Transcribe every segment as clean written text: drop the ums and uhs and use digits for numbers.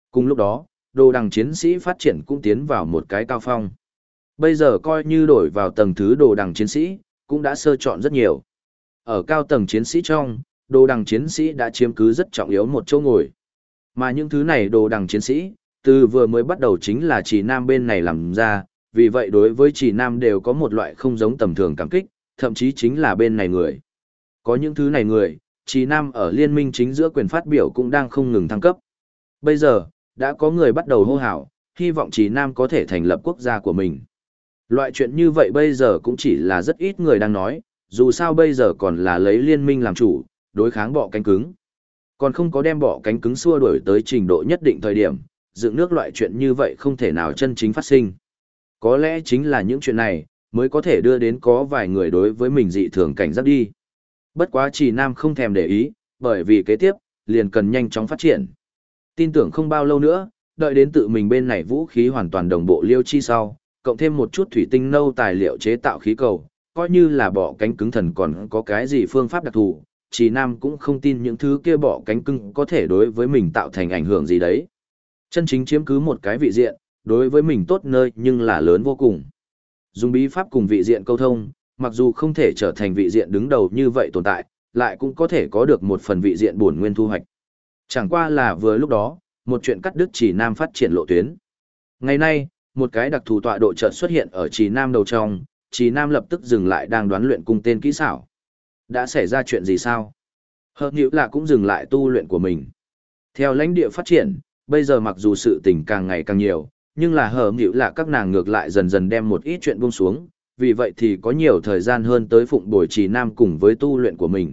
Cùng lúc đó, đồ đằng chiến sĩ phát triển cũng tiến vào một cái cao phong. Bây giờ coi như đổi vào tầng thứ đồ đằng chiến sĩ, cũng đã sơ chọn rất nhiều. Ở cao tầng chiến sĩ trong, đồ đằng chiến sĩ đã chiếm cứ rất trọng yếu một chỗ ngồi. Mà những thứ này đồ đằng chiến sĩ, từ vừa mới bắt đầu chính là Trì Nam bên này làm ra, vì vậy đối với Trì Nam đều có một loại không giống tầm thường cảm kích, thậm chí chính là bên này người. Có những thứ này người, Trì Nam ở liên minh chính giữa quyền phát biểu cũng đang không ngừng thăng cấp. Bây giờ, đã có người bắt đầu hô hào, hy vọng Trì Nam có thể thành lập quốc gia của mình. Loại chuyện như vậy bây giờ cũng chỉ là rất ít người đang nói, dù sao bây giờ còn là lấy liên minh làm chủ, đối kháng bọ cánh cứng. Còn không có đem bọ cánh cứng xua đuổi tới trình độ nhất định thời điểm, dựng nước loại chuyện như vậy không thể nào chân chính phát sinh. Có lẽ chính là những chuyện này, mới có thể đưa đến có vài người đối với mình dị thường cảnh giác đi. Bất quá Trì Nam không thèm để ý, bởi vì kế tiếp, liền cần nhanh chóng phát triển. Tin tưởng không bao lâu nữa, đợi đến tự mình bên này vũ khí hoàn toàn đồng bộ liêu chi sau, cộng thêm một chút thủy tinh nâu tài liệu chế tạo khí cầu, coi như là bọ cánh cứng thần còn có cái gì phương pháp đặc thù, Trì Nam cũng không tin những thứ kia bọ cánh cứng có thể đối với mình tạo thành ảnh hưởng gì đấy. Chân chính chiếm cứ một cái vị diện, đối với mình tốt nơi nhưng là lớn vô cùng. Dùng bí pháp cùng vị diện câu thông, mặc dù không thể trở thành vị diện đứng đầu như vậy tồn tại, lại cũng có thể có được một phần vị diện bổn nguyên thu hoạch. Chẳng qua là vừa lúc đó, một chuyện cắt đứt Trì Nam phát triển lộ tuyến. Ngày nay, một cái đặc thù tọa độ chợt xuất hiện ở Trì Nam đầu trong, Trì Nam lập tức dừng lại đang đoán luyện cung tên kỹ xảo. Đã xảy ra chuyện gì sao? Hợp Nhữ là cũng dừng lại tu luyện của mình. Theo lãnh địa phát triển, bây giờ mặc dù sự tình càng ngày càng nhiều, nhưng là Hợp Nhữ là các nàng ngược lại dần dần đem một ít chuyện buông xuống, vì vậy thì có nhiều thời gian hơn tới phụng bồi Trì Nam cùng với tu luyện của mình.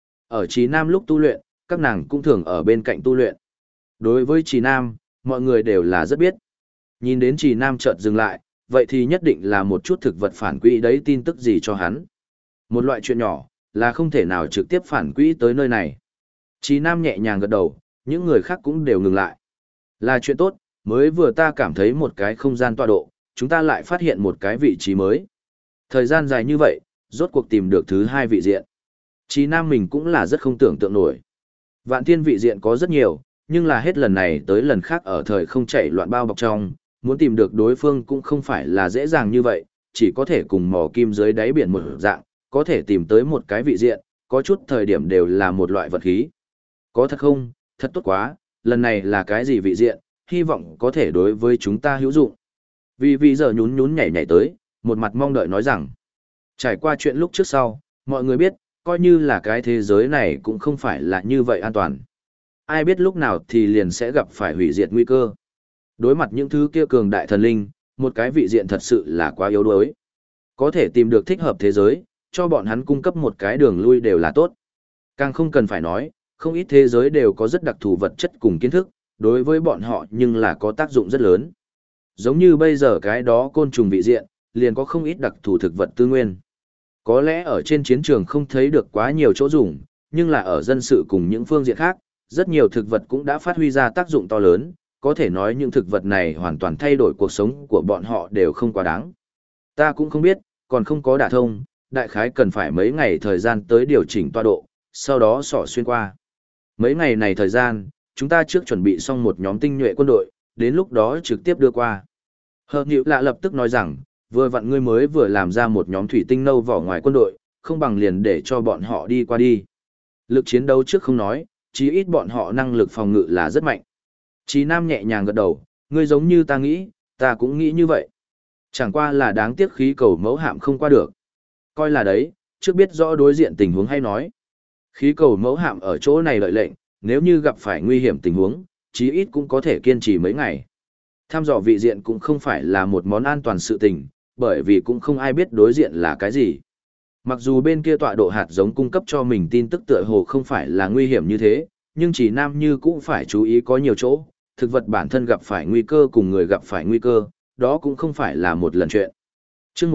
Ở Trì Nam lúc tu luyện, các nàng cũng thường ở bên cạnh tu luyện. Đối với Trì Nam, mọi người đều là rất biết. Nhìn đến Trì Nam chợt dừng lại, vậy thì nhất định là một chút thực vật phản quỹ đấy tin tức gì cho hắn. Một loại chuyện nhỏ, là không thể nào trực tiếp phản quỹ tới nơi này. Trì Nam nhẹ nhàng gật đầu, những người khác cũng đều ngừng lại. Là chuyện tốt, mới vừa ta cảm thấy một cái không gian tọa độ, chúng ta lại phát hiện một cái vị trí mới. Thời gian dài như vậy, rốt cuộc tìm được thứ hai vị diện. Trì Nam mình cũng là rất không tưởng tượng nổi. Vạn thiên vị diện có rất nhiều, nhưng là hết lần này tới lần khác ở thời không chạy loạn bao bọc trong, muốn tìm được đối phương cũng không phải là dễ dàng như vậy, chỉ có thể cùng mò kim dưới đáy biển một dạng, có thể tìm tới một cái vị diện, có chút thời điểm đều là một loại vật khí. Có thật không? Thật tốt quá, lần này là cái gì vị diện, hy vọng có thể đối với chúng ta hữu dụng. Vì giờ nhún nhún nhảy nhảy tới, một mặt mong đợi nói rằng, trải qua chuyện lúc trước sau, mọi người biết, coi như là cái thế giới này cũng không phải là như vậy an toàn. Ai biết lúc nào thì liền sẽ gặp phải hủy diệt nguy cơ. Đối mặt những thứ kia cường đại thần linh, một cái vị diện thật sự là quá yếu đuối. Có thể tìm được thích hợp thế giới, cho bọn hắn cung cấp một cái đường lui đều là tốt. Càng không cần phải nói, không ít thế giới đều có rất đặc thù vật chất cùng kiến thức, đối với bọn họ nhưng là có tác dụng rất lớn. Giống như bây giờ cái đó côn trùng vị diện, liền có không ít đặc thù thực vật tư nguyên. Có lẽ ở trên chiến trường không thấy được quá nhiều chỗ dùng, nhưng là ở dân sự cùng những phương diện khác, rất nhiều thực vật cũng đã phát huy ra tác dụng to lớn, có thể nói những thực vật này hoàn toàn thay đổi cuộc sống của bọn họ đều không quá đáng. Ta cũng không biết, còn không có đả thông, đại khái cần phải mấy ngày thời gian tới điều chỉnh tọa độ, sau đó xỏ xuyên qua. Mấy ngày này thời gian, chúng ta trước chuẩn bị xong một nhóm tinh nhuệ quân đội, đến lúc đó trực tiếp đưa qua. Hợp Nhữ lạ lập tức nói rằng, vừa vặn ngươi mới vừa làm ra một nhóm thủy tinh nâu vỏ ngoài quân đội, không bằng liền để cho bọn họ đi qua đi. Lực chiến đấu trước không nói, chí ít bọn họ năng lực phòng ngự là rất mạnh. Chí Nam nhẹ nhàng gật đầu, ngươi giống như ta nghĩ, ta cũng nghĩ như vậy. Chẳng qua là đáng tiếc khí cầu mẫu hạm không qua được. Coi là đấy, trước biết rõ đối diện tình huống hay nói. Khí cầu mẫu hạm ở chỗ này đợi lệnh, nếu như gặp phải nguy hiểm tình huống, chí ít cũng có thể kiên trì mấy ngày. Tham dò vị diện cũng không phải là một món an toàn sự tình, bởi vì cũng không ai biết đối diện là cái gì. Mặc dù bên kia tọa độ hạt giống cung cấp cho mình tin tức tựa hồ không phải là nguy hiểm như thế, nhưng chỉ Nam như cũng phải chú ý có nhiều chỗ, thực vật bản thân gặp phải nguy cơ cùng người gặp phải nguy cơ, đó cũng không phải là một lần chuyện. Trước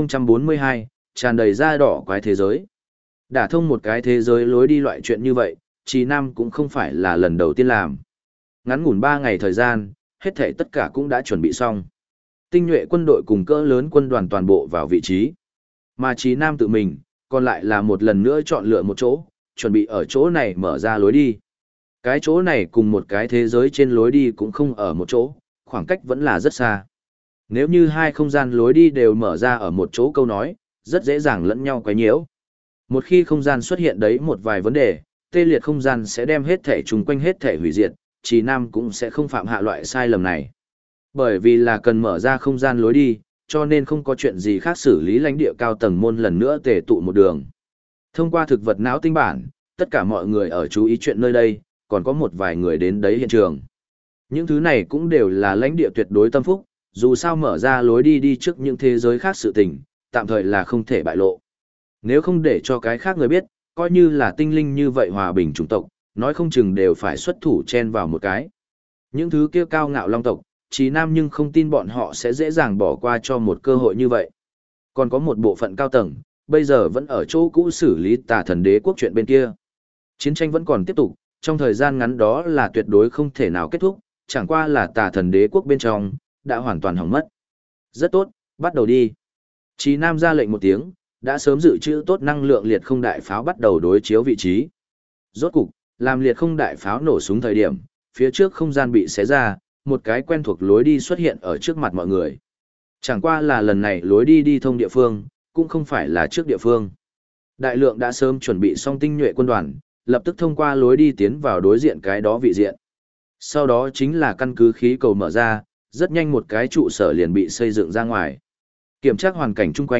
1042, tràn đầy da đỏ quái thế giới. Đả thông một cái thế giới lối đi loại chuyện như vậy, chỉ Nam cũng không phải là lần đầu tiên làm. Ngắn ngủn 3 ngày thời gian, hết thảy tất cả cũng đã chuẩn bị xong. Tinh nhuệ quân đội cùng cỡ lớn quân đoàn toàn bộ vào vị trí. Mà Chí Nam tự mình, còn lại là một lần nữa chọn lựa một chỗ, chuẩn bị ở chỗ này mở ra lối đi. Cái chỗ này cùng một cái thế giới trên lối đi cũng không ở một chỗ, khoảng cách vẫn là rất xa. Nếu như hai không gian lối đi đều mở ra ở một chỗ câu nói, rất dễ dàng lẫn nhau quấy nhiễu. Một khi không gian xuất hiện đấy một vài vấn đề, tê liệt không gian sẽ đem hết thể chung quanh hết thể hủy diệt, Trì Nam cũng sẽ không phạm hạ loại sai lầm này. Bởi vì là cần mở ra không gian lối đi, cho nên không có chuyện gì khác xử lý lãnh địa cao tầng môn lần nữa tề tụ một đường. Thông qua thực vật não tinh bản, tất cả mọi người ở chú ý chuyện nơi đây, còn có một vài người đến đấy hiện trường. Những thứ này cũng đều là lãnh địa tuyệt đối tâm phúc, dù sao mở ra lối đi đi trước những thế giới khác sự tình, tạm thời là không thể bại lộ. Nếu không để cho cái khác người biết, coi như là tinh linh như vậy hòa bình chủng tộc, nói không chừng đều phải xuất thủ chen vào một cái. Những thứ kia cao ngạo long tộc, Trì Nam nhưng không tin bọn họ sẽ dễ dàng bỏ qua cho một cơ hội như vậy. Còn có một bộ phận cao tầng, bây giờ vẫn ở chỗ cũ xử lý Tà Thần Đế quốc chuyện bên kia. Chiến tranh vẫn còn tiếp tục, trong thời gian ngắn đó là tuyệt đối không thể nào kết thúc, chẳng qua là Tà Thần Đế quốc bên trong đã hoàn toàn hỏng mất. Rất tốt, bắt đầu đi. Trì Nam ra lệnh một tiếng, đã sớm dự trữ tốt năng lượng liệt không đại pháo bắt đầu đối chiếu vị trí. Rốt cục, làm liệt không đại pháo nổ súng thời điểm, phía trước không gian bị xé ra, một cái quen thuộc lối đi xuất hiện ở trước mặt mọi người. Chẳng qua là lần này lối đi đi thông địa phương, cũng không phải là trước địa phương. Đại lượng đã sớm chuẩn bị xong tinh nhuệ quân đoàn, lập tức thông qua lối đi tiến vào đối diện cái đó vị diện. Sau đó chính là căn cứ khí cầu mở ra, rất nhanh một cái trụ sở liền bị xây dựng ra ngoài. Kiểm tra hoàn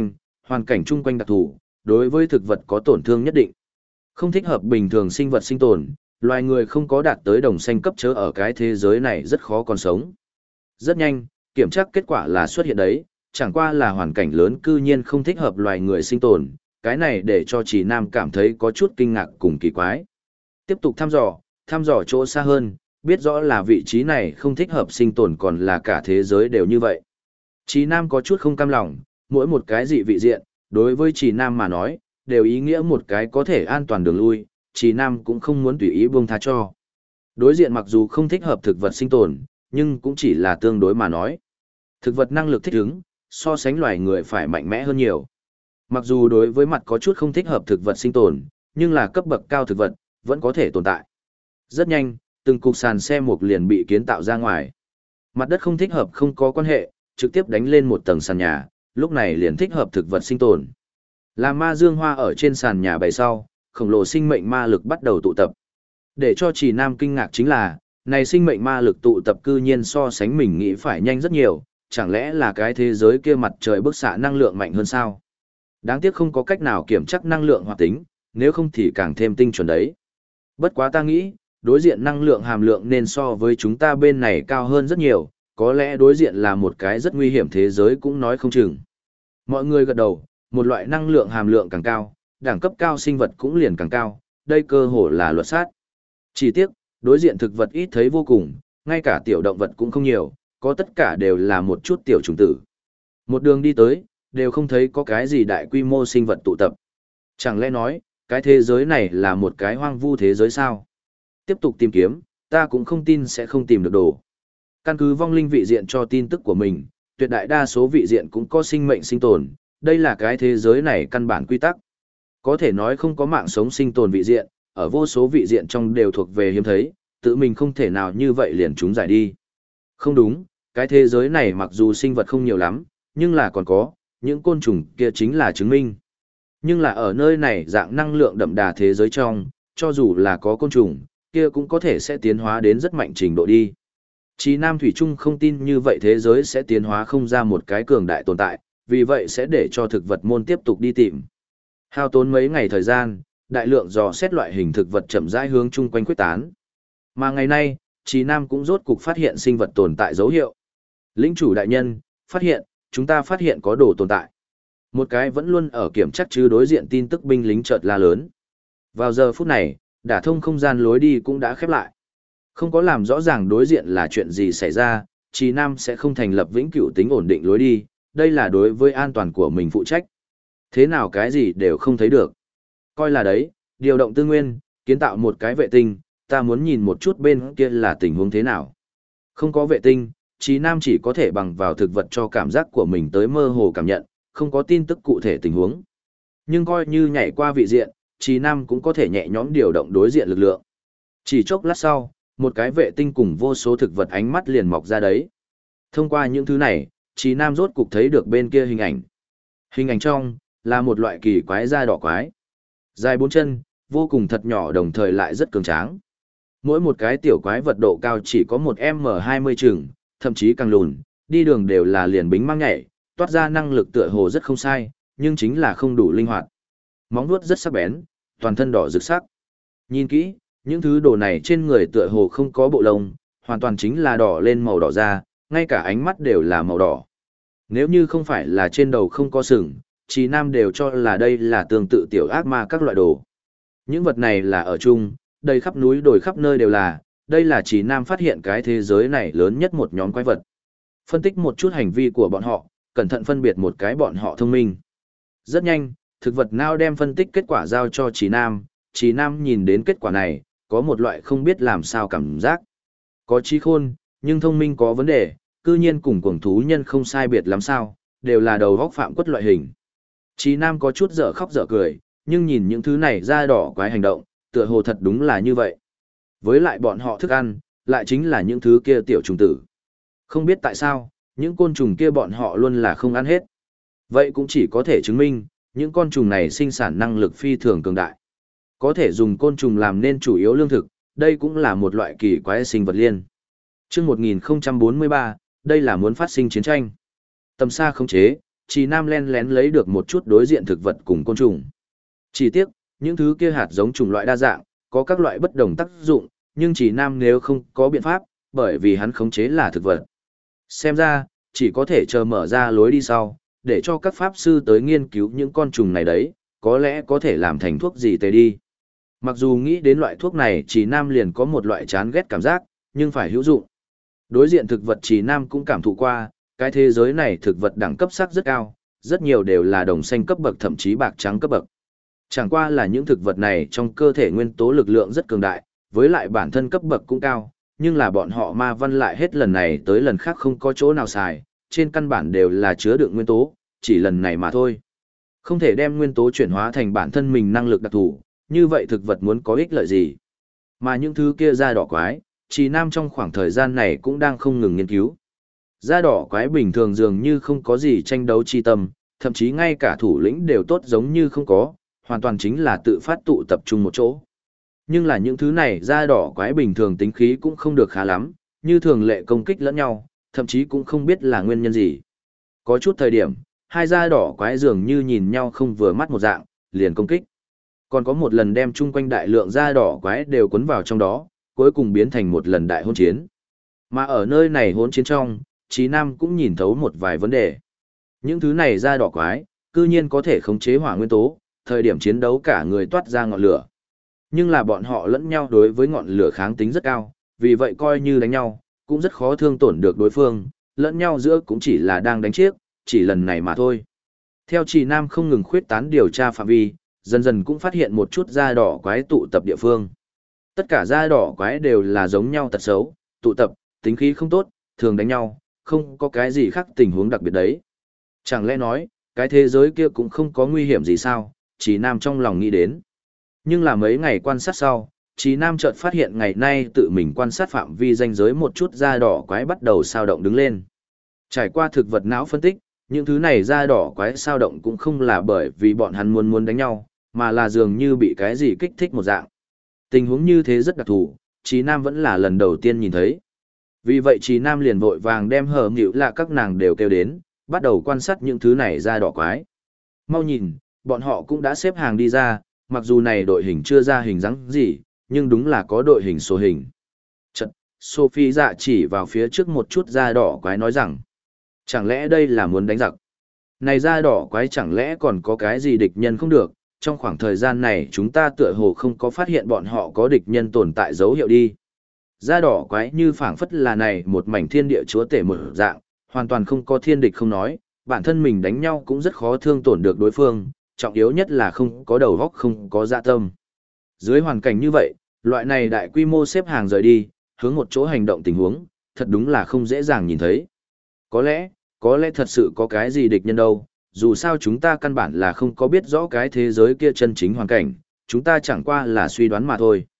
cảnh chung quanh đặc thù, đối với thực vật có tổn thương nhất định. Không thích hợp bình thường sinh vật sinh tồn, loài người không có đạt tới đồng xanh cấp chớ ở cái thế giới này rất khó còn sống. Rất nhanh, kiểm tra kết quả là xuất hiện đấy, chẳng qua là hoàn cảnh lớn cư nhiên không thích hợp loài người sinh tồn, cái này để cho Trì Nam cảm thấy có chút kinh ngạc cùng kỳ quái. Tiếp tục thăm dò chỗ xa hơn, biết rõ là vị trí này không thích hợp sinh tồn còn là cả thế giới đều như vậy. Trì Nam có chút không cam lòng, mỗi một cái dị vị diện, đối với Trì Nam mà nói, đều ý nghĩa một cái có thể an toàn đường lui, Trì Nam cũng không muốn tùy ý buông tha cho. Đối diện mặc dù không thích hợp thực vật sinh tồn, nhưng cũng chỉ là tương đối mà nói. Thực vật năng lực thích ứng, so sánh loài người phải mạnh mẽ hơn nhiều. Mặc dù đối với mặt có chút không thích hợp thực vật sinh tồn, nhưng là cấp bậc cao thực vật, vẫn có thể tồn tại. Rất nhanh, từng cục sàn xe mục liền bị kiến tạo ra ngoài. Mặt đất không thích hợp không có quan hệ, trực tiếp đánh lên một tầng sàn nhà, lúc này liền thích hợp thực vật sinh tồn. Làm ma dương hoa ở trên sàn nhà bày sau, khổng lồ sinh mệnh ma lực bắt đầu tụ tập. Để cho Trì Nam kinh ngạc chính là, này sinh mệnh ma lực tụ tập cư nhiên so sánh mình nghĩ phải nhanh rất nhiều, chẳng lẽ là cái thế giới kia mặt trời bức xạ năng lượng mạnh hơn sao? Đáng tiếc không có cách nào kiểm chắc năng lượng hoạt tính, nếu không thì càng thêm tinh chuẩn đấy. Bất quá ta nghĩ, đối diện năng lượng hàm lượng nên so với chúng ta bên này cao hơn rất nhiều, có lẽ đối diện là một cái rất nguy hiểm thế giới cũng nói không chừng. Mọi người gật đầu, một loại năng lượng hàm lượng càng cao, đẳng cấp cao sinh vật cũng liền càng cao, đây cơ hồ là luật sát. Chỉ tiếc, đối diện thực vật ít thấy vô cùng, ngay cả tiểu động vật cũng không nhiều, có tất cả đều là một chút tiểu trùng tử. Một đường đi tới, đều không thấy có cái gì đại quy mô sinh vật tụ tập. Chẳng lẽ nói, cái thế giới này là một cái hoang vu thế giới sao? Tiếp tục tìm kiếm, ta cũng không tin sẽ không tìm được đồ. Căn cứ vong linh vị diện cho tin tức của mình, tuyệt đại đa số vị diện cũng có sinh mệnh sinh tồn, đây là cái thế giới này căn bản quy tắc. Có thể nói không có mạng sống sinh tồn vị diện, ở vô số vị diện trong đều thuộc về hiếm thấy, tự mình không thể nào như vậy liền chúng giải đi. Không đúng, cái thế giới này mặc dù sinh vật không nhiều lắm, nhưng là còn có, những côn trùng kia chính là chứng minh. Nhưng là ở nơi này dạng năng lượng đậm đà thế giới trong, cho dù là có côn trùng, kia cũng có thể sẽ tiến hóa đến rất mạnh trình độ đi. Chí Nam Thủy Trung không tin như vậy thế giới sẽ tiến hóa không ra một cái cường đại tồn tại, vì vậy sẽ để cho thực vật môn tiếp tục đi tìm. Hao tốn mấy ngày thời gian, đại lượng dò xét loại hình thực vật chậm rãi hướng chung quanh quyết tán. Mà ngày nay, Chí Nam cũng rốt cục phát hiện sinh vật tồn tại dấu hiệu. Lĩnh chủ đại nhân, chúng ta phát hiện có đồ tồn tại. Một cái vẫn luôn ở kiểm chắc chứ đối diện tin tức binh lính chợt la lớn. Vào giờ phút này, đả thông không gian lối đi cũng đã khép lại. Không có làm rõ ràng đối diện là chuyện gì xảy ra, Chí Nam sẽ không thành lập vĩnh cửu tính ổn định lối đi, đây là đối với an toàn của mình phụ trách. Thế nào cái gì đều không thấy được. Coi là đấy, điều động tư nguyên, kiến tạo một cái vệ tinh, ta muốn nhìn một chút bên kia là tình huống thế nào. Không có vệ tinh, Chí Nam chỉ có thể bằng vào thực vật cho cảm giác của mình tới mơ hồ cảm nhận, không có tin tức cụ thể tình huống. Nhưng coi như nhảy qua vị diện, Chí Nam cũng có thể nhẹ nhõm điều động đối diện lực lượng. Chỉ chốc lát sau, một cái vệ tinh cùng vô số thực vật ánh mắt liền mọc ra đấy. Thông qua những thứ này, Trí Nam rốt cục thấy được bên kia hình ảnh. Hình ảnh trong, là một loại kỳ quái da đỏ quái. Dài 4 chân, vô cùng thật nhỏ đồng thời lại rất cường tráng. Mỗi một cái tiểu quái vật độ cao chỉ có một M20 chừng, thậm chí càng lùn, đi đường đều là liền bính mang nhảy, toát ra năng lực tựa hồ rất không sai, nhưng chính là không đủ linh hoạt. Móng vuốt rất sắc bén, toàn thân đỏ rực sắc. Nhìn kỹ, những thứ đồ này trên người tựa hồ không có bộ lông, hoàn toàn chính là đỏ lên màu đỏ da, ngay cả ánh mắt đều là màu đỏ. Nếu như không phải là trên đầu không có sừng, Trí Nam đều cho là đây là tương tự tiểu ác ma các loại đồ. Những vật này là ở chung, đầy khắp núi đồi khắp nơi đều là, đây là Trí Nam phát hiện cái thế giới này lớn nhất một nhóm quái vật. Phân tích một chút hành vi của bọn họ, cẩn thận phân biệt một cái bọn họ thông minh. Rất nhanh, thực vật nào đem phân tích kết quả giao cho Trí Nam nhìn đến kết quả này, có một loại không biết làm sao cảm giác. Có trí khôn, nhưng thông minh có vấn đề, cư nhiên cùng cuồng thú nhân không sai biệt lắm sao, đều là đầu góc phạm quất loại hình. Trí Nam có chút dở khóc dở cười, nhưng nhìn những thứ này da đỏ quái hành động, tựa hồ thật đúng là như vậy. Với lại bọn họ thức ăn, lại chính là những thứ kia tiểu trùng tử. Không biết tại sao, những côn trùng kia bọn họ luôn là không ăn hết. Vậy cũng chỉ có thể chứng minh, những con trùng này sinh sản năng lực phi thường cường đại. Có thể dùng côn trùng làm nên chủ yếu lương thực, đây cũng là một loại kỳ quái sinh vật liên. Trước 1043, đây là muốn phát sinh chiến tranh. Tầm xa khống chế, Trí Nam len lén lấy được một chút đối diện thực vật cùng côn trùng. Chỉ tiếc, những thứ kia hạt giống chủng loại đa dạng, có các loại bất đồng tác dụng, nhưng Trí Nam nếu không có biện pháp, bởi vì hắn khống chế là thực vật. Xem ra, chỉ có thể chờ mở ra lối đi sau, để cho các pháp sư tới nghiên cứu những con trùng này đấy, có lẽ có thể làm thành thuốc gì tề đi. Mặc dù nghĩ đến loại thuốc này Trí Nam liền có một loại chán ghét cảm giác, nhưng phải hữu dụng. Đối diện thực vật Trí Nam cũng cảm thụ qua, cái thế giới này thực vật đẳng cấp sắc rất cao, rất nhiều đều là đồng xanh cấp bậc thậm chí bạc trắng cấp bậc. Chẳng qua là những thực vật này trong cơ thể nguyên tố lực lượng rất cường đại, với lại bản thân cấp bậc cũng cao, nhưng là bọn họ ma văn lại hết lần này tới lần khác không có chỗ nào xài, trên căn bản đều là chứa đựng nguyên tố, chỉ lần này mà thôi. Không thể đem nguyên tố chuyển hóa thành bản thân mình năng lực đặc thù, như vậy thực vật muốn có ích lợi gì? Mà những thứ kia da đỏ quái, Trí Nam trong khoảng thời gian này cũng đang không ngừng nghiên cứu. Da đỏ quái bình thường dường như không có gì tranh đấu chi tâm, thậm chí ngay cả thủ lĩnh đều tốt giống như không có, hoàn toàn chính là tự phát tụ tập trung một chỗ. Nhưng là những thứ này da đỏ quái bình thường tính khí cũng không được khá lắm, như thường lệ công kích lẫn nhau, thậm chí cũng không biết là nguyên nhân gì. Có chút thời điểm, hai da đỏ quái dường như nhìn nhau không vừa mắt một dạng, liền công kích. Còn có một lần đem chung quanh đại lượng da đỏ quái đều cuốn vào trong đó, cuối cùng biến thành một lần đại hôn chiến. Mà ở nơi này hôn chiến trong, Trí Nam cũng nhìn thấu một vài vấn đề. Những thứ này da đỏ quái, cư nhiên có thể khống chế hỏa nguyên tố, thời điểm chiến đấu cả người toát ra ngọn lửa. Nhưng là bọn họ lẫn nhau đối với ngọn lửa kháng tính rất cao, vì vậy coi như đánh nhau, cũng rất khó thương tổn được đối phương, lẫn nhau giữa cũng chỉ là đang đánh chiếc, chỉ lần này mà thôi. Theo Trí Nam không ngừng khuyết tán điều tra phạm vi, dần dần cũng phát hiện một chút da đỏ quái tụ tập địa phương. Tất cả da đỏ quái đều là giống nhau tật xấu, tụ tập, tính khí không tốt, thường đánh nhau, không có cái gì khác tình huống đặc biệt đấy. Chẳng lẽ nói, cái thế giới kia cũng không có nguy hiểm gì sao, Trí Nam trong lòng nghĩ đến. Nhưng là mấy ngày quan sát sau, Trí Nam chợt phát hiện ngày nay tự mình quan sát phạm vi ranh giới một chút da đỏ quái bắt đầu sao động đứng lên. Trải qua thực vật não phân tích, những thứ này da đỏ quái sao động cũng không là bởi vì bọn hắn muốn đánh nhau, mà là dường như bị cái gì kích thích một dạng. Tình huống như thế rất đặc thù, Trí Nam vẫn là lần đầu tiên nhìn thấy. Vì vậy Trí Nam liền vội vàng đem hờ nghịu là các nàng đều kêu đến, bắt đầu quan sát những thứ này da đỏ quái. Mau nhìn, bọn họ cũng đã xếp hàng đi ra, mặc dù này đội hình chưa ra hình dáng gì, nhưng đúng là có đội hình số hình. Chật, Sophie dạ chỉ vào phía trước một chút da đỏ quái nói rằng, chẳng lẽ đây là muốn đánh giặc? Này da đỏ quái chẳng lẽ còn có cái gì địch nhân không được, trong khoảng thời gian này chúng ta tựa hồ không có phát hiện bọn họ có địch nhân tồn tại dấu hiệu đi. Da đỏ quái như phảng phất là này một mảnh thiên địa chúa tể một dạng, hoàn toàn không có thiên địch không nói, bản thân mình đánh nhau cũng rất khó thương tổn được đối phương, trọng yếu nhất là không có đầu óc không có dạ tâm. Dưới hoàn cảnh như vậy, loại này đại quy mô xếp hàng rời đi, hướng một chỗ hành động tình huống, thật đúng là không dễ dàng nhìn thấy. Có lẽ thật sự có cái gì địch nhân đâu, dù sao chúng ta căn bản là không có biết rõ cái thế giới kia chân chính hoàn cảnh, chúng ta chẳng qua là suy đoán mà thôi.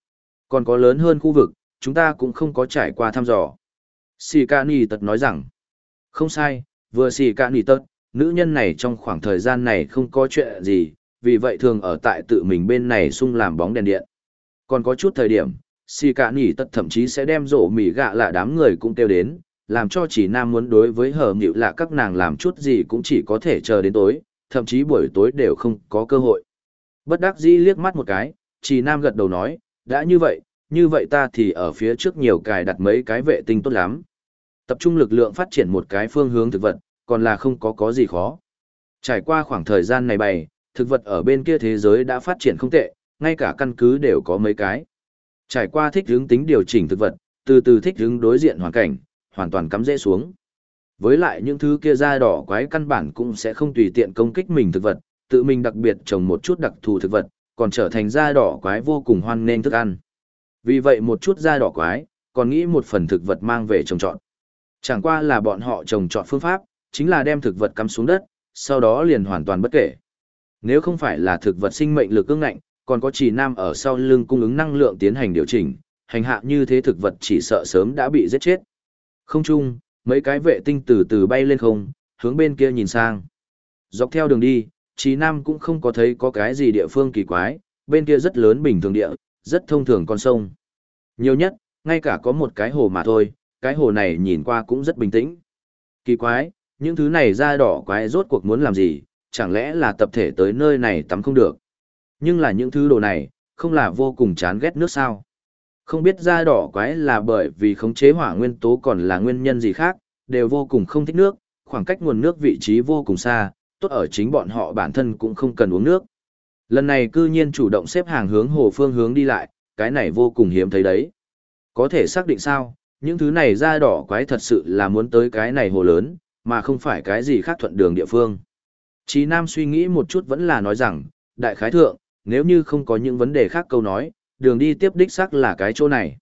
Còn có lớn hơn khu vực, chúng ta cũng không có trải qua thăm dò. Xì Ca Nì Tật nói rằng, không sai, vừa Xì Ca Nì Tật, nữ nhân này trong khoảng thời gian này không có chuyện gì, vì vậy thường ở tại tự mình bên này sung làm bóng đèn điện. Còn có chút thời điểm, Xì Ca Nì Tật thậm chí sẽ đem rổ mì gạ là đám người cũng kêu đến, làm cho chỉ nam muốn đối với hờ nghịu là các nàng làm chút gì cũng chỉ có thể chờ đến tối, thậm chí buổi tối đều không có cơ hội. Bất đắc dĩ liếc mắt một cái, chỉ nam gật đầu nói, đã như vậy ta thì ở phía trước nhiều cài đặt mấy cái vệ tinh tốt lắm. Tập trung lực lượng phát triển một cái phương hướng thực vật, còn là không có gì khó. Trải qua khoảng thời gian này bày, thực vật ở bên kia thế giới đã phát triển không tệ, ngay cả căn cứ đều có mấy cái. Trải qua thích hướng tính điều chỉnh thực vật, từ từ thích hướng đối diện hoàn cảnh, hoàn toàn cắm rễ xuống. Với lại những thứ kia da đỏ quái căn bản cũng sẽ không tùy tiện công kích mình thực vật, tự mình đặc biệt trồng một chút đặc thù thực vật, còn trở thành da đỏ quái vô cùng hoan nghênh thức ăn. Vì vậy một chút da đỏ quái, còn nghĩ một phần thực vật mang về trồng trọt. Chẳng qua là bọn họ trồng trọt phương pháp, chính là đem thực vật cắm xuống đất, sau đó liền hoàn toàn bất kể. Nếu không phải là thực vật sinh mệnh lực ương ngạnh, còn có chỉ nam ở sau lưng cung ứng năng lượng tiến hành điều chỉnh, hành hạ như thế thực vật chỉ sợ sớm đã bị giết chết. Không chung, mấy cái vệ tinh từ từ bay lên không, hướng bên kia nhìn sang. Dọc theo đường đi, Chí Nam cũng không có thấy có cái gì địa phương kỳ quái, bên kia rất lớn bình thường địa, rất thông thường con sông. Nhiều nhất, ngay cả có một cái hồ mà thôi, cái hồ này nhìn qua cũng rất bình tĩnh. Kỳ quái, những thứ này da đỏ quái rốt cuộc muốn làm gì, chẳng lẽ là tập thể tới nơi này tắm không được. Nhưng là những thứ đồ này, không là vô cùng chán ghét nước sao. Không biết da đỏ quái là bởi vì khống chế hỏa nguyên tố còn là nguyên nhân gì khác, đều vô cùng không thích nước, khoảng cách nguồn nước vị trí vô cùng xa, tốt ở chính bọn họ bản thân cũng không cần uống nước. Lần này cư nhiên chủ động xếp hàng hướng hồ phương hướng đi lại, cái này vô cùng hiếm thấy đấy. Có thể xác định sao, những thứ này da đỏ quái thật sự là muốn tới cái này hồ lớn, mà không phải cái gì khác thuận đường địa phương. Chí Nam suy nghĩ một chút vẫn là nói rằng, đại khái thượng, nếu như không có những vấn đề khác câu nói, đường đi tiếp đích xác là cái chỗ này.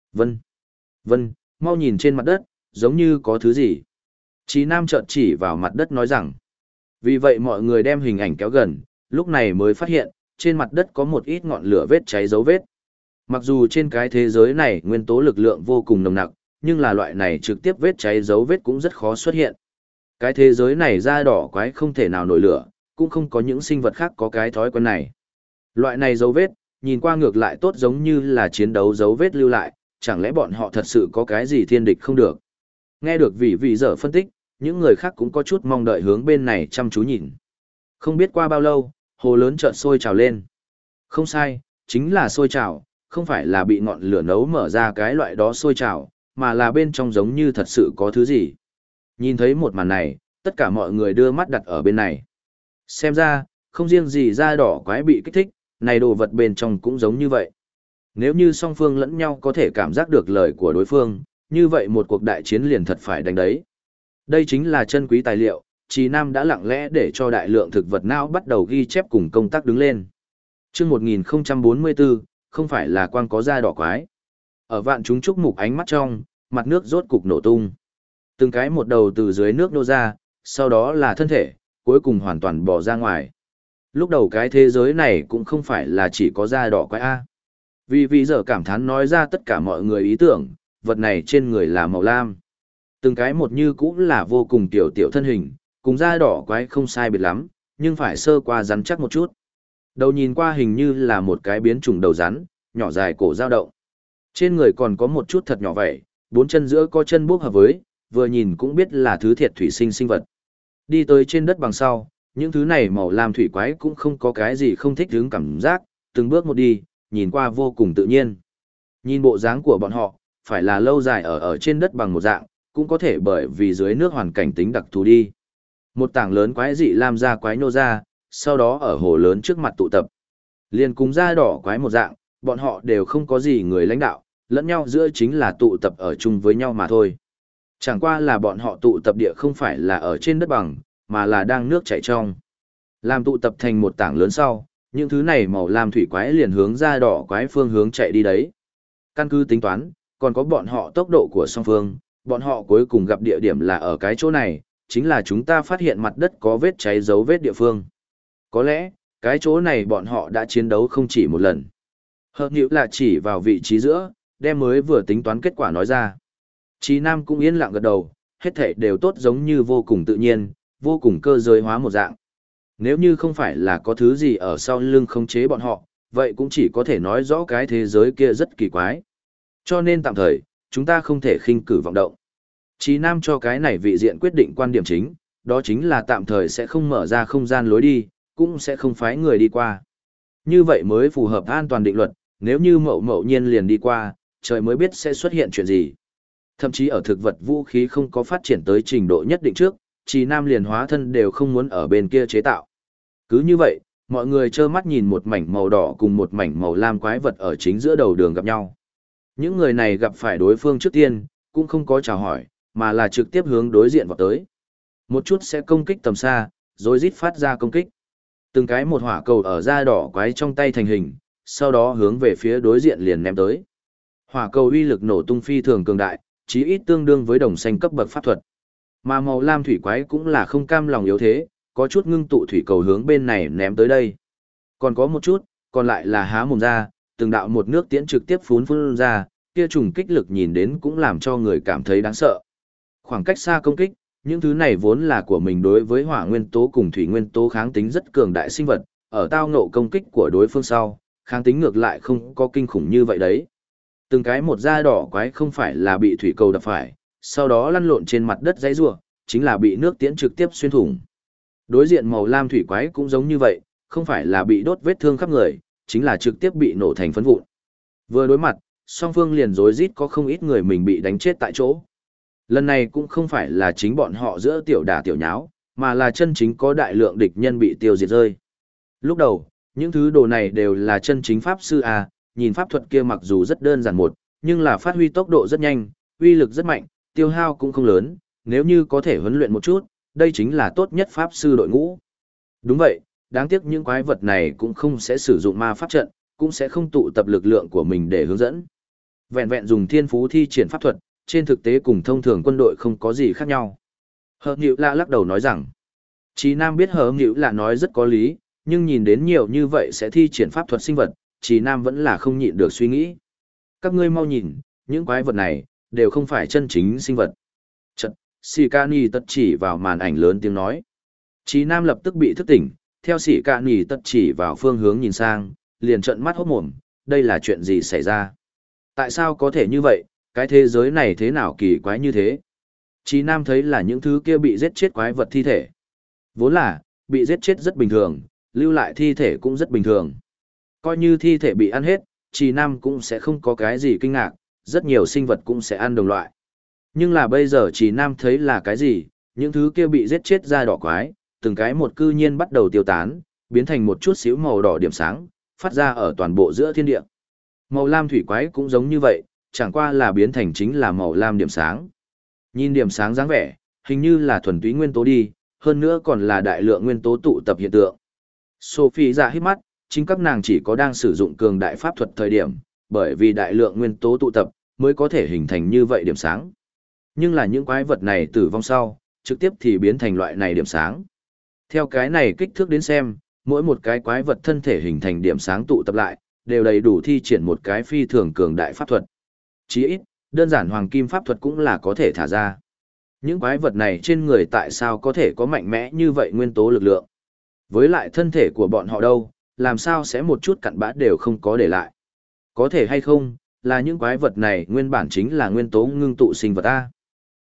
Vân, mau nhìn trên mặt đất, giống như có thứ gì. Chí Nam chợt chỉ vào mặt đất nói rằng, vì vậy mọi người đem hình ảnh kéo gần, lúc này mới phát hiện, trên mặt đất có một ít ngọn lửa vết cháy dấu vết. Mặc dù trên cái thế giới này nguyên tố lực lượng vô cùng nồng nặc, nhưng là loại này trực tiếp vết cháy dấu vết cũng rất khó xuất hiện. Cái thế giới này da đỏ quái không thể nào nổi lửa, cũng không có những sinh vật khác có cái thói quen này. Loại này dấu vết, nhìn qua ngược lại tốt giống như là chiến đấu dấu vết lưu lại, chẳng lẽ bọn họ thật sự có cái gì thiên địch không được. Nghe được vị dở phân tích, những người khác cũng có chút mong đợi hướng bên này chăm chú nhìn. Không biết qua bao lâu, hồ lớn chợt sôi trào lên. Không sai, chính là sôi trào, không phải là bị ngọn lửa nấu mở ra cái loại đó sôi trào, mà là bên trong giống như thật sự có thứ gì. Nhìn thấy một màn này, tất cả mọi người đưa mắt đặt ở bên này. Xem ra, không riêng gì da đỏ quái bị kích thích, này đồ vật bên trong cũng giống như vậy. Nếu như song phương lẫn nhau có thể cảm giác được lời của đối phương, như vậy một cuộc đại chiến liền thật phải đánh đấy. Đây chính là chân quý tài liệu, Chí Nam đã lặng lẽ để cho đại lượng thực vật não bắt đầu ghi chép cùng công tác đứng lên. Chương 1044, không phải là quang có da đỏ quái. Ở vạn chúng chúc mục ánh mắt trong, mặt nước rốt cục nổ tung. Từng cái một đầu từ dưới nước nô ra, sau đó là thân thể, cuối cùng hoàn toàn bỏ ra ngoài. Lúc đầu cái thế giới này cũng không phải là chỉ có da đỏ quái A. Vì giờ cảm thán nói ra tất cả mọi người ý tưởng, vật này trên người là màu lam. Từng cái một như cũng là vô cùng tiểu thân hình, cùng da đỏ quái không sai biệt lắm, nhưng phải sơ qua rắn chắc một chút. Đầu nhìn qua hình như là một cái biến chủng đầu rắn, nhỏ dài cổ dao động. Trên người còn có một chút thật nhỏ vậy, bốn chân giữa có chân bốc hợp với, vừa nhìn cũng biết là thứ thiệt thủy sinh sinh vật. Đi tới trên đất bằng sau, những thứ này màu lam thủy quái cũng không có cái gì không thích hứng cảm giác, từng bước một đi, nhìn qua vô cùng tự nhiên. Nhìn bộ dáng của bọn họ, phải là lâu dài ở trên đất bằng một dạng, cũng có thể bởi vì dưới nước hoàn cảnh tính đặc thù đi. Một tảng lớn quái dị lam ra quái nô ra, sau đó ở hồ lớn trước mặt tụ tập. Liền cùng da đỏ quái một dạng, bọn họ đều không có gì người lãnh đạo, lẫn nhau giữa chính là tụ tập ở chung với nhau mà thôi. Chẳng qua là bọn họ tụ tập địa không phải là ở trên đất bằng, mà là đang nước chảy trong. Làm tụ tập thành một tảng lớn sau, những thứ này màu lam thủy quái liền hướng da đỏ quái phương hướng chạy đi đấy. Căn cứ tính toán, còn có bọn họ tốc độ của song phương, bọn họ cuối cùng gặp địa điểm là ở cái chỗ này, chính là chúng ta phát hiện mặt đất có vết cháy dấu vết địa phương. Có lẽ, cái chỗ này bọn họ đã chiến đấu không chỉ một lần. Hợp nhữ là chỉ vào vị trí giữa, đem mới vừa tính toán kết quả nói ra. Chí Nam cũng yên lặng gật đầu, hết thảy đều tốt giống như vô cùng tự nhiên, vô cùng cơ giới hóa một dạng. Nếu như không phải là có thứ gì ở sau lưng khống chế bọn họ, vậy cũng chỉ có thể nói rõ cái thế giới kia rất kỳ quái. Cho nên tạm thời, chúng ta không thể khinh cử vọng động. Chí Nam cho cái này vị diện quyết định quan điểm chính, đó chính là tạm thời sẽ không mở ra không gian lối đi, cũng sẽ không phái người đi qua. Như vậy mới phù hợp an toàn định luật, nếu như mậu nhiên liền đi qua, trời mới biết sẽ xuất hiện chuyện gì. Thậm chí ở thực vật vũ khí không có phát triển tới trình độ nhất định trước, Chí Nam liền hóa thân đều không muốn ở bên kia chế tạo. Cứ như vậy, mọi người trơ mắt nhìn một mảnh màu đỏ cùng một mảnh màu lam quái vật ở chính giữa đầu đường gặp nhau. Những người này gặp phải đối phương trước tiên, cũng không có chào hỏi, mà là trực tiếp hướng đối diện vào tới. Một chút sẽ công kích tầm xa, rồi rít phát ra công kích. Từng cái một hỏa cầu ở da đỏ quái trong tay thành hình, sau đó hướng về phía đối diện liền ném tới. Hỏa cầu uy lực nổ tung phi thường cường đại, chí ít tương đương với đồng xanh cấp bậc pháp thuật. Mà màu lam thủy quái cũng là không cam lòng yếu thế, có chút ngưng tụ thủy cầu hướng bên này ném tới đây. Còn có một chút, còn lại là há mồm ra, từng đạo một nước tiễn trực tiếp phun ra, kia trùng kích lực nhìn đến cũng làm cho người cảm thấy đáng sợ. Khoảng cách xa công kích, những thứ này vốn là của mình đối với hỏa nguyên tố cùng thủy nguyên tố kháng tính rất cường đại sinh vật, ở tao ngộ công kích của đối phương sau, kháng tính ngược lại không có kinh khủng như vậy đấy. Từng cái một da đỏ quái không phải là bị thủy cầu đập phải, sau đó lăn lộn trên mặt đất dãy rủa, chính là bị nước tiễn trực tiếp xuyên thủng. Đối diện màu lam thủy quái cũng giống như vậy, không phải là bị đốt vết thương khắp người, chính là trực tiếp bị nổ thành phấn vụn. Vừa đối mặt, song phương liền rối rít có không ít người mình bị đánh chết tại chỗ. Lần này cũng không phải là chính bọn họ giữa tiểu đả tiểu nháo, mà là chân chính có đại lượng địch nhân bị tiêu diệt rơi. Lúc đầu, những thứ đồ này đều là chân chính pháp sư à, nhìn pháp thuật kia mặc dù rất đơn giản một, nhưng là phát huy tốc độ rất nhanh, uy lực rất mạnh, tiêu hao cũng không lớn, nếu như có thể huấn luyện một chút, đây chính là tốt nhất pháp sư đội ngũ. Đúng vậy, đáng tiếc những quái vật này cũng không sẽ sử dụng ma pháp trận, cũng sẽ không tụ tập lực lượng của mình để hướng dẫn. Vẹn vẹn dùng thiên phú thi triển pháp thuật, trên thực tế cùng thông thường quân đội không có gì khác nhau. Hợp Nhữ Lạ lắc đầu nói rằng, Chí Nam biết Hợp Nhữ Lạ nói rất có lý, nhưng nhìn đến nhiều như vậy sẽ thi triển pháp thuật sinh vật, Chí Nam vẫn là không nhịn được suy nghĩ. Các ngươi mau nhìn, những quái vật này, đều không phải chân chính sinh vật. Chật, Sikani tật chỉ vào màn ảnh lớn tiếng nói. Chí Nam lập tức bị thức tỉnh, theo Sikani tật chỉ vào phương hướng nhìn sang, liền trợn mắt hốt mồm, đây là chuyện gì xảy ra? Tại sao có thể như vậy, cái thế giới này thế nào kỳ quái như thế? Chí Nam thấy là những thứ kia bị giết chết quái vật thi thể. Vốn là, bị giết chết rất bình thường, lưu lại thi thể cũng rất bình thường. Coi như thi thể bị ăn hết, Chí Nam cũng sẽ không có cái gì kinh ngạc, rất nhiều sinh vật cũng sẽ ăn đồng loại. Nhưng là bây giờ Chí Nam thấy là cái gì, những thứ kia bị giết chết da đỏ quái, từng cái một cư nhiên bắt đầu tiêu tán, biến thành một chút xíu màu đỏ điểm sáng, phát ra ở toàn bộ giữa thiên địa. Màu lam thủy quái cũng giống như vậy, chẳng qua là biến thành chính là màu lam điểm sáng. Nhìn điểm sáng dáng vẻ, hình như là thuần túy nguyên tố đi, hơn nữa còn là đại lượng nguyên tố tụ tập hiện tượng. Sophie dạ hít mắt, chính các nàng chỉ có đang sử dụng cường đại pháp thuật thời điểm, bởi vì đại lượng nguyên tố tụ tập, mới có thể hình thành như vậy điểm sáng. Nhưng là những quái vật này tử vong sau, trực tiếp thì biến thành loại này điểm sáng. Theo cái này kích thước đến xem, mỗi một cái quái vật thân thể hình thành điểm sáng tụ tập lại, đều đầy đủ thi triển một cái phi thường cường đại pháp thuật. Chí ít, đơn giản hoàng kim pháp thuật cũng là có thể thả ra. Những quái vật này trên người tại sao có thể có mạnh mẽ như vậy nguyên tố lực lượng? Với lại thân thể của bọn họ đâu, làm sao sẽ một chút cặn bã đều không có để lại? Có thể hay không, là những quái vật này nguyên bản chính là nguyên tố ngưng tụ sinh vật A.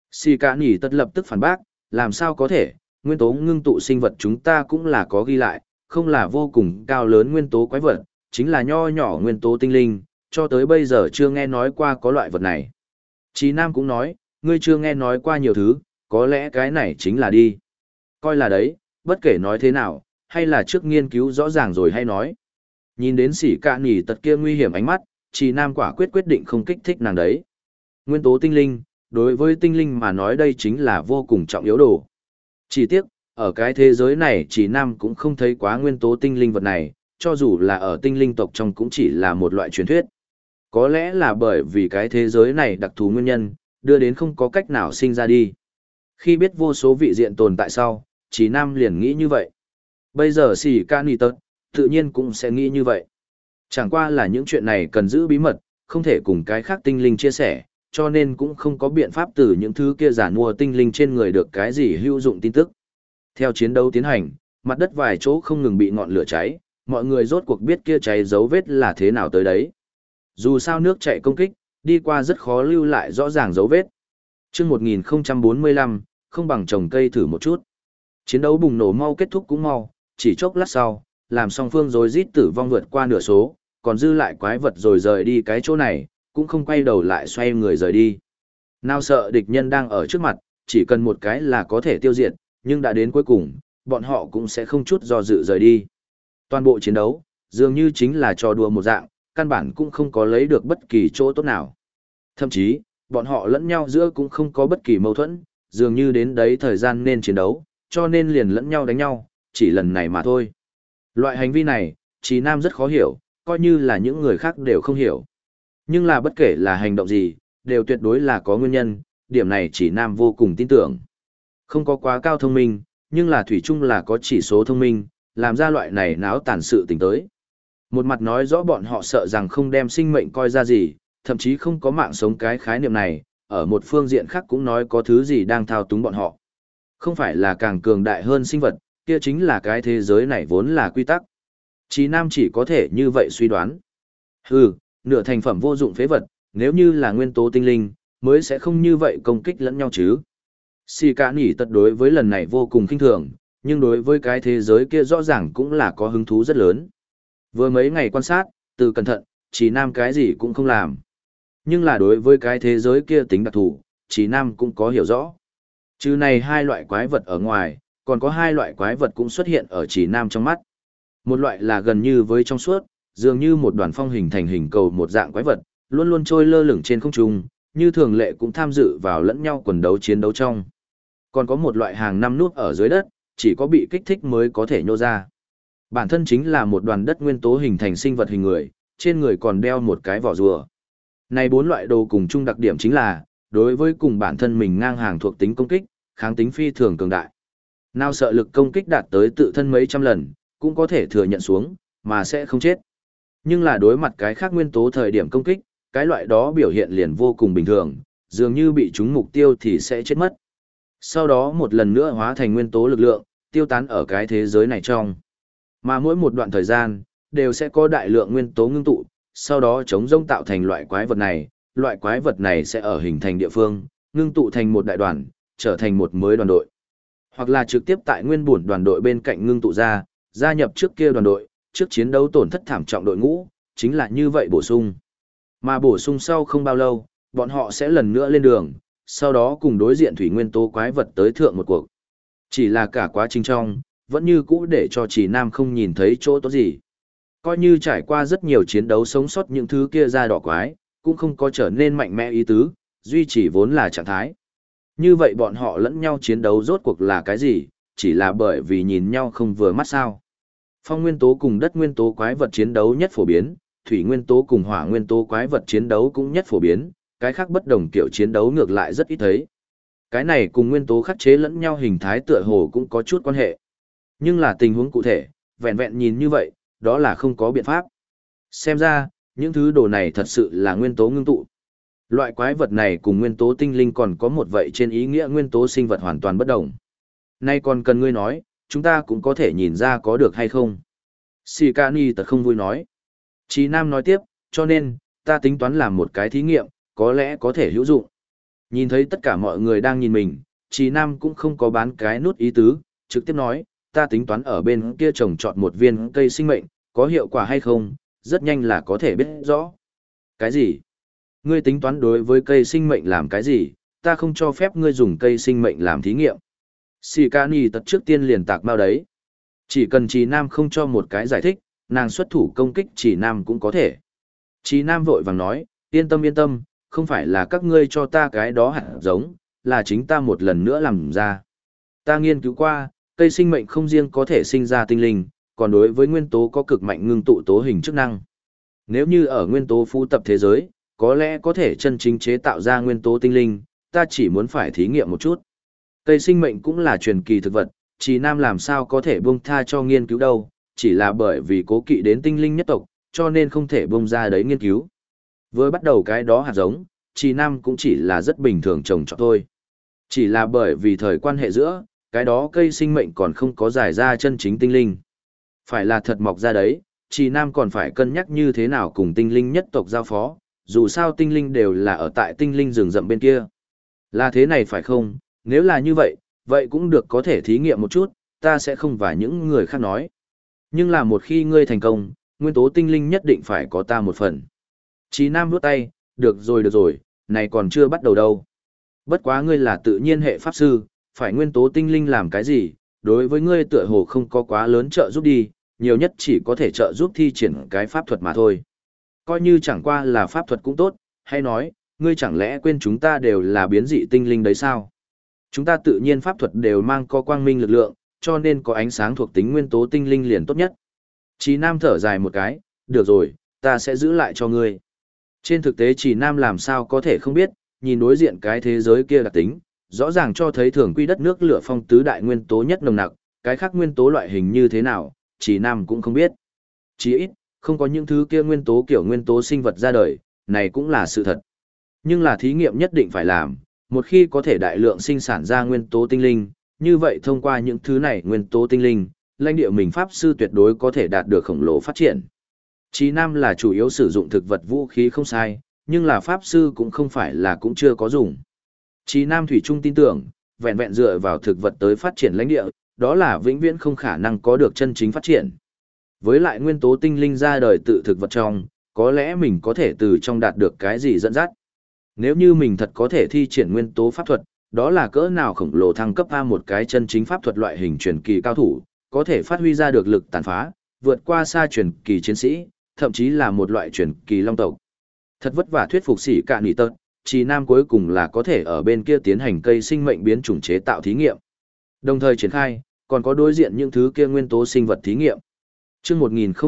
Sikani tất lập tức phản bác, làm sao có thể, nguyên tố ngưng tụ sinh vật chúng ta cũng là có ghi lại, không là vô cùng cao lớn nguyên tố quái vật, chính là nho nhỏ nguyên tố tinh linh, cho tới bây giờ chưa nghe nói qua có loại vật này. Chí Nam cũng nói, ngươi chưa nghe nói qua nhiều thứ, có lẽ cái này chính là đi. Coi là đấy, bất kể nói thế nào, hay là trước nghiên cứu rõ ràng rồi hay nói. Nhìn đến sỉ cạn nỉ tật kia nguy hiểm ánh mắt, Chí Nam quả quyết định không kích thích nàng đấy. Nguyên tố tinh linh, đối với tinh linh mà nói đây chính là vô cùng trọng yếu đồ. Chỉ tiếc, ở cái thế giới này Chí Nam cũng không thấy quá nguyên tố tinh linh vật này, cho dù là ở tinh linh tộc trong cũng chỉ là một loại truyền thuyết. Có lẽ là bởi vì cái thế giới này đặc thù nguyên nhân, đưa đến không có cách nào sinh ra đi. Khi biết vô số vị diện tồn tại sau, Chí Nam liền nghĩ như vậy. Bây giờ xỉ ca nì tật, tự nhiên cũng sẽ nghĩ như vậy. Chẳng qua là những chuyện này cần giữ bí mật, không thể cùng cái khác tinh linh chia sẻ, cho nên cũng không có biện pháp từ những thứ kia giả mua tinh linh trên người được cái gì hữu dụng tin tức. Theo chiến đấu tiến hành, mặt đất vài chỗ không ngừng bị ngọn lửa cháy, mọi người rốt cuộc biết kia cháy dấu vết là thế nào tới đấy. Dù sao nước chạy công kích, đi qua rất khó lưu lại rõ ràng dấu vết. Chương 1045, không bằng trồng cây thử một chút. Chiến đấu bùng nổ mau kết thúc cũng mau, chỉ chốc lát sau, làm song phương rồi rít tử vong vượt qua nửa số, còn dư lại quái vật rồi rời đi cái chỗ này, cũng không quay đầu lại xoay người rời đi. Nào sợ địch nhân đang ở trước mặt, chỉ cần một cái là có thể tiêu diệt, nhưng đã đến cuối cùng, bọn họ cũng sẽ không chút do dự rời đi. Toàn bộ chiến đấu, dường như chính là trò đùa một dạng, căn bản cũng không có lấy được bất kỳ chỗ tốt nào. Thậm chí, bọn họ lẫn nhau giữa cũng không có bất kỳ mâu thuẫn, dường như đến đấy thời gian nên chiến đấu, cho nên liền lẫn nhau đánh nhau, chỉ lần này mà thôi. Loại hành vi này, Trí Nam rất khó hiểu, coi như là những người khác đều không hiểu. Nhưng là bất kể là hành động gì, đều tuyệt đối là có nguyên nhân, điểm này Trí Nam vô cùng tin tưởng. Không có quá cao thông minh, nhưng là thủy chung là có chỉ số thông minh, làm ra loại này náo tàn sự tình tới. Một mặt nói rõ bọn họ sợ rằng không đem sinh mệnh coi ra gì, thậm chí không có mạng sống cái khái niệm này, ở một phương diện khác cũng nói có thứ gì đang thao túng bọn họ. Không phải là càng cường đại hơn sinh vật, kia chính là cái thế giới này vốn là quy tắc. Chí Nam chỉ có thể như vậy suy đoán. Hừ, nửa thành phẩm vô dụng phế vật, nếu như là nguyên tố tinh linh, mới sẽ không như vậy công kích lẫn nhau chứ. Xì cả nỉ tật đối với lần này vô cùng kinh thường, nhưng đối với cái thế giới kia rõ ràng cũng là có hứng thú rất lớn. Vừa mấy ngày quan sát, từ cẩn thận, Chí Nam cái gì cũng không làm. Nhưng là đối với cái thế giới kia tính đặc thù, Chí Nam cũng có hiểu rõ. Trừ này hai loại quái vật ở ngoài, còn có hai loại quái vật cũng xuất hiện ở Chí Nam trong mắt. Một loại là gần như với trong suốt, dường như một đoàn phong hình thành hình cầu một dạng quái vật, luôn luôn trôi lơ lửng trên không trung, như thường lệ cũng tham dự vào lẫn nhau quần đấu chiến đấu trong. Còn có một loại hàng năm nút ở dưới đất, chỉ có bị kích thích mới có thể nhô ra. Bản thân chính là một đoàn đất nguyên tố hình thành sinh vật hình người, trên người còn đeo một cái vỏ rùa. Này bốn loại đồ cùng chung đặc điểm chính là, đối với cùng bản thân mình ngang hàng thuộc tính công kích, kháng tính phi thường cường đại. Nào sợ lực công kích đạt tới tự thân mấy trăm lần, cũng có thể thừa nhận xuống, mà sẽ không chết. Nhưng là đối mặt cái khác nguyên tố thời điểm công kích, cái loại đó biểu hiện liền vô cùng bình thường, dường như bị trúng mục tiêu thì sẽ chết mất. Sau đó một lần nữa hóa thành nguyên tố lực lượng, tiêu tán ở cái thế giới này trong. Mà mỗi một đoạn thời gian, đều sẽ có đại lượng nguyên tố ngưng tụ, sau đó chống rông tạo thành loại quái vật này sẽ ở hình thành địa phương, ngưng tụ thành một đại đoàn, trở thành một mới đoàn đội. Hoặc là trực tiếp tại nguyên bổn đoàn đội bên cạnh ngưng tụ ra, gia nhập trước kia đoàn đội, trước chiến đấu tổn thất thảm trọng đội ngũ, chính là như vậy bổ sung. Mà bổ sung sau không bao lâu, bọn họ sẽ lần nữa lên đường, sau đó cùng đối diện thủy nguyên tố quái vật tới thượng một cuộc. Chỉ là cả quá trình trong, vẫn như cũ để cho Chỉ Nam không nhìn thấy chỗ tốt gì. Coi như trải qua rất nhiều chiến đấu sống sót những thứ kia ra đỏ quái, cũng không có trở nên mạnh mẽ ý tứ, duy trì vốn là trạng thái. Như vậy bọn họ lẫn nhau chiến đấu rốt cuộc là cái gì, chỉ là bởi vì nhìn nhau không vừa mắt sao. Phong nguyên tố cùng đất nguyên tố quái vật chiến đấu nhất phổ biến, thủy nguyên tố cùng hỏa nguyên tố quái vật chiến đấu cũng nhất phổ biến, cái khác bất đồng kiểu chiến đấu ngược lại rất ít thấy. Cái này cùng nguyên tố khắc chế lẫn nhau hình thái tựa hồ cũng có chút quan hệ. Nhưng là tình huống cụ thể, vẹn vẹn nhìn như vậy, đó là không có biện pháp. Xem ra, những thứ đồ này thật sự là nguyên tố ngưng tụ. Loại quái vật này cùng nguyên tố tinh linh còn có một vậy trên ý nghĩa nguyên tố sinh vật hoàn toàn bất đồng. Nay còn cần ngươi nói, chúng ta cũng có thể nhìn ra có được hay không. Sikani tật không vui nói. Chí Nam nói tiếp, cho nên, ta tính toán làm một cái thí nghiệm, có lẽ có thể hữu dụng. Nhìn thấy tất cả mọi người đang nhìn mình, Chí Nam cũng không có bán cái nút ý tứ, trực tiếp nói, ta tính toán ở bên kia trồng trọt một viên cây sinh mệnh, có hiệu quả hay không, rất nhanh là có thể biết rõ. Cái gì? Ngươi tính toán đối với cây sinh mệnh làm cái gì, ta không cho phép ngươi dùng cây sinh mệnh làm thí nghiệm. Sikani tật trước tiên liền tạc bao đấy. Chỉ cần Chí Nam không cho một cái giải thích, nàng xuất thủ công kích Chí Nam cũng có thể. Chí Nam vội vàng nói, yên tâm, không phải là các ngươi cho ta cái đó hạt giống, là chính ta một lần nữa làm ra. Ta nghiên cứu qua, cây sinh mệnh không riêng có thể sinh ra tinh linh, còn đối với nguyên tố có cực mạnh ngưng tụ tố hình chức năng. Nếu như ở nguyên tố phú tập thế giới, có lẽ có thể chân chính chế tạo ra nguyên tố tinh linh, ta chỉ muốn phải thí nghiệm một chút. Cây sinh mệnh cũng là truyền kỳ thực vật, Chí Nam làm sao có thể buông tha cho nghiên cứu đâu, chỉ là bởi vì cố kỵ đến tinh linh nhất tộc, cho nên không thể bông ra đấy nghiên cứu. Vừa bắt đầu cái đó hạt giống, Trì Nam cũng chỉ là rất bình thường trồng trọt thôi. Chỉ là bởi vì thời quan hệ giữa, cái đó cây sinh mệnh còn không có giải ra chân chính tinh linh. Phải là thật mọc ra đấy, Trì Nam còn phải cân nhắc như thế nào cùng tinh linh nhất tộc giao phó, dù sao tinh linh đều là ở tại tinh linh rừng rậm bên kia. Là thế này phải không? Nếu là như vậy, vậy cũng được, có thể thí nghiệm một chút, ta sẽ không và những người khác nói. Nhưng là một khi ngươi thành công, nguyên tố tinh linh nhất định phải có ta một phần. Chí Nam vuốt tay, được rồi, này còn chưa bắt đầu đâu. Bất quá ngươi là tự nhiên hệ pháp sư, phải nguyên tố tinh linh làm cái gì, đối với ngươi tựa hồ không có quá lớn trợ giúp đi, nhiều nhất chỉ có thể trợ giúp thi triển cái pháp thuật mà thôi. Coi như chẳng qua là pháp thuật cũng tốt, hay nói, ngươi chẳng lẽ quên chúng ta đều là biến dị tinh linh đấy sao? Chúng ta tự nhiên pháp thuật đều mang có quang minh lực lượng, cho nên có ánh sáng thuộc tính nguyên tố tinh linh liền tốt nhất. Chí Nam thở dài một cái, được rồi, ta sẽ giữ lại cho ngươi. Trên thực tế Chí Nam làm sao có thể không biết, nhìn đối diện cái thế giới kia đặc tính, rõ ràng cho thấy thường quy đất nước lửa phong tứ đại nguyên tố nhất nồng nặc, cái khác nguyên tố loại hình như thế nào, Chí Nam cũng không biết. Chí ít, không có những thứ kia nguyên tố kiểu nguyên tố sinh vật ra đời, này cũng là sự thật. Nhưng là thí nghiệm nhất định phải làm, một khi có thể đại lượng sinh sản ra nguyên tố tinh linh, như vậy thông qua những thứ này nguyên tố tinh linh, lãnh địa mình pháp sư tuyệt đối có thể đạt được khổng lồ phát triển. Chí Nam là chủ yếu sử dụng thực vật vũ khí không sai, nhưng là pháp sư cũng không phải là cũng chưa có dùng. Chí Nam thủy chung tin tưởng, vẹn vẹn dựa vào thực vật tới phát triển lãnh địa, đó là vĩnh viễn không khả năng có được chân chính phát triển. Với lại nguyên tố tinh linh ra đời tự thực vật trong, có lẽ mình có thể từ trong đạt được cái gì dẫn dắt. Nếu như mình thật có thể thi triển nguyên tố pháp thuật, đó là cỡ nào khổng lồ thăng cấp A một cái chân chính pháp thuật loại hình truyền kỳ cao thủ, có thể phát huy ra được lực tàn phá, vượt qua xa truyền kỳ chiến sĩ, thậm chí là một loại truyền kỳ long tộc. Thật vất vả thuyết phục sĩ cạn nỉ tật, Chí Nam cuối cùng là có thể ở bên kia tiến hành cây sinh mệnh biến chủng chế tạo thí nghiệm. Đồng thời triển khai, còn có đối diện những thứ kia nguyên tố sinh vật thí nghiệm. Chương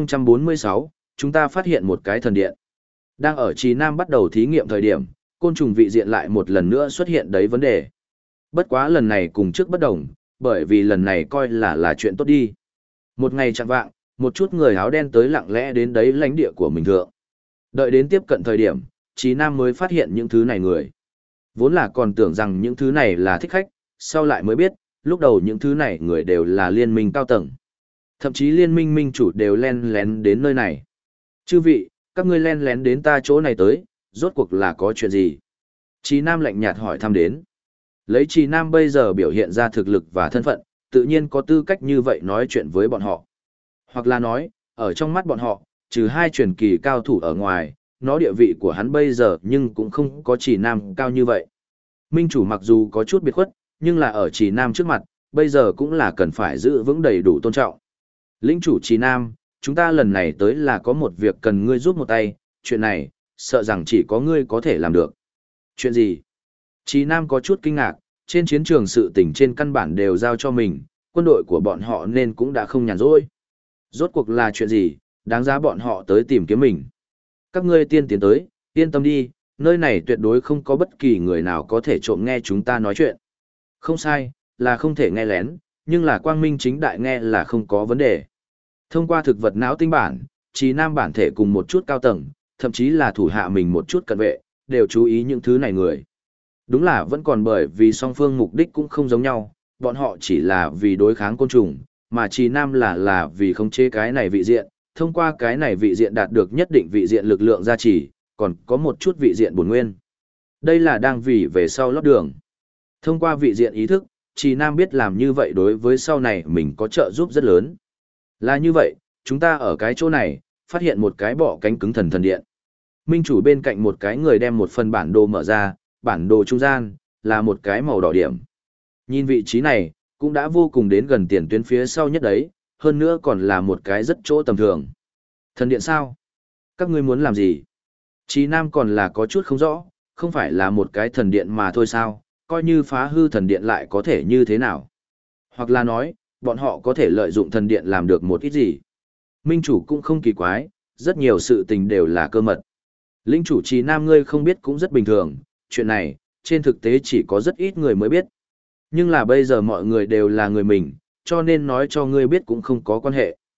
1046, chúng ta phát hiện một cái thần điện. Đang ở Chí Nam bắt đầu thí nghiệm thời điểm, côn trùng vị diện lại một lần nữa xuất hiện đấy vấn đề. Bất quá lần này cùng trước bất đồng, bởi vì lần này coi là chuyện tốt đi. Một ngày chẳng vạng, một chút người áo đen tới lặng lẽ đến đấy lãnh địa của mình thượng. Đợi đến tiếp cận thời điểm, Chí Nam mới phát hiện những thứ này người. Vốn là còn tưởng rằng những thứ này là thích khách, sau lại mới biết, lúc đầu những thứ này người đều là liên minh cao tầng. Thậm chí liên minh minh chủ đều len lén đến nơi này. Chư vị, các ngươi len lén đến ta chỗ này tới, rốt cuộc là có chuyện gì? Chí Nam lạnh nhạt hỏi thăm đến. Lấy Chí Nam bây giờ biểu hiện ra thực lực và thân phận, tự nhiên có tư cách như vậy nói chuyện với bọn họ. Hoặc là nói, ở trong mắt bọn họ, trừ hai truyền kỳ cao thủ ở ngoài, nó địa vị của hắn bây giờ nhưng cũng không có Chí Nam cao như vậy. Minh chủ mặc dù có chút biệt khuất, nhưng là ở Chí Nam trước mặt, bây giờ cũng là cần phải giữ vững đầy đủ tôn trọng. Lĩnh chủ Chí Nam, chúng ta lần này tới là có một việc cần ngươi giúp một tay, chuyện này, sợ rằng chỉ có ngươi có thể làm được. Chuyện gì? Chí Nam có chút kinh ngạc, trên chiến trường sự tình trên căn bản đều giao cho mình, quân đội của bọn họ nên cũng đã không nhàn rỗi. Rốt cuộc là chuyện gì, đáng giá bọn họ tới tìm kiếm mình. Các ngươi tiên tiến tới, yên tâm đi, nơi này tuyệt đối không có bất kỳ người nào có thể trộm nghe chúng ta nói chuyện. Không sai, là không thể nghe lén, nhưng là quang minh chính đại nghe là không có vấn đề. Thông qua thực vật não tinh bản, Chí Nam bản thể cùng một chút cao tầng, thậm chí là thủ hạ mình một chút cận vệ, đều chú ý những thứ này người. Đúng là vẫn còn bởi vì song phương mục đích cũng không giống nhau, bọn họ chỉ là vì đối kháng côn trùng, mà Chí Nam là vì khống chế cái này vị diện, thông qua cái này vị diện đạt được nhất định vị diện lực lượng gia trì, còn có một chút vị diện bổn nguyên. Đây là đang vì về sau lót đường. Thông qua vị diện ý thức, Chí Nam biết làm như vậy đối với sau này mình có trợ giúp rất lớn. Là như vậy, chúng ta ở cái chỗ này, phát hiện một cái bọ cánh cứng thần điện. Minh chủ bên cạnh một cái người đem một phần bản đồ mở ra, bản đồ trung gian, là một cái màu đỏ điểm. Nhìn vị trí này, cũng đã vô cùng đến gần tiền tuyến phía sau nhất đấy, hơn nữa còn là một cái rất chỗ tầm thường. Thần điện sao? Các ngươi muốn làm gì? Chí Nam còn là có chút không rõ, không phải là một cái thần điện mà thôi sao, coi như phá hư thần điện lại có thể như thế nào? Hoặc là nói, bọn họ có thể lợi dụng thần điện làm được một ít gì? Minh chủ cũng không kỳ quái, rất nhiều sự tình đều là cơ mật. Lĩnh chủ Chí Nam ngươi không biết cũng rất bình thường, chuyện này, trên thực tế chỉ có rất ít người mới biết. Nhưng là bây giờ mọi người đều là người mình, cho nên nói cho ngươi biết cũng không có quan hệ.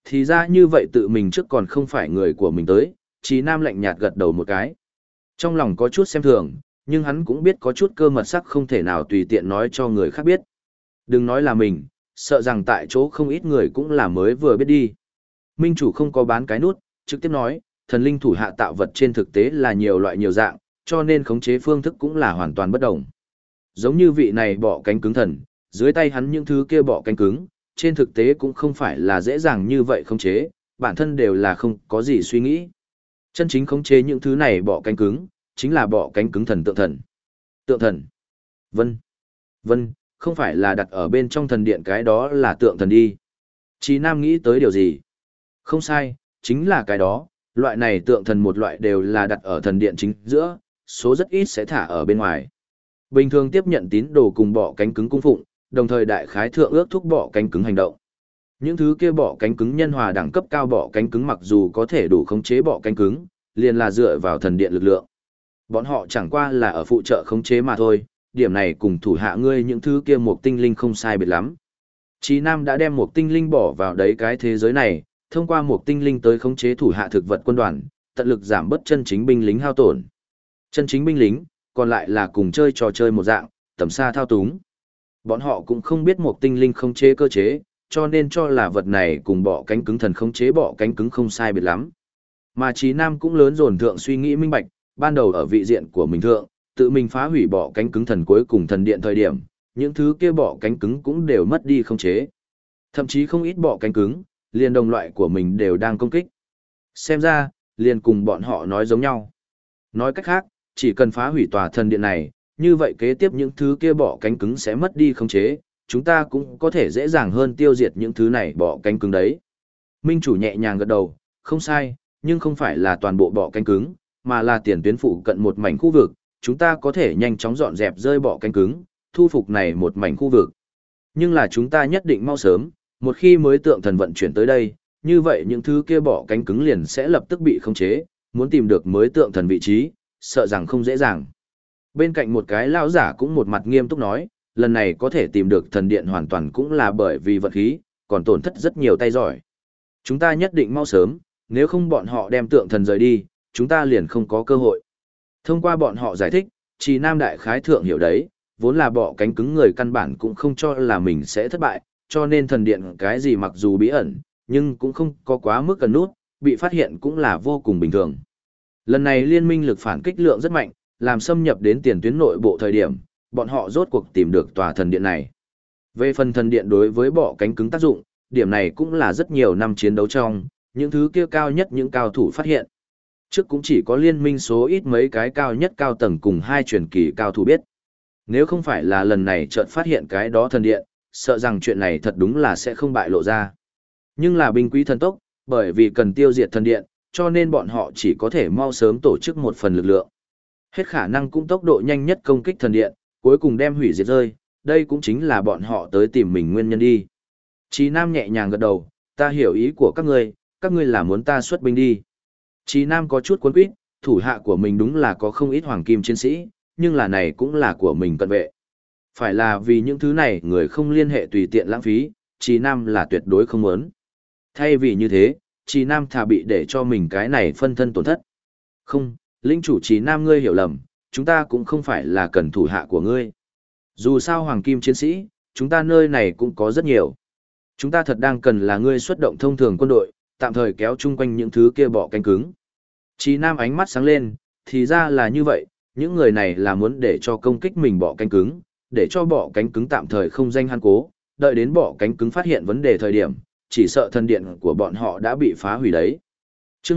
Thì ra như vậy tự mình trước còn không phải người của mình tới, Trí Nam lạnh nhạt gật đầu một cái. Trong lòng có chút xem thường, nhưng hắn cũng biết có chút cơ mật sắc không thể nào tùy tiện nói cho người khác biết. Đừng nói là mình, sợ rằng tại chỗ không ít người cũng là mới vừa biết đi. Minh chủ không có bán cái nút, trực tiếp nói, thần linh thủ hạ tạo vật trên thực tế là nhiều loại nhiều dạng, cho nên khống chế phương thức cũng là hoàn toàn bất đồng. Giống như vị này bọ cánh cứng thần, dưới tay hắn những thứ kia bọ cánh cứng, trên thực tế cũng không phải là dễ dàng như vậy khống chế, bản thân đều là không có gì suy nghĩ. Chân chính khống chế những thứ này bọ cánh cứng, chính là bọ cánh cứng thần tượng thần. Tượng thần. Vân. Vân, không phải là đặt ở bên trong thần điện cái đó là tượng thần đi. Chí Nam nghĩ tới điều gì? Không sai, chính là cái đó, loại này tượng thần một loại đều là đặt ở thần điện chính giữa, số rất ít sẽ thả ở bên ngoài. Bình thường tiếp nhận tín đồ cùng bọ cánh cứng cung phụng, đồng thời đại khái thượng ước thúc bọ cánh cứng hành động. Những thứ kia bọ cánh cứng nhân hòa đẳng cấp cao bọ cánh cứng mặc dù có thể đủ khống chế bọ cánh cứng, liền là dựa vào thần điện lực lượng. Bọn họ chẳng qua là ở phụ trợ khống chế mà thôi, điểm này cùng thủ hạ ngươi những thứ kia một tinh linh không sai biệt lắm. Chí Nam đã đem một tinh linh bỏ vào đấy cái thế giới này, thông qua một tinh linh tới khống chế thủ hạ thực vật quân đoàn, tận lực giảm bớt chân chính binh lính hao tổn. Chân chính binh lính, còn lại là cùng chơi trò chơi một dạng, tầm xa thao túng. Bọn họ cũng không biết một tinh linh khống chế cơ chế, cho nên cho là vật này cùng bọ cánh cứng thần khống chế bọ cánh cứng không sai biệt lắm. Mà Chí Nam cũng lớn dồn thượng suy nghĩ minh bạch, ban đầu ở vị diện của mình thượng, tự mình phá hủy bọ cánh cứng thần cuối cùng thần điện thời điểm, những thứ kia bọ cánh cứng cũng đều mất đi khống chế. Thậm chí không ít bọ cánh cứng, liền đồng loại của mình đều đang công kích. Xem ra, liền cùng bọn họ nói giống nhau. Nói cách khác, chỉ cần phá hủy tòa thần điện này, như vậy kế tiếp những thứ kia bọ cánh cứng sẽ mất đi khống chế, chúng ta cũng có thể dễ dàng hơn tiêu diệt những thứ này bọ cánh cứng đấy. Minh chủ nhẹ nhàng gật đầu, không sai, nhưng không phải là toàn bộ bọ cánh cứng, mà là tiền tuyến phụ cận một mảnh khu vực, chúng ta có thể nhanh chóng dọn dẹp rơi bọ cánh cứng, thu phục này một mảnh khu vực. Nhưng là chúng ta nhất định mau sớm, một khi mới tượng thần vận chuyển tới đây, như vậy những thứ kia bọ cánh cứng liền sẽ lập tức bị khống chế, muốn tìm được mới tượng thần vị trí, sợ rằng không dễ dàng. Bên cạnh một cái lão giả cũng một mặt nghiêm túc nói, lần này có thể tìm được thần điện hoàn toàn cũng là bởi vì vật khí, còn tổn thất rất nhiều tay giỏi. Chúng ta nhất định mau sớm, nếu không bọn họ đem tượng thần rời đi, chúng ta liền không có cơ hội. Thông qua bọn họ giải thích, Trì Nam đại khái thượng hiểu đấy, vốn là bọ cánh cứng người căn bản cũng không cho là mình sẽ thất bại, cho nên thần điện cái gì mặc dù bí ẩn, nhưng cũng không có quá mức cần nút, bị phát hiện cũng là vô cùng bình thường. Lần này liên minh lực phản kích lượng rất mạnh, làm xâm nhập đến tiền tuyến nội bộ thời điểm, bọn họ rốt cuộc tìm được tòa thần điện này. Về phần thần điện đối với bọ cánh cứng tác dụng, điểm này cũng là rất nhiều năm chiến đấu trong, những thứ kia cao nhất những cao thủ phát hiện. Trước cũng chỉ có liên minh số ít mấy cái cao nhất cao tầng cùng hai truyền kỳ cao thủ biết. Nếu không phải là lần này chợt phát hiện cái đó thần điện, sợ rằng chuyện này thật đúng là sẽ không bại lộ ra. Nhưng là binh quý thần tốc, bởi vì cần tiêu diệt thần điện, cho nên bọn họ chỉ có thể mau sớm tổ chức một phần lực lượng. Hết khả năng cũng tốc độ nhanh nhất công kích thần điện, cuối cùng đem hủy diệt rơi, đây cũng chính là bọn họ tới tìm mình nguyên nhân đi. Chí Nam nhẹ nhàng gật đầu, ta hiểu ý của các ngươi là muốn ta xuất binh đi. Chí Nam có chút cuốn quýt, thủ hạ của mình đúng là có không ít hoàng kim chiến sĩ, nhưng là này cũng là của mình cận vệ. Phải là vì những thứ này người không liên hệ tùy tiện lãng phí, Chí Nam là tuyệt đối không muốn. Thay vì như thế, Chí Nam thà bị để cho mình cái này phân thân tổn thất. Không, linh chủ Chí Nam ngươi hiểu lầm, chúng ta cũng không phải là cần thủ hạ của ngươi. Dù sao hoàng kim chiến sĩ, chúng ta nơi này cũng có rất nhiều. Chúng ta thật đang cần là ngươi xuất động thông thường quân đội, tạm thời kéo chung quanh những thứ kia bọ cánh cứng. Chí Nam ánh mắt sáng lên, thì ra là như vậy, những người này là muốn để cho công kích mình bọ cánh cứng, để cho bọ cánh cứng tạm thời không danh hắn cố, đợi đến bọ cánh cứng phát hiện vấn đề thời điểm, chỉ sợ thần điện của bọn họ đã bị phá hủy đấy. Trước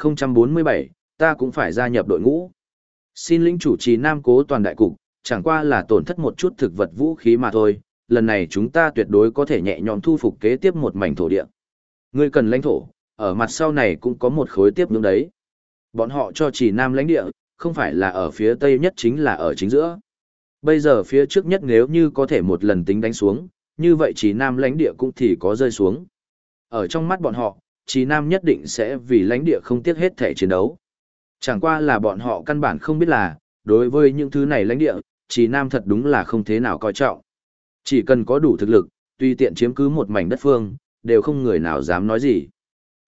1047, ta cũng phải gia nhập đội ngũ. Xin lĩnh chủ trì Nam cố toàn đại cục, chẳng qua là tổn thất một chút thực vật vũ khí mà thôi, lần này chúng ta tuyệt đối có thể nhẹ nhõm thu phục kế tiếp một mảnh thổ địa. Ngươi cần lãnh thổ, ở mặt sau này cũng có một khối tiếp những đấy. Bọn họ cho trì Nam lãnh địa, không phải là ở phía tây nhất chính là ở chính giữa. Bây giờ phía trước nhất nếu như có thể một lần tính đánh xuống, như vậy trì Nam lãnh địa cũng thì có rơi xuống. Ở trong mắt bọn họ, trì Nam nhất định sẽ vì lãnh địa không tiếc hết thể chiến đấu. Chẳng qua là bọn họ căn bản không biết là, đối với những thứ này lãnh địa, trì Nam thật đúng là không thế nào coi trọng. Chỉ cần có đủ thực lực, tùy tiện chiếm cứ một mảnh đất phương, đều không người nào dám nói gì.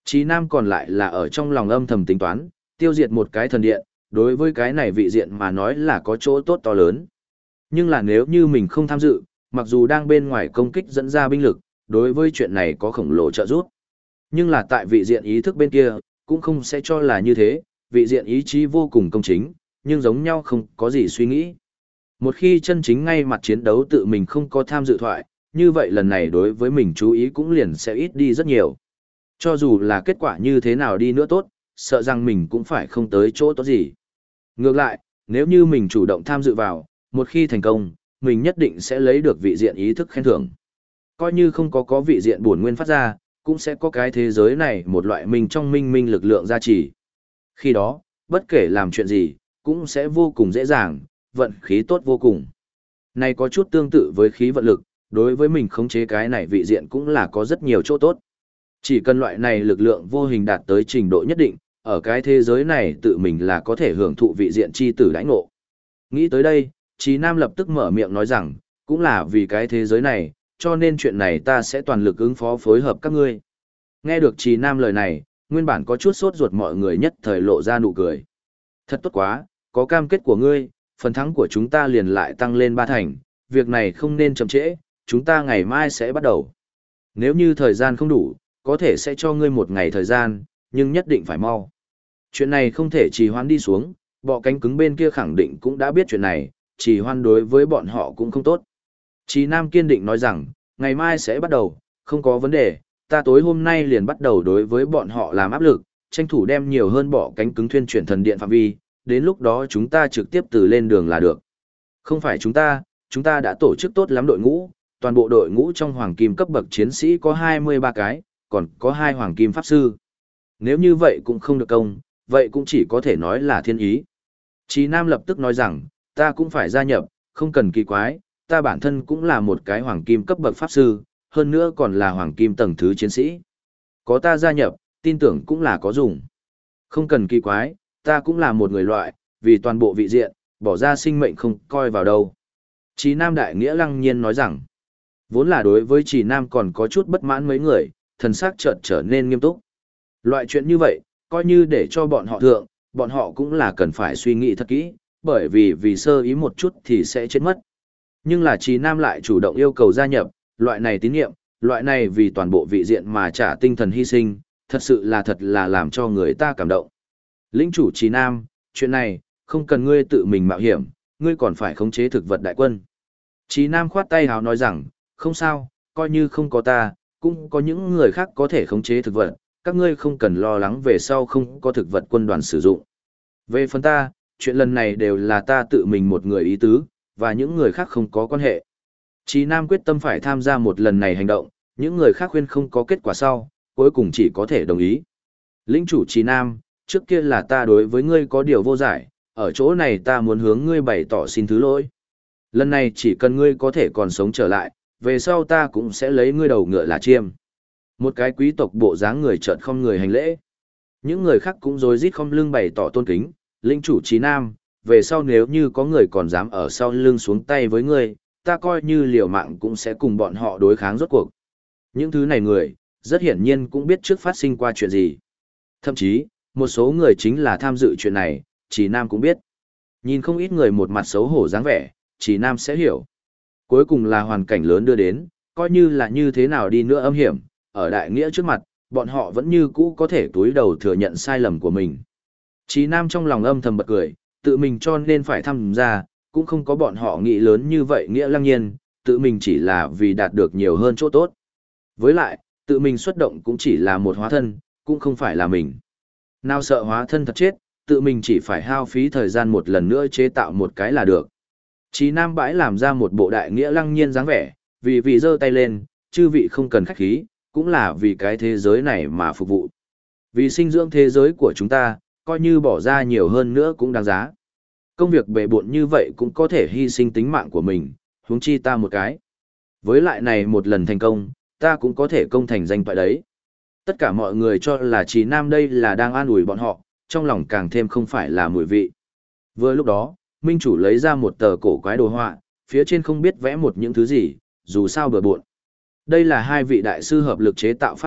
Chí Nam còn lại là ở trong lòng âm thầm tính toán, tiêu diệt một cái thần điện, đối với cái này vị diện mà nói là có chỗ tốt to lớn. Nhưng là nếu như mình không tham dự, mặc dù đang bên ngoài công kích dẫn ra binh lực, đối với chuyện này có khổng lồ trợ giúp. Nhưng là tại vị diện ý thức bên kia, cũng không sẽ cho là như thế, vị diện ý chí vô cùng công chính, nhưng giống nhau không có gì suy nghĩ. Một khi chân chính ngay mặt chiến đấu tự mình không có tham dự thoại, như vậy lần này đối với mình chú ý cũng liền sẽ ít đi rất nhiều. Cho dù là kết quả như thế nào đi nữa tốt, sợ rằng mình cũng phải không tới chỗ tốt gì. Ngược lại, nếu như mình chủ động tham dự vào, một khi thành công, mình nhất định sẽ lấy được vị diện ý thức khen thưởng. Coi như không có vị diện bổn nguyên phát ra, cũng sẽ có cái thế giới này một loại mình trong minh lực lượng gia trì. Khi đó, bất kể làm chuyện gì, cũng sẽ vô cùng dễ dàng, vận khí tốt vô cùng. Này có chút tương tự với khí vận lực, đối với mình khống chế cái này vị diện cũng là có rất nhiều chỗ tốt. Chỉ cần loại này lực lượng vô hình đạt tới trình độ nhất định, ở cái thế giới này tự mình là có thể hưởng thụ vị diện chi tử đãi ngộ. Nghĩ tới đây, Chí Nam lập tức mở miệng nói rằng, cũng là vì cái thế giới này, cho nên chuyện này ta sẽ toàn lực ứng phó phối hợp các ngươi. Nghe được Chí Nam lời này, nguyên bản có chút sốt ruột mọi người nhất thời lộ ra nụ cười. Thật tốt quá, có cam kết của ngươi, phần thắng của chúng ta liền lại tăng lên 3 thành, việc này không nên chậm trễ, chúng ta ngày mai sẽ bắt đầu. Nếu như thời gian không đủ, có thể sẽ cho ngươi một ngày thời gian, nhưng nhất định phải mau. Chuyện này không thể trì hoãn đi xuống, bọ cánh cứng bên kia khẳng định cũng đã biết chuyện này, trì hoãn đối với bọn họ cũng không tốt. Chí Nam kiên định nói rằng, ngày mai sẽ bắt đầu, không có vấn đề, ta tối hôm nay liền bắt đầu đối với bọn họ làm áp lực, tranh thủ đem nhiều hơn bọ cánh cứng thuyên chuyển thần điện phạm vi, đến lúc đó chúng ta trực tiếp từ lên đường là được. Không phải chúng ta đã tổ chức tốt lắm đội ngũ, toàn bộ đội ngũ trong hoàng kim cấp bậc chiến sĩ có 23 cái, còn có 2 hoàng kim pháp sư. Nếu như vậy cũng không được công, vậy cũng chỉ có thể nói là thiên ý. Chí Nam lập tức nói rằng, ta cũng phải gia nhập, không cần kỳ quái, ta bản thân cũng là một cái hoàng kim cấp bậc pháp sư, hơn nữa còn là hoàng kim tầng thứ chiến sĩ. Có ta gia nhập, tin tưởng cũng là có dùng. Không cần kỳ quái, ta cũng là một người loại, vì toàn bộ vị diện, bỏ ra sinh mệnh không coi vào đâu. Chí Nam đại nghĩa lăng nhiên nói rằng, vốn là đối với Chí Nam còn có chút bất mãn mấy người, thần sắc chợt trở nên nghiêm túc. Loại chuyện như vậy, coi như để cho bọn họ thượng, bọn họ cũng là cần phải suy nghĩ thật kỹ, bởi vì sơ ý một chút thì sẽ chết mất. Nhưng là Chí Nam lại chủ động yêu cầu gia nhập, loại này tín nhiệm, loại này vì toàn bộ vị diện mà trả tinh thần hy sinh, thật sự là làm cho người ta cảm động. Lĩnh chủ Chí Nam, chuyện này, không cần ngươi tự mình mạo hiểm, ngươi còn phải khống chế thực vật đại quân. Chí Nam khoát tay hào nói rằng, không sao, coi như không có ta, cũng có những người khác có thể khống chế thực vật, các ngươi không cần lo lắng về sau không có thực vật quân đoàn sử dụng. Về phần ta, chuyện lần này đều là ta tự mình một người ý tứ, và những người khác không có quan hệ. Chí Nam quyết tâm phải tham gia một lần này hành động, những người khác khuyên không có kết quả sau, cuối cùng chỉ có thể đồng ý. Lĩnh chủ Chí Nam, trước kia là ta đối với ngươi có điều vô giải, ở chỗ này ta muốn hướng ngươi bày tỏ xin thứ lỗi. Lần này chỉ cần ngươi có thể còn sống trở lại, về sau ta cũng sẽ lấy ngươi đầu ngựa là chiêm. Một cái quý tộc bộ dáng người chợt không người hành lễ. Những người khác cũng rối rít không lưng bày tỏ tôn kính, lĩnh chủ Chí Nam, về sau nếu như có người còn dám ở sau lưng xuống tay với ngươi, ta coi như liều mạng cũng sẽ cùng bọn họ đối kháng rốt cuộc. Những thứ này người, rất hiển nhiên cũng biết trước phát sinh qua chuyện gì. Thậm chí, một số người chính là tham dự chuyện này, Chí Nam cũng biết. Nhìn không ít người một mặt xấu hổ dáng vẻ, Chí Nam sẽ hiểu. Cuối cùng là hoàn cảnh lớn đưa đến, coi như là như thế nào đi nữa âm hiểm, ở đại nghĩa trước mặt, bọn họ vẫn như cũ có thể túi đầu thừa nhận sai lầm của mình. Chí Nam trong lòng âm thầm bật cười, tự mình cho nên phải tham gia, cũng không có bọn họ nghĩ lớn như vậy nghĩa lăng nhiên, tự mình chỉ là vì đạt được nhiều hơn chỗ tốt. Với lại, tự mình xuất động cũng chỉ là một hóa thân, cũng không phải là mình. Nào sợ hóa thân thật chết, tự mình chỉ phải hao phí thời gian một lần nữa chế tạo một cái là được. Chí Nam bãi làm ra một bộ đại nghĩa lăng nhiên dáng vẻ, vì giơ tay lên, chư vị không cần khách khí, cũng là vì cái thế giới này mà phục vụ. Vì sinh dưỡng thế giới của chúng ta, coi như bỏ ra nhiều hơn nữa cũng đáng giá. Công việc bề bộn như vậy cũng có thể hy sinh tính mạng của mình, huống chi ta một cái. Với lại này một lần thành công, ta cũng có thể công thành danh toại đấy. Tất cả mọi người cho là Chí Nam đây là đang an ủi bọn họ, trong lòng càng thêm không phải là mùi vị. Vừa lúc đó, Minh chủ lấy ra một tờ cổ quái đồ họa, phía trên không biết vẽ một những thứ gì, dù sao bừa bộn. Đây là hai vị đại sư hợp lực chế tạo pháp trận,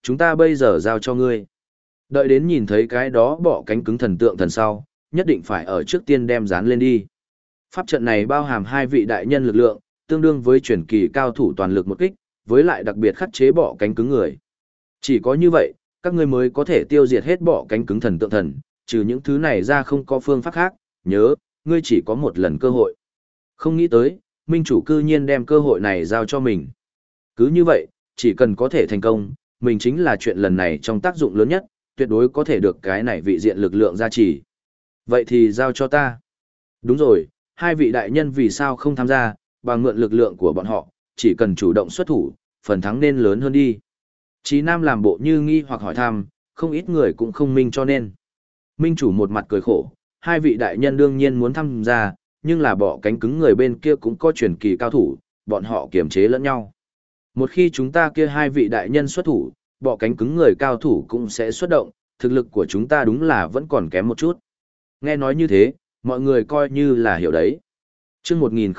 chúng ta bây giờ giao cho ngươi. Đợi đến nhìn thấy cái đó bọ cánh cứng thần tượng thần sau, nhất định phải ở trước tiên đem dán lên đi. Pháp trận này bao hàm 2 vị đại nhân lực lượng, tương đương với truyền kỳ cao thủ toàn lực một kích, với lại đặc biệt khắc chế bọ cánh cứng người. Chỉ có như vậy, các ngươi mới có thể tiêu diệt hết bọ cánh cứng thần tượng thần, trừ những thứ này ra không có phương pháp khác, nhớ, ngươi chỉ có một lần cơ hội. Không nghĩ tới, minh chủ cư nhiên đem cơ hội này giao cho mình. Cứ như vậy, chỉ cần có thể thành công, mình chính là chuyện lần này trong tác dụng lớn nhất, tuyệt đối có thể được cái này vị diện lực lượng gia trì. Vậy thì giao cho ta. Đúng rồi, 2 vị đại nhân vì sao không tham gia, bằng mượn lực lượng của bọn họ, chỉ cần chủ động xuất thủ, phần thắng nên lớn hơn đi. Chí Nam làm bộ như nghi hoặc hỏi thăm, không ít người cũng không minh cho nên. Minh chủ một mặt cười khổ, 2 vị đại nhân đương nhiên muốn tham gia, nhưng là bọ cánh cứng người bên kia cũng có truyền kỳ cao thủ, bọn họ kiềm chế lẫn nhau. Một khi chúng ta kia 2 vị đại nhân xuất thủ, bọ cánh cứng người cao thủ cũng sẽ xuất động, thực lực của chúng ta đúng là vẫn còn kém một chút. Nghe nói như thế, mọi người coi như là hiểu đấy. Trước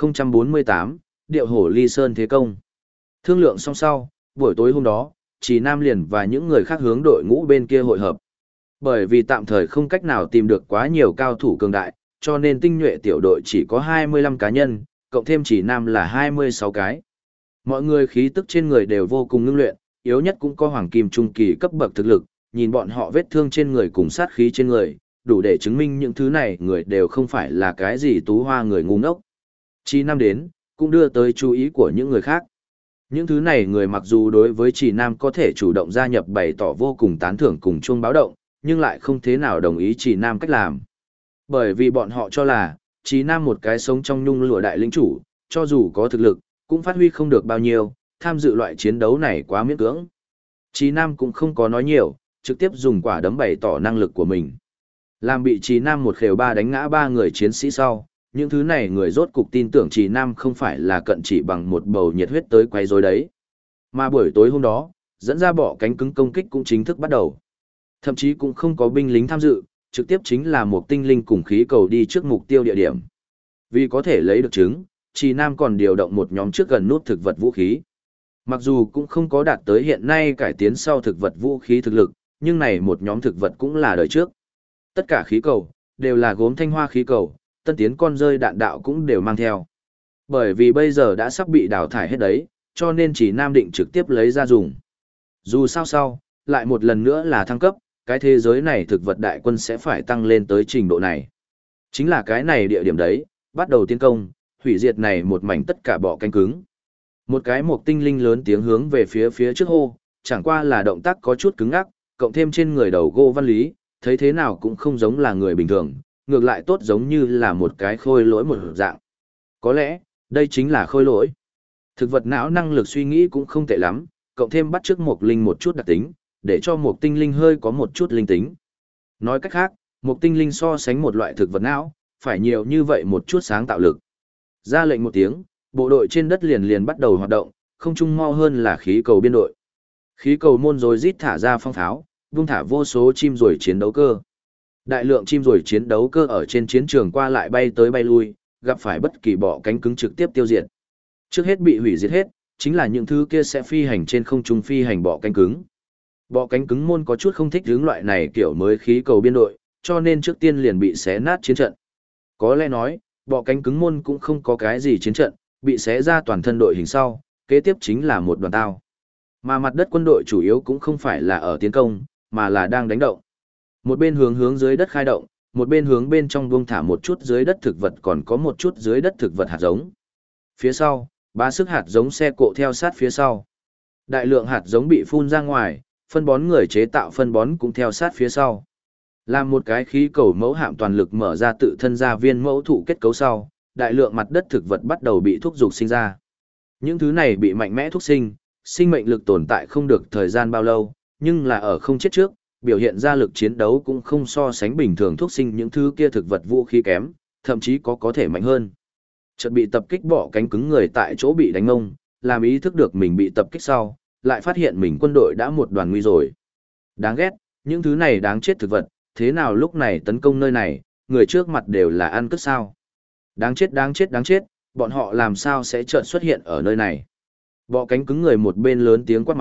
1048, Điệu Hổ Ly Sơn Thế Công. Thương lượng xong sau, buổi tối hôm đó, Chỉ Nam liền và những người khác hướng đội ngũ bên kia hội hợp. Bởi vì tạm thời không cách nào tìm được quá nhiều cao thủ cường đại, cho nên tinh nhuệ tiểu đội chỉ có 25 cá nhân, cộng thêm Chỉ Nam là 26 cái. Mọi người khí tức trên người đều vô cùng ngưng luyện, yếu nhất cũng có hoàng kim trung kỳ cấp bậc thực lực, nhìn bọn họ vết thương trên người cùng sát khí trên người, đủ để chứng minh những thứ này người đều không phải là cái gì tú hoa người ngu ngốc. Chỉ Nam đến, cũng đưa tới chú ý của những người khác. Những thứ này người mặc dù đối với Chỉ Nam có thể chủ động gia nhập bày tỏ vô cùng tán thưởng cùng chuông báo động, nhưng lại không thế nào đồng ý Chỉ Nam cách làm. Bởi vì bọn họ cho là, Chỉ Nam một cái sống trong nhung lụa đại lĩnh chủ, cho dù có thực lực, cũng phát huy không được bao nhiêu, tham dự loại chiến đấu này quá miễn cưỡng. Chỉ Nam cũng không có nói nhiều, trực tiếp dùng quả đấm bày tỏ năng lực của mình. Làm bị Chỉ Nam một khều ba đánh ngã 3 người chiến sĩ sau, những thứ này người rốt cục tin tưởng Chỉ Nam không phải là cận chỉ bằng một bầu nhiệt huyết tới quay rối đấy. Mà buổi tối hôm đó, dẫn ra bọ cánh cứng công kích cũng chính thức bắt đầu. Thậm chí cũng không có binh lính tham dự, trực tiếp chính là một tinh linh cùng khí cầu đi trước mục tiêu địa điểm. Vì có thể lấy được chứng, Chỉ Nam còn điều động một nhóm trước gần nút thực vật vũ khí. Mặc dù cũng không có đạt tới hiện nay cải tiến sau thực vật vũ khí thực lực, nhưng này một nhóm thực vật cũng là đời trước. Tất cả khí cầu, đều là gốm thanh hoa khí cầu, tân tiến con rơi đạn đạo cũng đều mang theo. Bởi vì bây giờ đã sắp bị đào thải hết đấy, cho nên Chỉ Nam định trực tiếp lấy ra dùng. Dù sao sau, lại một lần nữa là thăng cấp, cái thế giới này thực vật đại quân sẽ phải tăng lên tới trình độ này. Chính là cái này địa điểm đấy, bắt đầu tiến công, hủy diệt này một mảnh tất cả bọ cánh cứng. Một cái mộc tinh linh lớn tiếng hướng về phía trước hô, chẳng qua là động tác có chút cứng ngắc, cộng thêm trên người đầu gỗ văn lý, thấy thế nào cũng không giống là người bình thường, ngược lại tốt giống như là một cái khôi lỗi một dạng. Có lẽ, đây chính là khôi lỗi. Thực vật não năng lực suy nghĩ cũng không tệ lắm, cộng thêm bắt chước mộc linh một chút đặc tính, để cho mộc tinh linh hơi có một chút linh tính. Nói cách khác, mộc tinh linh so sánh một loại thực vật não, phải nhiều như vậy một chút sáng tạo lực. Ra lệnh một tiếng, bộ đội trên đất liền bắt đầu hoạt động, không chung mau hơn là khí cầu biên đội. Khí cầu môn rồi rít thả ra phong pháo, vung thả vô số chim rồi chiến đấu cơ. Đại lượng chim rồi chiến đấu cơ ở trên chiến trường qua lại bay tới bay lui, gặp phải bất kỳ bọ cánh cứng trực tiếp tiêu diệt. Trước hết bị hủy diệt hết, chính là những thứ kia sẽ phi hành trên không trung phi hành bọ cánh cứng. Bọ cánh cứng môn có chút không thích hướng loại này kiểu mới khí cầu biên đội, cho nên trước tiên liền bị xé nát chiến trận. Có lẽ nói, bọ cánh cứng môn cũng không có cái gì chiến trận, bị xé ra toàn thân đội hình sau, kế tiếp chính là một đoàn tao. Mà mặt đất quân đội chủ yếu cũng không phải là ở tiến công, mà là đang đánh động. Một bên hướng dưới đất khai động, một bên hướng bên trong buông thả một chút dưới đất thực vật còn có một chút dưới đất thực vật hạt giống. Phía sau, bá sức hạt giống xe cộ theo sát phía sau. Đại lượng hạt giống bị phun ra ngoài, phân bón người chế tạo phân bón cũng theo sát phía sau. Làm một cái khí cầu mẫu hạm toàn lực mở ra tự thân ra viên mẫu thụ kết cấu sau, đại lượng mặt đất thực vật bắt đầu bị thúc dục sinh ra. Những thứ này bị mạnh mẽ thúc sinh, sinh mệnh lực tồn tại không được thời gian bao lâu, nhưng là ở không chết trước, biểu hiện ra lực chiến đấu cũng không so sánh bình thường thúc sinh những thứ kia thực vật vũ khí kém, thậm chí có thể mạnh hơn. Chợt bị tập kích bỏ cánh cứng người tại chỗ bị đánh ngông, làm ý thức được mình bị tập kích sau, lại phát hiện mình quân đội đã một đoàn nguy rồi. Đáng ghét, những thứ này đáng chết thực vật, thế nào lúc này tấn công nơi này, người trước mặt đều là ăn cướp sao. Đáng chết, bọn họ làm sao sẽ chợt xuất hiện ở nơi này. Bọ cánh cứng người một bên lớn tiếng quát mắng,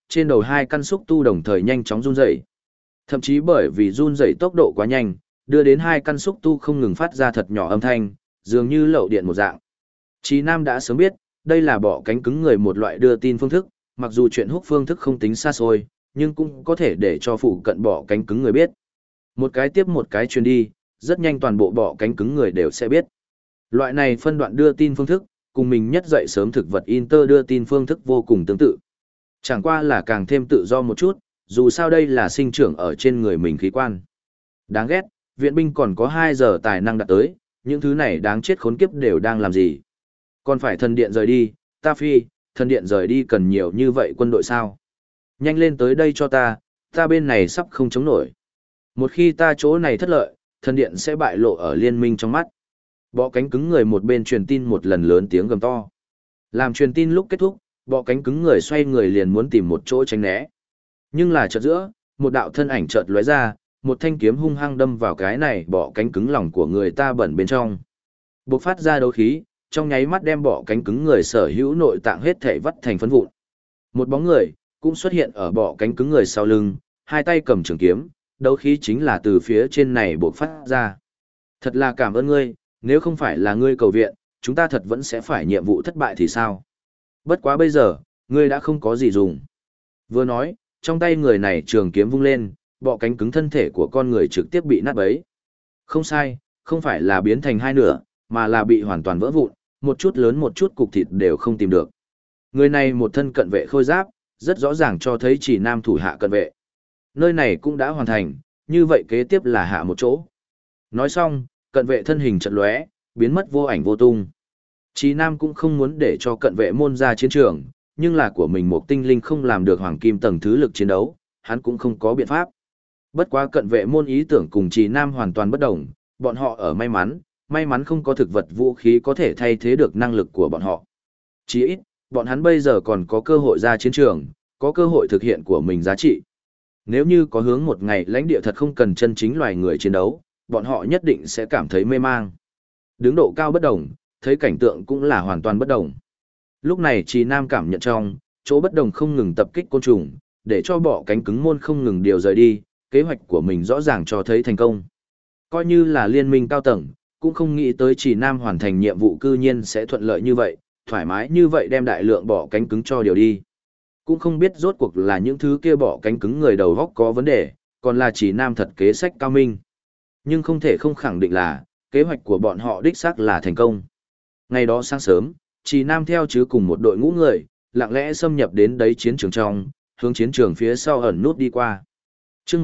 trên đầu hai căn xúc tu đồng thời nhanh chóng run rẩy. Thậm chí bởi vì run rẩy tốc độ quá nhanh, đưa đến hai căn xúc tu không ngừng phát ra thật nhỏ âm thanh, dường như lậu điện một dạng. Chí Nam đã sớm biết, đây là bọ cánh cứng người một loại đưa tin phương thức, mặc dù chuyện hút phương thức không tính xa xôi, nhưng cũng có thể để cho phụ cận bọ cánh cứng người biết. Một cái tiếp một cái truyền đi, rất nhanh toàn bộ bọ cánh cứng người đều sẽ biết. Loại này phân đoạn đưa tin phương thức, cùng mình nhất dậy sớm thực vật Inter đưa tin phương thức vô cùng tương tự. Chẳng qua là càng thêm tự do một chút, dù sao đây là sinh trưởng ở trên người mình khí quan. Đáng ghét, viện binh còn có 2 giờ tài năng đạt tới, những thứ này đáng chết khốn kiếp đều đang làm gì. Còn phải thần điện rời đi, ta phi, thần điện rời đi cần nhiều như vậy quân đội sao? Nhanh lên tới đây cho ta bên này sắp không chống nổi. Một khi ta chỗ này thất lợi, thần điện sẽ bại lộ ở liên minh trong mắt. Bọ cánh cứng người một bên truyền tin một lần lớn tiếng gầm to. Làm truyền tin lúc kết thúc, bọ cánh cứng người xoay người liền muốn tìm một chỗ tránh né. Nhưng là chợt giữa, một đạo thân ảnh chợt lóe ra, một thanh kiếm hung hăng đâm vào cái này bọ cánh cứng lòng của người ta bẩn bên trong. Bộc phát ra đấu khí, trong nháy mắt đem bọ cánh cứng người sở hữu nội tạng hết thảy vắt thành phấn vụn. Một bóng người cũng xuất hiện ở bọ cánh cứng người sau lưng, hai tay cầm trường kiếm, đấu khí chính là từ phía trên này bộc phát ra. Thật là cảm ơn ngươi, nếu không phải là ngươi cầu viện, chúng ta thật vẫn sẽ phải nhiệm vụ thất bại thì sao? Bất quá bây giờ, ngươi đã không có gì dùng. Vừa nói, trong tay người này trường kiếm vung lên, bọ cánh cứng thân thể của con người trực tiếp bị nát bấy. Không sai, không phải là biến thành hai nửa, mà là bị hoàn toàn vỡ vụn, một chút lớn một chút cục thịt đều không tìm được. Người này một thân cận vệ khôi giáp, rất rõ ràng cho thấy chỉ nam thủ hạ cận vệ. Nơi này cũng đã hoàn thành, như vậy kế tiếp là hạ một chỗ. Nói xong, cận vệ thân hình chợt lóe, biến mất vô ảnh vô tung. Chí Nam cũng không muốn để cho cận vệ môn ra chiến trường, nhưng là của mình một tinh linh không làm được hoàng kim tầng thứ lực chiến đấu, hắn cũng không có biện pháp. Bất quá cận vệ môn ý tưởng cùng Chí Nam hoàn toàn bất đồng, bọn họ ở may mắn không có thực vật vũ khí có thể thay thế được năng lực của bọn họ. Chí ít, bọn hắn bây giờ còn có cơ hội ra chiến trường, có cơ hội thực hiện của mình giá trị. Nếu như có hướng một ngày lãnh địa thật không cần chân chính loài người chiến đấu, bọn họ nhất định sẽ cảm thấy mê mang. Đứng độ cao bất đồng, thấy cảnh tượng cũng là hoàn toàn bất đồng. Lúc này Chí Nam cảm nhận trong, chỗ bất đồng không ngừng tập kích côn trùng, để cho bọ cánh cứng môn không ngừng điều rời đi, kế hoạch của mình rõ ràng cho thấy thành công. Coi như là liên minh cao tầng, cũng không nghĩ tới Chí Nam hoàn thành nhiệm vụ cư nhiên sẽ thuận lợi như vậy, thoải mái như vậy đem đại lượng bọ cánh cứng cho điều đi. Cũng không biết rốt cuộc là những thứ kia bọ cánh cứng người đầu góc có vấn đề, còn là Chí Nam thật kế sách cao minh. Nhưng không thể không khẳng định là, kế hoạch của bọn họ đích xác là thành công. Ngày đó sáng sớm, Chí Nam theo chứ cùng một đội ngũ người, lặng lẽ xâm nhập đến đấy chiến trường trong, hướng chiến trường phía sau ẩn nút đi qua. Trước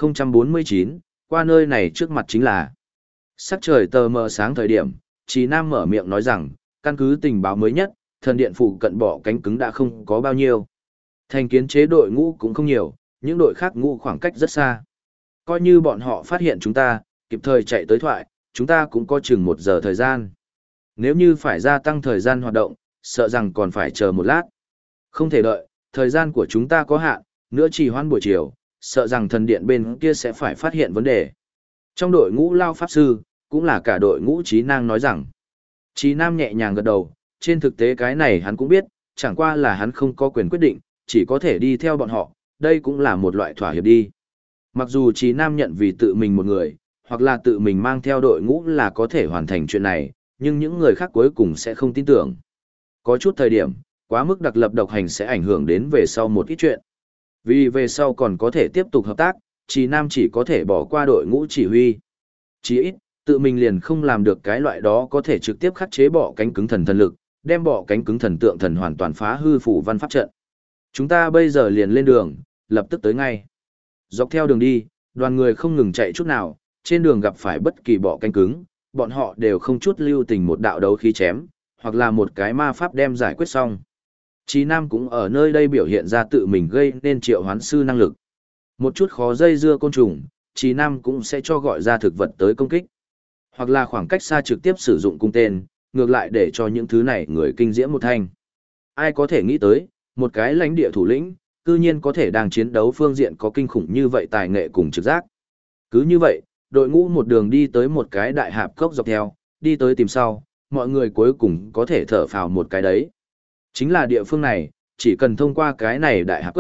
1049, qua nơi này trước mặt chính là sắc trời tờ mờ sáng thời điểm, Chí Nam mở miệng nói rằng, căn cứ tình báo mới nhất, thần điện phụ cận bọ cánh cứng đã không có bao nhiêu. Thành kiến chế đội ngũ cũng không nhiều, những đội khác ngũ khoảng cách rất xa. Coi như bọn họ phát hiện chúng ta, kịp thời chạy tới thoại, chúng ta cũng có chừng 1 giờ thời gian. Nếu như phải gia tăng thời gian hoạt động, sợ rằng còn phải chờ một lát. Không thể đợi, thời gian của chúng ta có hạn, nữa trì hoãn buổi chiều, sợ rằng thần điện bên kia sẽ phải phát hiện vấn đề. Trong đội ngũ Lao Pháp Sư, cũng là cả đội ngũ Chí Năng nói rằng. Chí Nam nhẹ nhàng gật đầu, trên thực tế cái này hắn cũng biết, chẳng qua là hắn không có quyền quyết định, chỉ có thể đi theo bọn họ, đây cũng là một loại thỏa hiệp đi. Mặc dù Chí Nam nhận vì tự mình một người, hoặc là tự mình mang theo đội ngũ là có thể hoàn thành chuyện này, nhưng những người khác cuối cùng sẽ không tin tưởng. Có chút thời điểm, quá mức đặc lập độc hành sẽ ảnh hưởng đến về sau một ít chuyện. Vì về sau còn có thể tiếp tục hợp tác, Chí Nam chỉ có thể bỏ qua đội ngũ chỉ huy. Chí ít, tự mình liền không làm được cái loại đó có thể trực tiếp khắc chế bọ cánh cứng thần thần lực, đem bọ cánh cứng thần tượng thần hoàn toàn phá hư phủ văn pháp trận. Chúng ta bây giờ liền lên đường, lập tức tới ngay. Dọc theo đường đi, đoàn người không ngừng chạy chút nào, trên đường gặp phải bất kỳ bọ cánh cứng, bọn họ đều không chút lưu tình một đạo đấu khí chém, hoặc là một cái ma pháp đem giải quyết xong. Chí Nam cũng ở nơi đây biểu hiện ra tự mình gây nên triệu hoán sư năng lực. Một chút khó dây dưa côn trùng, Chí Nam cũng sẽ cho gọi ra thực vật tới công kích. Hoặc là khoảng cách xa trực tiếp sử dụng cung tên, ngược lại để cho những thứ này người kinh diễm một thanh. Ai có thể nghĩ tới, một cái lãnh địa thủ lĩnh, cư nhiên có thể đang chiến đấu phương diện có kinh khủng như vậy tài nghệ cùng trực giác. Cứ như vậy, đội ngũ một đường đi tới một cái đại hạp cốc dọc theo, đi tới tìm sau, mọi người cuối cùng có thể thở phào một cái đấy. Chính là địa phương này, chỉ cần thông qua cái này đại hạp cốc,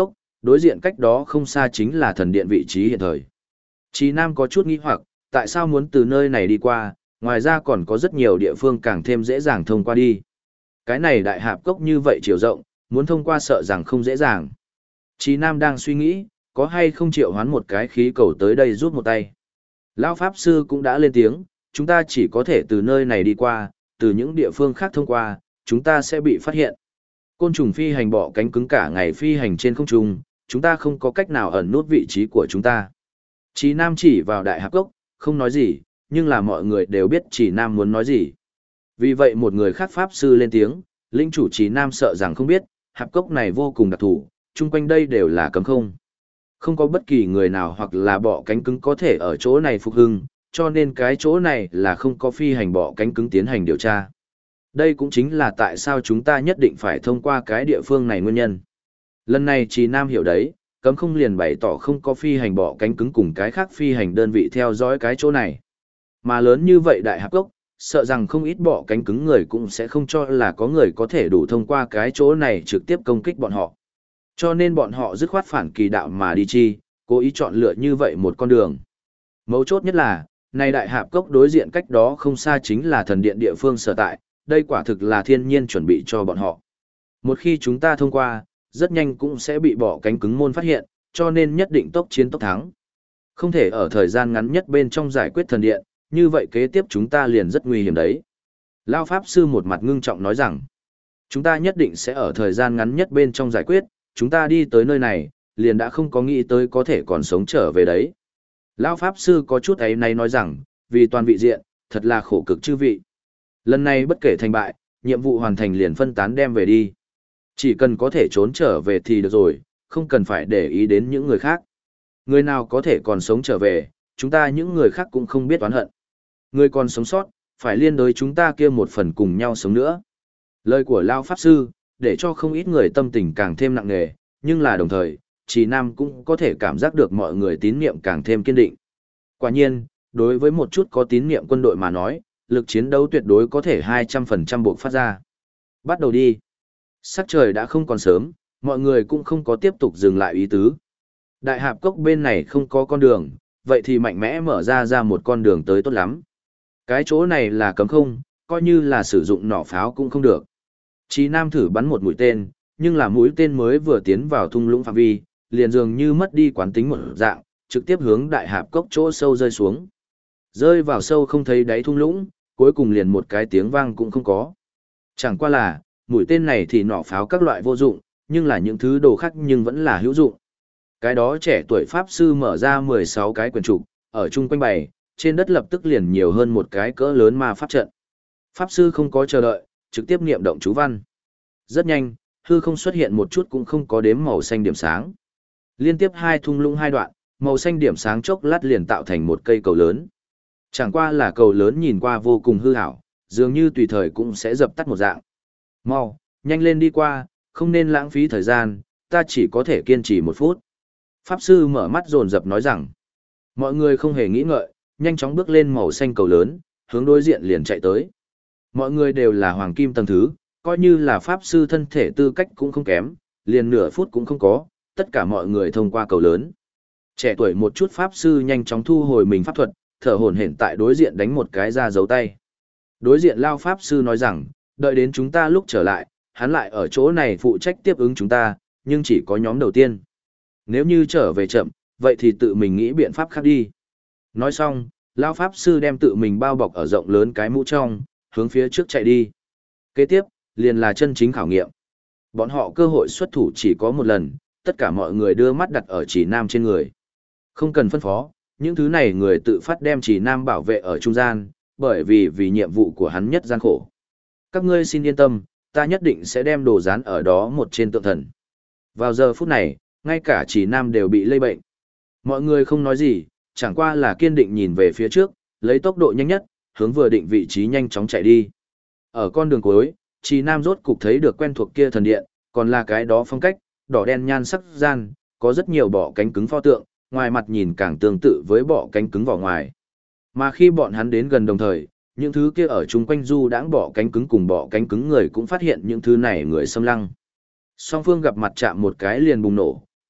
Đối diện cách đó không xa chính là thần điện vị trí hiện thời. Chí Nam có chút nghi hoặc, tại sao muốn từ nơi này đi qua, ngoài ra còn có rất nhiều địa phương càng thêm dễ dàng thông qua đi. Cái này đại hạp cốc như vậy chiều rộng, muốn thông qua sợ rằng không dễ dàng. Chí Nam đang suy nghĩ, có hay không triệu hoán một cái khí cầu tới đây giúp một tay. Lão Pháp Sư cũng đã lên tiếng, chúng ta chỉ có thể từ nơi này đi qua, từ những địa phương khác thông qua, chúng ta sẽ bị phát hiện. Côn trùng phi hành bọ cánh cứng cả ngày phi hành trên không trung, chúng ta không có cách nào ẩn nút vị trí của chúng ta. Chí Nam chỉ vào đại hạp cốc, không nói gì, nhưng là mọi người đều biết Chí Nam muốn nói gì. Vì vậy một người khác Pháp Sư lên tiếng, linh chủ Chí Nam sợ rằng không biết, hạp cốc này vô cùng đặc thù, chung quanh đây đều là cấm không. Không có bất kỳ người nào hoặc là bọ cánh cứng có thể ở chỗ này phục hưng, cho nên cái chỗ này là không có phi hành bọ cánh cứng tiến hành điều tra. Đây cũng chính là tại sao chúng ta nhất định phải thông qua cái địa phương này nguyên nhân. Lần này Chí Nam hiểu đấy, cấm không liền bày tỏ không có phi hành bọ cánh cứng cùng cái khác phi hành đơn vị theo dõi cái chỗ này. Mà lớn như vậy đại hạp cốc, sợ rằng không ít bọ cánh cứng người cũng sẽ không cho là có người có thể đủ thông qua cái chỗ này trực tiếp công kích bọn họ. Cho nên bọn họ dứt khoát phản kỳ đạo mà đi chi, cố ý chọn lựa như vậy một con đường. Mấu chốt nhất là, này đại hạp cốc đối diện cách đó không xa chính là thần điện địa phương sở tại, đây quả thực là thiên nhiên chuẩn bị cho bọn họ. Một khi chúng ta thông qua, rất nhanh cũng sẽ bị bọ cánh cứng môn phát hiện, cho nên nhất định tốc chiến tốc thắng. Không thể ở thời gian ngắn nhất bên trong giải quyết thần điện, như vậy kế tiếp chúng ta liền rất nguy hiểm đấy. Lao Pháp Sư một mặt ngưng trọng nói rằng, chúng ta nhất định sẽ ở thời gian ngắn nhất bên trong giải quyết, chúng ta đi tới nơi này, liền đã không có nghĩ tới có thể còn sống trở về đấy. Lão Pháp Sư có chút ấy này nói rằng, vì toàn vị diện, thật là khổ cực chư vị. Lần này bất kể thành bại, nhiệm vụ hoàn thành liền phân tán đem về đi. Chỉ cần có thể trốn trở về thì được rồi, không cần phải để ý đến những người khác. Người nào có thể còn sống trở về, chúng ta những người khác cũng không biết oán hận. Người còn sống sót, phải liên đối chúng ta kia một phần cùng nhau sống nữa. Lời của Lão Pháp Sư, để cho không ít người tâm tình càng thêm nặng nề, nhưng là đồng thời, Chí Nam cũng có thể cảm giác được mọi người tín niệm càng thêm kiên định. Quả nhiên, đối với một chút có tín niệm quân đội mà nói, lực chiến đấu tuyệt đối có thể 200% buộc phát ra. Bắt đầu đi. Sắc trời đã không còn sớm, mọi người cũng không có tiếp tục dừng lại ý tứ. Đại hạp cốc bên này không có con đường, vậy thì mạnh mẽ mở ra một con đường tới tốt lắm. Cái chỗ này là cấm không, coi như là sử dụng nỏ pháo cũng không được. Chí Nam thử bắn một mũi tên, nhưng là mũi tên mới vừa tiến vào thung lũng phạm vi, liền dường như mất đi quán tính một dạng, trực tiếp hướng đại hạp cốc chỗ sâu rơi xuống. Rơi vào sâu không thấy đáy thung lũng, cuối cùng liền một cái tiếng vang cũng không có. Chẳng qua là, mũi tên này thì nỏ pháo các loại vô dụng, nhưng là những thứ đồ khác nhưng vẫn là hữu dụng. Cái đó trẻ tuổi Pháp Sư mở ra 16 cái quyển trục, ở chung quanh bày, trên đất lập tức liền nhiều hơn một cái cỡ lớn ma pháp trận. Pháp Sư không có chờ đợi, trực tiếp niệm động chú văn. Rất nhanh, hư không xuất hiện một chút cũng không có đếm màu xanh điểm sáng. Liên tiếp hai thung lũng hai đoạn, màu xanh điểm sáng chốc lát liền tạo thành một cây cầu lớn. Chẳng qua là cầu lớn nhìn qua vô cùng hư ảo, dường như tùy thời cũng sẽ dập tắt một dạng. Mau, nhanh lên đi qua, không nên lãng phí thời gian, ta chỉ có thể kiên trì 1 phút. Pháp Sư mở mắt dồn dập nói rằng, mọi người không hề nghĩ ngợi, nhanh chóng bước lên màu xanh cầu lớn, hướng đối diện liền chạy tới. Mọi người đều là hoàng kim tầng thứ, coi như là Pháp Sư thân thể tư cách cũng không kém, liền nửa phút cũng không có, tất cả mọi người thông qua cầu lớn. Trẻ tuổi một chút Pháp Sư nhanh chóng thu hồi mình pháp thuật, thở hổn hển tại đối diện đánh một cái ra dấu tay. Đối diện Lao Pháp Sư nói rằng, đợi đến chúng ta lúc trở lại, hắn lại ở chỗ này phụ trách tiếp ứng chúng ta, nhưng chỉ có nhóm đầu tiên. Nếu như trở về chậm, vậy thì tự mình nghĩ biện pháp khác đi. Nói xong, Lao Pháp Sư đem tự mình bao bọc ở rộng lớn cái mũ trong, hướng phía trước chạy đi. Kế tiếp, liền là chân chính khảo nghiệm. Bọn họ cơ hội xuất thủ chỉ có một lần, tất cả mọi người đưa mắt đặt ở Chỉ Nam trên người. Không cần phân phó, những thứ này người tự phát đem Chỉ Nam bảo vệ ở trung gian, bởi vì nhiệm vụ của hắn nhất gian khổ. Các ngươi xin yên tâm, ta nhất định sẽ đem đồ dán ở đó một trên tượng thần. Vào giờ phút này, ngay cả Chỉ Nam đều bị lây bệnh. Mọi người không nói gì, chẳng qua là kiên định nhìn về phía trước, lấy tốc độ nhanh nhất, hướng vừa định vị trí nhanh chóng chạy đi. Ở con đường cuối, Chỉ Nam rốt cục thấy được quen thuộc kia thần điện, còn là cái đó phong cách, đỏ đen nhan sắc gian, có rất nhiều bọ cánh cứng pho tượng, ngoài mặt nhìn càng tương tự với bọ cánh cứng vỏ ngoài. Mà khi bọn hắn đến gần đồng thời, những thứ kia ở chung quanh du đãng bọ cánh cứng cùng bọ cánh cứng người cũng phát hiện những thứ này người xâm lăng. Song phương gặp mặt chạm một cái liền bùng nổ,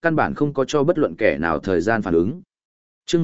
căn bản không có cho bất luận kẻ nào thời gian phản ứng. Trước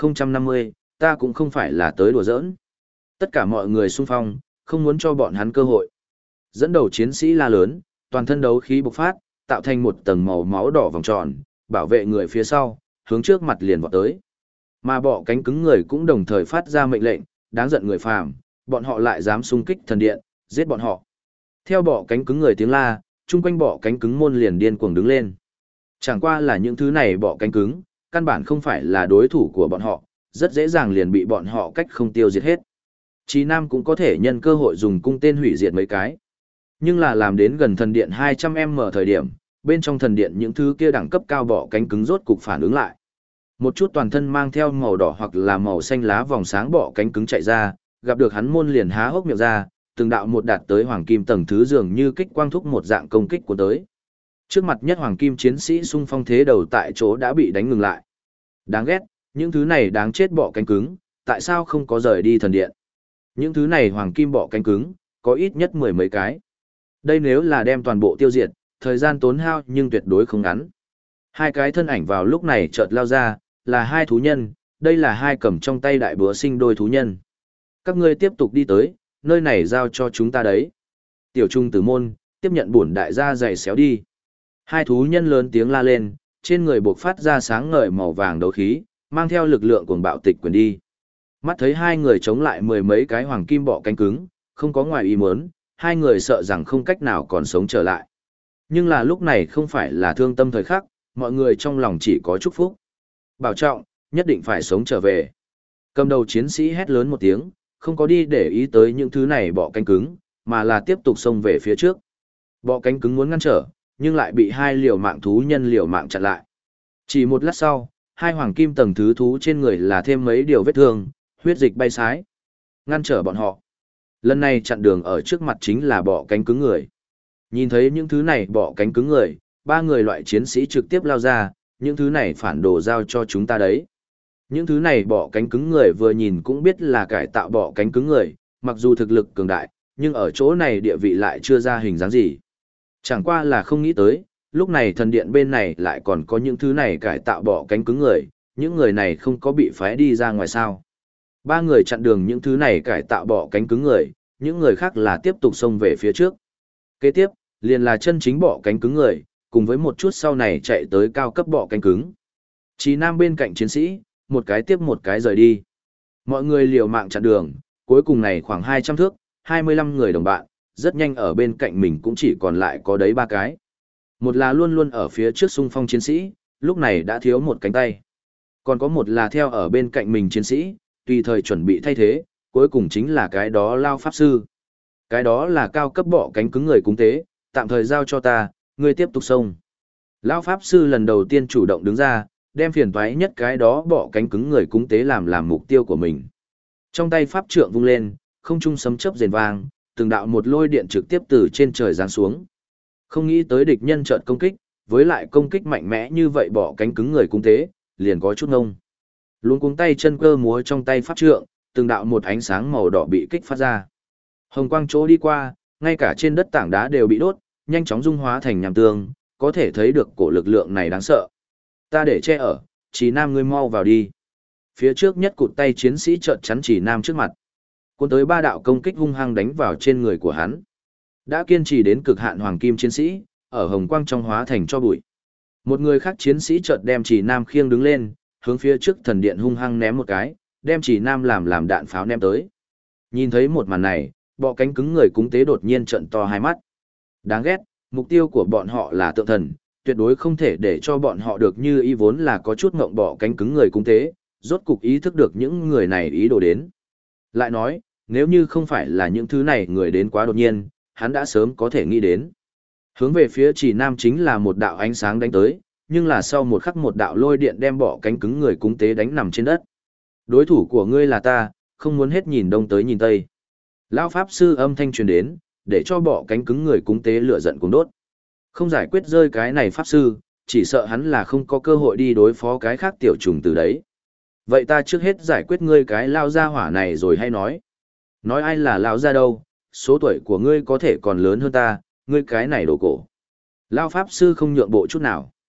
1050, ta cũng không phải là tới đùa giỡn. Tất cả mọi người xung phong, không muốn cho bọn hắn cơ hội. Dẫn đầu chiến sĩ la lớn, toàn thân đấu khí bộc phát, tạo thành một tầng màu máu đỏ vòng tròn, bảo vệ người phía sau, hướng trước mặt liền vọt tới. Mà bọ cánh cứng người cũng đồng thời phát ra mệnh lệnh, đáng giận người phàm, bọn họ lại dám xung kích thần điện, giết bọn họ. Theo bọ cánh cứng người tiếng la, chung quanh bọ cánh cứng môn liền điên cuồng đứng lên. Chẳng qua là những thứ này bọ cánh cứng, căn bản không phải là đối thủ của bọn họ, rất dễ dàng liền bị bọn họ cách không tiêu diệt hết. Chí Nam cũng có thể nhân cơ hội dùng cung tên hủy diệt mấy cái. Nhưng là làm đến gần thần điện 200m thời điểm, bên trong thần điện những thứ kia đẳng cấp cao bọ cánh cứng rốt cục phản ứng lại. Một chút toàn thân mang theo màu đỏ hoặc là màu xanh lá vòng sáng bọ cánh cứng chạy ra, gặp được hắn môn liền há hốc miệng ra, từng đạo một đạt tới hoàng kim tầng thứ dường như kích quang thúc một dạng công kích của tới. Trước mặt nhất hoàng kim chiến sĩ xung phong thế đầu tại chỗ đã bị đánh ngừng lại. Đáng ghét, những thứ này đáng chết bọ cánh cứng, tại sao không có rời đi thần điện? Những thứ này hoàng kim bọ cánh cứng, có ít nhất 10 mấy cái. Đây nếu là đem toàn bộ tiêu diệt, thời gian tốn hao nhưng tuyệt đối không ngắn. Hai cái thân ảnh vào lúc này chợt lao ra, là hai thú nhân, đây là hai cầm trong tay đại búa sinh đôi thú nhân. Các ngươi tiếp tục đi tới, nơi này giao cho chúng ta đấy. Tiểu trung tử môn, tiếp nhận bổn đại gia giày xéo đi. Hai thú nhân lớn tiếng la lên, trên người buộc phát ra sáng ngời màu vàng đấu khí, mang theo lực lượng cuồng bạo tịch quyền đi. Mắt thấy hai người chống lại 10 mấy cái hoàng kim bọ cánh cứng, không có ngoài ý muốn, hai người sợ rằng không cách nào còn sống trở lại. Nhưng là lúc này không phải là thương tâm thời khắc, mọi người trong lòng chỉ có chúc phúc. Bảo trọng, nhất định phải sống trở về. Cầm đầu chiến sĩ hét lớn một tiếng, không có đi để ý tới những thứ này bọ cánh cứng, mà là tiếp tục xông về phía trước. Bọ cánh cứng muốn ngăn trở, nhưng lại bị hai liều mạng thú nhân liều mạng chặn lại. Chỉ một lát sau, hai hoàng kim tầng thứ thú trên người là thêm mấy điều vết thương, huyết dịch bay sái. Ngăn trở bọn họ. Lần này chặn đường ở trước mặt chính là bọ cánh cứng người. Nhìn thấy những thứ này bọ cánh cứng người, ba người loại chiến sĩ trực tiếp lao ra, những thứ này phản đồ giao cho chúng ta đấy. Những thứ này bọ cánh cứng người vừa nhìn cũng biết là cải tạo bọ cánh cứng người, mặc dù thực lực cường đại, nhưng ở chỗ này địa vị lại chưa ra hình dáng gì. Chẳng qua là không nghĩ tới, lúc này thần điện bên này lại còn có những thứ này cải tạo bọ cánh cứng người, những người này không có bị phái đi ra ngoài sao. Ba người chặn đường những thứ này cải tạo bọ cánh cứng người, những người khác là tiếp tục xông về phía trước. Kế tiếp, liền là chân chính bọ cánh cứng người, cùng với một chút sau này chạy tới cao cấp bọ cánh cứng. Chí Nam bên cạnh chiến sĩ, một cái tiếp một cái rời đi. Mọi người liều mạng chặn đường, cuối cùng này khoảng 200 thước, 25 người đồng bạn, rất nhanh ở bên cạnh mình cũng chỉ còn lại có đấy ba cái. Một là luôn luôn ở phía trước xung phong chiến sĩ, lúc này đã thiếu một cánh tay. Còn có một là theo ở bên cạnh mình chiến sĩ, tùy thời chuẩn bị thay thế, cuối cùng chính là cái đó Lao Pháp Sư. Cái đó là cao cấp bọ cánh cứng người cúng tế, tạm thời giao cho ta, ngươi tiếp tục xông. Lão Pháp Sư lần đầu tiên chủ động đứng ra, đem phiền toái nhất cái đó bọ cánh cứng người cúng tế làm mục tiêu của mình. Trong tay Pháp trượng vung lên, không trung sấm chớp rền vang, từng đạo một lôi điện trực tiếp từ trên trời giáng xuống. Không nghĩ tới địch nhân chợt công kích, với lại công kích mạnh mẽ như vậy bọ cánh cứng người cúng tế, liền có chút ngông. Luống cuống tay chân cơ múa trong tay Pháp trượng, từng đạo một ánh sáng màu đỏ bị kích phát ra. Hồng quang chỗ đi qua, ngay cả trên đất tảng đá đều bị đốt, nhanh chóng dung hóa thành nham tương, có thể thấy được cổ lực lượng này đáng sợ. Ta để che ở, Chỉ Nam ngươi mau vào đi. Phía trước nhất cụt tay chiến sĩ chợt chắn Chỉ Nam trước mặt. Cuốn tới ba đạo công kích hung hăng đánh vào trên người của hắn. Đã kiên trì đến cực hạn hoàng kim chiến sĩ, ở hồng quang trong hóa thành cho bụi. Một người khác chiến sĩ chợt đem Chỉ Nam khiêng đứng lên, hướng phía trước thần điện hung hăng ném một cái, đem Chỉ Nam làm đạn pháo ném tới. Nhìn thấy một màn này, bọ cánh cứng người cúng tế đột nhiên trợn to hai mắt. Đáng ghét, mục tiêu của bọn họ là tượng thần, tuyệt đối không thể để cho bọn họ được như ý vốn là có chút ngộng bọ cánh cứng người cúng tế, rốt cục ý thức được những người này ý đồ đến. Lại nói, nếu như không phải là những thứ này người đến quá đột nhiên, hắn đã sớm có thể nghĩ đến. Hướng về phía Chỉ Nam chính là một đạo ánh sáng đánh tới, nhưng là sau một khắc một đạo lôi điện đem bọ cánh cứng người cúng tế đánh nằm trên đất. Đối thủ của ngươi là ta, không muốn hết nhìn đông tới nhìn tây. Lão Pháp Sư âm thanh truyền đến, để cho bọ cánh cứng người cúng tế lửa giận cuồng đốt. Không giải quyết rơi cái này Pháp Sư, chỉ sợ hắn là không có cơ hội đi đối phó cái khác tiểu trùng từ đấy. Vậy ta trước hết giải quyết ngươi cái lao gia hỏa này rồi hay nói. Nói ai là lao gia đâu, số tuổi của ngươi có thể còn lớn hơn ta, ngươi cái này đồ cổ. Lao Pháp Sư không nhượng bộ chút nào.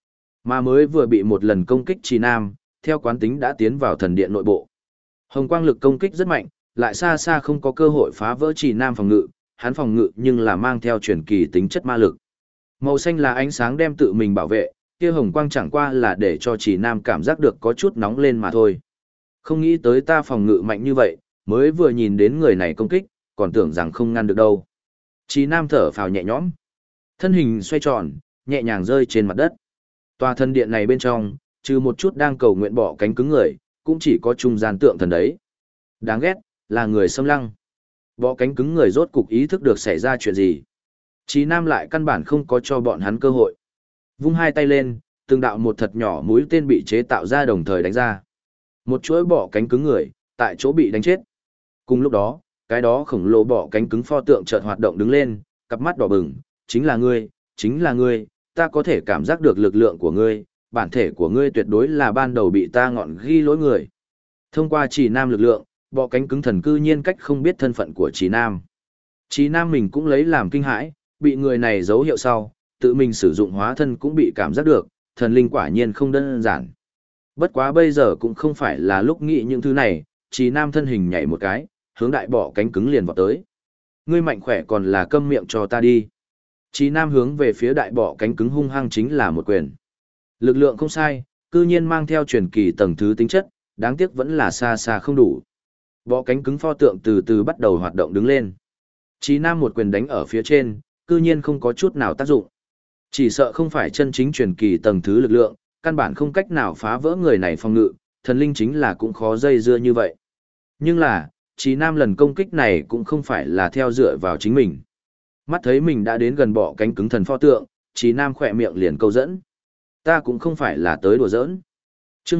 Mà mới vừa bị một lần công kích Trì Nam, theo quán tính đã tiến vào thần điện nội bộ. Hồng quang lực công kích rất mạnh, lại xa xa không có cơ hội phá vỡ Trì Nam phòng ngự, hắn phòng ngự nhưng là mang theo truyền kỳ tính chất ma lực. Màu xanh là ánh sáng đem tự mình bảo vệ, kia hồng quang chẳng qua là để cho Trì Nam cảm giác được có chút nóng lên mà thôi. Không nghĩ tới ta phòng ngự mạnh như vậy, mới vừa nhìn đến người này công kích, còn tưởng rằng không ngăn được đâu. Trì Nam thở phào nhẹ nhõm. Thân hình xoay tròn, nhẹ nhàng rơi trên mặt đất. Tòa thần điện này bên trong, trừ một chút đang cầu nguyện bỏ cánh cứng người, cũng chỉ có trung gian tượng thần đấy. Đáng ghét, là người xâm lăng. Bỏ cánh cứng người rốt cục ý thức được xảy ra chuyện gì. Trì Nam lại căn bản không có cho bọn hắn cơ hội. Vung hai tay lên, từng đạo một thật nhỏ mũi tên bị chế tạo ra đồng thời đánh ra. Một chuỗi bỏ cánh cứng người, tại chỗ bị đánh chết. Cùng lúc đó, cái đó khổng lồ bỏ cánh cứng pho tượng chợt hoạt động đứng lên, cặp mắt đỏ bừng, chính là ngươi, ta có thể cảm giác được lực lượng của ngươi, bản thể của ngươi tuyệt đối là ban đầu bị ta ngọn ghi lỗi người. Thông qua Trì Nam lực lượng, bỏ cánh cứng thần cư nhiên cách không biết thân phận của Trì Nam. Trì Nam mình cũng lấy làm kinh hãi, bị người này dấu hiệu sau, tự mình sử dụng hóa thân cũng bị cảm giác được, thần linh quả nhiên không đơn giản. Bất quá bây giờ cũng không phải là lúc nghĩ những thứ này, Trì Nam thân hình nhảy một cái, hướng đại bỏ cánh cứng liền vọt tới. Ngươi mạnh khỏe còn là câm miệng cho ta đi. Trì Nam hướng về phía đại bỏ cánh cứng hung hăng chính là một quyền. Lực lượng không sai, cư nhiên mang theo truyền kỳ tầng thứ tính chất, đáng tiếc vẫn là xa xa không đủ. Bỏ cánh cứng pho tượng từ từ bắt đầu hoạt động đứng lên. Trì Nam một quyền đánh ở phía trên, cư nhiên không có chút nào tác dụng. Chỉ sợ không phải chân chính truyền kỳ tầng thứ lực lượng, căn bản không cách nào phá vỡ người này phòng ngự, thần linh chính là cũng khó dây dưa như vậy. Nhưng là, Trì Nam lần công kích này cũng không phải là theo dựa vào chính mình. Mắt thấy mình đã đến gần bỏ cánh cứng thần pho tượng, Trì Nam khỏe miệng liền câu dẫn. Ta cũng không phải là tới đùa giỡn. Chương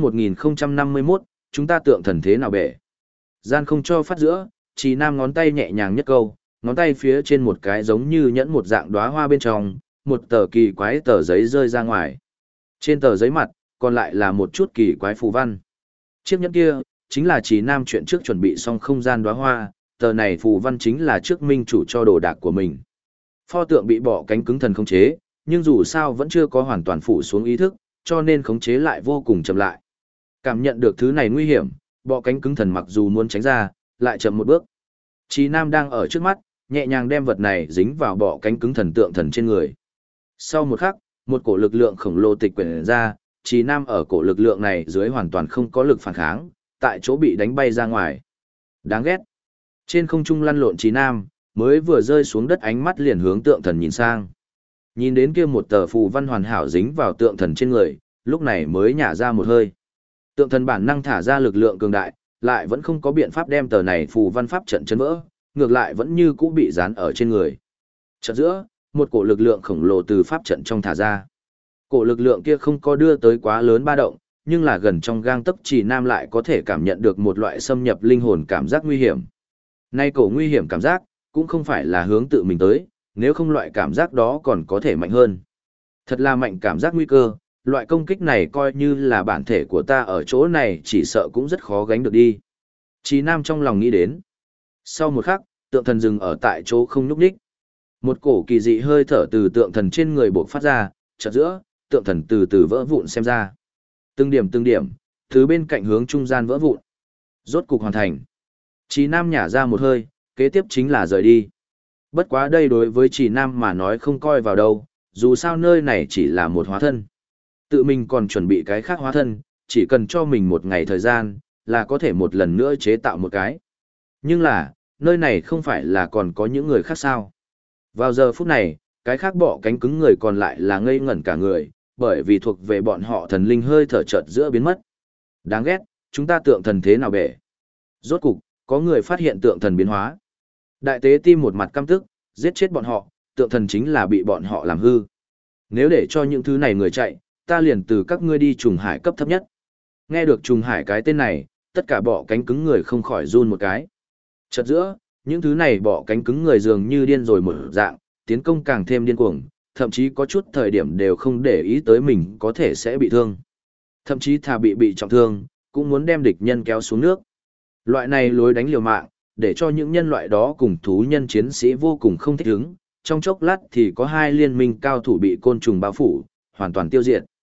1051, chúng ta tượng thần thế nào bể. Gian không cho phát giữa, Trì Nam ngón tay nhẹ nhàng nhất câu, ngón tay phía trên một cái giống như nhẫn một dạng đóa hoa bên trong, một tờ kỳ quái tờ giấy rơi ra ngoài. Trên tờ giấy mặt, còn lại là một chút kỳ quái phù văn. Chiếc nhẫn kia, chính là Trì Nam chuyện trước chuẩn bị xong không gian đóa hoa, tờ này phù văn chính là trước minh chủ cho đồ đạc của mình. Pho tượng bị bỏ cánh cứng thần khống chế, nhưng dù sao vẫn chưa có hoàn toàn phủ xuống ý thức, cho nên khống chế lại vô cùng chậm lại. Cảm nhận được thứ này nguy hiểm, bỏ cánh cứng thần mặc dù muốn tránh ra, lại chậm một bước. Trì Nam đang ở trước mắt, nhẹ nhàng đem vật này dính vào bỏ cánh cứng thần tượng thần trên người. Sau một khắc, một cổ lực lượng khổng lồ tịch quyển ra, Trì Nam ở cổ lực lượng này dưới hoàn toàn không có lực phản kháng, tại chỗ bị đánh bay ra ngoài. Đáng ghét. Trên không trung lăn lộn Trì Nam, mới vừa rơi xuống đất ánh mắt liền hướng tượng thần nhìn sang. Nhìn đến kia một tờ phù văn hoàn hảo dính vào tượng thần trên người, lúc này mới nhả ra một hơi. Tượng thần bản năng thả ra lực lượng cường đại, lại vẫn không có biện pháp đem tờ này phù văn pháp trận chấn vỡ, ngược lại vẫn như cũ bị dán ở trên người. Chợt giữa, một cổ lực lượng khổng lồ từ pháp trận trong thả ra. Cổ lực lượng kia không có đưa tới quá lớn ba động, nhưng là gần trong gang tấc Trì Nam lại có thể cảm nhận được một loại xâm nhập linh hồn cảm giác nguy hiểm. Nay cổ nguy hiểm cảm giác, cũng không phải là hướng tự mình tới, nếu không loại cảm giác đó còn có thể mạnh hơn. Thật là mạnh cảm giác nguy cơ, loại công kích này coi như là bản thể của ta ở chỗ này chỉ sợ cũng rất khó gánh được đi. Trì Nam trong lòng nghĩ đến. Sau một khắc, tượng thần dừng ở tại chỗ không nhúc nhích. Một cổ kỳ dị hơi thở từ tượng thần trên người bộc phát ra, chợt giữa, tượng thần từ từ vỡ vụn xem ra. Từng điểm, từ bên cạnh hướng trung gian vỡ vụn. Rốt cục hoàn thành. Trì Nam nhả ra một hơi, kế tiếp chính là rời đi. Bất quá đây đối với Trì Nam mà nói không coi vào đâu, dù sao nơi này chỉ là một hóa thân. Tự mình còn chuẩn bị cái khác hóa thân, chỉ cần cho mình một ngày thời gian, là có thể một lần nữa chế tạo một cái. Nhưng là, nơi này không phải là còn có những người khác sao. Vào giờ phút này, cái khác bỏ cánh cứng người còn lại là ngây ngẩn cả người, bởi vì thuộc về bọn họ thần linh hơi thở chợt giữa biến mất. Đáng ghét, chúng ta tượng thần thế nào bể. Rốt cục, có người phát hiện tượng thần biến hóa. Đại tế tim một mặt căm tức, giết chết bọn họ, tượng thần chính là bị bọn họ làm hư. Nếu để cho những thứ này người chạy, ta liền từ các ngươi đi trùng hải cấp thấp nhất. Nghe được trùng hải cái tên này, tất cả bỏ cánh cứng người không khỏi run một cái. Chợt giữa, những thứ này bỏ cánh cứng người dường như điên rồi một dạng, tiến công càng thêm điên cuồng, thậm chí có chút thời điểm đều không để ý tới mình có thể sẽ bị thương. Thậm chí thà bị trọng thương, cũng muốn đem địch nhân kéo xuống nước. Loại này lối đánh liều mạng, để cho những nhân loại đó cùng thú nhân chiến sĩ vô cùng không thích ứng, trong chốc lát thì có hai liên minh cao thủ bị côn trùng bao phủ, hoàn toàn tiêu diệt.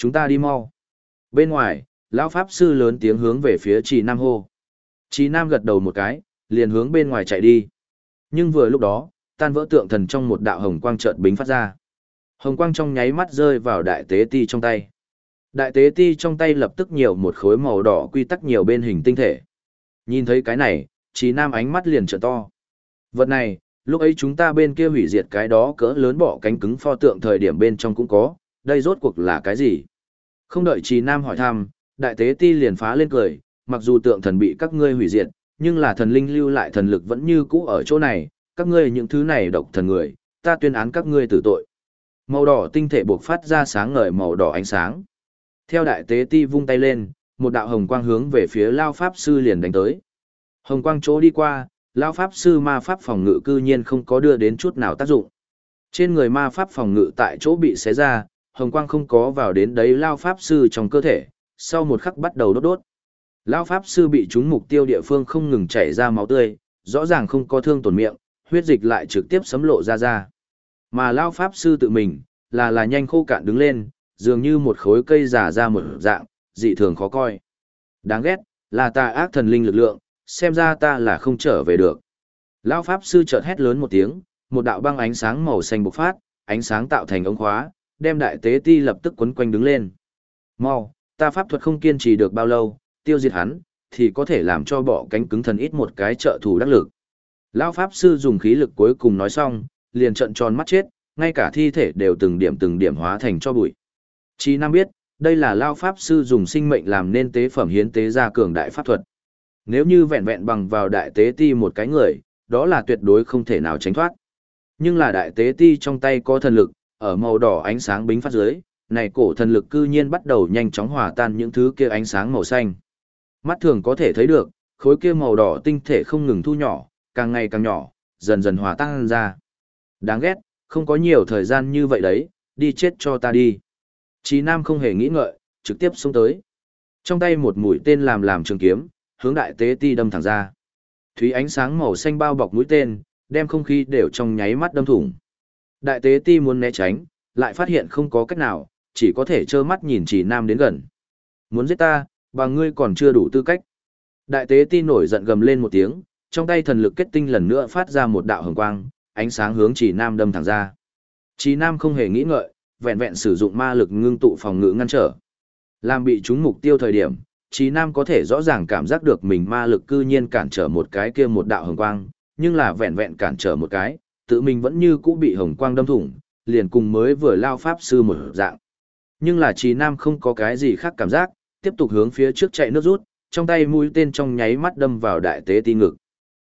Chúng ta đi mau. Bên ngoài, lão pháp sư lớn tiếng hướng về phía Trì Nam hô. Trì Nam gật đầu một cái, liền hướng bên ngoài chạy đi. Nhưng vừa lúc đó, tan vỡ tượng thần trong một đạo hồng quang chợt bính phát ra. Hồng quang trong nháy mắt rơi vào đại tế ti trong tay. Đại tế ti trong tay lập tức nhiều một khối màu đỏ quy tắc nhiều bên hình tinh thể. Nhìn thấy cái này, Trì Nam ánh mắt liền trợn to. Vật này, lúc ấy chúng ta bên kia hủy diệt cái đó cỡ lớn bỏ cánh cứng pho tượng thời điểm bên trong cũng có, đây rốt cuộc là cái gì? Không đợi Trì Nam hỏi thăm, đại tế ti liền phá lên cười, mặc dù tượng thần bị các ngươi hủy diệt, nhưng là thần linh lưu lại thần lực vẫn như cũ ở chỗ này, các ngươi những thứ này độc thần người, ta tuyên án các ngươi tử tội. Màu đỏ tinh thể buộc phát ra sáng ngời màu đỏ ánh sáng. Theo đại tế ti vung tay lên, một đạo hồng quang hướng về phía Lao Pháp Sư liền đánh tới. Hồng quang chỗ đi qua, Lao Pháp Sư ma pháp phòng ngự cư nhiên không có đưa đến chút nào tác dụng. Trên người ma pháp phòng ngự tại chỗ bị xé ra, hồng quang không có vào đến đấy Lao Pháp Sư trong cơ thể, sau một khắc bắt đầu đốt đốt. Lao Pháp Sư bị trúng mục tiêu địa phương không ngừng chảy ra máu tươi, rõ ràng không có thương tổn miệng, huyết dịch lại trực tiếp xấm lộ ra. Mà Lao Pháp Sư tự mình, là nhanh khô cạn đứng lên, dường như một khối cây giả ra một dạng, dị thường khó coi. Đáng ghét, là tà ác thần linh lực lượng, xem ra ta là không trở về được. Lão Pháp Sư chợt hét lớn một tiếng, một đạo băng ánh sáng màu xanh bộc phát, ánh sáng tạo thành ống khóa, đem đại tế ti lập tức quấn quanh đứng lên. Mau, ta pháp thuật không kiên trì được bao lâu, tiêu diệt hắn, thì có thể làm cho bọ cánh cứng thần ít một cái trợ thủ đắc lực. Lão Pháp Sư dùng khí lực cuối cùng nói xong, liền trợn tròn mắt chết, ngay cả thi thể đều từng điểm hóa thành cho bụi. Chí Nam biết, đây là Lao Pháp Sư dùng sinh mệnh làm nên tế phẩm hiến tế ra cường đại pháp thuật. Nếu như vẹn vẹn bằng vào đại tế ti một cái người, đó là tuyệt đối không thể nào tránh thoát. Nhưng là đại tế ti trong tay có thần lực, ở màu đỏ ánh sáng bính phát dưới, này cổ thần lực cư nhiên bắt đầu nhanh chóng hòa tan những thứ kia ánh sáng màu xanh. Mắt thường có thể thấy được, khối kia màu đỏ tinh thể không ngừng thu nhỏ, càng ngày càng nhỏ, dần dần hòa tan ra. Đáng ghét, không có nhiều thời gian như vậy đấy, đi chết cho ta đi. Chí Nam không hề nghĩ ngợi, trực tiếp xông tới. Trong tay một mũi tên làm trường kiếm, hướng đại tế ti đâm thẳng ra. Thúy ánh sáng màu xanh bao bọc mũi tên, đem không khí đều trong nháy mắt đâm thủng. Đại tế ti muốn né tránh, lại phát hiện không có cách nào, chỉ có thể trơ mắt nhìn Chí Nam đến gần. Muốn giết ta, bằng ngươi còn chưa đủ tư cách. Đại tế ti nổi giận gầm lên một tiếng, trong tay thần lực kết tinh lần nữa phát ra một đạo hồng quang, ánh sáng hướng Chí Nam đâm thẳng ra. Chí Nam không hề nghĩ ngợi, vẹn vẹn sử dụng ma lực ngưng tụ phòng ngự ngăn trở. Làm bị trúng mục tiêu thời điểm, Chí Nam có thể rõ ràng cảm giác được mình ma lực cư nhiên cản trở một cái kia một đạo hồng quang, nhưng là vẹn vẹn cản trở một cái, tự mình vẫn như cũ bị hồng quang đâm thủng, liền cùng mới vừa Lao Pháp Sư một dạng. Nhưng là Chí Nam không có cái gì khác cảm giác, tiếp tục hướng phía trước chạy nước rút, trong tay mũi tên trong nháy mắt đâm vào đại tế ti ngực.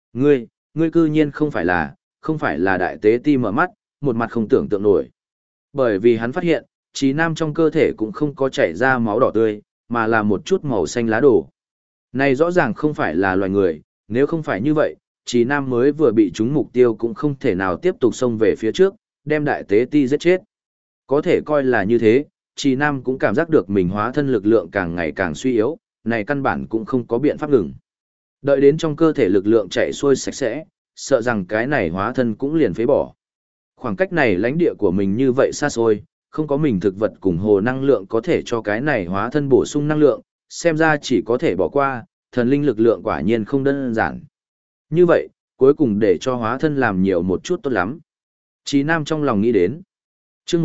Ngươi cư nhiên không phải là đại tế ti mở mắt, một mặt không tưởng tượng nổi. Bởi vì hắn phát hiện, Chí Nam trong cơ thể cũng không có chảy ra máu đỏ tươi, mà là một chút màu xanh lá đổ. Này rõ ràng không phải là loài người, nếu không phải như vậy, Chí Nam mới vừa bị trúng mục tiêu cũng không thể nào tiếp tục xông về phía trước, đem đại tế ti giết chết. Có thể coi là như thế, Chí Nam cũng cảm giác được mình hóa thân lực lượng càng ngày càng suy yếu, này căn bản cũng không có biện pháp ngừng. Đợi đến trong cơ thể lực lượng chạy xuôi sạch sẽ, sợ rằng cái này hóa thân cũng liền phế bỏ. Khoảng cách này lãnh địa của mình như vậy xa xôi, không có mình thực vật cùng hồ năng lượng có thể cho cái này hóa thân bổ sung năng lượng, xem ra chỉ có thể bỏ qua, thần linh lực lượng quả nhiên không đơn giản. Như vậy, cuối cùng để cho hóa thân làm nhiều một chút tốt lắm. Chí Nam trong lòng nghĩ đến. Trước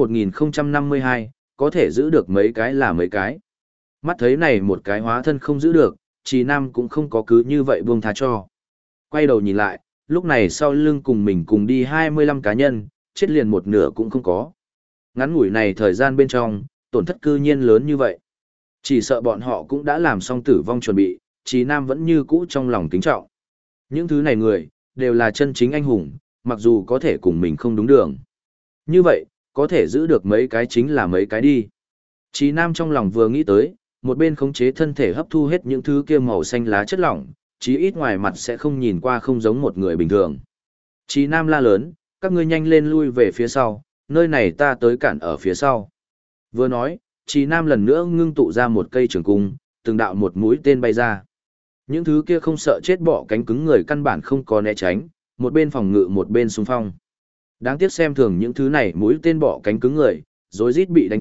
1052, có thể giữ được mấy cái là mấy cái. Mắt thấy này một cái hóa thân không giữ được, Chí Nam cũng không có cứ như vậy buông tha cho. Quay đầu nhìn lại, lúc này sau lưng cùng mình cùng đi 25 cá nhân, chết liền một nửa cũng không có. Ngắn ngủi này thời gian bên trong, tổn thất cư nhiên lớn như vậy. Chỉ sợ bọn họ cũng đã làm xong tử vong chuẩn bị, Chí Nam vẫn như cũ trong lòng kính trọng. Những thứ này người, đều là chân chính anh hùng, mặc dù có thể cùng mình không đúng đường. Như vậy, có thể giữ được mấy cái chính là mấy cái đi. Chí Nam trong lòng vừa nghĩ tới, một bên khống chế thân thể hấp thu hết những thứ kia màu xanh lá chất lỏng, chí ít ngoài mặt sẽ không nhìn qua không giống một người bình thường. Chí Nam la lớn, các ngươi nhanh lên lui về phía sau, nơi này ta tới cản ở phía sau. Vừa nói, Chí Nam lần nữa ngưng tụ ra một cây trường cung, từng đạo một mũi tên bay ra. Những thứ kia không sợ chết bỏ cánh cứng người căn bản không có né tránh, một bên phòng ngự một bên xung phong. Đáng tiếc xem thường những thứ này mũi tên bỏ cánh cứng người, rối rít bị đánh chết,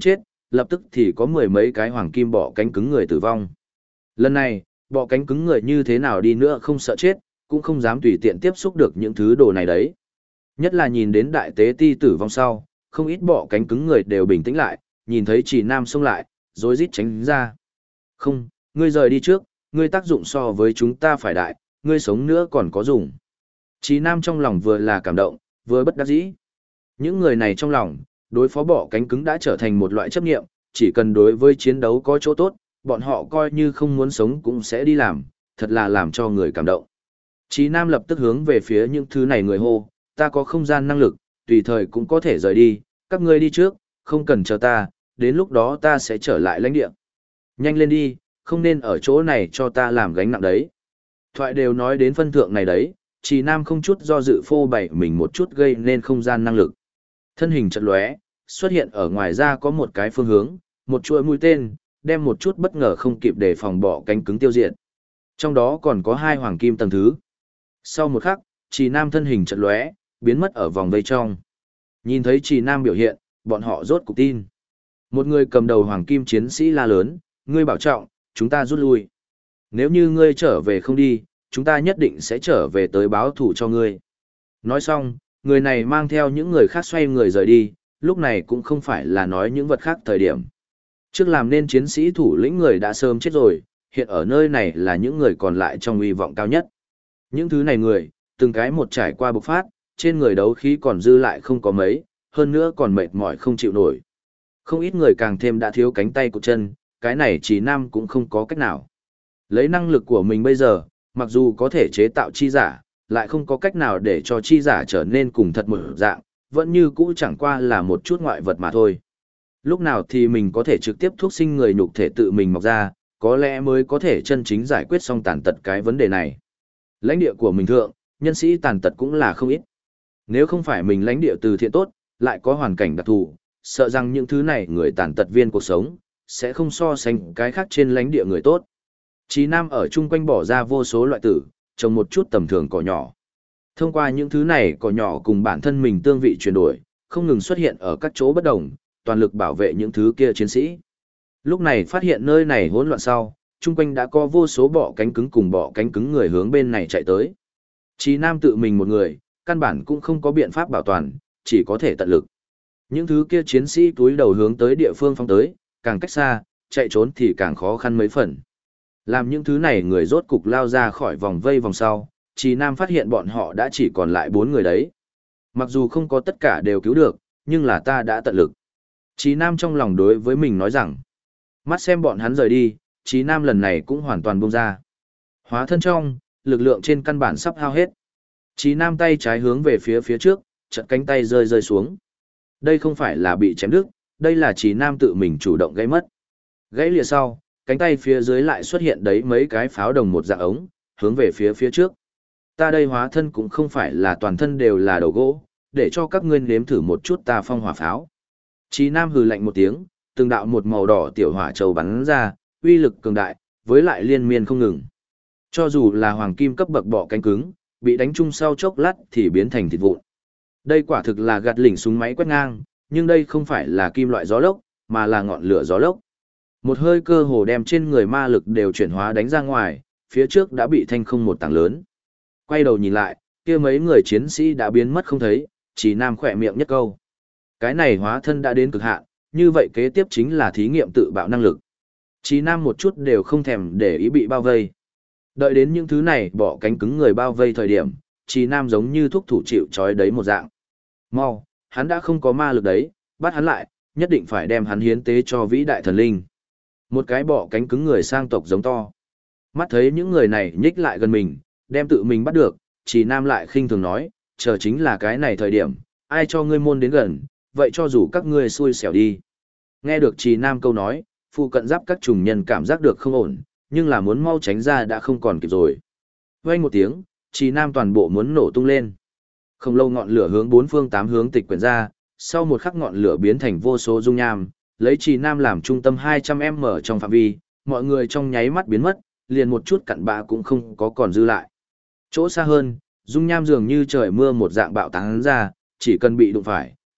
lập tức thì có mười mấy cái hoàng kim bọ cánh cứng người tử vong. Lần này, bọ cánh cứng người như thế nào đi nữa không sợ chết, cũng không dám tùy tiện tiếp xúc được những thứ đồ này đấy. Nhất là nhìn đến đại tế ti tử vong sau, không ít bọ cánh cứng người đều bình tĩnh lại, nhìn thấy Trì Nam xông lại, rối rít tránh ra. Không, ngươi rời đi trước, ngươi tác dụng so với chúng ta phải đại, ngươi sống nữa còn có dùng. Trì Nam trong lòng vừa là cảm động, vừa bất đắc dĩ. Những người này trong lòng, đối phó bọ cánh cứng đã trở thành một loại chấp nghiệm, chỉ cần đối với chiến đấu có chỗ tốt, bọn họ coi như không muốn sống cũng sẽ đi làm, thật là làm cho người cảm động. Trì Nam lập tức hướng về phía những thứ này người hô, ta có không gian năng lực, tùy thời cũng có thể rời đi, các ngươi đi trước, không cần chờ ta, đến lúc đó ta sẽ trở lại lãnh địa. Nhanh lên đi, không nên ở chỗ này cho ta làm gánh nặng đấy. Thoại đều nói đến phân thượng này đấy, Trì Nam không chút do dự phô bày mình một chút gây nên không gian năng lực. Thân hình chợt lóe, xuất hiện ở ngoài ra có một cái phương hướng, một chuỗi mũi tên, đem một chút bất ngờ không kịp để phòng bọ cánh cứng tiêu diệt. Trong đó còn có 2 hoàng kim tầng thứ. Sau một khắc, Trì Nam thân hình chợt lóe, biến mất ở vòng vây trong. Nhìn thấy Trì Nam biểu hiện, bọn họ rốt cục tin. Một người cầm đầu hoàng kim chiến sĩ la lớn, ngươi bảo trọng, chúng ta rút lui. Nếu như ngươi trở về không đi, chúng ta nhất định sẽ trở về tới báo thủ cho ngươi. Nói xong, người này mang theo những người khác xoay người rời đi, lúc này cũng không phải là nói những vật khác thời điểm. Trước làm nên chiến sĩ thủ lĩnh người đã sớm chết rồi, hiện ở nơi này là những người còn lại trong uy vọng cao nhất. Những thứ này người, từng cái một trải qua bộc phát, trên người đấu khí còn dư lại không có mấy, hơn nữa còn mệt mỏi không chịu nổi. Không ít người càng thêm đã thiếu cánh tay của chân, cái này Trì Nam cũng không có cách nào. Lấy năng lực của mình bây giờ, mặc dù có thể chế tạo chi giả, lại không có cách nào để cho chi giả trở nên cùng thật một dạng, vẫn như cũ chẳng qua là một chút ngoại vật mà thôi. Lúc nào thì mình có thể trực tiếp thuốc sinh người nhục thể tự mình mọc ra, có lẽ mới có thể chân chính giải quyết xong tàn tật cái vấn đề này. Lãnh địa của mình thượng, nhân sĩ tàn tật cũng là không ít. Nếu không phải mình lãnh địa từ thiện tốt, lại có hoàn cảnh đặc thù, sợ rằng những thứ này người tàn tật viên cuộc sống, sẽ không so sánh cái khác trên lãnh địa người tốt. Chí Nam ở chung quanh bỏ ra vô số loại tử, trồng một chút tầm thường cỏ nhỏ. Thông qua những thứ này cỏ nhỏ cùng bản thân mình tương vị chuyển đổi, không ngừng xuất hiện ở các chỗ bất đồng, toàn lực bảo vệ những thứ kia chiến sĩ. Lúc này phát hiện nơi này hỗn loạn sau, chung quanh đã có vô số bọ cánh cứng cùng bọ cánh cứng người hướng bên này chạy tới. Chí Nam tự mình một người, căn bản cũng không có biện pháp bảo toàn, chỉ có thể tận lực. Những thứ kia chiến sĩ túi đầu hướng tới địa phương phóng tới, càng cách xa, chạy trốn thì càng khó khăn mấy phần. Làm những thứ này người rốt cục lao ra khỏi vòng vây vòng sau, Chí Nam phát hiện bọn họ đã chỉ còn lại 4 người đấy. Mặc dù không có tất cả đều cứu được, nhưng là ta đã tận lực. Chí Nam trong lòng đối với mình nói rằng, mắt xem bọn hắn rời đi, Chí Nam lần này cũng hoàn toàn buông ra. Hóa thân trong, lực lượng trên căn bản sắp hao hết. Chí Nam tay trái hướng về phía trước, chợt cánh tay rơi xuống. Đây không phải là bị chém đứt, đây là Chí Nam tự mình chủ động gãy mất. Gãy lìa sau, cánh tay phía dưới lại xuất hiện đấy mấy cái pháo đồng một dạng ống, hướng về phía trước. Ta đây hóa thân cũng không phải là toàn thân đều là đầu gỗ, để cho các ngươi nếm thử một chút ta phong hỏa pháo. Chí Nam hừ lạnh một tiếng, từng đạo một màu đỏ tiểu hỏa châu bắn ra, uy lực cường đại, với lại liên miên không ngừng. Cho dù là hoàng kim cấp bậc bọ cánh cứng, bị đánh chung sau chốc lát thì biến thành thịt vụn. Đây quả thực là gạt lỉnh súng máy quét ngang, nhưng đây không phải là kim loại gió lốc, mà là ngọn lửa gió lốc. Một hơi cơ hồ đem trên người ma lực đều chuyển hóa đánh ra ngoài, phía trước đã bị thanh không một tảng lớn. Quay đầu nhìn lại, kia mấy người chiến sĩ đã biến mất không thấy, Chí Nam khỏe miệng nhất câu. Cái này hóa thân đã đến cực hạn, như vậy kế tiếp chính là thí nghiệm tự bạo năng lực. Chí Nam một chút đều không thèm để ý bị bao vây. Đợi đến những thứ này bỏ cánh cứng người bao vây thời điểm, Chí Nam giống như thúc thủ chịu trói đấy một dạng. Mau, hắn đã không có ma lực đấy, bắt hắn lại, nhất định phải đem hắn hiến tế cho vĩ đại thần linh. Một cái bỏ cánh cứng người sang tộc giống to. Mắt thấy những người này nhích lại gần mình, đem tự mình bắt được, Chí Nam lại khinh thường nói, chờ chính là cái này thời điểm, ai cho ngươi môn đến gần, vậy cho dù các ngươi xui xẻo đi. Nghe được Chí Nam câu nói, phụ cận giáp các trùng nhân cảm giác được không ổn, nhưng là muốn mau tránh ra đã không còn kịp rồi. Vang một tiếng, Chí Nam toàn bộ muốn nổ tung lên. Không lâu ngọn lửa hướng bốn phương tám hướng tịch quyển ra, sau một khắc ngọn lửa biến thành vô số dung nham, lấy Chí Nam làm trung tâm 200m trong phạm vi, mọi người trong nháy mắt biến mất, liền một chút cặn bã cũng không có còn dư lại. Chỗ xa hơn, dung nham dường như trời mưa một dạng bạo tán ra, chỉ cần bị đụng phải,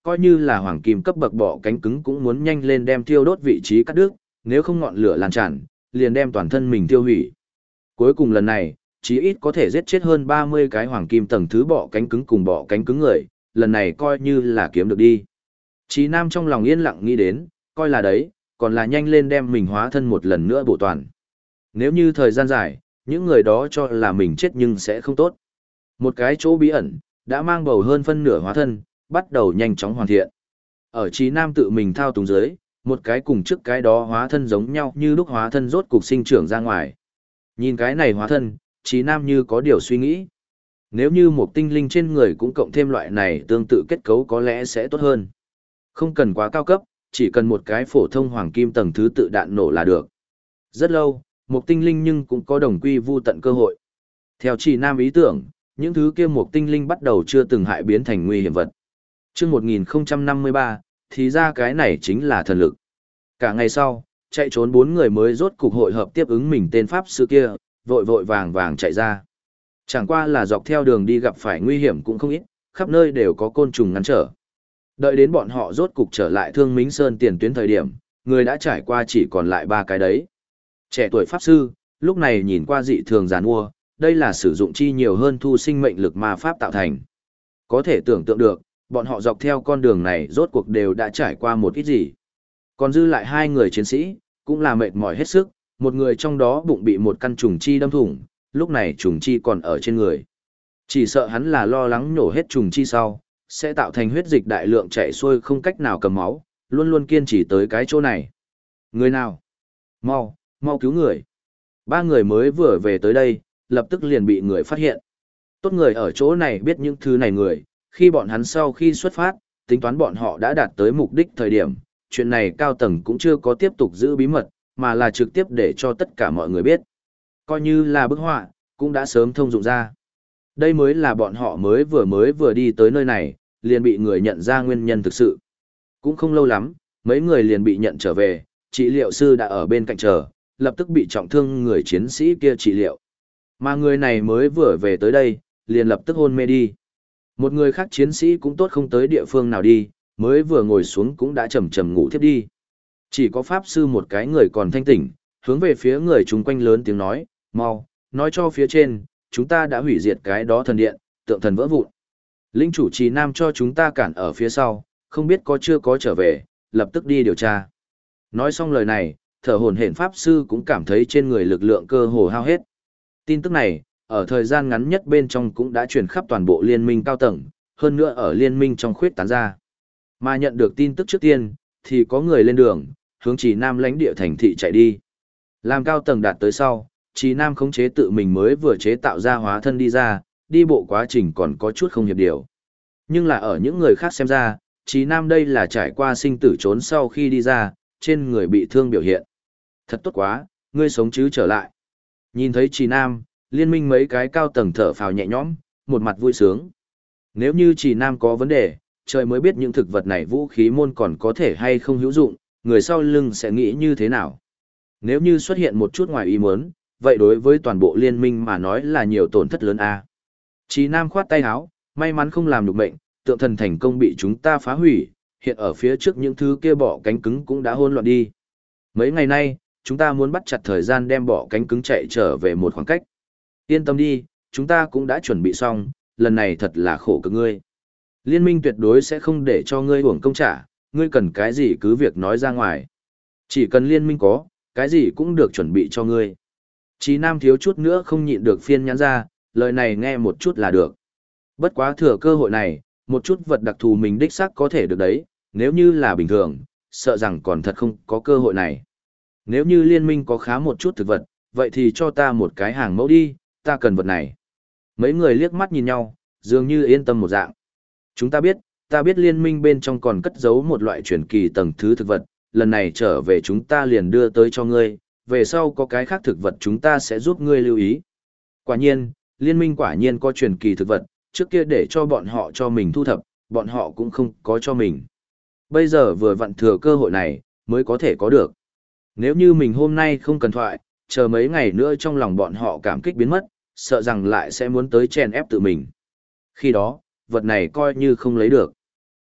coi như là hoàng kim cấp bậc bọ cánh cứng cũng muốn nhanh lên đem thiêu đốt vị trí cắt đứt, nếu không ngọn lửa lan tràn, liền đem toàn thân mình tiêu hủy. Cuối cùng lần này, chí ít có thể giết chết hơn 30 cái hoàng kim tầng thứ bọ cánh cứng cùng bọ cánh cứng người, lần này coi như là kiếm được đi. Chí Nam trong lòng yên lặng nghĩ đến, coi là đấy, còn là nhanh lên đem mình hóa thân một lần nữa bổ toàn. Nếu như thời gian dài, những người đó cho là mình chết nhưng sẽ không tốt. Một cái chỗ bí ẩn, đã mang bầu hơn phân nửa hóa thân, bắt đầu nhanh chóng hoàn thiện. Ở Chí Nam tự mình thao túng dưới, một cái cùng trước cái đó hóa thân giống nhau như lúc hóa thân rốt cục sinh trưởng ra ngoài. Nhìn cái này hóa thân, Chí Nam như có điều suy nghĩ. Nếu như một tinh linh trên người cũng cộng thêm loại này tương tự kết cấu có lẽ sẽ tốt hơn. Không cần quá cao cấp, chỉ cần một cái phổ thông hoàng kim tầng thứ tự đạn nổ là được. Rất lâu, một tinh linh nhưng cũng có đồng quy vu tận cơ hội. Theo Chí Nam ý tưởng, những thứ kia một tinh linh bắt đầu chưa từng hại biến thành nguy hiểm vật. Trước 1053, thì ra cái này chính là thần lực. Cả ngày sau, chạy trốn 4 người mới rốt cục hội hợp tiếp ứng mình tên pháp sư kia, vội vội vàng vàng chạy ra. Chẳng qua là dọc theo đường đi gặp phải nguy hiểm cũng không ít, khắp nơi đều có côn trùng ngăn trở. Đợi đến bọn họ rốt cục trở lại Thương Mính Sơn tiền tuyến thời điểm, người đã trải qua chỉ còn lại 3 cái đấy. Trẻ tuổi pháp sư, lúc này nhìn qua dị thường giàn mua, đây là sử dụng chi nhiều hơn thu sinh mệnh lực ma pháp tạo thành. Có thể tưởng tượng được, bọn họ dọc theo con đường này rốt cuộc đều đã trải qua một ít gì. Còn dư lại 2 người chiến sĩ, cũng là mệt mỏi hết sức, một người trong đó bụng bị một căn trùng chi đâm thủng, lúc này trùng chi còn ở trên người. Chỉ sợ hắn là lo lắng nhổ hết trùng chi sau, sẽ tạo thành huyết dịch đại lượng chảy xuôi không cách nào cầm máu, luôn luôn kiên trì tới cái chỗ này. Người nào? Mau, mau cứu người. 3 người mới vừa về tới đây, lập tức liền bị người phát hiện. Tốt người ở chỗ này biết những thứ này người, khi bọn hắn sau khi xuất phát, tính toán bọn họ đã đạt tới mục đích thời điểm, chuyện này cao tầng cũng chưa có tiếp tục giữ bí mật, mà là trực tiếp để cho tất cả mọi người biết. Coi như là bức họa, cũng đã sớm thông dụng ra. Đây mới là bọn họ mới vừa đi tới nơi này, liền bị người nhận ra nguyên nhân thực sự. Cũng không lâu lắm, mấy người liền bị nhận trở về, trị liệu sư đã ở bên cạnh chờ, lập tức bị trọng thương người chiến sĩ kia trị liệu. Mà người này mới vừa về tới đây, liền lập tức hôn mê đi. Một người khác chiến sĩ cũng tốt không tới địa phương nào đi, mới vừa ngồi xuống cũng đã chầm chầm ngủ thiếp đi. Chỉ có pháp sư một cái người còn thanh tỉnh, hướng về phía người chung quanh lớn tiếng nói, mau, nói cho phía trên, chúng ta đã hủy diệt cái đó thần điện, tượng thần vỡ vụn. Linh chủ trì nam cho chúng ta cản ở phía sau, không biết có chưa có trở về, lập tức đi điều tra. Nói xong lời này, thở hổn hển pháp sư cũng cảm thấy trên người lực lượng cơ hồ hao hết. Tin tức này, ở thời gian ngắn nhất bên trong cũng đã truyền khắp toàn bộ liên minh cao tầng, hơn nữa ở liên minh trong khuyết tán ra. Mà nhận được tin tức trước tiên, thì có người lên đường, hướng Trì Nam lãnh địa thành thị chạy đi. Làm cao tầng đạt tới sau, Trì Nam khống chế tự mình mới vừa chế tạo ra hóa thân đi ra, đi bộ quá trình còn có chút không hiệp điều. Nhưng là ở những người khác xem ra, Trì Nam đây là trải qua sinh tử trốn sau khi đi ra, trên người bị thương biểu hiện. Thật tốt quá, ngươi sống chứ trở lại. Nhìn thấy Trì Nam, liên minh mấy cái cao tầng thở phào nhẹ nhõm, một mặt vui sướng. Nếu như Trì Nam có vấn đề, trời mới biết những thực vật này vũ khí môn còn có thể hay không hữu dụng, người sau lưng sẽ nghĩ như thế nào. Nếu như xuất hiện một chút ngoài ý muốn, vậy đối với toàn bộ liên minh mà nói là nhiều tổn thất lớn a. Trì Nam khoát tay áo, may mắn không làm được mệnh, tượng thần thành công bị chúng ta phá hủy, hiện ở phía trước những thứ kia bỏ cánh cứng cũng đã hỗn loạn đi. Mấy ngày nay, chúng ta muốn bắt chặt thời gian đem bỏ cánh cứng chạy trở về một khoảng cách. Yên tâm đi, chúng ta cũng đã chuẩn bị xong, lần này thật là khổ cực ngươi. Liên minh tuyệt đối sẽ không để cho ngươi uổng công trả, ngươi cần cái gì cứ việc nói ra ngoài. Chỉ cần liên minh có, cái gì cũng được chuẩn bị cho ngươi. Chí Nam thiếu chút nữa không nhịn được phiên nhắn ra, lời này nghe một chút là được. Bất quá thừa cơ hội này, một chút vật đặc thù mình đích xác có thể được đấy, nếu như là bình thường, sợ rằng còn thật không có cơ hội này. Nếu như liên minh có khá một chút thực vật, vậy thì cho ta một cái hàng mẫu đi, ta cần vật này. Mấy người liếc mắt nhìn nhau, dường như yên tâm một dạng. Chúng ta biết liên minh bên trong còn cất giấu một loại truyền kỳ tầng thứ thực vật, lần này trở về chúng ta liền đưa tới cho ngươi, về sau có cái khác thực vật chúng ta sẽ giúp ngươi lưu ý. Quả nhiên, liên minh quả nhiên có truyền kỳ thực vật, trước kia để cho bọn họ cho mình thu thập, bọn họ cũng không có cho mình. Bây giờ vừa vặn thừa cơ hội này, mới có thể có được. Nếu như mình hôm nay không cần thoại, chờ mấy ngày nữa trong lòng bọn họ cảm kích biến mất, sợ rằng lại sẽ muốn tới chèn ép tự mình. Khi đó, vật này coi như không lấy được.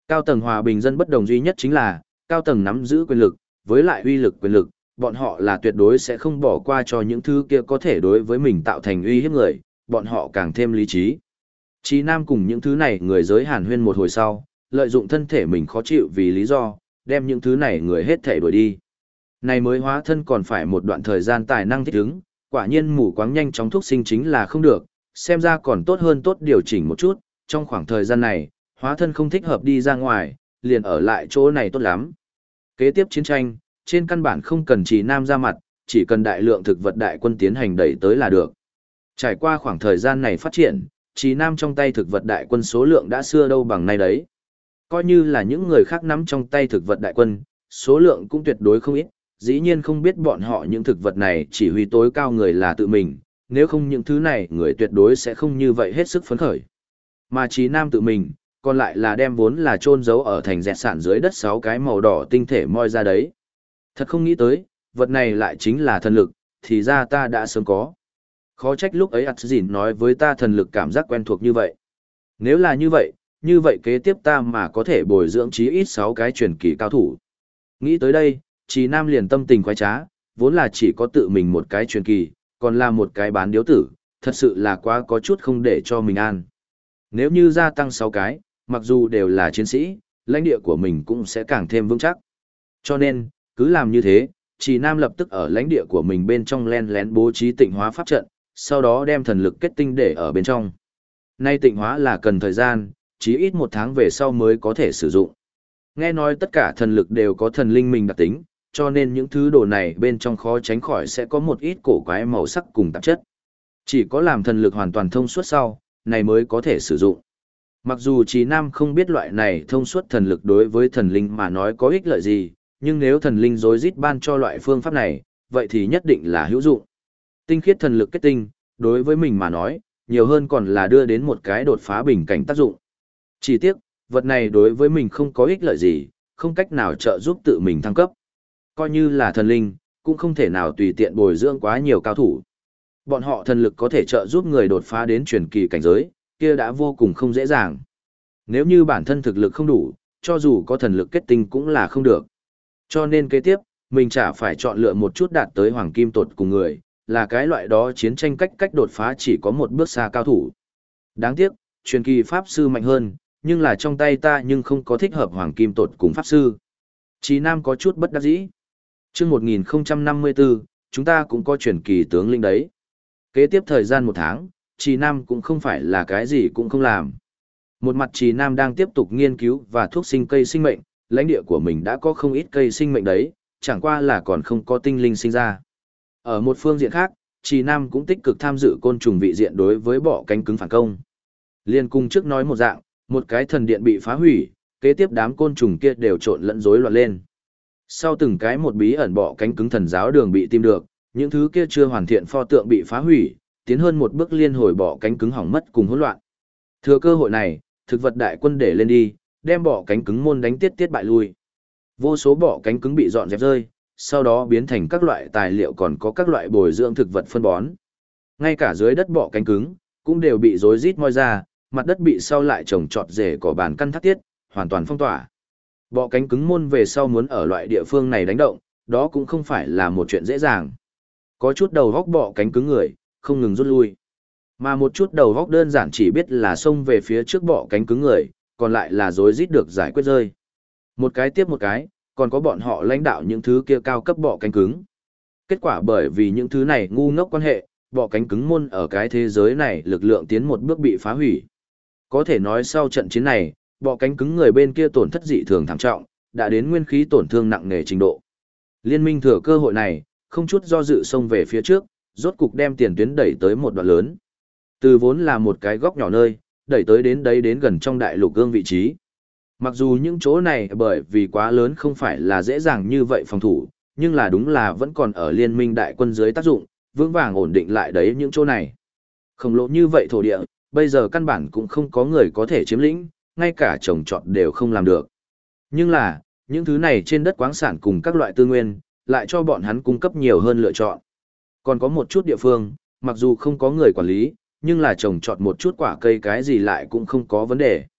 Cao tầng hòa bình dân bất đồng duy nhất chính là, cao tầng nắm giữ quyền lực, với lại uy lực quyền lực, bọn họ là tuyệt đối sẽ không bỏ qua cho những thứ kia có thể đối với mình tạo thành uy hiếp người, bọn họ càng thêm lý trí. Chí Nam cùng những thứ này người giới hàn huyên một hồi sau, lợi dụng thân thể mình khó chịu vì lý do, đem những thứ này người hết thể đuổi đi. Này mới hóa thân còn phải một đoạn thời gian tài năng thích ứng, quả nhiên mù quáng nhanh chóng thúc sinh chính là không được, xem ra còn tốt hơn tốt điều chỉnh một chút, trong khoảng thời gian này, hóa thân không thích hợp đi ra ngoài, liền ở lại chỗ này tốt lắm. Kế tiếp chiến tranh, trên căn bản không cần Chí Nam ra mặt, chỉ cần đại lượng thực vật đại quân tiến hành đẩy tới là được. Trải qua khoảng thời gian này phát triển, Chí Nam trong tay thực vật đại quân số lượng đã xưa đâu bằng nay đấy. Coi như là những người khác nắm trong tay thực vật đại quân, số lượng cũng tuyệt đối không ít, dĩ nhiên không biết bọn họ những thực vật này chỉ huy tối cao người là tự mình, nếu không những thứ này người tuyệt đối sẽ không như vậy hết sức phấn khởi. Mà Chí Nam tự mình, còn lại là đem vốn là chôn giấu ở thành dẹt sản dưới đất 6 cái màu đỏ tinh thể moi ra đấy. Thật không nghĩ tới, vật này lại chính là thần lực, thì ra ta đã sớm có. Khó trách lúc ấy Atζin nói với ta thần lực cảm giác quen thuộc như vậy. Nếu là như vậy kế tiếp ta mà có thể bồi dưỡng chí ít 6 cái truyền kỳ cao thủ. Nghĩ tới đây, Chí Nam liền tâm tình khoái trá, vốn là chỉ có tự mình một cái truyền kỳ, còn là một cái bán điếu tử, thật sự là quá có chút không để cho mình an. Nếu như gia tăng 6 cái, mặc dù đều là chiến sĩ, lãnh địa của mình cũng sẽ càng thêm vững chắc. Cho nên, cứ làm như thế, Chí Nam lập tức ở lãnh địa của mình bên trong len lén bố trí tịnh hóa pháp trận, sau đó đem thần lực kết tinh để ở bên trong. Nay tịnh hóa là cần thời gian, chí ít 1 tháng về sau mới có thể sử dụng. Nghe nói tất cả thần lực đều có thần linh mình đặc tính, cho nên những thứ đồ này bên trong khó tránh khỏi sẽ có một ít cổ quái màu sắc cùng tạp chất. Chỉ có làm thần lực hoàn toàn thông suốt sau, này mới có thể sử dụng. Mặc dù Chí Nam không biết loại này thông suốt thần lực đối với thần linh mà nói có ích lợi gì, nhưng nếu thần linh rối rít ban cho loại phương pháp này, vậy thì nhất định là hữu dụng. Tinh khiết thần lực kết tinh, đối với mình mà nói, nhiều hơn còn là đưa đến một cái đột phá bình cảnh tác dụng. Chỉ tiếc, vật này đối với mình không có ích lợi gì, không cách nào trợ giúp tự mình thăng cấp. Coi như là thần linh, cũng không thể nào tùy tiện bồi dưỡng quá nhiều cao thủ. Bọn họ thần lực có thể trợ giúp người đột phá đến truyền kỳ cảnh giới, kia đã vô cùng không dễ dàng. Nếu như bản thân thực lực không đủ, cho dù có thần lực kết tinh cũng là không được. Cho nên kế tiếp, mình chả phải chọn lựa một chút đạt tới hoàng kim tột cùng người, là cái loại đó chiến tranh cách đột phá chỉ có một bước xa cao thủ. Đáng tiếc, truyền kỳ pháp sư mạnh hơn, nhưng là trong tay ta nhưng không có thích hợp hoàng kim tột cùng pháp sư. Chí Nam có chút bất đắc dĩ. Trước 1054, chúng ta cũng có truyền kỳ tướng linh đấy. Kế tiếp thời gian 1 tháng, Chí Nam cũng không phải là cái gì cũng không làm. Một mặt Chí Nam đang tiếp tục nghiên cứu và thuốc sinh cây sinh mệnh, lãnh địa của mình đã có không ít cây sinh mệnh đấy, chẳng qua là còn không có tinh linh sinh ra. Ở một phương diện khác, Chí Nam cũng tích cực tham dự côn trùng vị diện đối với bọ cánh cứng phản công. Liên cung trước nói một dạng, một cái thần điện bị phá hủy, kế tiếp đám côn trùng kia đều trộn lẫn rối loạn lên. Sau từng cái một bí ẩn bọ cánh cứng thần giáo đường bị tìm được, những thứ kia chưa hoàn thiện pho tượng bị phá hủy, tiến hơn một bước liên hồi bọ cánh cứng hỏng mất cùng hỗn loạn. Thừa cơ hội này, thực vật đại quân để lên đi, đem bọ cánh cứng môn đánh tiết bại lui. Vô số bọ cánh cứng bị dọn dẹp rơi, sau đó biến thành các loại tài liệu còn có các loại bồi dưỡng thực vật phân bón. Ngay cả dưới đất bọ cánh cứng, cũng đều bị rối rít moi ra, mặt đất bị sau lại trồng trọt rễ cỏ bàn căn thác tiết, hoàn toàn phong tỏa. Bọ cánh cứng môn về sau muốn ở loại địa phương này đánh động, đó cũng không phải là một chuyện dễ dàng. Có chút đầu góc bọ cánh cứng người, không ngừng rút lui. Mà một chút đầu góc đơn giản chỉ biết là xông về phía trước bọ cánh cứng người, còn lại là rối rít được giải quyết rơi. Một cái tiếp một cái, còn có bọn họ lãnh đạo những thứ kia cao cấp bọ cánh cứng. Kết quả bởi vì những thứ này ngu ngốc quan hệ, bọ cánh cứng môn ở cái thế giới này lực lượng tiến một bước bị phá hủy. Có thể nói sau trận chiến này, bọ cánh cứng người bên kia tổn thất dị thường thảm trọng, đã đến nguyên khí tổn thương nặng nề trình độ. Liên minh thừa cơ hội này, không chút do dự xông về phía trước, rốt cục đem tiền tuyến đẩy tới một đoạn lớn. Từ vốn là một cái góc nhỏ nơi, đẩy tới đến đấy đến gần trong đại lục gương vị trí. Mặc dù những chỗ này bởi vì quá lớn không phải là dễ dàng như vậy phòng thủ, nhưng là đúng là vẫn còn ở liên minh đại quân dưới tác dụng, vững vàng ổn định lại đấy những chỗ này. Khổng lồ như vậy thổ địa, bây giờ căn bản cũng không có người có thể chiếm lĩnh, ngay cả trồng trọt đều không làm được. Nhưng là, những thứ này trên đất khoáng sản cùng các loại tư nguyên, lại cho bọn hắn cung cấp nhiều hơn lựa chọn. Còn có một chút địa phương, mặc dù không có người quản lý, nhưng là trồng trọt một chút quả cây cái gì lại cũng không có vấn đề.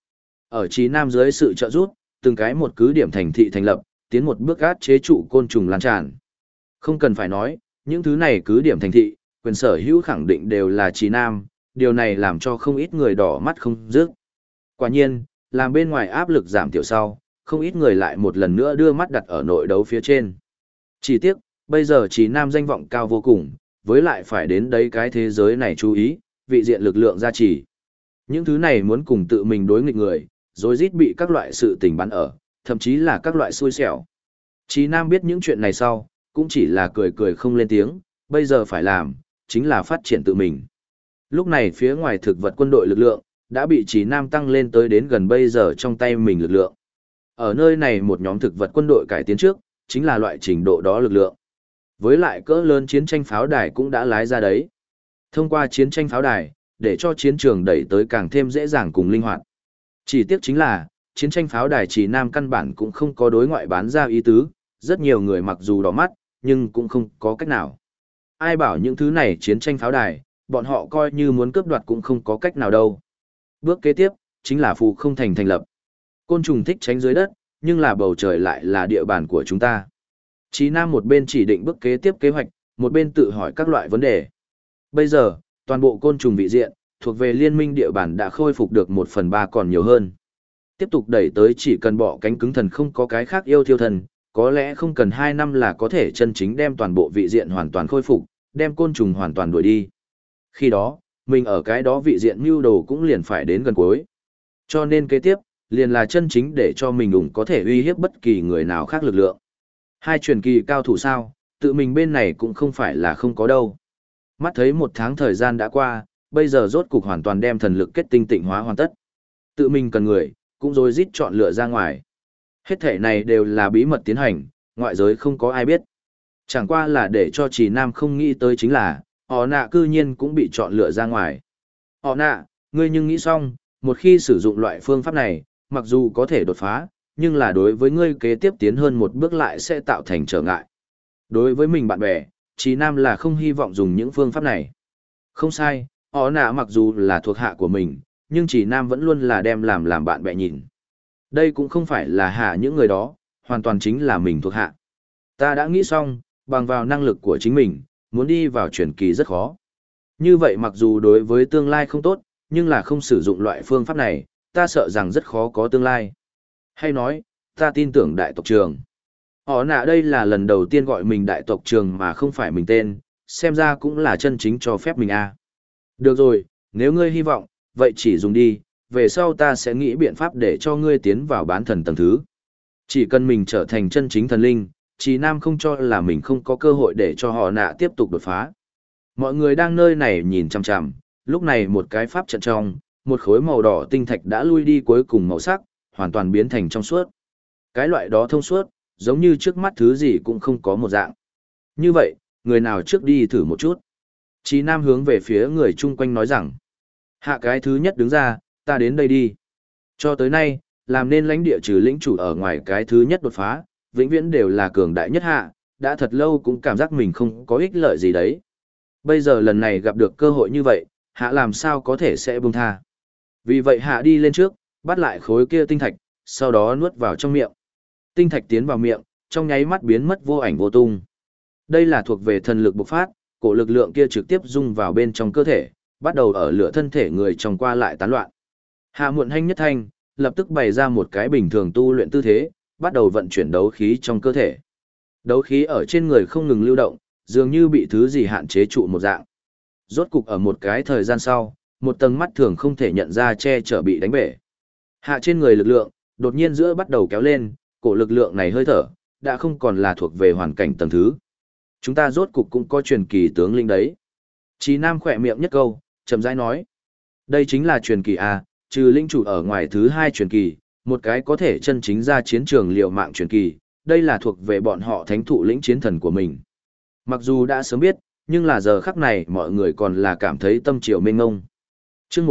Ở Chí Nam dưới sự trợ giúp, từng cái một cứ điểm thành thị thành lập, tiến một bước át chế trụ côn trùng lan tràn. Không cần phải nói, những thứ này cứ điểm thành thị, quyền sở hữu khẳng định đều là Chí Nam, điều này làm cho không ít người đỏ mắt không dứt. Quả nhiên, làm bên ngoài áp lực giảm thiểu sau, không ít người lại một lần nữa đưa mắt đặt ở nội đấu phía trên. Chỉ tiếc, bây giờ Chí Nam danh vọng cao vô cùng, với lại phải đến đấy cái thế giới này chú ý, vị diện lực lượng gia trì. Những thứ này muốn cùng tự mình đối nghịch người, rồi rít bị các loại sự tình bắn ở, thậm chí là các loại xui xẻo. Chí Nam biết những chuyện này sau, cũng chỉ là cười cười không lên tiếng, bây giờ phải làm, chính là phát triển tự mình. Lúc này phía ngoài thực vật quân đội lực lượng, đã bị Chí Nam tăng lên tới đến gần bây giờ trong tay mình lực lượng. Ở nơi này một nhóm thực vật quân đội cải tiến trước, chính là loại trình độ đó lực lượng. Với lại cỡ lớn chiến tranh pháo đài cũng đã lái ra đấy. Thông qua chiến tranh pháo đài, để cho chiến trường đẩy tới càng thêm dễ dàng cùng linh hoạt. Chỉ tiếc chính là, chiến tranh pháo đài Chí Nam căn bản cũng không có đối ngoại bán ra ý tứ, rất nhiều người mặc dù đỏ mắt, nhưng cũng không có cách nào. Ai bảo những thứ này chiến tranh pháo đài, bọn họ coi như muốn cướp đoạt cũng không có cách nào đâu. Bước kế tiếp, chính là phù không thành thành lập. Côn trùng thích tránh dưới đất, nhưng là bầu trời lại là địa bàn của chúng ta. Chí Nam một bên chỉ định bước kế tiếp kế hoạch, một bên tự hỏi các loại vấn đề. Bây giờ, toàn bộ côn trùng vị diện, thuộc về liên minh địa bàn đã khôi phục được 1/3 còn nhiều hơn. Tiếp tục đẩy tới chỉ cần bỏ cánh cứng thần không có cái khác yêu thiêu thần, có lẽ không cần 2 năm là có thể chân chính đem toàn bộ vị diện hoàn toàn khôi phục, đem côn trùng hoàn toàn đuổi đi. Khi đó, mình ở cái đó vị diện mưu đồ cũng liền phải đến gần cuối. Cho nên kế tiếp, liền là chân chính để cho mình ủng có thể uy hiếp bất kỳ người nào khác lực lượng. Hai truyền kỳ cao thủ sao, tự mình bên này cũng không phải là không có đâu. Mắt thấy 1 tháng thời gian đã qua, bây giờ rốt cục hoàn toàn đem thần lực kết tinh tịnh hóa hoàn tất. Tự mình cần người, cũng rồi rít chọn lựa ra ngoài. Hết thể này đều là bí mật tiến hành, ngoại giới không có ai biết. Chẳng qua là để cho Chí Nam không nghĩ tới chính là, họ nạ cư nhiên cũng bị chọn lựa ra ngoài. Họ nạ, ngươi nhưng nghĩ xong, một khi sử dụng loại phương pháp này, mặc dù có thể đột phá, nhưng là đối với ngươi kế tiếp tiến hơn một bước lại sẽ tạo thành trở ngại. Đối với mình bạn bè, Chí Nam là không hy vọng dùng những phương pháp này. Không sai, họ nạ mặc dù là thuộc hạ của mình, nhưng Chí Nam vẫn luôn là đem làm bạn bè nhìn. Đây cũng không phải là hạ những người đó, hoàn toàn chính là mình thuộc hạ. Ta đã nghĩ xong, bằng vào năng lực của chính mình, muốn đi vào truyền kỳ rất khó. Như vậy mặc dù đối với tương lai không tốt, nhưng là không sử dụng loại phương pháp này, ta sợ rằng rất khó có tương lai. Hay nói, ta tin tưởng đại tộc trường. Họ nạ đây là lần đầu tiên gọi mình đại tộc trường mà không phải mình tên, xem ra cũng là chân chính cho phép mình a. Được rồi, nếu ngươi hy vọng, vậy chỉ dùng đi, về sau ta sẽ nghĩ biện pháp để cho ngươi tiến vào bán thần tầng thứ. Chỉ cần mình trở thành chân chính thần linh, Chí Nam không cho là mình không có cơ hội để cho họ nạ tiếp tục đột phá. Mọi người đang nơi này nhìn chằm chằm, lúc này một cái pháp trận trong, một khối màu đỏ tinh thạch đã lui đi cuối cùng màu sắc, hoàn toàn biến thành trong suốt. Cái loại đó thông suốt, giống như trước mắt thứ gì cũng không có một dạng. Như vậy, người nào trước đi thử một chút. Chí Nam hướng về phía người chung quanh nói rằng, hạ cái thứ nhất đứng ra, ta đến đây đi. Cho tới nay, làm nên lãnh địa trừ lĩnh chủ ở ngoài cái thứ nhất đột phá, vĩnh viễn đều là cường đại nhất hạ, đã thật lâu cũng cảm giác mình không có ích lợi gì đấy. Bây giờ lần này gặp được cơ hội như vậy, hạ làm sao có thể sẽ buông tha. Vì vậy hạ đi lên trước, bắt lại khối kia tinh thạch, sau đó nuốt vào trong miệng. Tinh thạch tiến vào miệng, trong nháy mắt biến mất vô ảnh vô tung. Đây là thuộc về thần lực bộc phát, cổ lực lượng kia trực tiếp dung vào bên trong cơ thể, bắt đầu ở lửa thân thể người trong qua lại tán loạn. Hạ muộn hanh nhất thanh, lập tức bày ra một cái bình thường tu luyện tư thế, bắt đầu vận chuyển đấu khí trong cơ thể. Đấu khí ở trên người không ngừng lưu động, dường như bị thứ gì hạn chế trụ một dạng. Rốt cục ở một cái thời gian sau, một tầng mắt thường không thể nhận ra che chở bị đánh bể. Hạ trên người lực lượng, đột nhiên giữa bắt đầu kéo lên, cổ lực lượng này hơi thở, đã không còn là thuộc về hoàn cảnh tầng thứ. Chúng ta rốt cục cũng có truyền kỳ tướng linh đấy. Chí Nam khỏe miệng nhất câu, chậm rãi nói. Đây chính là truyền kỳ A, trừ linh chủ ở ngoài thứ hai truyền kỳ, một cái có thể chân chính ra chiến trường liều mạng truyền kỳ, đây là thuộc về bọn họ thánh thụ lĩnh chiến thần của mình. Mặc dù đã sớm biết, nhưng là giờ khắc này mọi người còn là cảm thấy tâm triều mênh ngông. Chương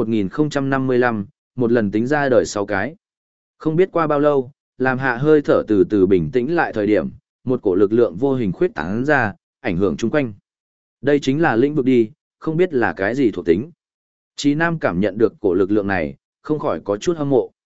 1055, một lần tính ra đời 6 cái. Không biết qua bao lâu, làm hạ hơi thở từ từ bình tĩnh lại thời điểm, một cổ lực lượng vô hình khuyết tán ra, ảnh hưởng chung quanh. Đây chính là lĩnh vực đi, không biết là cái gì thuộc tính. Chí Nam cảm nhận được cổ lực lượng này, không khỏi có chút hâm mộ.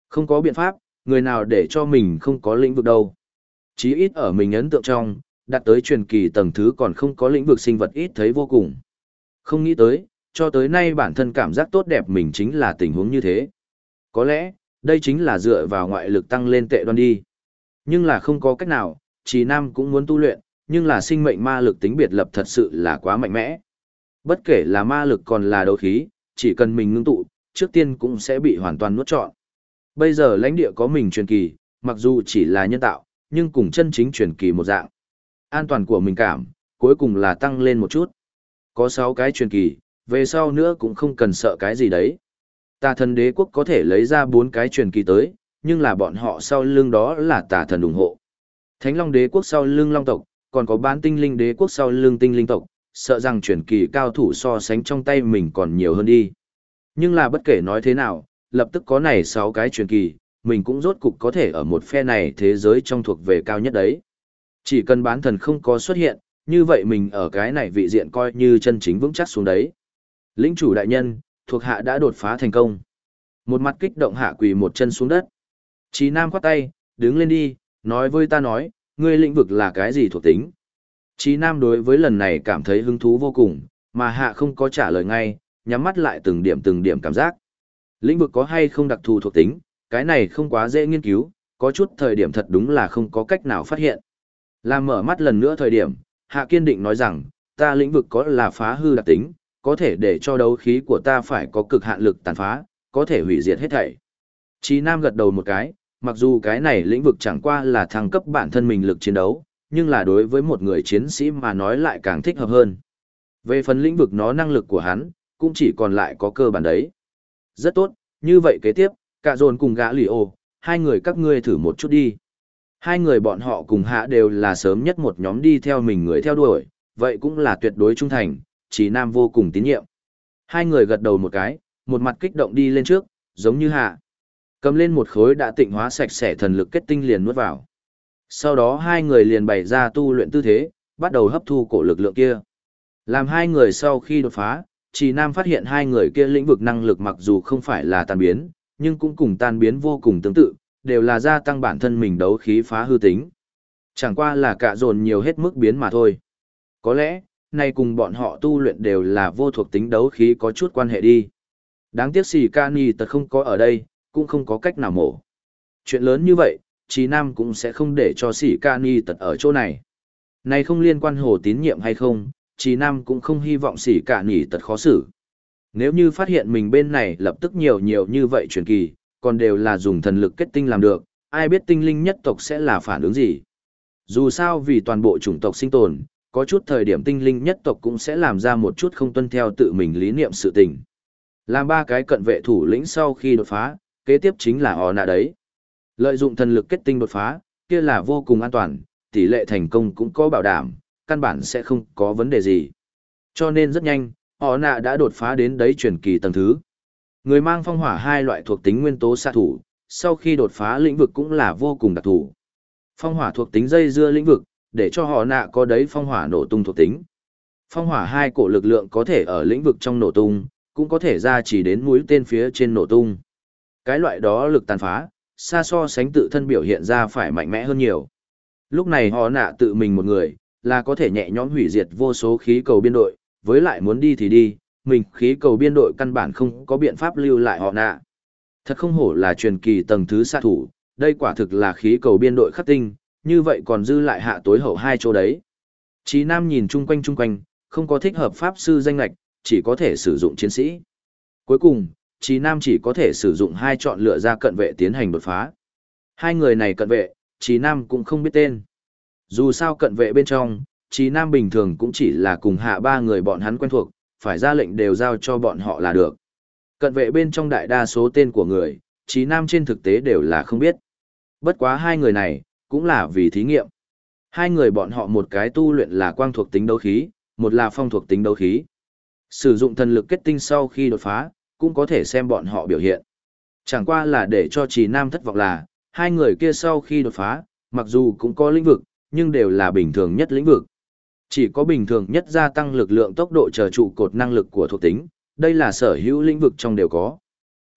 Không có biện pháp, người nào để cho mình không có lĩnh vực đâu. Chí ít ở mình ấn tượng trong, đạt tới truyền kỳ tầng thứ còn không có lĩnh vực sinh vật ít thấy vô cùng. Không nghĩ tới, cho tới nay bản thân cảm giác tốt đẹp mình chính là tình huống như thế. Có lẽ, đây chính là dựa vào ngoại lực tăng lên tệ đoan đi. Nhưng là không có cách nào, Trì Nam cũng muốn tu luyện, nhưng là sinh mệnh ma lực tính biệt lập thật sự là quá mạnh mẽ. Bất kể là ma lực còn là đấu khí, chỉ cần mình ngưng tụ, trước tiên cũng sẽ bị hoàn toàn nuốt trọn. Bây giờ lãnh địa có mình truyền kỳ, mặc dù chỉ là nhân tạo, nhưng cùng chân chính truyền kỳ một dạng. An toàn của mình cảm, cuối cùng là tăng lên một chút. Có 6 cái truyền kỳ, về sau nữa cũng không cần sợ cái gì đấy. Tà thần đế quốc có thể lấy ra 4 cái truyền kỳ tới, nhưng là bọn họ sau lưng đó là tà thần ủng hộ. Thánh Long đế quốc sau lưng Long tộc, còn có bán tinh linh đế quốc sau lưng tinh linh tộc, sợ rằng truyền kỳ cao thủ so sánh trong tay mình còn nhiều hơn đi. Nhưng là bất kể nói thế nào, lập tức có này 6 cái truyền kỳ, mình cũng rốt cục có thể ở một phe này thế giới trong thuộc về cao nhất đấy. Chỉ cần bán thần không có xuất hiện, như vậy mình ở cái này vị diện coi như chân chính vững chắc xuống đấy. Lĩnh chủ đại nhân, thuộc hạ đã đột phá thành công. Một mặt kích động hạ quỳ một chân xuống đất. Chí Nam khoát tay, đứng lên đi, nói với ta nói, ngươi lĩnh vực là cái gì thuộc tính. Chí Nam đối với lần này cảm thấy hứng thú vô cùng, mà hạ không có trả lời ngay, nhắm mắt lại từng điểm cảm giác. Lĩnh vực có hay không đặc thù thuộc tính, cái này không quá dễ nghiên cứu, có chút thời điểm thật đúng là không có cách nào phát hiện. Làm mở mắt lần nữa thời điểm, hạ kiên định nói rằng, ta lĩnh vực có là phá hư đặc tính, có thể để cho đấu khí của ta phải có cực hạn lực tàn phá, có thể hủy diệt hết thảy. Chí Nam gật đầu một cái, mặc dù cái này lĩnh vực chẳng qua là thăng cấp bản thân mình lực chiến đấu, nhưng là đối với một người chiến sĩ mà nói lại càng thích hợp hơn. Về phần lĩnh vực nó năng lực của hắn, cũng chỉ còn lại có cơ bản đấy. Rất tốt, như vậy kế tiếp, cả dồn cùng gã lì ô, hai người các ngươi thử một chút đi. Hai người bọn họ cùng hạ đều là sớm nhất một nhóm đi theo mình người theo đuổi, vậy cũng là tuyệt đối trung thành, Chí Nam vô cùng tín nhiệm. Hai người gật đầu một cái, một mặt kích động đi lên trước, giống như hạ. Cầm lên một khối đã tịnh hóa sạch sẽ thần lực kết tinh liền nuốt vào. Sau đó hai người liền bày ra tu luyện tư thế, bắt đầu hấp thu cổ lực lượng kia. Làm hai người sau khi đột phá, Chí Nam phát hiện hai người kia lĩnh vực năng lực mặc dù không phải là tan biến, nhưng cũng cùng tan biến vô cùng tương tự, đều là gia tăng bản thân mình đấu khí phá hư tính. Chẳng qua là cả dồn nhiều hết mức biến mà thôi. Có lẽ, nay cùng bọn họ tu luyện đều là vô thuộc tính đấu khí có chút quan hệ đi. Đáng tiếc Sĩ Cani tật không có ở đây, cũng không có cách nào mổ. Chuyện lớn như vậy, Chí Nam cũng sẽ không để cho Sĩ Cani tật ở chỗ này. Này không liên quan hồ tín nhiệm hay không, Chí Nam cũng không hy vọng Sĩ Cani tật khó xử. Nếu như phát hiện mình bên này lập tức nhiều như vậy truyền kỳ, còn đều là dùng thần lực kết tinh làm được, ai biết tinh linh nhất tộc sẽ là phản ứng gì. Dù sao vì toàn bộ chủng tộc sinh tồn, có chút thời điểm tinh linh nhất tộc cũng sẽ làm ra một chút không tuân theo tự mình lý niệm sự tình. Làm 3 cái cận vệ thủ lĩnh sau khi đột phá, kế tiếp chính là họ nạ đấy. Lợi dụng thần lực kết tinh đột phá, kia là vô cùng an toàn, tỷ lệ thành công cũng có bảo đảm, căn bản sẽ không có vấn đề gì. Cho nên rất nhanh, họ nạ đã đột phá đến đấy truyền kỳ tầng thứ. Người mang phong hỏa 2 loại thuộc tính nguyên tố xạ thủ, sau khi đột phá lĩnh vực cũng là vô cùng đặc thù. Phong hỏa thuộc tính dây dưa lĩnh vực, để cho họ nạ có đấy phong hỏa nổ tung thuộc tính. Phong hỏa 2 cổ lực lượng có thể ở lĩnh vực trong nổ tung, cũng có thể ra chỉ đến mũi tên phía trên nổ tung. Cái loại đó lực tàn phá, xa so sánh tự thân biểu hiện ra phải mạnh mẽ hơn nhiều. Lúc này họ nạ tự mình một người, là có thể nhẹ nhõm hủy diệt vô số khí cầu biên đội, với lại muốn đi thì đi, mình khí cầu biên đội căn bản không có biện pháp lưu lại họ nạ. Thật không hổ là truyền kỳ tầng thứ xạ thủ, đây quả thực là khí cầu biên đội khắc tinh, như vậy còn dư lại hạ tối hậu 2 chỗ đấy. Chí Nam nhìn chung quanh, không có thích hợp pháp sư danh lạch, chỉ có thể sử dụng chiến sĩ. Cuối cùng, Chí Nam chỉ có thể sử dụng 2 chọn lựa ra cận vệ tiến hành đột phá. Hai người này cận vệ, Chí Nam cũng không biết tên. Dù sao cận vệ bên trong, Chí Nam bình thường cũng chỉ là cùng hạ 3 người bọn hắn quen thuộc, phải ra lệnh đều giao cho bọn họ là được. Cận vệ bên trong đại đa số tên của người, Chí Nam trên thực tế đều là không biết. Bất quá hai người này, cũng là vì thí nghiệm. Hai người bọn họ một cái tu luyện là quang thuộc tính đấu khí, một là phong thuộc tính đấu khí. Sử dụng thần lực kết tinh sau khi đột phá, cũng có thể xem bọn họ biểu hiện. Chẳng qua là để cho Chí Nam thất vọng là, hai người kia sau khi đột phá, mặc dù cũng có lĩnh vực, nhưng đều là bình thường nhất lĩnh vực. Chỉ có bình thường nhất gia tăng lực lượng tốc độ chờ trụ cột năng lực của thuộc tính, đây là sở hữu lĩnh vực trong đều có.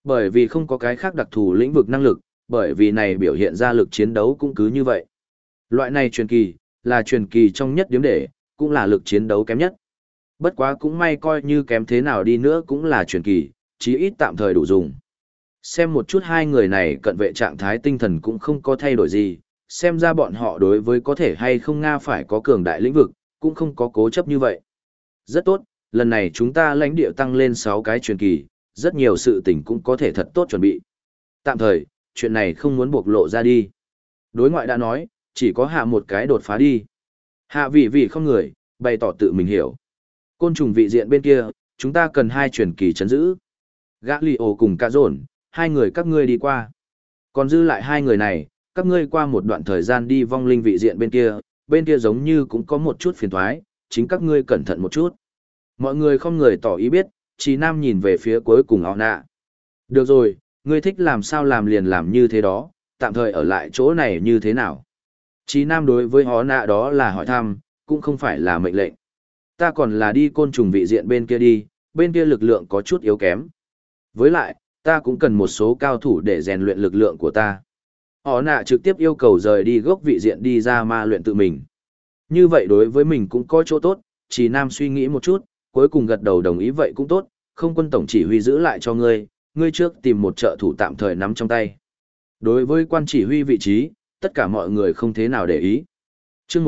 Bởi vì không có cái khác đặc thù lĩnh vực năng lực, bởi vì này biểu hiện ra lực chiến đấu cũng cứ như vậy. Loại này truyền kỳ, là truyền kỳ trong nhất điếm để, cũng là lực chiến đấu kém nhất. Bất quá cũng may coi như kém thế nào đi nữa cũng là truyền kỳ, chí ít tạm thời đủ dùng. Xem một chút hai người này cận vệ trạng thái tinh thần cũng không có thay đổi gì, xem ra bọn họ đối với có thể hay không Nga phải có cường đại lĩnh vực, cũng không có cố chấp như vậy. Rất tốt, lần này chúng ta lãnh địa tăng lên 6 cái truyền kỳ, rất nhiều sự tình cũng có thể thật tốt chuẩn bị. Tạm thời, chuyện này không muốn bộc lộ ra đi. Đối ngoại đã nói, chỉ có hạ một cái đột phá đi. Hạ vị không người, bày tỏ tự mình hiểu. Côn trùng vị diện bên kia, chúng ta cần 2 truyền kỳ chấn giữ. Gã lì ổ cùng cả dồn, 2 người các ngươi đi qua. Còn dư lại 2 người này, các ngươi qua một đoạn thời gian đi vong linh vị diện bên kia giống như cũng có một chút phiền thoái, chính các ngươi cẩn thận một chút. Mọi người không người tỏ ý biết, Chí Nam nhìn về phía cuối cùng áo nạ. Được rồi, ngươi thích làm sao làm liền làm như thế đó, tạm thời ở lại chỗ này như thế nào. Chí Nam đối với áo nạ đó là hỏi thăm, cũng không phải là mệnh lệnh. Ta còn là đi côn trùng vị diện bên kia đi, bên kia lực lượng có chút yếu kém. Với lại, ta cũng cần một số cao thủ để rèn luyện lực lượng của ta. Họ nạ trực tiếp yêu cầu rời đi gốc vị diện đi ra ma luyện tự mình. Như vậy đối với mình cũng có chỗ tốt, Chí Nam suy nghĩ một chút, cuối cùng gật đầu đồng ý vậy cũng tốt, không quân tổng chỉ huy giữ lại cho ngươi, ngươi trước tìm một trợ thủ tạm thời nắm trong tay. Đối với quan chỉ huy vị trí, tất cả mọi người không thế nào để ý. Chương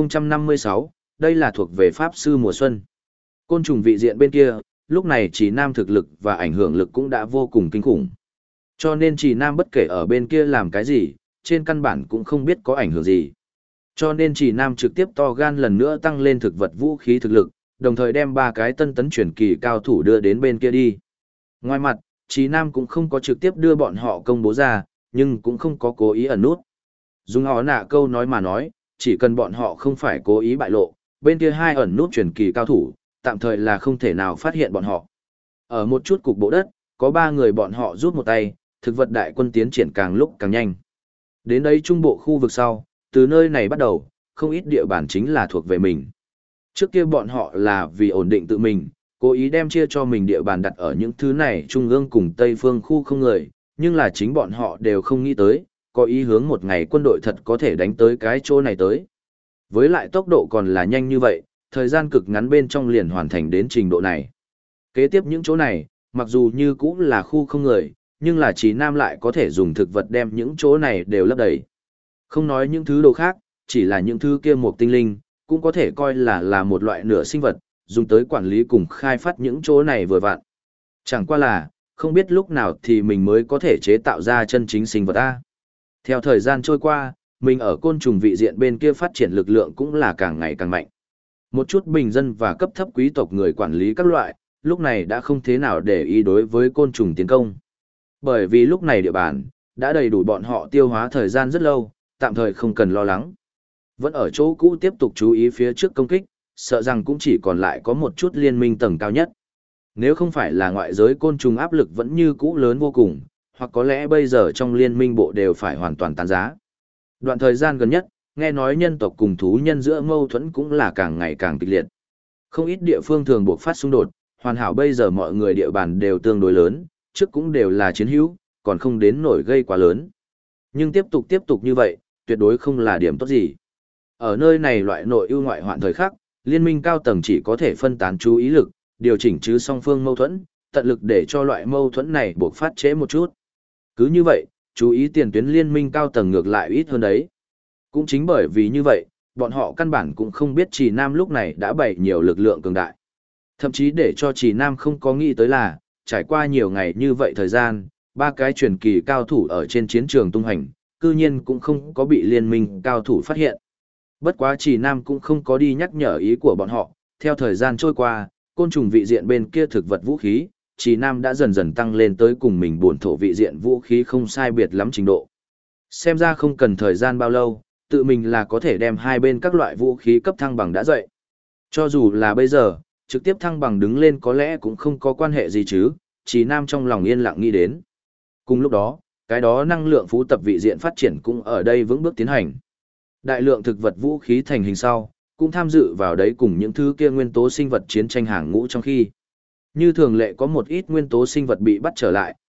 1056, đây là thuộc về Pháp Sư mùa xuân. Côn trùng vị diện bên kia, lúc này Chí Nam thực lực và ảnh hưởng lực cũng đã vô cùng kinh khủng. Cho nên Chí Nam bất kể ở bên kia làm cái gì, trên căn bản cũng không biết có ảnh hưởng gì. Cho nên Chí Nam trực tiếp to gan lần nữa tăng lên thực vật vũ khí thực lực, đồng thời đem 3 cái tân tấn chuyển kỳ cao thủ đưa đến bên kia đi. Ngoài mặt, Chí Nam cũng không có trực tiếp đưa bọn họ công bố ra, nhưng cũng không có cố ý ẩn nút. Dùng họ nạ câu nói mà nói, chỉ cần bọn họ không phải cố ý bại lộ, bên kia 2 ẩn nút chuyển kỳ cao thủ, tạm thời là không thể nào phát hiện bọn họ. Ở một chút cục bộ đất, có 3 người bọn họ rút một tay, thực vật đại quân tiến triển càng lúc càng nhanh. Đến đây trung bộ khu vực sau, từ nơi này bắt đầu, không ít địa bàn chính là thuộc về mình. Trước kia bọn họ là vì ổn định tự mình, cố ý đem chia cho mình địa bàn đặt ở những thứ này trung ương cùng tây phương khu không người, nhưng là chính bọn họ đều không nghĩ tới, có ý hướng một ngày quân đội thật có thể đánh tới cái chỗ này tới. Với lại tốc độ còn là nhanh như vậy, thời gian cực ngắn bên trong liền hoàn thành đến trình độ này. Kế tiếp những chỗ này, mặc dù như cũng là khu không người, nhưng là Chí Nam lại có thể dùng thực vật đem những chỗ này đều lấp đầy. Không nói những thứ đồ khác, chỉ là những thứ kia một tinh linh, cũng có thể coi là một loại nửa sinh vật, dùng tới quản lý cùng khai phát những chỗ này vừa vặn. Chẳng qua là, không biết lúc nào thì mình mới có thể chế tạo ra chân chính sinh vật A. Theo thời gian trôi qua, mình ở côn trùng vị diện bên kia phát triển lực lượng cũng là càng ngày càng mạnh. Một chút bình dân và cấp thấp quý tộc người quản lý các loại, lúc này đã không thế nào để ý đối với côn trùng tiến công. Bởi vì lúc này địa bàn, đã đầy đủ bọn họ tiêu hóa thời gian rất lâu, tạm thời không cần lo lắng. Vẫn ở chỗ cũ tiếp tục chú ý phía trước công kích, sợ rằng cũng chỉ còn lại có một chút liên minh tầng cao nhất. Nếu không phải là ngoại giới côn trùng áp lực vẫn như cũ lớn vô cùng, hoặc có lẽ bây giờ trong liên minh bộ đều phải hoàn toàn tàn giá. Đoạn thời gian gần nhất, nghe nói nhân tộc cùng thú nhân giữa mâu thuẫn cũng là càng ngày càng kịch liệt. Không ít địa phương thường buộc phát xung đột, hoàn hảo bây giờ mọi người địa bàn đều tương đối lớn, trước cũng đều là chiến hữu, còn không đến nổi gây quá lớn. Nhưng tiếp tục như vậy, tuyệt đối không là điểm tốt gì. Ở nơi này loại nội ưu ngoại hoạn thời khắc, liên minh cao tầng chỉ có thể phân tán chú ý lực, điều chỉnh chứ song phương mâu thuẫn, tận lực để cho loại mâu thuẫn này buộc phát trễ một chút. Cứ như vậy, chú ý tiền tuyến liên minh cao tầng ngược lại ít hơn đấy. Cũng chính bởi vì như vậy, bọn họ căn bản cũng không biết Trì Nam lúc này đã bày nhiều lực lượng cường đại. Thậm chí để cho Trì Nam không có nghĩ tới là, trải qua nhiều ngày như vậy thời gian, 3 cái truyền kỳ cao thủ ở trên chiến trường tung hành, cư nhiên cũng không có bị liên minh cao thủ phát hiện. Bất quá Trì Nam cũng không có đi nhắc nhở ý của bọn họ, theo thời gian trôi qua, côn trùng vị diện bên kia thực vật vũ khí, Trì Nam đã dần dần tăng lên tới cùng mình buồn thổ vị diện vũ khí không sai biệt lắm trình độ. Xem ra không cần thời gian bao lâu, tự mình là có thể đem hai bên các loại vũ khí cấp thăng bằng đã dậy. Cho dù là bây giờ, trực tiếp thăng bằng đứng lên có lẽ cũng không có quan hệ gì chứ, Trì Nam trong lòng yên lặng nghĩ đến. Cùng lúc đó, cái đó năng lượng phú tập vị diện phát triển cũng ở đây vững bước tiến hành. Đại lượng thực vật vũ khí thành hình sau, cũng tham dự vào đấy cùng những thứ kia nguyên tố sinh vật chiến tranh hàng ngũ trong khi. Như thường lệ có một ít nguyên tố sinh vật bị bắt trở lại,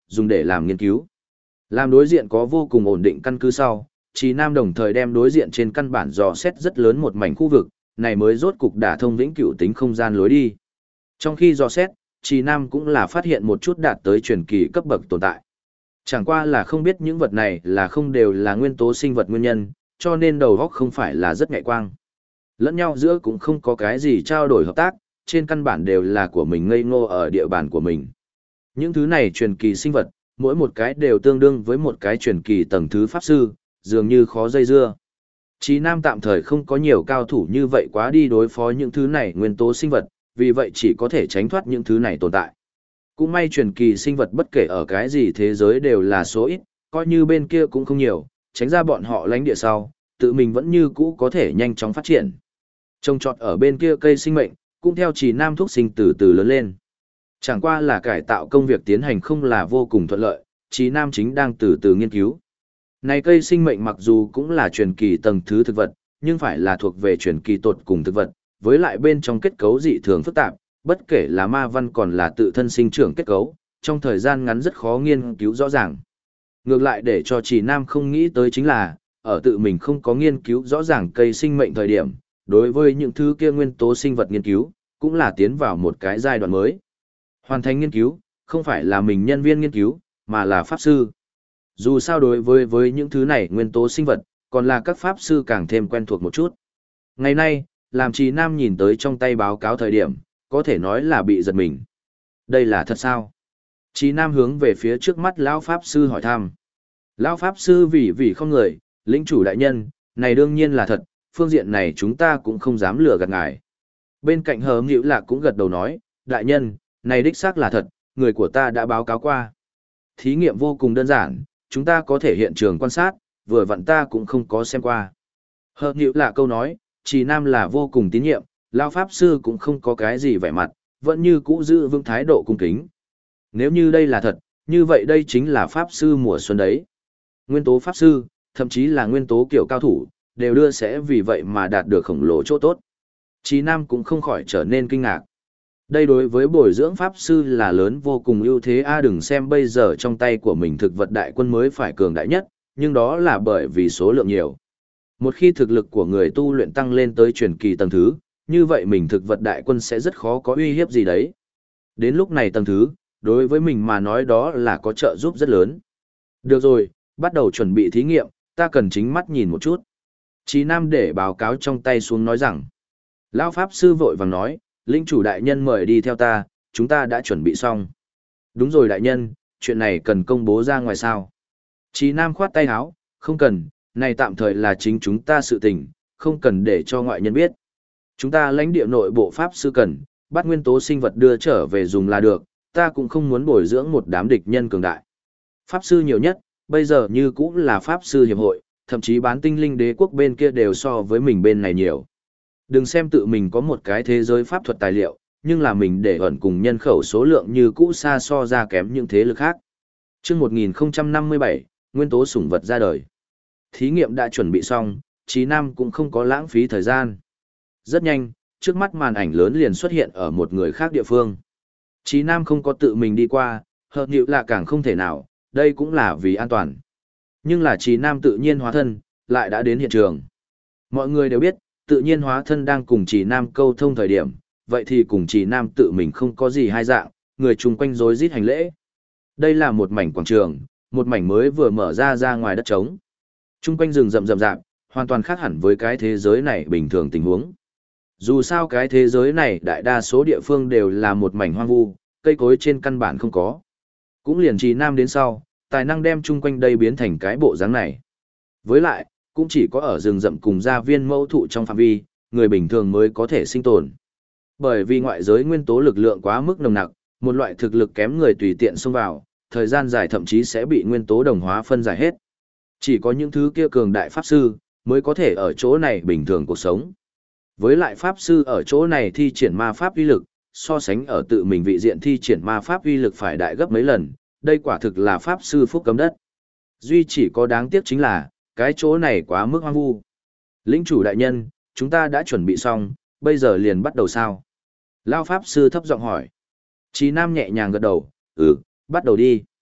dùng để làm nghiên cứu. Làm đối diện có vô cùng ổn định căn cứ sau, Trì Nam đồng thời đem đối diện trên căn bản dò xét rất lớn một mảnh khu vực, này mới rốt cục đả thông vĩnh cửu tính không gian lối đi. Trong khi dò xét, Trì Nam cũng là phát hiện một chút đạt tới truyền kỳ cấp bậc tồn tại. Chẳng qua là không biết những vật này là không đều là nguyên tố sinh vật nguyên nhân, cho nên đầu óc không phải là rất nhạy quang. Lẫn nhau giữa cũng không có cái gì trao đổi hợp tác, trên căn bản đều là của mình ngây ngô ở địa bàn của mình. Những thứ này truyền kỳ sinh vật, mỗi một cái đều tương đương với một cái truyền kỳ tầng thứ pháp sư, dường như khó dây dưa. Chí Nam tạm thời không có nhiều cao thủ như vậy quá đi đối phó những thứ này nguyên tố sinh vật, vì vậy chỉ có thể tránh thoát những thứ này tồn tại. Cũng may truyền kỳ sinh vật bất kể ở cái gì thế giới đều là số ít, coi như bên kia cũng không nhiều, tránh ra bọn họ lánh địa sau, tự mình vẫn như cũ có thể nhanh chóng phát triển. Trông trọt ở bên kia cây sinh mệnh, cũng theo Trì Nam thuốc sinh từ từ lớn lên. Chẳng qua là cải tạo công việc tiến hành không là vô cùng thuận lợi, Trì Nam chính đang từ từ nghiên cứu. Này cây sinh mệnh mặc dù cũng là truyền kỳ tầng thứ thực vật, nhưng phải là thuộc về truyền kỳ tột cùng thực vật, với lại bên trong kết cấu dị thường phức tạp, bất kể là ma văn còn là tự thân sinh trưởng kết cấu, trong thời gian ngắn rất khó nghiên cứu rõ ràng. Ngược lại để cho Trì Nam không nghĩ tới chính là, ở tự mình không có nghiên cứu rõ ràng cây sinh mệnh thời điểm, đối với những thứ kia nguyên tố sinh vật nghiên cứu, cũng là tiến vào một cái giai đoạn mới. Hoàn thành nghiên cứu, không phải là mình nhân viên nghiên cứu, mà là pháp sư. Dù sao đối với những thứ này nguyên tố sinh vật, còn là các pháp sư càng thêm quen thuộc một chút. Ngày nay, làm Trì Nam nhìn tới trong tay báo cáo thời điểm, có thể nói là bị giật mình. Đây là thật sao? Trì Nam hướng về phía trước mắt lão pháp sư hỏi thăm. Lão pháp sư vì không người, lĩnh chủ đại nhân, này đương nhiên là thật, phương diện này chúng ta cũng không dám lừa gạt ngài. Bên cạnh Hờ Ngữu Lạc cũng gật đầu nói, đại nhân, này đích xác là thật, người của ta đã báo cáo qua. Thí nghiệm vô cùng đơn giản, chúng ta có thể hiện trường quan sát, vừa vặn ta cũng không có xem qua. Hờ Ngữu Lạc câu nói, Trì Nam là vô cùng tín nhiệm, lão pháp sư cũng không có cái gì vẻ mặt, vẫn như cũ giữ vững thái độ cung kính. Nếu như đây là thật, như vậy đây chính là pháp sư mùa xuân đấy. Nguyên tố pháp sư, thậm chí là nguyên tố kiểu cao thủ, đều đưa sẽ vì vậy mà đạt được khổng lồ chỗ tốt. Chí Nam cũng không khỏi trở nên kinh ngạc. Đây đối với bồi dưỡng pháp sư là lớn vô cùng ưu thế đừng xem bây giờ trong tay của mình thực vật đại quân mới phải cường đại nhất, nhưng đó là bởi vì số lượng nhiều. Một khi thực lực của người tu luyện tăng lên tới truyền kỳ tầng thứ, như vậy mình thực vật đại quân sẽ rất khó có uy hiếp gì đấy. Đến lúc này tầng thứ, đối với mình mà nói đó là có trợ giúp rất lớn. Được rồi, bắt đầu chuẩn bị thí nghiệm, ta cần chính mắt nhìn một chút. Chí Nam để báo cáo trong tay xuống nói rằng. Lão Pháp Sư vội vàng nói, lĩnh chủ đại nhân mời đi theo ta, chúng ta đã chuẩn bị xong. Đúng rồi đại nhân, chuyện này cần công bố ra ngoài sao. Chí Nam khoát tay áo, không cần, này tạm thời là chính chúng ta sự tình, không cần để cho ngoại nhân biết. Chúng ta lãnh địa nội bộ Pháp Sư cần, bắt nguyên tố sinh vật đưa trở về dùng là được, ta cũng không muốn bồi dưỡng một đám địch nhân cường đại. Pháp Sư nhiều nhất, bây giờ như cũng là Pháp Sư Hiệp hội, thậm chí bán tinh linh đế quốc bên kia đều so với mình bên này nhiều. Đừng xem tự mình có một cái thế giới pháp thuật tài liệu, nhưng là mình để ẩn cùng nhân khẩu số lượng như cũ xa so ra kém những thế lực khác. Chương 1057, nguyên tố sủng vật ra đời. Thí nghiệm đã chuẩn bị xong, Chí Nam cũng không có lãng phí thời gian. Rất nhanh, trước mắt màn ảnh lớn liền xuất hiện ở một người khác địa phương. Chí Nam không có tự mình đi qua, hợp nhịu là càng không thể nào, đây cũng là vì an toàn. Nhưng là Chí Nam tự nhiên hóa thân, lại đã đến hiện trường. Mọi người đều biết, tự nhiên hóa thân đang cùng Chí Nam câu thông thời điểm, vậy thì cùng Chí Nam tự mình không có gì hai dạng, người chung quanh rối rít hành lễ. Đây là một mảnh quảng trường, một mảnh mới vừa mở ra ngoài đất trống. Chung quanh rừng rậm rậm rạp, hoàn toàn khác hẳn với cái thế giới này bình thường tình huống. Dù sao cái thế giới này đại đa số địa phương đều là một mảnh hoang vu, cây cối trên căn bản không có. Cũng liền Chí Nam đến sau, tài năng đem chung quanh đây biến thành cái bộ dáng này. Với lại, cũng chỉ có ở rừng rậm cùng gia viên mẫu thụ trong phạm vi, người bình thường mới có thể sinh tồn. Bởi vì ngoại giới nguyên tố lực lượng quá mức nồng nặc, một loại thực lực kém người tùy tiện xông vào, thời gian dài thậm chí sẽ bị nguyên tố đồng hóa phân giải hết. Chỉ có những thứ kia cường đại pháp sư mới có thể ở chỗ này bình thường cuộc sống. Với lại pháp sư ở chỗ này thi triển ma pháp uy lực, so sánh ở tự mình vị diện thi triển ma pháp uy lực phải đại gấp mấy lần, đây quả thực là pháp sư phúc cấm đất. Duy chỉ có đáng tiếc chính là, cái chỗ này quá mức hoang vu. Lĩnh chủ đại nhân, chúng ta đã chuẩn bị xong, bây giờ liền bắt đầu sao? Lao pháp sư thấp giọng hỏi. Chí Nam nhẹ nhàng gật đầu, bắt đầu đi.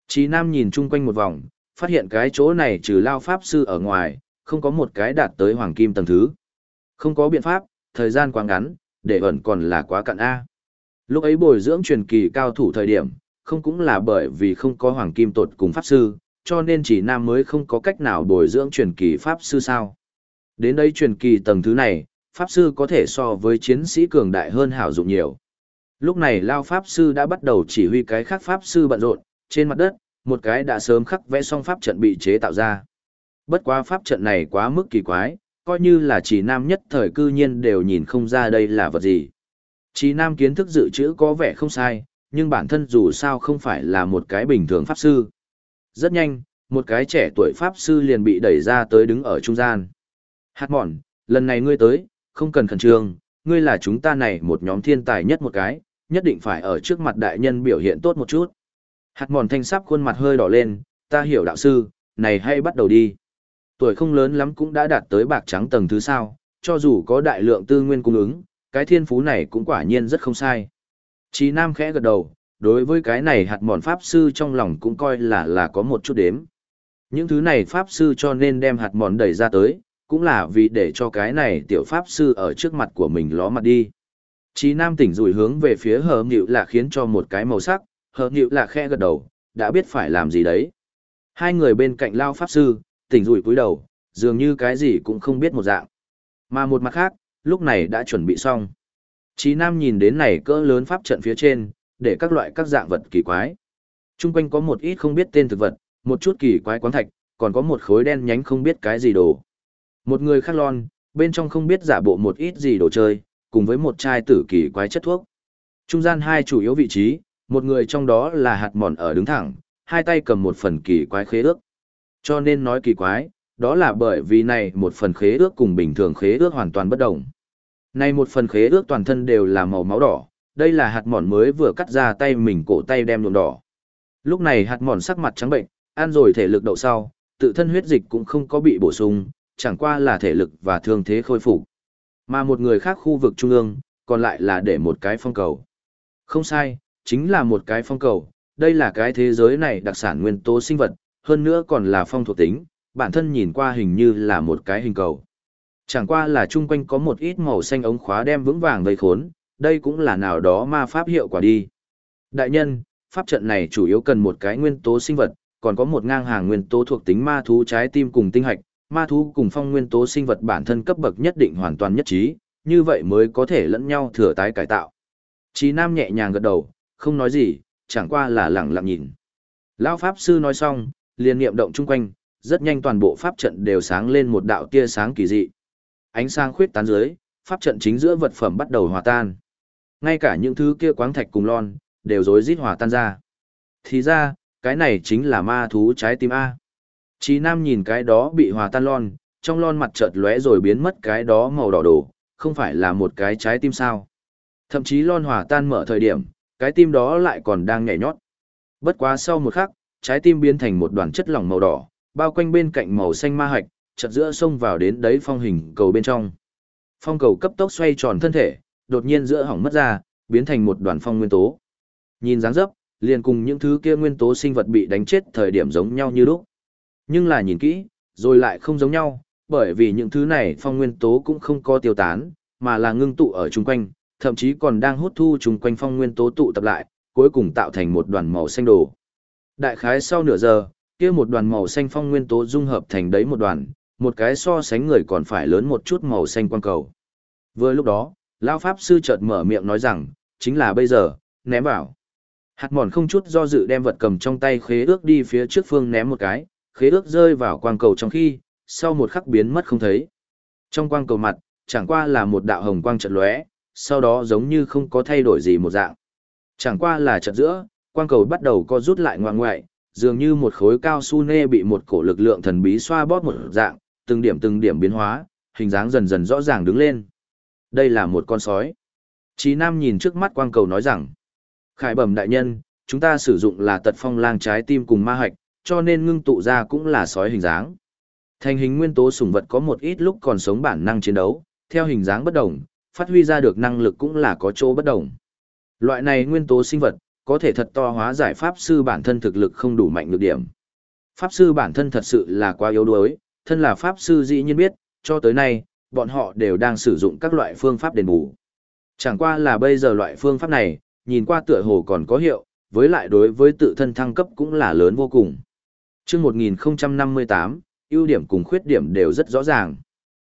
Chí Nam nhìn chung quanh một vòng, phát hiện cái chỗ này trừ Lao Pháp Sư ở ngoài, không có một cái đạt tới hoàng kim tầng thứ. Không có biện pháp, thời gian quá ngắn, để ẩn còn là quá cạn A. Lúc ấy bồi dưỡng truyền kỳ cao thủ thời điểm, không cũng là bởi vì không có hoàng kim tột cùng Pháp Sư, cho nên Chí Nam mới không có cách nào bồi dưỡng truyền kỳ Pháp Sư sao. Đến đây truyền kỳ tầng thứ này, Pháp Sư có thể so với chiến sĩ cường đại hơn hảo dụng nhiều. Lúc này Lao Pháp Sư đã bắt đầu chỉ huy cái khác Pháp Sư bận rộn, trên mặt đất, một cái đã sớm khắc vẽ xong pháp trận bị chế tạo ra. Bất quá pháp trận này quá mức kỳ quái, coi như là Chỉ Nam nhất thời cư nhiên đều nhìn không ra đây là vật gì. Chỉ Nam kiến thức dự trữ có vẻ không sai, nhưng bản thân dù sao không phải là một cái bình thường Pháp Sư. Rất nhanh, một cái trẻ tuổi Pháp Sư liền bị đẩy ra tới đứng ở trung gian. Hạt mòn, lần này ngươi tới, không cần khẩn trương, ngươi là chúng ta này một nhóm thiên tài nhất một cái, nhất định phải ở trước mặt đại nhân biểu hiện tốt một chút. Hạt mòn thanh sắp khuôn mặt hơi đỏ lên, ta hiểu đạo sư, này hay bắt đầu đi. Tuổi không lớn lắm cũng đã đạt tới bạc trắng tầng thứ sao, cho dù có đại lượng tư nguyên cung ứng, cái thiên phú này cũng quả nhiên rất không sai. Chí Nam khẽ gật đầu, đối với cái này hạt mòn pháp sư trong lòng cũng coi là có một chút đếm. Những thứ này pháp sư cho nên đem hạt mòn đẩy ra tới, cũng là vì để cho cái này tiểu pháp sư ở trước mặt của mình ló mặt đi. Chí Nam tỉnh rủi hướng về phía hờ nghịu là khiến cho một cái màu sắc, hờ nghịu là khẽ gật đầu, đã biết phải làm gì đấy. Hai người bên cạnh Lao pháp sư, tỉnh rủi cúi đầu, dường như cái gì cũng không biết một dạng. Mà một mặt khác, lúc này đã chuẩn bị xong. Chí Nam nhìn đến này cỡ lớn pháp trận phía trên, để các loại các dạng vật kỳ quái. Trung quanh có một ít không biết tên thực vật, một chút kỳ quái quáng thạch, còn có một khối đen nhánh không biết cái gì đồ. Một người khác lon, bên trong không biết giả bộ một ít gì đồ chơi, cùng với một chai tử kỳ quái chất thuốc. Trung gian hai chủ yếu vị trí, một người trong đó là hạt mòn ở đứng thẳng, hai tay cầm một phần kỳ quái khế ước. Cho nên nói kỳ quái, đó là bởi vì này một phần khế ước cùng bình thường khế ước hoàn toàn bất đồng. Này một phần khế ước toàn thân đều là màu máu đỏ, đây là hạt mòn mới vừa cắt ra tay mình cổ tay đem nhuộm đỏ. Lúc này hạt mòn sắc mặt trắng bệnh, ăn rồi thể lực đậu sau, tự thân huyết dịch cũng không có bị bổ sung, chẳng qua là thể lực và thương thế khôi phục. Mà một người khác khu vực trung ương, còn lại là để một cái phong cầu. Không sai, chính là một cái phong cầu, đây là cái thế giới này đặc sản nguyên tố sinh vật, hơn nữa còn là phong thuộc tính, bản thân nhìn qua hình như là một cái hình cầu. Chẳng qua là chung quanh có một ít màu xanh ống khóa đem vững vàng vây khốn, đây cũng là nào đó ma pháp hiệu quả đi. Đại nhân, pháp trận này chủ yếu cần một cái nguyên tố sinh vật, còn có một ngang hàng nguyên tố thuộc tính ma thú trái tim cùng tinh hạch, ma thú cùng phong nguyên tố sinh vật bản thân cấp bậc nhất định hoàn toàn nhất trí, như vậy mới có thể lẫn nhau thừa tái cải tạo. Chí Nam nhẹ nhàng gật đầu, không nói gì, chẳng qua là lẳng lặng nhìn. Lão pháp sư nói xong, liền niệm động chung quanh, rất nhanh toàn bộ pháp trận đều sáng lên một đạo tia sáng kỳ dị. Ánh sáng khuyết tán dưới, pháp trận chính giữa vật phẩm bắt đầu hòa tan. Ngay cả những thứ kia quáng thạch cùng lon, đều rối rít hòa tan ra. Thì ra, cái này chính là ma thú trái tim A. Chí Nam nhìn cái đó bị hòa tan lon, trong lon mặt chợt lóe rồi biến mất cái đó màu đỏ đổ, không phải là một cái trái tim sao. Thậm chí lon hòa tan mở thời điểm, cái tim đó lại còn đang nhảy nhót. Bất quá sau một khắc, trái tim biến thành một đoàn chất lỏng màu đỏ, bao quanh bên cạnh màu xanh ma hạch, chợt giữa xông vào đến đấy phong hình cầu bên trong. Phong cầu cấp tốc xoay tròn thân thể, đột nhiên giữa hỏng mất ra, biến thành một đoàn phong nguyên tố. Nhìn dáng dấp, liền cùng những thứ kia nguyên tố sinh vật bị đánh chết thời điểm giống nhau như lúc. Nhưng là nhìn kỹ, rồi lại không giống nhau, bởi vì những thứ này phong nguyên tố cũng không có tiêu tán, mà là ngưng tụ ở chung quanh, thậm chí còn đang hút thu chung quanh phong nguyên tố tụ tập lại, cuối cùng tạo thành một đoàn màu xanh đồ. Đại khái sau nửa giờ, kia một đoàn màu xanh phong nguyên tố dung hợp thành đấy một đoàn, một cái so sánh người còn phải lớn một chút màu xanh quang cầu. Vừa lúc đó, lão pháp sư chợt mở miệng nói rằng, chính là bây giờ, ném vào. Hạt mòn không chút do dự đem vật cầm trong tay khế ước đi phía trước phương ném một cái, khế ước rơi vào quang cầu trong khi, sau một khắc biến mất không thấy. Trong quang cầu mặt, chẳng qua là một đạo hồng quang chợt lóe, sau đó giống như không có thay đổi gì một dạng. Chẳng qua là chợt giữa, quang cầu bắt đầu co rút lại ngoạng ngoại, dường như một khối cao su nê bị một cổ lực lượng thần bí xoa bóp một dạng, từng điểm biến hóa, hình dáng dần dần rõ ràng đứng lên. Đây là một con sói. Chí Nam nhìn trước mắt quang cầu nói rằng, Khải bẩm đại nhân, chúng ta sử dụng là tật phong lang trái tim cùng ma hạch, cho nên ngưng tụ ra cũng là sói hình dáng. Thành hình nguyên tố sủng vật có một ít lúc còn sống bản năng chiến đấu, theo hình dáng bất đồng, phát huy ra được năng lực cũng là có chỗ bất đồng. Loại này nguyên tố sinh vật, có thể thật to hóa giải pháp sư bản thân thực lực không đủ mạnh nhược điểm. Pháp sư bản thân thật sự là quá yếu đuối, thân là pháp sư dĩ nhiên biết, cho tới nay, bọn họ đều đang sử dụng các loại phương pháp đền bù. Chẳng qua là bây giờ loại phương pháp này, nhìn qua tựa hồ còn có hiệu, với lại đối với tự thân thăng cấp cũng là lớn vô cùng. Chương 1058, ưu điểm cùng khuyết điểm đều rất rõ ràng.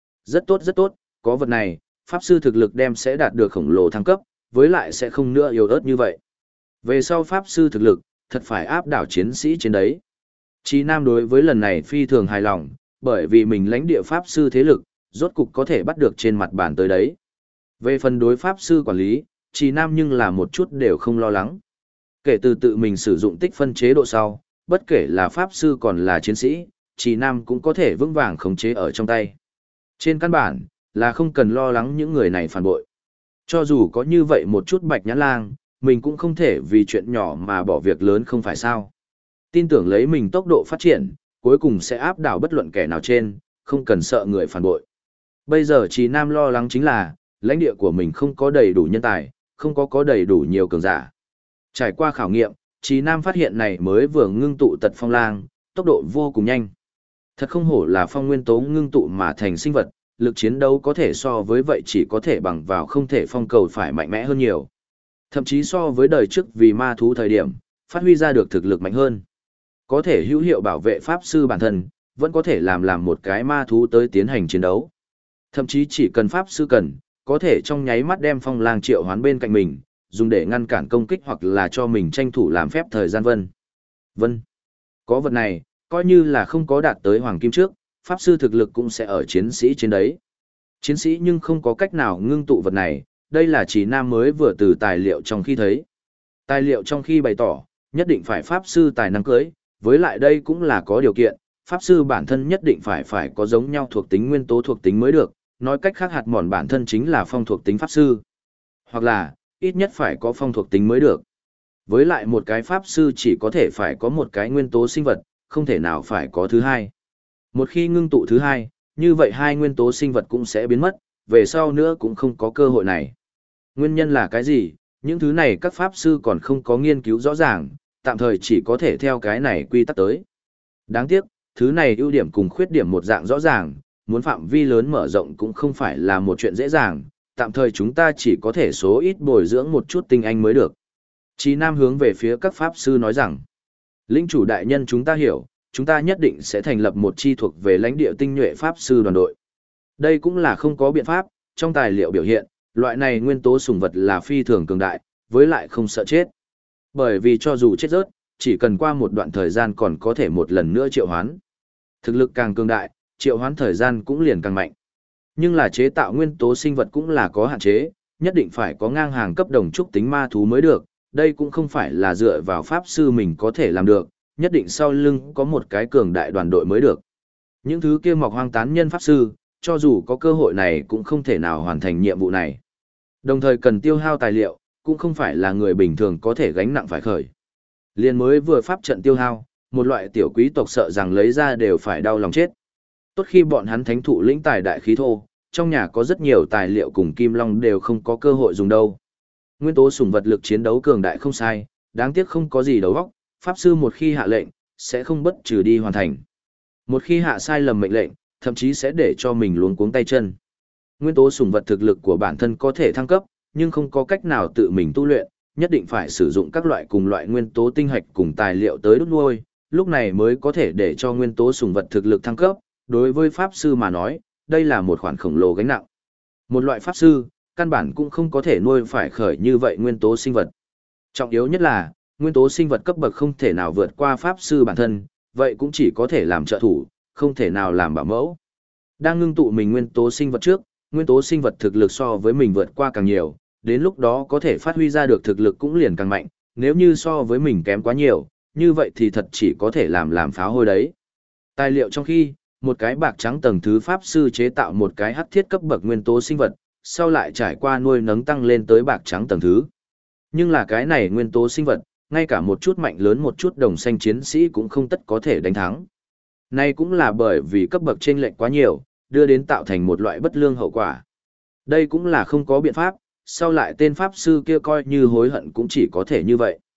Rất tốt, có vật này, pháp sư thực lực đem sẽ đạt được khổng lồ thăng cấp, với lại sẽ không nữa yếu ớt như vậy. Về sau pháp sư thực lực, thật phải áp đảo chiến sĩ trên đấy. Chí Nam đối với lần này phi thường hài lòng, bởi vì mình lãnh địa pháp sư thế lực, rốt cục có thể bắt được trên mặt bàn tới đấy. Về phần đối pháp sư quản lý, Chí Nam nhưng là một chút đều không lo lắng. Kể từ tự mình sử dụng tích phân chế độ sau, bất kể là pháp sư còn là chiến sĩ, Chí Nam cũng có thể vững vàng khống chế ở trong tay. Trên căn bản, là không cần lo lắng những người này phản bội. Cho dù có như vậy một chút bạch nhãn lang, mình cũng không thể vì chuyện nhỏ mà bỏ việc lớn không phải sao. Tin tưởng lấy mình tốc độ phát triển, cuối cùng sẽ áp đảo bất luận kẻ nào trên, không cần sợ người phản bội. Bây giờ Chí Nam lo lắng chính là, lãnh địa của mình không có đầy đủ nhân tài, không có đầy đủ nhiều cường giả. Trải qua khảo nghiệm, Chí Nam phát hiện này mới vừa ngưng tụ tật phong lang, tốc độ vô cùng nhanh. Thật không hổ là phong nguyên tố ngưng tụ mà thành sinh vật, lực chiến đấu có thể so với vậy chỉ có thể bằng vào không thể phong cầu phải mạnh mẽ hơn nhiều. Thậm chí so với đời trước vì ma thú thời điểm, phát huy ra được thực lực mạnh hơn. Có thể hữu hiệu bảo vệ pháp sư bản thân, vẫn có thể làm một cái ma thú tới tiến hành chiến đấu. Thậm chí chỉ cần pháp sư cần, có thể trong nháy mắt đem phong lang triệu hoán bên cạnh mình, dùng để ngăn cản công kích hoặc là cho mình tranh thủ làm phép thời gian vân. Có vật này, coi như là không có đạt tới hoàng kim trước, pháp sư thực lực cũng sẽ ở chiến sĩ trên đấy. Chiến sĩ nhưng không có cách nào ngưng tụ vật này, đây là Chí Nam mới vừa từ tài liệu trong khi thấy. Tài liệu trong khi bày tỏ, nhất định phải pháp sư tài năng cưới, với lại đây cũng là có điều kiện, pháp sư bản thân nhất định phải có giống nhau thuộc tính nguyên tố thuộc tính mới được, nói cách khác hạt mòn bản thân chính là phong thuộc tính pháp sư. Hoặc là, ít nhất phải có phong thuộc tính mới được. Với lại một cái pháp sư chỉ có thể phải có một cái nguyên tố sinh vật, không thể nào phải có thứ hai. Một khi ngưng tụ thứ hai, như vậy hai nguyên tố sinh vật cũng sẽ biến mất, về sau nữa cũng không có cơ hội này. Nguyên nhân là cái gì? Những thứ này các pháp sư còn không có nghiên cứu rõ ràng, tạm thời chỉ có thể theo cái này quy tắc tới. Đáng tiếc, thứ này ưu điểm cùng khuyết điểm một dạng rõ ràng, muốn phạm vi lớn mở rộng cũng không phải là một chuyện dễ dàng, tạm thời chúng ta chỉ có thể số ít bồi dưỡng một chút tinh anh mới được. Chí Nam hướng về phía các pháp sư nói rằng, lĩnh chủ đại nhân chúng ta hiểu, chúng ta nhất định sẽ thành lập một chi thuộc về lãnh địa tinh nhuệ pháp sư đoàn đội. Đây cũng là không có biện pháp, trong tài liệu biểu hiện, loại này nguyên tố sủng vật là phi thường cường đại, với lại không sợ chết. Bởi vì cho dù chết rớt, chỉ cần qua một đoạn thời gian còn có thể một lần nữa triệu hoán. Thực lực càng cường đại, triệu hoán thời gian cũng liền càng mạnh. Nhưng là chế tạo nguyên tố sinh vật cũng là có hạn chế, nhất định phải có ngang hàng cấp đồng trúc tính ma thú mới được, đây cũng không phải là dựa vào pháp sư mình có thể làm được, nhất định sau lưng có một cái cường đại đoàn đội mới được. Những thứ kia mọc hoang tán nhân pháp sư, cho dù có cơ hội này cũng không thể nào hoàn thành nhiệm vụ này. Đồng thời cần tiêu hao tài liệu, cũng không phải là người bình thường có thể gánh nặng phải khởi. Liên mới vừa pháp trận tiêu hao, một loại tiểu quý tộc sợ rằng lấy ra đều phải đau lòng chết. Tốt khi bọn hắn thánh thụ lĩnh tài đại khí thô, trong nhà có rất nhiều tài liệu cùng kim long đều không có cơ hội dùng đâu. Nguyên tố sủng vật lực chiến đấu cường đại không sai, đáng tiếc không có gì đầu óc, pháp sư một khi hạ lệnh, sẽ không bất trừ đi hoàn thành. Một khi hạ sai lầm mệnh lệnh, thậm chí sẽ để cho mình luống cuống tay chân. Nguyên tố sủng vật thực lực của bản thân có thể thăng cấp, nhưng không có cách nào tự mình tu luyện, nhất định phải sử dụng các loại cùng loại nguyên tố tinh hạch cùng tài liệu tới đốt nuôi, lúc này mới có thể để cho nguyên tố sủng vật thực lực thăng cấp. Đối với pháp sư mà nói, đây là một khoản khổng lồ gánh nặng. Một loại pháp sư, căn bản cũng không có thể nuôi phải khởi như vậy nguyên tố sinh vật. Trọng yếu nhất là, nguyên tố sinh vật cấp bậc không thể nào vượt qua pháp sư bản thân, vậy cũng chỉ có thể làm trợ thủ, không thể nào làm bảo mẫu. Đang ngưng tụ mình nguyên tố sinh vật trước, nguyên tố sinh vật thực lực so với mình vượt qua càng nhiều, đến lúc đó có thể phát huy ra được thực lực cũng liền càng mạnh, nếu như so với mình kém quá nhiều, như vậy thì thật chỉ có thể làm pháo hôi đấy. Tài liệu trong khi, một cái bạc trắng tầng thứ pháp sư chế tạo một cái hắc thiết cấp bậc nguyên tố sinh vật, sau lại trải qua nuôi nấng tăng lên tới bạc trắng tầng thứ. Nhưng là cái này nguyên tố sinh vật, ngay cả một chút mạnh lớn một chút đồng xanh chiến sĩ cũng không tất có thể đánh thắng. Này cũng là bởi vì cấp bậc chênh lệch quá nhiều, đưa đến tạo thành một loại bất lương hậu quả. Đây cũng là không có biện pháp, sau lại tên pháp sư kia coi như hối hận cũng chỉ có thể như vậy.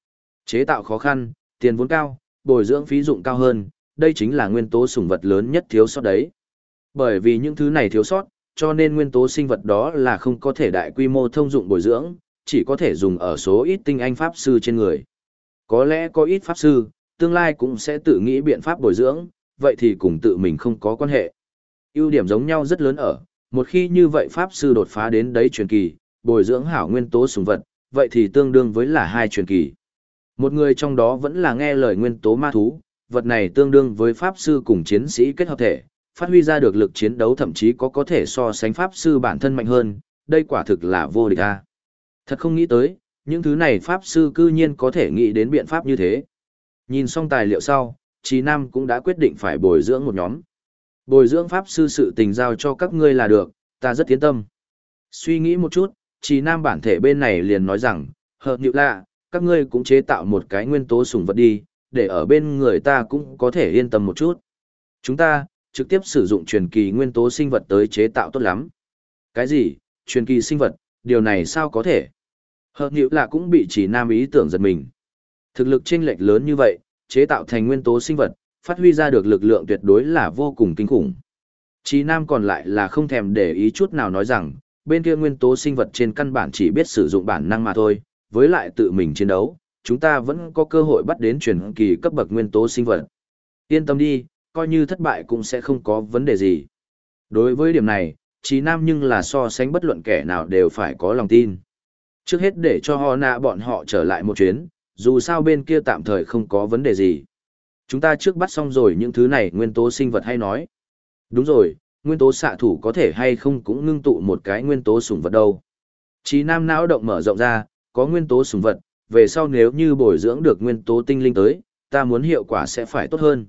Chế tạo khó khăn, tiền vốn cao, bồi dưỡng phí dụng cao hơn, đây chính là nguyên tố sủng vật lớn nhất thiếu sót đấy. Bởi vì những thứ này thiếu sót, cho nên nguyên tố sinh vật đó là không có thể đại quy mô thông dụng bồi dưỡng, chỉ có thể dùng ở số ít tinh anh pháp sư trên người. Có lẽ có ít pháp sư, tương lai cũng sẽ tự nghĩ biện pháp bồi dưỡng, vậy thì cùng tự mình không có quan hệ. Ưu điểm giống nhau rất lớn ở, một khi như vậy pháp sư đột phá đến đấy truyền kỳ, bồi dưỡng hảo nguyên tố sủng vật, vậy thì tương đương với là 2 truyền kỳ. Một người trong đó vẫn là nghe lời nguyên tố ma thú, vật này tương đương với pháp sư cùng chiến sĩ kết hợp thể, phát huy ra được lực chiến đấu thậm chí có thể so sánh pháp sư bản thân mạnh hơn, đây quả thực là vô địch a. Thật không nghĩ tới, những thứ này pháp sư cư nhiên có thể nghĩ đến biện pháp như thế. Nhìn xong tài liệu sau, Chí Nam cũng đã quyết định phải bồi dưỡng một nhóm. Bồi dưỡng pháp sư sự tình giao cho các ngươi là được, ta rất tiến tâm. Suy nghĩ một chút, Chí Nam bản thể bên này liền nói rằng, hợp nhự lạ, các ngươi cũng chế tạo một cái nguyên tố sủng vật đi, để ở bên người ta cũng có thể yên tâm một chút. Chúng ta, trực tiếp sử dụng truyền kỳ nguyên tố sinh vật tới chế tạo tốt lắm. Cái gì, truyền kỳ sinh vật, điều này sao có thể? Hợp nhự lạ cũng bị Chí Nam ý tưởng giật mình. Thực lực chênh lệch lớn như vậy, chế tạo thành nguyên tố sinh vật, phát huy ra được lực lượng tuyệt đối là vô cùng kinh khủng. Chí Nam còn lại là không thèm để ý chút nào nói rằng, bên kia nguyên tố sinh vật trên căn bản chỉ biết sử dụng bản năng mà thôi, với lại tự mình chiến đấu, chúng ta vẫn có cơ hội bắt đến truyền kỳ cấp bậc nguyên tố sinh vật. Yên tâm đi, coi như thất bại cũng sẽ không có vấn đề gì. Đối với điểm này, Chí Nam nhưng là so sánh bất luận kẻ nào đều phải có lòng tin. Trước hết để cho họ nạ bọn họ trở lại một chuyến, dù sao bên kia tạm thời không có vấn đề gì. Chúng ta trước bắt xong rồi những thứ này nguyên tố sinh vật hay nói. Đúng rồi, nguyên tố xạ thủ có thể hay không cũng ngưng tụ một cái nguyên tố sủng vật đâu. Chí Nam não động mở rộng ra, có nguyên tố sủng vật, về sau nếu như bồi dưỡng được nguyên tố tinh linh tới, ta muốn hiệu quả sẽ phải tốt hơn.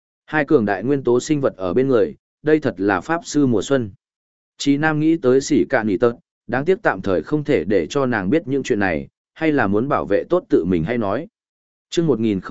2 cường đại nguyên tố sinh vật ở bên người, đây thật là pháp sư mùa xuân. Chí Nam nghĩ tới Sỉ Cạn Nỉ Tật, đáng tiếc tạm thời không thể để cho nàng biết những chuyện này, hay là muốn bảo vệ tốt tự mình hay nói. Chương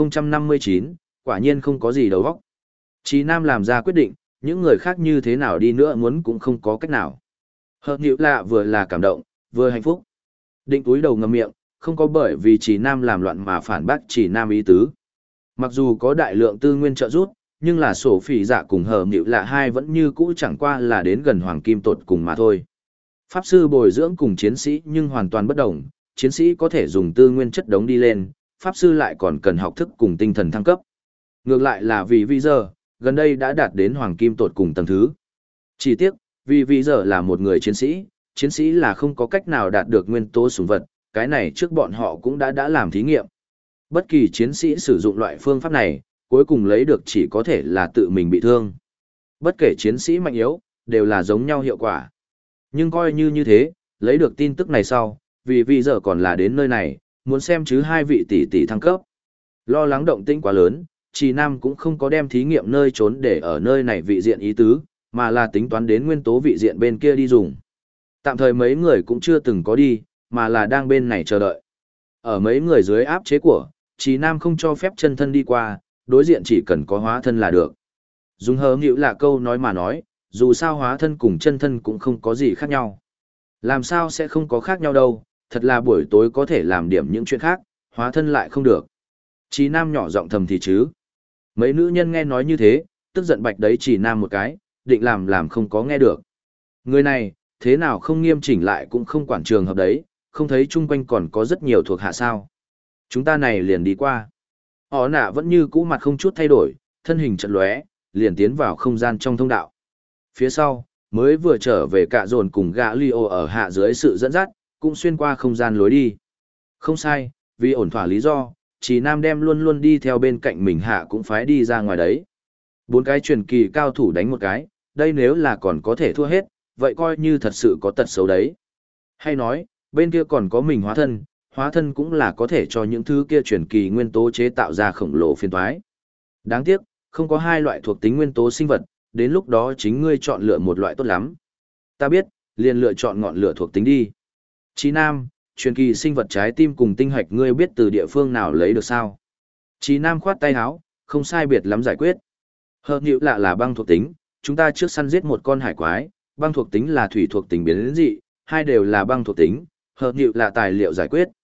1059, quả nhiên không có gì đầu óc. Chí Nam làm ra quyết định, những người khác như thế nào đi nữa muốn cũng không có cách nào. Hợp nhự lạ vừa là cảm động, vừa hạnh phúc. Định túi đầu ngậm miệng, không có bởi vì Chí Nam làm loạn mà phản bác Chí Nam ý tứ. Mặc dù có đại lượng tư nguyên trợ giúp, nhưng là sổ phỉ dạ cùng hợp nhự lạ hai vẫn như cũ chẳng qua là đến gần hoàng kim tột cùng mà thôi. Pháp sư bồi dưỡng cùng chiến sĩ nhưng hoàn toàn bất đồng, chiến sĩ có thể dùng tư nguyên chất đống đi lên, pháp sư lại còn cần học thức cùng tinh thần thăng cấp. Ngược lại là vì giờ, gần đây đã đạt đến hoàng kim tột cùng tầng thứ. Chỉ tiếc, vì giờ là một người chiến sĩ là không có cách nào đạt được nguyên tố sủng vật, cái này trước bọn họ cũng đã làm thí nghiệm. Bất kỳ chiến sĩ sử dụng loại phương pháp này, cuối cùng lấy được chỉ có thể là tự mình bị thương. Bất kể chiến sĩ mạnh yếu, đều là giống nhau hiệu quả. Nhưng coi như thế, lấy được tin tức này sau, vì giờ còn là đến nơi này, muốn xem chứ 2 vị tỷ tỷ thăng cấp. Lo lắng động tĩnh quá lớn, Chí Nam cũng không có đem thí nghiệm nơi trốn để ở nơi này vị diện ý tứ, mà là tính toán đến nguyên tố vị diện bên kia đi dùng. Tạm thời mấy người cũng chưa từng có đi, mà là đang bên này chờ đợi. Ở mấy người dưới áp chế của, Chí Nam không cho phép chân thân đi qua, đối diện chỉ cần có hóa thân là được. Dùng hờ nghịu là câu nói mà nói, dù sao hóa thân cùng chân thân cũng không có gì khác nhau. Làm sao sẽ không có khác nhau đâu, thật là buổi tối có thể làm điểm những chuyện khác, hóa thân lại không được. Chí Nam nhỏ giọng thầm thì chứ. Mấy nữ nhân nghe nói như thế, tức giận bạch đấy Chí Nam một cái, định làm không có nghe được. Người này, thế nào không nghiêm chỉnh lại cũng không quản trường hợp đấy, không thấy chung quanh còn có rất nhiều thuộc hạ sao. Chúng ta này liền đi qua. Họ nạ vẫn như cũ mặt không chút thay đổi, thân hình chật lóe, liền tiến vào không gian trong thông đạo. Phía sau, mới vừa trở về cả dồn cùng gã Leo ở hạ dưới sự dẫn dắt, cũng xuyên qua không gian lối đi. Không sai, vì ổn thỏa lý do, Chí Nam đem luôn luôn đi theo bên cạnh mình hạ cũng phải đi ra ngoài đấy. 4 cái truyền kỳ cao thủ đánh một cái, đây nếu là còn có thể thua hết, vậy coi như thật sự có tật xấu đấy. Hay nói, bên kia còn có mình hóa thân cũng là có thể cho những thứ kia truyền kỳ nguyên tố chế tạo ra khổng lồ phiền toái. Đáng tiếc, không có 2 loại thuộc tính nguyên tố sinh vật, đến lúc đó chính ngươi chọn lựa một loại tốt lắm. Ta biết, liền lựa chọn ngọn lửa thuộc tính đi. Chí Nam, truyền kỳ sinh vật trái tim cùng tinh hạch ngươi biết từ địa phương nào lấy được sao? Chí Nam khoát tay áo, không sai biệt lắm giải quyết. Hợp nhự lạ là băng thuộc tính, chúng ta trước săn giết một con hải quái, băng thuộc tính là thủy thuộc tính biến dị, 2 đều là băng thuộc tính, hợp nhự là tài liệu giải quyết.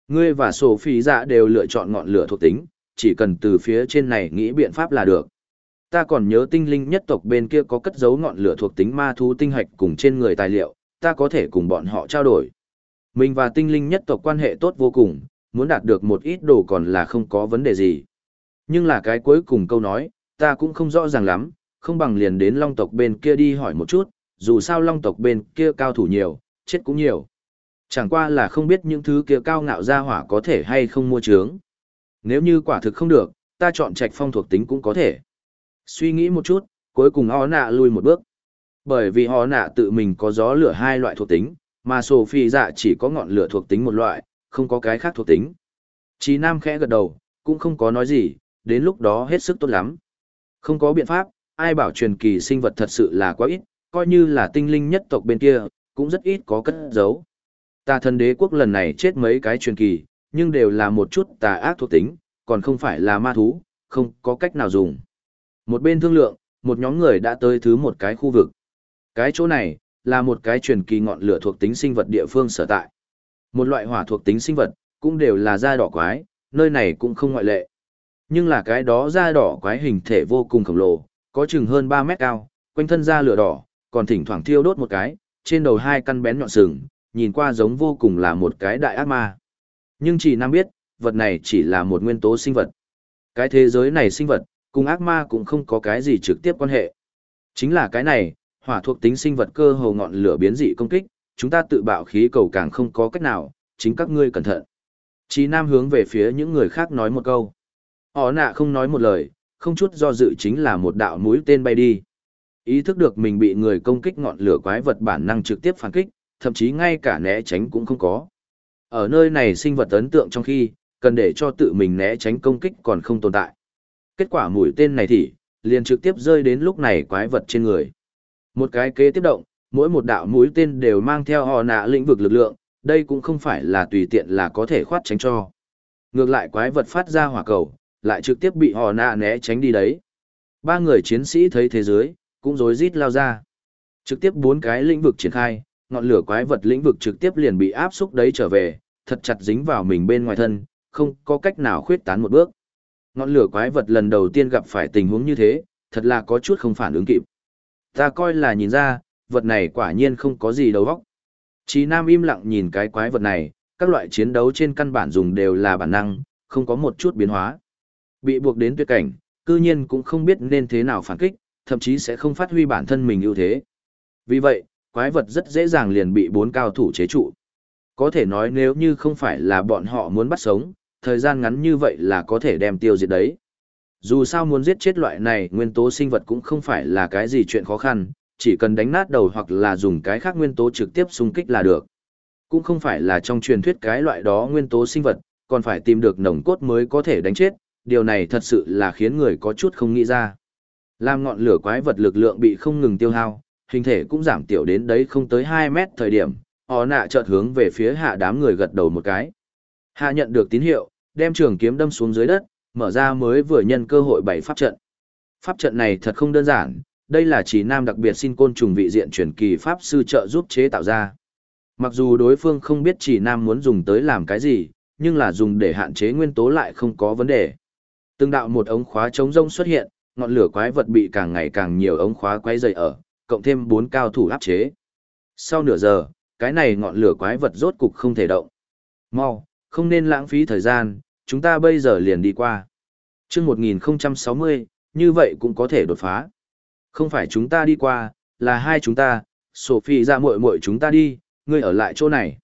Ngươi và Sophie dạ đều lựa chọn ngọn lửa thuộc tính, chỉ cần từ phía trên này nghĩ biện pháp là được. Ta còn nhớ tinh linh nhất tộc bên kia có cất giấu ngọn lửa thuộc tính ma thú tinh hạch cùng trên người tài liệu, ta có thể cùng bọn họ trao đổi. Mình và tinh linh nhất tộc quan hệ tốt vô cùng, muốn đạt được một ít đồ còn là không có vấn đề gì. Nhưng là cái cuối cùng câu nói, ta cũng không rõ ràng lắm, không bằng liền đến long tộc bên kia đi hỏi một chút, dù sao long tộc bên kia cao thủ nhiều, chết cũng nhiều. Chẳng qua là không biết những thứ kia cao ngạo ra hỏa có thể hay không mua trướng. Nếu như quả thực không được, ta chọn trạch phong thuộc tính cũng có thể. Suy nghĩ một chút, cuối cùng họ nạ lui một bước. Bởi vì họ nạ tự mình có gió lửa hai loại thuộc tính, mà Sophie dạ chỉ có ngọn lửa thuộc tính một loại, không có cái khác thuộc tính. Chí Nam khẽ gật đầu, cũng không có nói gì, đến lúc đó hết sức tốt lắm. Không có biện pháp, ai bảo truyền kỳ sinh vật thật sự là quá ít, coi như là tinh linh nhất tộc bên kia, cũng rất ít có cất giấu. Tà thần đế quốc lần này chết mấy cái truyền kỳ, nhưng đều là một chút tà ác thuộc tính, còn không phải là ma thú, không có cách nào dùng. Một bên thương lượng, một nhóm người đã tới thứ một cái khu vực. Cái chỗ này, là một cái truyền kỳ ngọn lửa thuộc tính sinh vật địa phương sở tại. Một loại hỏa thuộc tính sinh vật, cũng đều là da đỏ quái, nơi này cũng không ngoại lệ. Nhưng là cái đó da đỏ quái hình thể vô cùng khổng lồ, có chừng hơn 3 mét cao, quanh thân da lửa đỏ, còn thỉnh thoảng thiêu đốt một cái, trên đầu hai căn bén nhọn sừng, nhìn qua giống vô cùng là một cái đại ác ma. Nhưng chỉ Nam biết, vật này chỉ là một nguyên tố sinh vật. Cái thế giới này sinh vật, cùng ác ma cũng không có cái gì trực tiếp quan hệ. Chính là cái này, hỏa thuộc tính sinh vật cơ hồ ngọn lửa biến dị công kích, chúng ta tự bạo khí cầu càng không có cách nào, chính các ngươi cẩn thận. Chí Nam hướng về phía những người khác nói một câu. Họ nạ không nói một lời, không chút do dự chính là một đạo mũi tên bay đi. Ý thức được mình bị người công kích ngọn lửa quái vật bản năng trực tiếp phản kích, thậm chí ngay cả né tránh cũng không có. Ở nơi này sinh vật ấn tượng trong khi, cần để cho tự mình né tránh công kích còn không tồn tại. Kết quả mũi tên này thì, liền trực tiếp rơi đến lúc này quái vật trên người. Một cái kế tiếp động, mỗi một đạo mũi tên đều mang theo họ nạ lĩnh vực lực lượng, đây cũng không phải là tùy tiện là có thể khoát tránh cho. Ngược lại quái vật phát ra hỏa cầu, lại trực tiếp bị họ nạ né tránh đi đấy. Ba người chiến sĩ thấy thế giới, cũng rối rít lao ra. Trực tiếp 4 cái lĩnh vực triển khai, ngọn lửa quái vật lĩnh vực trực tiếp liền bị áp xúc đấy trở về, thật chặt dính vào mình bên ngoài thân, không có cách nào khuyết tán một bước. Ngọn lửa quái vật lần đầu tiên gặp phải tình huống như thế, thật là có chút không phản ứng kịp. Ta coi là nhìn ra, vật này quả nhiên không có gì đầu óc. Chí Nam im lặng nhìn cái quái vật này, các loại chiến đấu trên căn bản dùng đều là bản năng, không có một chút biến hóa. Bị buộc đến tuyệt cảnh, cư nhiên cũng không biết nên thế nào phản kích, thậm chí sẽ không phát huy bản thân mình ưu thế. Vì vậy, quái vật rất dễ dàng liền bị 4 cao thủ chế trụ. Có thể nói nếu như không phải là bọn họ muốn bắt sống, thời gian ngắn như vậy là có thể đem tiêu diệt đấy. Dù sao muốn giết chết loại này nguyên tố sinh vật cũng không phải là cái gì chuyện khó khăn, chỉ cần đánh nát đầu hoặc là dùng cái khác nguyên tố trực tiếp xung kích là được. Cũng không phải là trong truyền thuyết cái loại đó nguyên tố sinh vật, còn phải tìm được nồng cốt mới có thể đánh chết, điều này thật sự là khiến người có chút không nghĩ ra. Làm ngọn lửa quái vật lực lượng bị không ngừng tiêu hao, hình thể cũng giảm tiểu đến đấy không tới 2 mét thời điểm, họ nạ chợt hướng về phía hạ đám người gật đầu một cái. Hạ nhận được tín hiệu, đem trường kiếm đâm xuống dưới đất, mở ra mới vừa nhân cơ hội bày pháp trận. Pháp trận này thật không đơn giản, đây là Chí Nam đặc biệt xin côn trùng vị diện truyền kỳ pháp sư trợ giúp chế tạo ra. Mặc dù đối phương không biết Chí Nam muốn dùng tới làm cái gì, nhưng là dùng để hạn chế nguyên tố lại không có vấn đề. Từng đạo một ống khóa chống rông xuất hiện, ngọn lửa quái vật bị càng ngày càng nhiều ống khóa quay dày ở, cộng thêm 4 cao thủ áp chế. Sau nửa giờ, cái này ngọn lửa quái vật rốt cục không thể động. Mau, không nên lãng phí thời gian, chúng ta bây giờ liền đi qua. Chương 1060, như vậy cũng có thể đột phá. Không phải chúng ta đi qua, là hai chúng ta, Sophie ra muội muội chúng ta đi, ngươi ở lại chỗ này.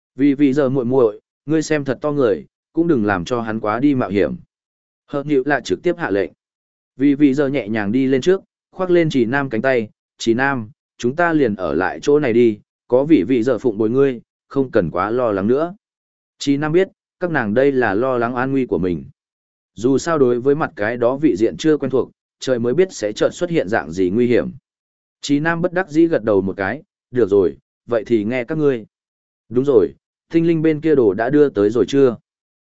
Vì giờ muội muội, ngươi xem thật to người, cũng đừng làm cho hắn quá đi mạo hiểm. Hợp nhịu lại trực tiếp hạ lệnh. Vì giờ nhẹ nhàng đi lên trước, khoác lên Chỉ Nam cánh tay, Chỉ Nam, chúng ta liền ở lại chỗ này đi, có vị giờ phụng bồi ngươi, không cần quá lo lắng nữa. Chỉ Nam biết, các nàng đây là lo lắng an nguy của mình. Dù sao đối với mặt cái đó vị diện chưa quen thuộc, trời mới biết sẽ chợt xuất hiện dạng gì nguy hiểm. Chí Nam bất đắc dĩ gật đầu một cái, được rồi, vậy thì nghe các ngươi. Đúng rồi, tinh linh bên kia đồ đã đưa tới rồi chưa?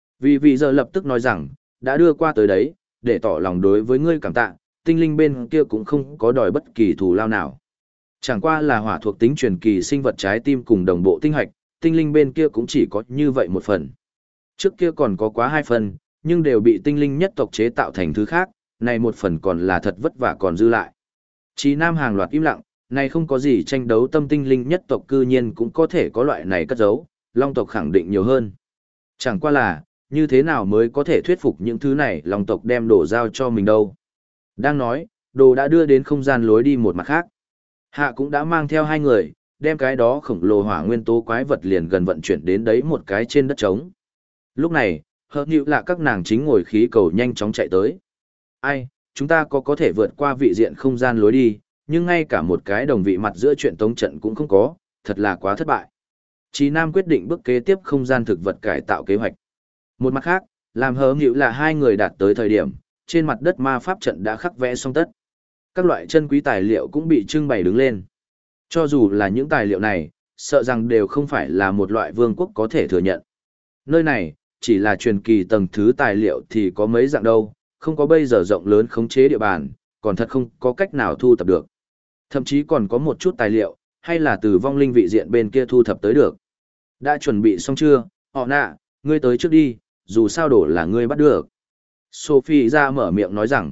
Vì giờ lập tức nói rằng, đã đưa qua tới đấy, để tỏ lòng đối với ngươi cảm tạ, tinh linh bên kia cũng không có đòi bất kỳ thù lao nào. Chẳng qua là hỏa thuộc tính truyền kỳ sinh vật trái tim cùng đồng bộ tinh hạch, tinh linh bên kia cũng chỉ có như vậy một phần. Trước kia còn có quá 2 phần, nhưng đều bị tinh linh nhất tộc chế tạo thành thứ khác, này một phần còn là thật vất vả còn dư lại. Chí Nam hàng loạt im lặng, này không có gì tranh đấu tâm tinh linh nhất tộc cư nhiên cũng có thể có loại này cất giấu, Long tộc khẳng định nhiều hơn. Chẳng qua là, như thế nào mới có thể thuyết phục những thứ này Long tộc đem đồ giao cho mình đâu. Đang nói, đồ đã đưa đến không gian lối đi một mặt khác. Hạ cũng đã mang theo 2 người, đem cái đó khổng lồ hỏa nguyên tố quái vật liền gần vận chuyển đến đấy một cái trên đất trống. Lúc này, hợp nhịu là các nàng chính ngồi khí cầu nhanh chóng chạy tới. Ai, chúng ta có thể vượt qua vị diện không gian lối đi, nhưng ngay cả một cái đồng vị mặt giữa chuyện tống trận cũng không có, thật là quá thất bại. Chí Nam quyết định bước kế tiếp không gian thực vật cải tạo kế hoạch. Một mặt khác, làm hớ nhịu là 2 người đạt tới thời điểm, trên mặt đất ma pháp trận đã khắc vẽ xong tất. Các loại chân quý tài liệu cũng bị trưng bày đứng lên. Cho dù là những tài liệu này, sợ rằng đều không phải là một loại vương quốc có thể thừa nhận. Nơi này, chỉ là truyền kỳ tầng thứ tài liệu thì có mấy dạng đâu, không có bây giờ rộng lớn khống chế địa bàn, còn thật không có cách nào thu thập được. Thậm chí còn có một chút tài liệu, hay là từ vong linh vị diện bên kia thu thập tới được. Đã chuẩn bị xong chưa, họ nạ, ngươi tới trước đi, dù sao đổ là ngươi bắt được. Sophie ra mở miệng nói rằng,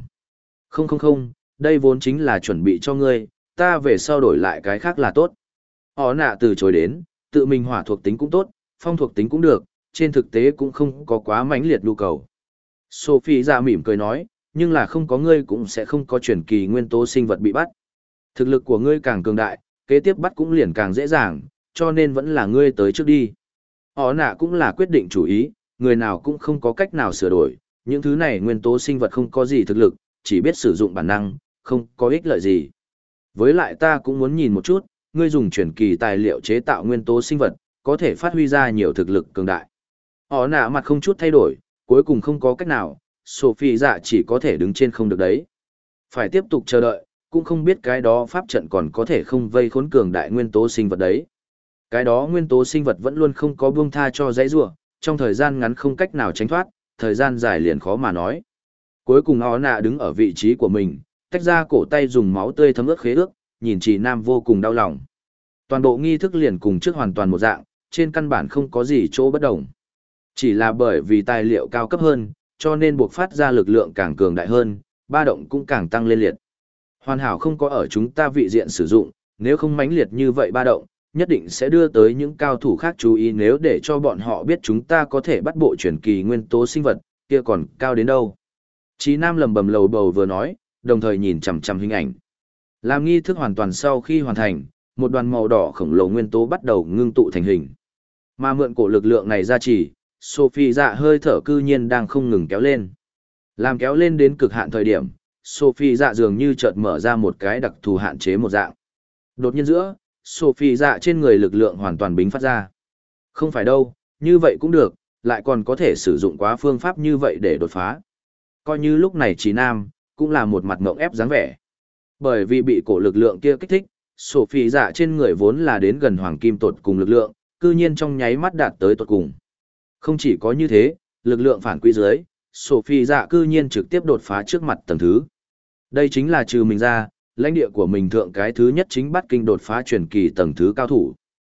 không, đây vốn chính là chuẩn bị cho ngươi, ta về sau đổi lại cái khác là tốt. Họ nạ từ chối đến, tự mình hỏa thuộc tính cũng tốt, phong thuộc tính cũng được, trên thực tế cũng không có quá mãnh liệt nhu cầu. Sophie ra mỉm cười nói, nhưng là không có ngươi cũng sẽ không có chuyển kỳ nguyên tố sinh vật bị bắt. Thực lực của ngươi càng cường đại, kế tiếp bắt cũng liền càng dễ dàng, cho nên vẫn là ngươi tới trước đi. Họ nạ cũng là quyết định chủ ý, người nào cũng không có cách nào sửa đổi, những thứ này nguyên tố sinh vật không có gì thực lực, chỉ biết sử dụng bản năng, không có ích lợi gì. Với lại ta cũng muốn nhìn một chút, ngươi dùng chuyển kỳ tài liệu chế tạo nguyên tố sinh vật, có thể phát huy ra nhiều thực lực cường đại. Họ nạ mặt không chút thay đổi, cuối cùng không có cách nào, Sophie dạ chỉ có thể đứng trên không được đấy. Phải tiếp tục chờ đợi, cũng không biết cái đó pháp trận còn có thể không vây khốn cường đại nguyên tố sinh vật đấy. Cái đó nguyên tố sinh vật vẫn luôn không có buông tha cho dãy rủa, trong thời gian ngắn không cách nào tránh thoát, thời gian dài liền khó mà nói. Cuối cùng họ nạ đứng ở vị trí của mình, tách ra cổ tay dùng máu tươi thấm ướt khế ước, nhìn chị Nam vô cùng đau lòng. Toàn bộ nghi thức liền cùng trước hoàn toàn một dạng, trên căn bản không có gì chỗ bất đồng. Chỉ là bởi vì tài liệu cao cấp hơn, cho nên buộc phát ra lực lượng càng cường đại hơn, ba động cũng càng tăng lên liệt. Hoàn hảo không có ở chúng ta vị diện sử dụng, nếu không mãnh liệt như vậy ba động, nhất định sẽ đưa tới những cao thủ khác chú ý nếu để cho bọn họ biết chúng ta có thể bắt bộ chuyển kỳ nguyên tố sinh vật, kia còn cao đến đâu. Chí Nam lầm bầm lầu bầu vừa nói, đồng thời nhìn chằm chằm hình ảnh. Làm nghi thức hoàn toàn sau khi hoàn thành, một đoàn màu đỏ khổng lồ nguyên tố bắt đầu ngưng tụ thành hình. Mà mượn cổ lực lượng này ra chỉ, Sophie dạ hơi thở cư nhiên đang không ngừng kéo lên. Làm kéo lên đến cực hạn thời điểm, Sophie dạ dường như chợt mở ra một cái đặc thù hạn chế một dạng. Đột nhiên giữa, Sophie dạ trên người lực lượng hoàn toàn bính phát ra. Không phải đâu, như vậy cũng được, lại còn có thể sử dụng quá phương pháp như vậy để đột phá. Coi như lúc này Chí Nam, cũng là một mặt ngộng ép dáng vẻ. Bởi vì bị cổ lực lượng kia kích thích, Sophie dạ trên người vốn là đến gần hoàng kim tột cùng lực lượng, cư nhiên trong nháy mắt đạt tới tột cùng. Không chỉ có như thế, lực lượng phản quy dưới, Sophie dạ cư nhiên trực tiếp đột phá trước mặt tầng thứ. Đây chính là trừ mình ra, lãnh địa của mình thượng cái thứ nhất chính bắt kinh đột phá truyền kỳ tầng thứ cao thủ.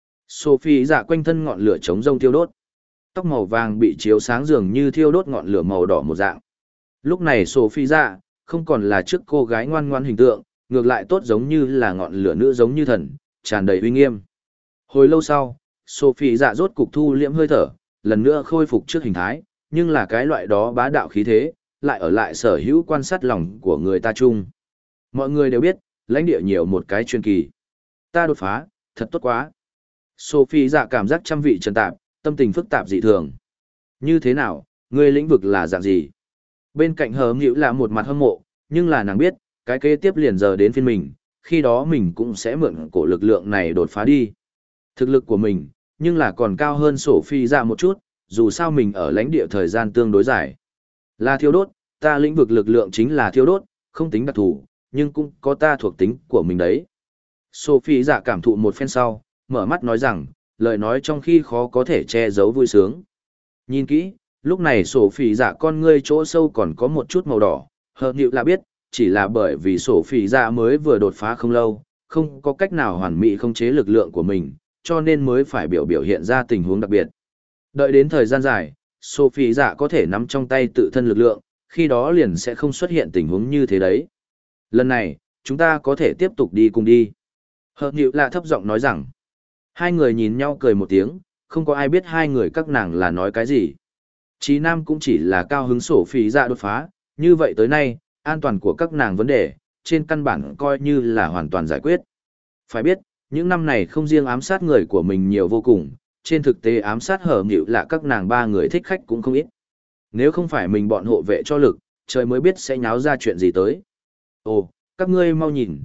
Sophie dạ quanh thân ngọn lửa chống rông thiêu đốt. Tóc màu vàng bị chiếu sáng dường như thiêu đốt ngọn lửa màu đỏ một dạng. Lúc này Sophie dạ, không còn là trước cô gái ngoan ngoãn hình tượng, ngược lại tốt giống như là ngọn lửa nữ giống như thần, tràn đầy uy nghiêm. Hồi lâu sau, Sophie dạ rốt cục thu liễm hơi thở, lần nữa khôi phục trước hình thái, nhưng là cái loại đó bá đạo khí thế, lại ở lại sở hữu quan sát lòng của người ta chung. Mọi người đều biết, lãnh địa nhiều một cái truyền kỳ. Ta đột phá, thật tốt quá. Sophie dạ cảm giác trăm vị trần tạp, tâm tình phức tạp dị thường. Như thế nào, ngươi lĩnh vực là dạng gì? Bên cạnh hờ nghĩu là một mặt hâm mộ, nhưng là nàng biết, cái kế tiếp liền giờ đến phiên mình, khi đó mình cũng sẽ mượn cổ lực lượng này đột phá đi. Thực lực của mình, nhưng là còn cao hơn Sophie dạ một chút, dù sao mình ở lãnh địa thời gian tương đối dài. Là thiêu đốt, ta lĩnh vực lực lượng chính là thiêu đốt, không tính đặc thù, nhưng cũng có ta thuộc tính của mình đấy. Sophie dạ cảm thụ một phen sau, mở mắt nói rằng, lời nói trong khi khó có thể che giấu vui sướng. Nhìn kỹ, lúc này Sophie dạ con ngươi chỗ sâu còn có một chút màu đỏ, hợp nhịu là biết, chỉ là bởi vì Sophie dạ mới vừa đột phá không lâu, không có cách nào hoàn mỹ khống chế lực lượng của mình, cho nên mới phải biểu hiện ra tình huống đặc biệt. Đợi đến thời gian dài, Sophie dạ có thể nắm trong tay tự thân lực lượng, khi đó liền sẽ không xuất hiện tình huống như thế đấy. Lần này, chúng ta có thể tiếp tục đi cùng đi. Hợp nhịu lạ thấp giọng nói rằng, hai người nhìn nhau cười một tiếng, không có ai biết hai người các nàng là nói cái gì. Chí Nam cũng chỉ là cao hứng Sophie dạ đột phá, như vậy tới nay, an toàn của các nàng vấn đề, trên căn bản coi như là hoàn toàn giải quyết. Phải biết, những năm này không riêng ám sát người của mình nhiều vô cùng, trên thực tế ám sát hở nhịu là các nàng ba người thích khách cũng không ít. Nếu không phải mình bọn hộ vệ cho lực, trời mới biết sẽ nháo ra chuyện gì tới. Ồ, các ngươi mau nhìn,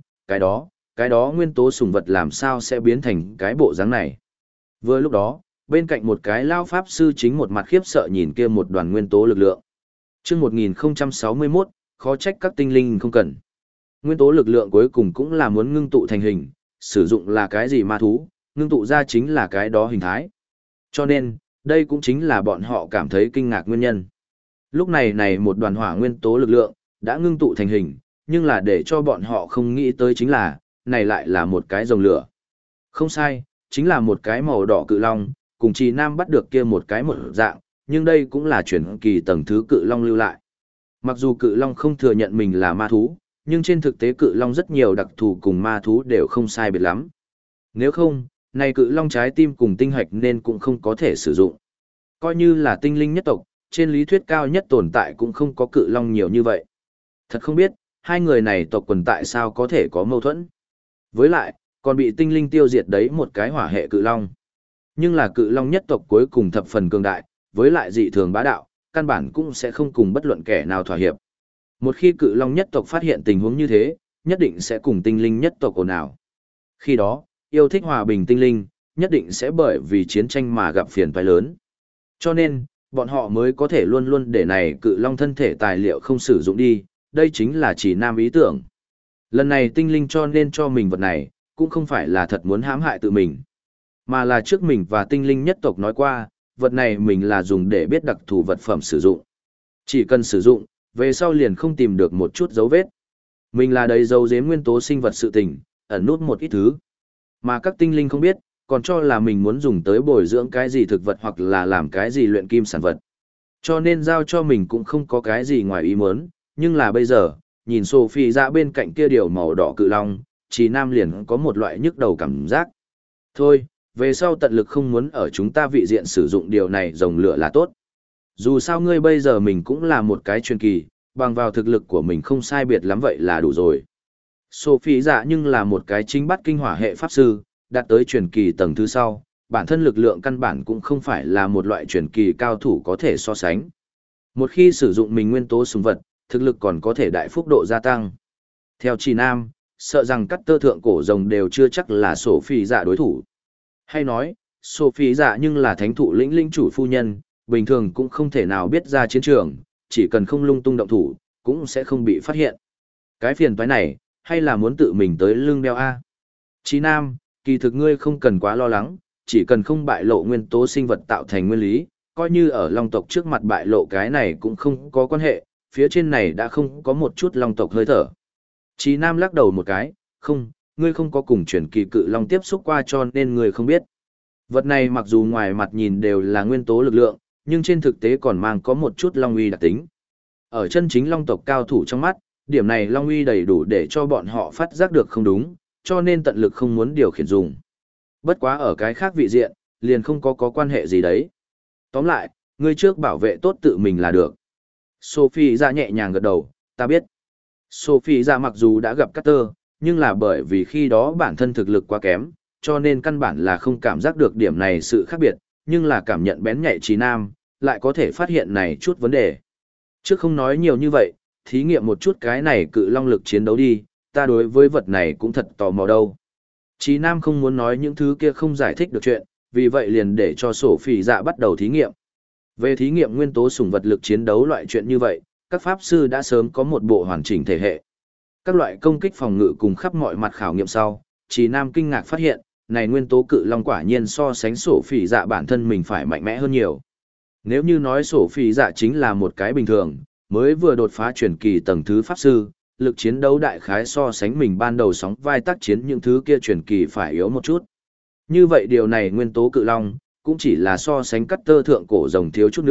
cái đó nguyên tố sùng vật làm sao sẽ biến thành cái bộ dáng này. Vừa lúc đó, bên cạnh một cái lao pháp sư chính một mặt khiếp sợ nhìn kia một đoàn nguyên tố lực lượng. Chương 1061, khó trách các tinh linh không cần. Nguyên tố lực lượng cuối cùng cũng là muốn ngưng tụ thành hình, sử dụng là cái gì ma thú, ngưng tụ ra chính là cái đó hình thái. Cho nên, đây cũng chính là bọn họ cảm thấy kinh ngạc nguyên nhân. Lúc này một đoàn hỏa nguyên tố lực lượng, đã ngưng tụ thành hình, nhưng là để cho bọn họ không nghĩ tới chính là, này lại là một cái rồng lửa. Không sai, chính là một cái màu đỏ cự long, cùng Trì Nam bắt được kia một cái một dạng, nhưng đây cũng là chuyển kỳ tầng thứ cự long lưu lại. Mặc dù cự long không thừa nhận mình là ma thú, nhưng trên thực tế cự long rất nhiều đặc thù cùng ma thú đều không sai biệt lắm. Nếu không, này cự long trái tim cùng tinh hạch nên cũng không có thể sử dụng. Coi như là tinh linh nhất tộc, trên lý thuyết cao nhất tồn tại cũng không có cự long nhiều như vậy. Thật không biết, hai người này tộc quần tại sao có thể có mâu thuẫn. Với lại, còn bị tinh linh tiêu diệt đấy một cái hỏa hệ cự long. Nhưng là cự long nhất tộc cuối cùng thập phần cường đại, với lại dị thường bá đạo, căn bản cũng sẽ không cùng bất luận kẻ nào thỏa hiệp. Một khi cự long nhất tộc phát hiện tình huống như thế, nhất định sẽ cùng tinh linh nhất tộc ồn ào. Khi đó, yêu thích hòa bình tinh linh, nhất định sẽ bởi vì chiến tranh mà gặp phiền toái lớn. Cho nên, bọn họ mới có thể luôn luôn để này cự long thân thể tài liệu không sử dụng đi, đây chính là chỉ nam ý tưởng. Lần này tinh linh cho nên cho mình vật này, cũng không phải là thật muốn hãm hại tự mình, mà là trước mình và tinh linh nhất tộc nói qua, vật này mình là dùng để biết đặc thù vật phẩm sử dụng. Chỉ cần sử dụng, về sau liền không tìm được một chút dấu vết. Mình là đầy dấu giếm nguyên tố sinh vật sự tình, ẩn nút một ít thứ. Mà các tinh linh không biết, còn cho là mình muốn dùng tới bồi dưỡng cái gì thực vật hoặc là làm cái gì luyện kim sản vật. Cho nên giao cho mình cũng không có cái gì ngoài ý muốn, nhưng là bây giờ, nhìn Sophie ra bên cạnh kia điều màu đỏ cự long, Trì Nam liền có một loại nhức đầu cảm giác. Thôi, về sau tận lực không muốn ở chúng ta vị diện sử dụng điều này rồng lửa là tốt. Dù sao ngươi bây giờ mình cũng là một cái truyền kỳ, bằng vào thực lực của mình không sai biệt lắm vậy là đủ rồi. Sophie dạ nhưng là một cái chính bắt kinh hỏa hệ pháp sư, đạt tới truyền kỳ tầng thứ sau, bản thân lực lượng căn bản cũng không phải là một loại truyền kỳ cao thủ có thể so sánh. Một khi sử dụng mình nguyên tố súng vật, thực lực còn có thể đại phúc độ gia tăng. Theo Trì Nam, sợ rằng cắt tơ thượng cổ rồng đều chưa chắc là Sophie dạ đối thủ. Hay nói, Sophie dạ nhưng là thánh thụ lĩnh linh chủ phu nhân, bình thường cũng không thể nào biết ra chiến trường, chỉ cần không lung tung động thủ, cũng sẽ không bị phát hiện. Cái phiền toái này, hay là muốn tự mình tới lưng đeo A. Chí Nam, kỳ thực ngươi không cần quá lo lắng, chỉ cần không bại lộ nguyên tố sinh vật tạo thành nguyên lý, coi như ở long tộc trước mặt bại lộ cái này cũng không có quan hệ, phía trên này đã không có một chút long tộc hơi thở. Chí Nam lắc đầu một cái, không, ngươi không có cùng chuyển kỳ cự long tiếp xúc qua cho nên ngươi không biết. Vật này mặc dù ngoài mặt nhìn đều là nguyên tố lực lượng, nhưng trên thực tế còn mang có một chút long uy đặc tính. Ở chân chính long tộc cao thủ trong mắt, điểm này long uy đầy đủ để cho bọn họ phát giác được không đúng, cho nên tận lực không muốn điều khiển dùng. Bất quá ở cái khác vị diện, liền không có quan hệ gì đấy. Tóm lại, ngươi trước bảo vệ tốt tự mình là được. Sophie ra nhẹ nhàng gật đầu, ta biết. Sophie ra mặc dù đã gặp Carter, nhưng là bởi vì khi đó bản thân thực lực quá kém, cho nên căn bản là không cảm giác được điểm này sự khác biệt, nhưng là cảm nhận bén nhạy trí nam, lại có thể phát hiện này chút vấn đề. Trước không nói nhiều như vậy, thí nghiệm một chút cái này cự long lực chiến đấu đi, ta đối với vật này cũng thật tò mò đâu. Trí nam không muốn nói những thứ kia không giải thích được chuyện, vì vậy liền để cho Sophie dạ bắt đầu thí nghiệm. Về thí nghiệm nguyên tố sủng vật lực chiến đấu loại chuyện như vậy, các pháp sư đã sớm có một bộ hoàn chỉnh thể hệ. Các loại công kích phòng ngự cùng khắp mọi mặt khảo nghiệm sau, Trí nam kinh ngạc phát hiện, này nguyên tố cự long quả nhiên so sánh Sophie dạ bản thân mình phải mạnh mẽ hơn nhiều. Nếu như nói Sophie dạ chính là một cái bình thường, mới vừa đột phá truyền kỳ tầng thứ pháp sư, lực chiến đấu đại khái so sánh mình ban đầu sóng vai tác chiến những thứ kia truyền kỳ phải yếu một chút. Như vậy điều này nguyên tố cự long, cũng chỉ là so sánh cắt tơ thượng cổ rồng thiếu chút nữa,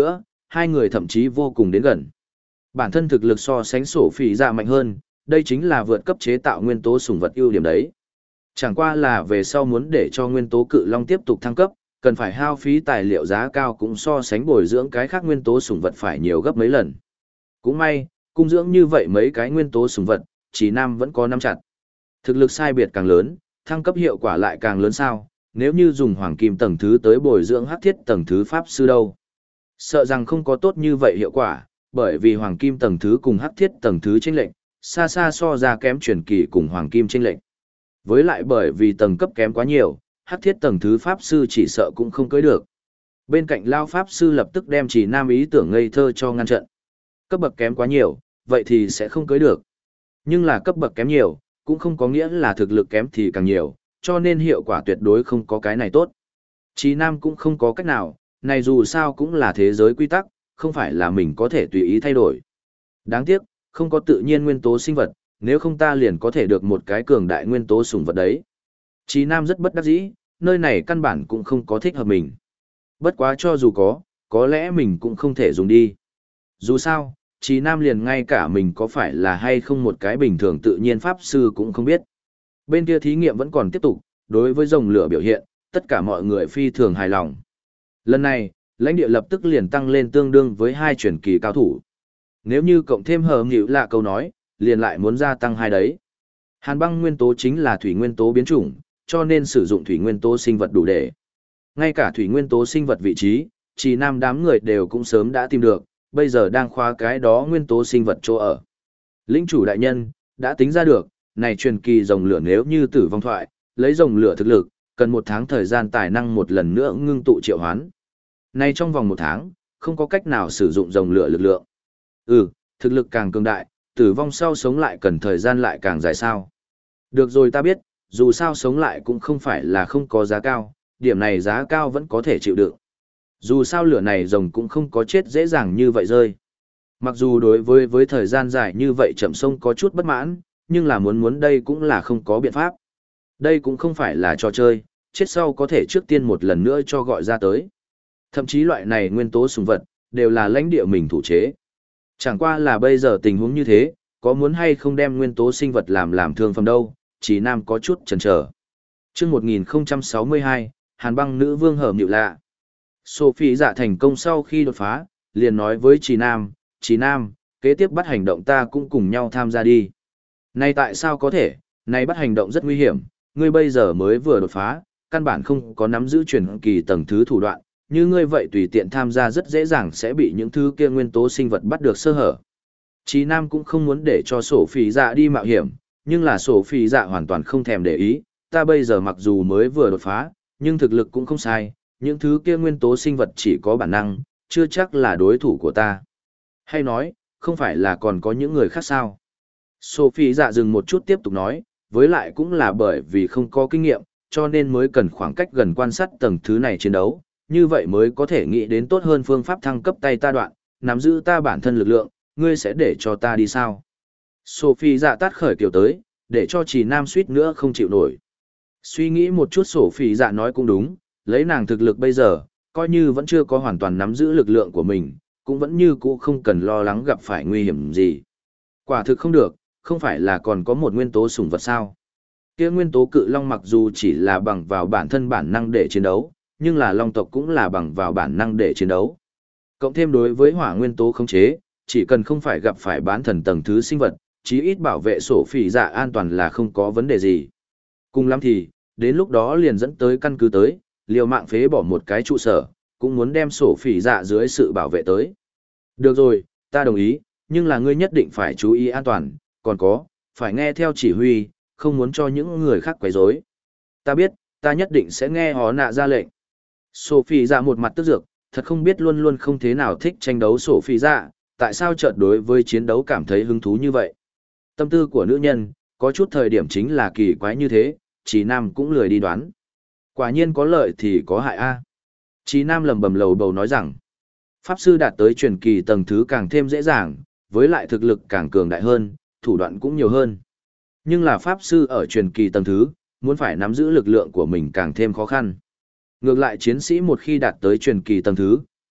hai người thậm chí vô cùng đến gần. Bản thân thực lực so sánh sổ phỉ dạ mạnh hơn, đây chính là vượt cấp chế tạo nguyên tố sủng vật ưu điểm đấy. Chẳng qua là về sau muốn để cho nguyên tố cự long tiếp tục thăng cấp, cần phải hao phí tài liệu giá cao cũng so sánh bồi dưỡng cái khác nguyên tố sủng vật phải nhiều gấp mấy lần. Cũng may, cung dưỡng như vậy mấy cái nguyên tố sủng vật, Chỉ Nam vẫn có nắm chặt. Thực lực sai biệt càng lớn, thăng cấp hiệu quả lại càng lớn sao, nếu như dùng hoàng kim tầng thứ tới bồi dưỡng hắc thiết tầng thứ pháp sư đâu. Sợ rằng không có tốt như vậy hiệu quả, bởi vì hoàng kim tầng thứ cùng hắc thiết tầng thứ chênh lệnh, xa xa so ra kém truyền kỳ cùng hoàng kim chênh lệnh. Với lại bởi vì tầng cấp kém quá nhiều, hắc thiết tầng thứ pháp sư chỉ sợ cũng không cưới được. Bên cạnh lao pháp sư lập tức đem Chỉ Nam ý tưởng ngây thơ cho ngăn trận. Cấp bậc kém quá nhiều, vậy thì sẽ không cưới được. Nhưng là cấp bậc kém nhiều, cũng không có nghĩa là thực lực kém thì càng nhiều, cho nên hiệu quả tuyệt đối không có cái này tốt. Chỉ Nam cũng không có cách nào, này dù sao cũng là thế giới quy tắc, không phải là mình có thể tùy ý thay đổi. Đáng tiếc, không có tự nhiên nguyên tố sinh vật, nếu không ta liền có thể được một cái cường đại nguyên tố sủng vật đấy. Chỉ Nam rất bất đắc dĩ, nơi này căn bản cũng không có thích hợp mình. Bất quá cho dù có lẽ mình cũng không thể dùng đi. Dù sao, Chỉ Nam liền ngay cả mình có phải là hay không một cái bình thường tự nhiên pháp sư cũng không biết. Bên kia thí nghiệm vẫn còn tiếp tục, đối với rồng lửa biểu hiện, tất cả mọi người phi thường hài lòng. Lần này, lãnh địa lập tức liền tăng lên tương đương với 2 truyền kỳ cao thủ. Nếu như cộng thêm hờ nghịu lạ câu nói, liền lại muốn gia tăng 2 đấy. Hàn băng nguyên tố chính là thủy nguyên tố biến chủng, cho nên sử dụng thủy nguyên tố sinh vật đủ để. Ngay cả thủy nguyên tố sinh vật vị trí, Chỉ Nam đám người đều cũng sớm đã tìm được, bây giờ đang khóa cái đó nguyên tố sinh vật chỗ ở. Lĩnh chủ đại nhân, đã tính ra được, này truyền kỳ rồng lửa nếu như tử vong thoại, lấy rồng lửa thực lực, cần 1 tháng thời gian tài năng một lần nữa ngưng tụ triệu hoán. Này trong vòng 1 tháng, không có cách nào sử dụng rồng lửa lực lượng. Thực lực càng cường đại, tử vong sau sống lại cần thời gian lại càng dài sao. Được rồi ta biết, dù sao sống lại cũng không phải là không có giá cao, điểm này giá cao vẫn có thể chịu đựng. Dù sao lửa này rồng cũng không có chết dễ dàng như vậy rơi. Mặc dù đối với thời gian dài như vậy chậm sông có chút bất mãn, nhưng là muốn đây cũng là không có biện pháp. Đây cũng không phải là trò chơi, chết sau có thể trước tiên một lần nữa cho gọi ra tới. Thậm chí loại này nguyên tố sùng vật, đều là lãnh địa mình thủ chế. Chẳng qua là bây giờ tình huống như thế, có muốn hay không đem nguyên tố sinh vật làm thương phẩm đâu, Chỉ Nam có chút chần chờ. Chương 1062, Hàn băng nữ vương hởm nhịu lạ. Sophie dạ thành công sau khi đột phá, liền nói với Chỉ Nam, kế tiếp bắt hành động ta cũng cùng nhau tham gia đi. Này tại sao có thể, này bắt hành động rất nguy hiểm, ngươi bây giờ mới vừa đột phá, căn bản không có nắm giữ truyền kỳ tầng thứ thủ đoạn, như ngươi vậy tùy tiện tham gia rất dễ dàng sẽ bị những thứ kia nguyên tố sinh vật bắt được sơ hở. Chí Nam cũng không muốn để cho Sophie dạ đi mạo hiểm, nhưng là Sophie dạ hoàn toàn không thèm để ý, ta bây giờ mặc dù mới vừa đột phá, nhưng thực lực cũng không sai, những thứ kia nguyên tố sinh vật chỉ có bản năng, chưa chắc là đối thủ của ta. Hay nói, không phải là còn có những người khác sao? Sophie dạ dừng một chút tiếp tục nói, với lại cũng là bởi vì không có kinh nghiệm, cho nên mới cần khoảng cách gần quan sát tầng thứ này chiến đấu, như vậy mới có thể nghĩ đến tốt hơn phương pháp thăng cấp tay ta đoạn, nắm giữ ta bản thân lực lượng, ngươi sẽ để cho ta đi sao? Sophie dạ tát khởi kiểu tới, để cho Chỉ Nam suýt nữa không chịu nổi. Suy nghĩ một chút Sophie dạ nói cũng đúng, lấy nàng thực lực bây giờ, coi như vẫn chưa có hoàn toàn nắm giữ lực lượng của mình, cũng vẫn như cũ không cần lo lắng gặp phải nguy hiểm gì. Quả thực không được, không phải là còn có một nguyên tố sủng vật sao? Kia nguyên tố cự long mặc dù chỉ là bằng vào bản thân bản năng để chiến đấu, nhưng là long tộc cũng là bằng vào bản năng để chiến đấu. Cộng thêm đối với hỏa nguyên tố khống chế, chỉ cần không phải gặp phải bán thần tầng thứ sinh vật, chí ít bảo vệ sổ phỉ dạ an toàn là không có vấn đề gì. Cùng lắm thì, đến lúc đó liền dẫn tới căn cứ tới, liều mạng phế bỏ một cái trụ sở, cũng muốn đem sổ phỉ dạ dưới sự bảo vệ tới. Được rồi, ta đồng ý, nhưng là ngươi nhất định phải chú ý an toàn, còn có, phải nghe theo chỉ huy, không muốn cho những người khác quấy rối. Ta biết, ta nhất định sẽ nghe họ nạ ra lệnh. Sophie dạ một mặt tức giận, thật không biết luôn luôn không thế nào thích tranh đấu Sophie dạ, tại sao chợt đối với chiến đấu cảm thấy hứng thú như vậy. Tâm tư của nữ nhân, có chút thời điểm chính là kỳ quái như thế, Chí Nam cũng lười đi đoán. Quả nhiên có lợi thì có hại a. Chí Nam lầm bầm lầu bầu nói rằng, Pháp sư đạt tới truyền kỳ tầng thứ càng thêm dễ dàng, với lại thực lực càng cường đại hơn, thủ đoạn cũng nhiều hơn. Nhưng là Pháp sư ở truyền kỳ tầng thứ, muốn phải nắm giữ lực lượng của mình càng thêm khó khăn. Ngược lại chiến sĩ một khi đạt tới truyền kỳ tầng thứ,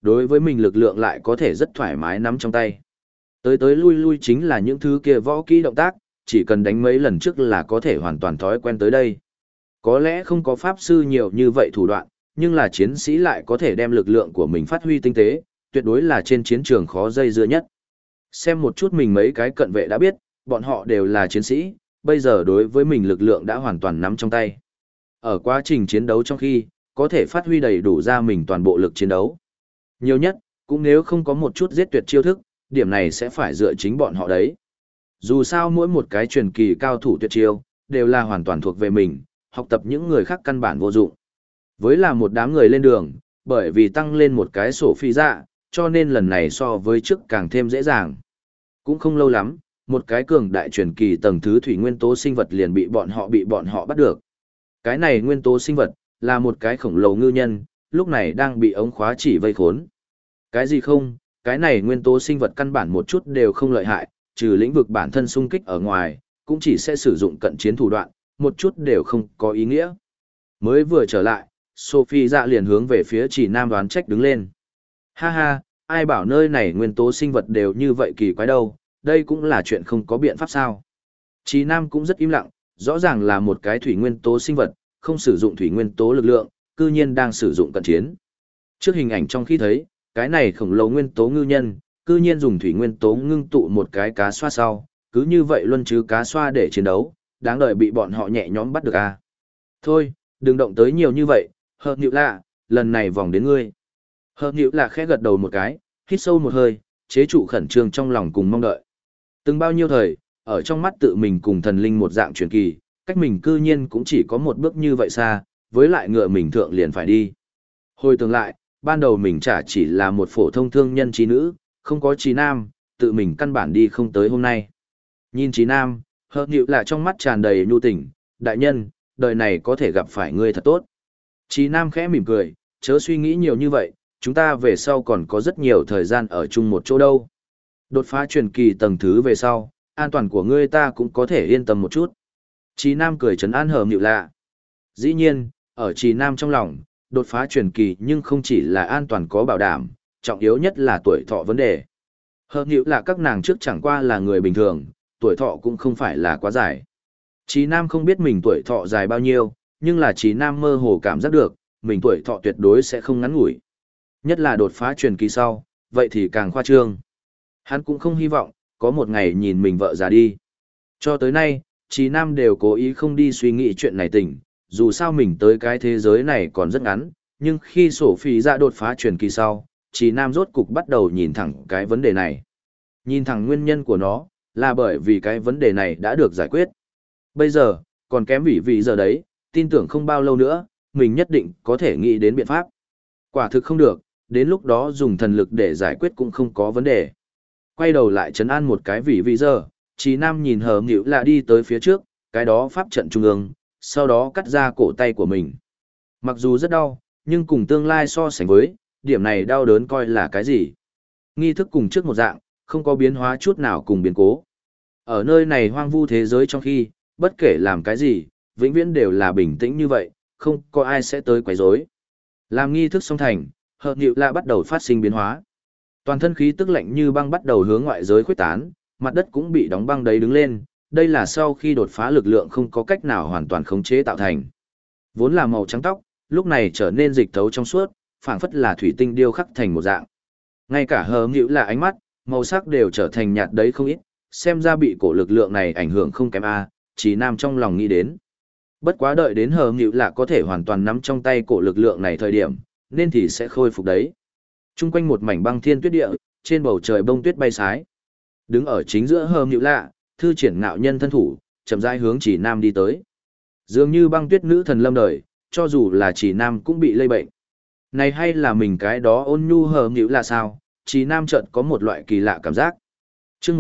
đối với mình lực lượng lại có thể rất thoải mái nắm trong tay. Tới tới lui lui chính là những thứ kia võ kỹ động tác, chỉ cần đánh mấy lần trước là có thể hoàn toàn thói quen tới đây. Có lẽ không có pháp sư nhiều như vậy thủ đoạn, nhưng là chiến sĩ lại có thể đem lực lượng của mình phát huy tinh tế, tuyệt đối là trên chiến trường khó dây dưa nhất. Xem một chút mình mấy cái cận vệ đã biết, bọn họ đều là chiến sĩ, bây giờ đối với mình lực lượng đã hoàn toàn nắm trong tay. Ở quá trình chiến đấu trong khi, có thể phát huy đầy đủ ra mình toàn bộ lực chiến đấu. Nhiều nhất, cũng nếu không có một chút giết tuyệt chiêu thức, điểm này sẽ phải dựa chính bọn họ đấy. Dù sao mỗi một cái truyền kỳ cao thủ tuyệt chiêu, đều là hoàn toàn thuộc về mình, học tập những người khác căn bản vô dụng. Với là một đám người lên đường, bởi vì tăng lên một cái sổ phi dạ, cho nên lần này so với trước càng thêm dễ dàng. Cũng không lâu lắm, một cái cường đại truyền kỳ tầng thứ thủy nguyên tố sinh vật liền bị bọn họ bắt được. Cái này nguyên tố sinh vật, là một cái khổng lồ ngư nhân, lúc này đang bị ống khóa chỉ vây khốn. Cái gì không, cái này nguyên tố sinh vật căn bản một chút đều không lợi hại, trừ lĩnh vực bản thân xung kích ở ngoài, cũng chỉ sẽ sử dụng cận chiến thủ đoạn, một chút đều không có ý nghĩa. Mới vừa trở lại, Sophie dạ liền hướng về phía chỉ nam đoán trách đứng lên. Ha ha, ai bảo nơi này nguyên tố sinh vật đều như vậy kỳ quái đâu, đây cũng là chuyện không có biện pháp sao. Chỉ nam cũng rất im lặng, rõ ràng là một cái thủy nguyên tố sinh vật, không sử dụng thủy nguyên tố lực lượng, cư nhiên đang sử dụng cận chiến. Trước hình ảnh trong khi thấy, cái này khổng lồ nguyên tố ngư nhân, cư nhiên dùng thủy nguyên tố ngưng tụ một cái cá xoa sau, cứ như vậy luân chứ cá xoa để chiến đấu, đáng đợi bị bọn họ nhẹ nhõm bắt được à. Thôi, đừng động tới nhiều như vậy, hợp nhịu lạ, lần này vòng đến ngươi. Hợp nhịu lạ khẽ gật đầu một cái, hít sâu một hơi, chế trụ khẩn trương trong lòng cùng mong đợi. Từng bao nhiêu thời, ở trong mắt tự mình cùng thần linh một dạng truyền kỳ, cách mình cư nhiên cũng chỉ có một bước như vậy xa, với lại ngựa mình thượng liền phải đi. Hồi tưởng lại, ban đầu mình chả chỉ là một phổ thông thương nhân trí nữ, không có trí nam, tự mình căn bản đi không tới hôm nay. Nhìn trí nam, hợp nhịu là trong mắt tràn đầy nhu tình, đại nhân, đời này có thể gặp phải ngươi thật tốt. Trí nam khẽ mỉm cười, chớ suy nghĩ nhiều như vậy, chúng ta về sau còn có rất nhiều thời gian ở chung một chỗ đâu. Đột phá truyền kỳ tầng thứ về sau, an toàn của ngươi ta cũng có thể yên tâm một chút. Trí nam cười trấn an hợp nhịu lạ. Dĩ nhiên, ở trí nam trong lòng, đột phá truyền kỳ nhưng không chỉ là an toàn có bảo đảm, trọng yếu nhất là tuổi thọ vấn đề. Hợp nhịu là các nàng trước chẳng qua là người bình thường, tuổi thọ cũng không phải là quá dài. Trí nam không biết mình tuổi thọ dài bao nhiêu, nhưng là trí nam mơ hồ cảm giác được, mình tuổi thọ tuyệt đối sẽ không ngắn ngủi. Nhất là đột phá truyền kỳ sau, vậy thì càng khoa trương. Hắn cũng không hy vọng, có một ngày nhìn mình vợ già đi. Cho tới nay, trí nam đều cố ý không đi suy nghĩ chuyện này tỉnh, dù sao mình tới cái thế giới này còn rất ngắn, nhưng khi sổ phi ra đột phá truyền kỳ sau, trí nam rốt cục bắt đầu nhìn thẳng cái vấn đề này. Nhìn thẳng nguyên nhân của nó, là bởi vì cái vấn đề này đã được giải quyết. Bây giờ, còn kém vì giờ đấy, tin tưởng không bao lâu nữa, mình nhất định có thể nghĩ đến biện pháp. Quả thực không được, đến lúc đó dùng thần lực để giải quyết cũng không có vấn đề. Quay đầu lại trấn an một cái vì giờ, trí nam nhìn hờ nghịu là đi tới phía trước, cái đó pháp trận trung ương, sau đó cắt ra cổ tay của mình. Mặc dù rất đau, nhưng cùng tương lai so sánh với, điểm này đau đớn coi là cái gì. Nghi thức cùng trước một dạng, không có biến hóa chút nào cùng biến cố. Ở nơi này hoang vu thế giới trong khi, bất kể làm cái gì, vĩnh viễn đều là bình tĩnh như vậy, không có ai sẽ tới quấy rối. Làm nghi thức xong thành, hợp nhịu lạ bắt đầu phát sinh biến hóa. Toàn thân khí tức lạnh như băng bắt đầu hướng ngoại giới khuếch tán, mặt đất cũng bị đóng băng đấy đứng lên, đây là sau khi đột phá lực lượng không có cách nào hoàn toàn khống chế tạo thành. Vốn là màu trắng tóc, lúc này trở nên dịch thấu trong suốt, phảng phất là thủy tinh điêu khắc thành một dạng. Ngay cả hờ nhịu là ánh mắt, màu sắc đều trở thành nhạt đấy không ít, xem ra bị cổ lực lượng này ảnh hưởng không kém a, Trí nam trong lòng nghĩ đến. Bất quá đợi đến hờ nhịu là có thể hoàn toàn nắm trong tay cổ lực lượng này thời điểm, nên thì sẽ khôi phục đấy. Trung quanh một mảnh băng thiên tuyết địa, trên bầu trời bông tuyết bay sái. Đứng ở chính giữa hờ nhịu lạ, thư triển ngạo nhân thân thủ, chậm rãi hướng Chỉ Nam đi tới. Dường như băng tuyết nữ thần lâm đời, cho dù là Chỉ Nam cũng bị lây bệnh. Này hay là mình cái đó ôn nhu hờ nhịu là sao? Chỉ Nam chợt có một loại kỳ lạ cảm giác. Chương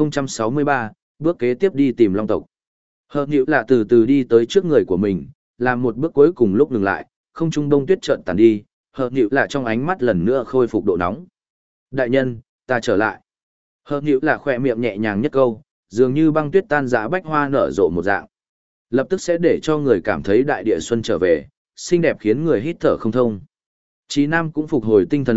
1063, bước kế tiếp đi tìm Long tộc. Hờ nhịu là từ từ đi tới trước người của mình, làm một bước cuối cùng lúc dừng lại, không trung đông tuyết chợt tàn đi, Hờ nhịu là trong ánh mắt lần nữa khôi phục độ nóng. Đại nhân, ta trở lại. Hờ nhịu là khỏe miệng nhẹ nhàng nhất câu, dường như băng tuyết tan rã bách hoa nở rộ một dạng. Lập tức sẽ để cho người cảm thấy đại địa xuân trở về, xinh đẹp khiến người hít thở không thông. Chí Nam cũng phục hồi tinh thần lại,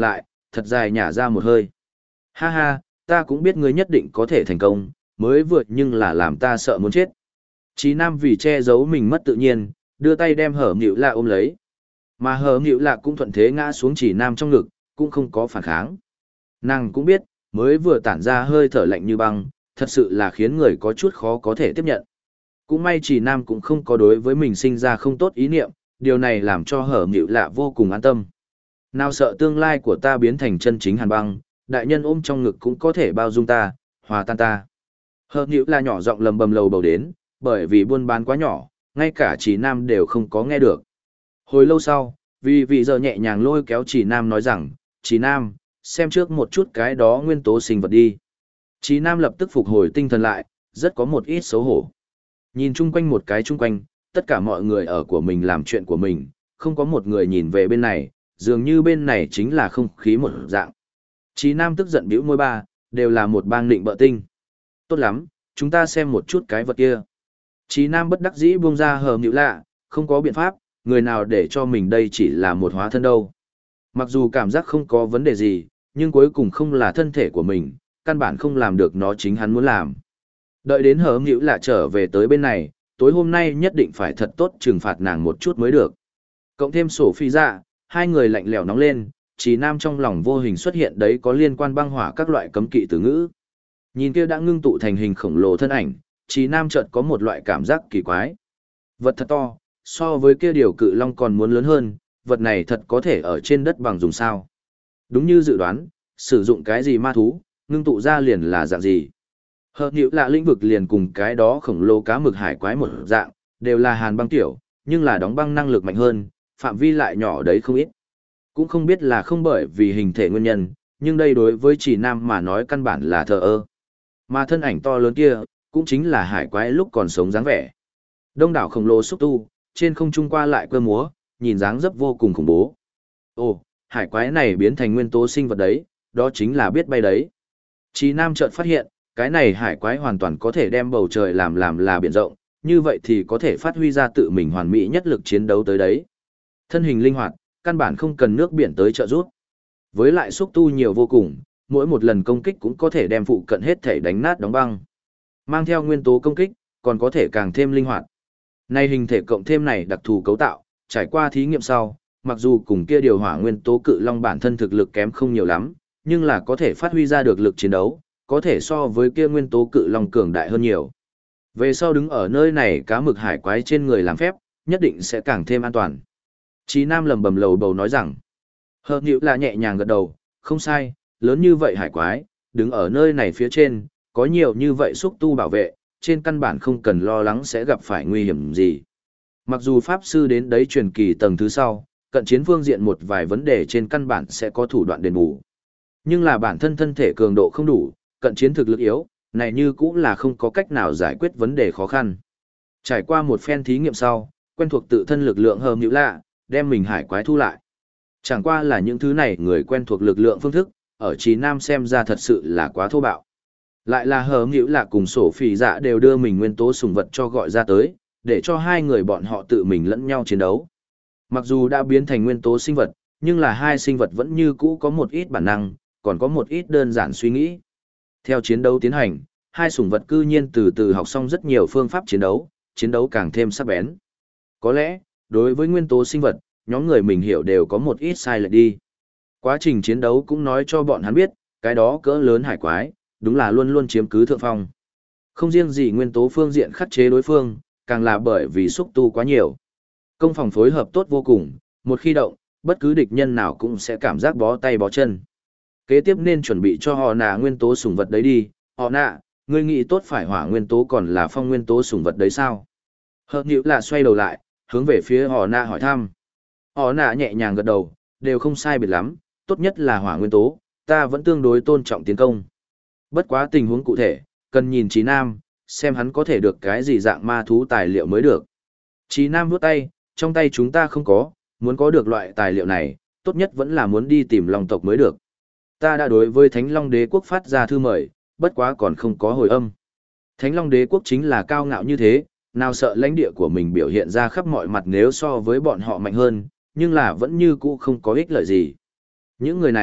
thật dài nhả ra một hơi. Ha ha, ta cũng biết ngươi nhất định có thể thành công, mới vượt nhưng là làm ta sợ muốn chết. Chí Nam vì che giấu mình mất tự nhiên, đưa tay đem hở nhịu lạ ôm lấy. Mà hở nhịu lạ cũng thuận thế ngã xuống Chí Nam trong ngực, cũng không có phản kháng. Nàng cũng biết, mới vừa tản ra hơi thở lạnh như băng, thật sự là khiến người có chút khó có thể tiếp nhận. Cũng may Chí Nam cũng không có đối với mình sinh ra không tốt ý niệm, điều này làm cho hở nhịu lạ vô cùng an tâm. Nào sợ tương lai của ta biến thành chân chính hàn băng, đại nhân ôm trong ngực cũng có thể bao dung ta, hòa tan ta. Hở nhịu lạ nhỏ giọng lầm bầm lầu bầu đến, bởi vì buôn bán quá nhỏ, ngay cả Chí Nam đều không có nghe được. Hồi lâu sau, vì vị giờ nhẹ nhàng lôi kéo Chí Nam nói rằng, Chí Nam, xem trước một chút cái đó nguyên tố sinh vật đi. Chí Nam lập tức phục hồi tinh thần lại, rất có một ít xấu hổ. Nhìn chung quanh một cái chung quanh, tất cả mọi người ở của mình làm chuyện của mình, không có một người nhìn về bên này, dường như bên này chính là không khí một dạng. Chí Nam tức giận bĩu môi ba, đều là một bang nịnh bợ tinh. Tốt lắm, chúng ta xem một chút cái vật kia. Chí Nam bất đắc dĩ buông ra hờ nhịu lạ, không có biện pháp, người nào để cho mình đây chỉ là một hóa thân đâu. Mặc dù cảm giác không có vấn đề gì, nhưng cuối cùng không là thân thể của mình, căn bản không làm được nó chính hắn muốn làm. Đợi đến hờ nhịu lạ trở về tới bên này, tối hôm nay nhất định phải thật tốt trừng phạt nàng một chút mới được. Cộng thêm sổ phi dạ, hai người lạnh lẽo nóng lên, Chí Nam trong lòng vô hình xuất hiện đấy có liên quan băng hỏa các loại cấm kỵ từ ngữ. Nhìn kia đã ngưng tụ thành hình khổng lồ thân ảnh, Chí Nam chợt có một loại cảm giác kỳ quái. Vật thật to, so với kia điều cự long còn muốn lớn hơn, vật này thật có thể ở trên đất bằng dùng sao. Đúng như dự đoán, sử dụng cái gì ma thú, ngưng tụ ra liền là dạng gì. Hợp nhịu lạ lĩnh vực liền cùng cái đó khổng lồ cá mực hải quái một dạng, đều là hàn băng tiểu, nhưng là đóng băng năng lực mạnh hơn, phạm vi lại nhỏ đấy không ít. Cũng không biết là không bởi vì hình thể nguyên nhân, nhưng đây đối với Chí Nam mà nói căn bản là thờ ơ. Mà thân ảnh to lớn kia, cũng chính là hải quái lúc còn sống dáng vẻ. Đông đảo khổng lồ xúc tu, trên không trung qua lại cơ múa, nhìn dáng dấp vô cùng khủng bố. Ồ, hải quái này biến thành nguyên tố sinh vật đấy, đó chính là biết bay đấy. Chí Nam chợt phát hiện, cái này hải quái hoàn toàn có thể đem bầu trời làm là biển rộng, như vậy thì có thể phát huy ra tự mình hoàn mỹ nhất lực chiến đấu tới đấy. Thân hình linh hoạt, căn bản không cần nước biển tới trợ giúp. Với lại xúc tu nhiều vô cùng, mỗi một lần công kích cũng có thể đem phụ cận hết thể đánh nát đóng băng. Mang theo nguyên tố công kích, còn có thể càng thêm linh hoạt. Này hình thể cộng thêm này đặc thù cấu tạo, trải qua thí nghiệm sau, mặc dù cùng kia điều hỏa nguyên tố cự long bản thân thực lực kém không nhiều lắm, nhưng là có thể phát huy ra được lực chiến đấu, có thể so với kia nguyên tố cự long cường đại hơn nhiều. Về sau đứng ở nơi này cá mực hải quái trên người làm phép, nhất định sẽ càng thêm an toàn. Chí Nam lầm bầm lầu bầu nói rằng, hợp nhịu là nhẹ nhàng gật đầu, không sai, lớn như vậy hải quái, đứng ở nơi này phía trên, có nhiều như vậy xúc tu bảo vệ, trên căn bản không cần lo lắng sẽ gặp phải nguy hiểm gì. Mặc dù Pháp Sư đến đấy truyền kỳ tầng thứ sau, cận chiến phương diện một vài vấn đề trên căn bản sẽ có thủ đoạn đền bù. Nhưng là bản thân thân thể cường độ không đủ, cận chiến thực lực yếu, này như cũng là không có cách nào giải quyết vấn đề khó khăn. Trải qua một phen thí nghiệm sau, quen thuộc tự thân lực lượng hờm nhũ lạ, đem mình hải quái thu lại. Chẳng qua là những thứ này người quen thuộc lực lượng phương thức, ở Chí Nam xem ra thật sự là quá thô bạo. Lại là hờm nhũ lạ cùng sổ phỉ dạ đều đưa mình nguyên tố sùng vật cho gọi ra tới, để cho hai người bọn họ tự mình lẫn nhau chiến đấu. Mặc dù đã biến thành nguyên tố sinh vật, nhưng là hai sinh vật vẫn như cũ có một ít bản năng, còn có một ít đơn giản suy nghĩ. Theo chiến đấu tiến hành, hai sủng vật cư nhiên từ từ học xong rất nhiều phương pháp chiến đấu càng thêm sắc bén. Có lẽ, đối với nguyên tố sinh vật, nhóm người mình hiểu đều có một ít sai lệch đi. Quá trình chiến đấu cũng nói cho bọn hắn biết, cái đó cỡ lớn hải quái, đúng là luôn luôn chiếm cứ thượng phong. Không riêng gì nguyên tố phương diện khắc chế đối phương, càng là bởi vì xúc tu quá nhiều. Công phòng phối hợp tốt vô cùng, một khi động, bất cứ địch nhân nào cũng sẽ cảm giác bó tay bó chân. Kế tiếp nên chuẩn bị cho họ nạ nguyên tố sủng vật đấy đi, họ nạ, ngươi nghĩ tốt phải hỏa nguyên tố còn là phong nguyên tố sủng vật đấy sao? Hợp nhữ là xoay đầu lại, hướng về phía họ nạ hỏi thăm. Họ nạ nhẹ nhàng gật đầu, đều không sai biệt lắm, tốt nhất là hỏa nguyên tố, ta vẫn tương đối tôn trọng tiến công. Bất quá tình huống cụ thể, cần nhìn Chí Nam, xem hắn có thể được cái gì dạng ma thú tài liệu mới được. Chí Nam vuốt tay, trong tay chúng ta không có, muốn có được loại tài liệu này, tốt nhất vẫn là muốn đi tìm Long tộc mới được. Ta đã đối với Thánh Long Đế quốc phát ra thư mời, bất quá còn không có hồi âm. Thánh Long Đế quốc chính là cao ngạo như thế, nào sợ lãnh địa của mình biểu hiện ra khắp mọi mặt nếu so với bọn họ mạnh hơn, nhưng là vẫn như cũ không có ích lợi gì. Những người này,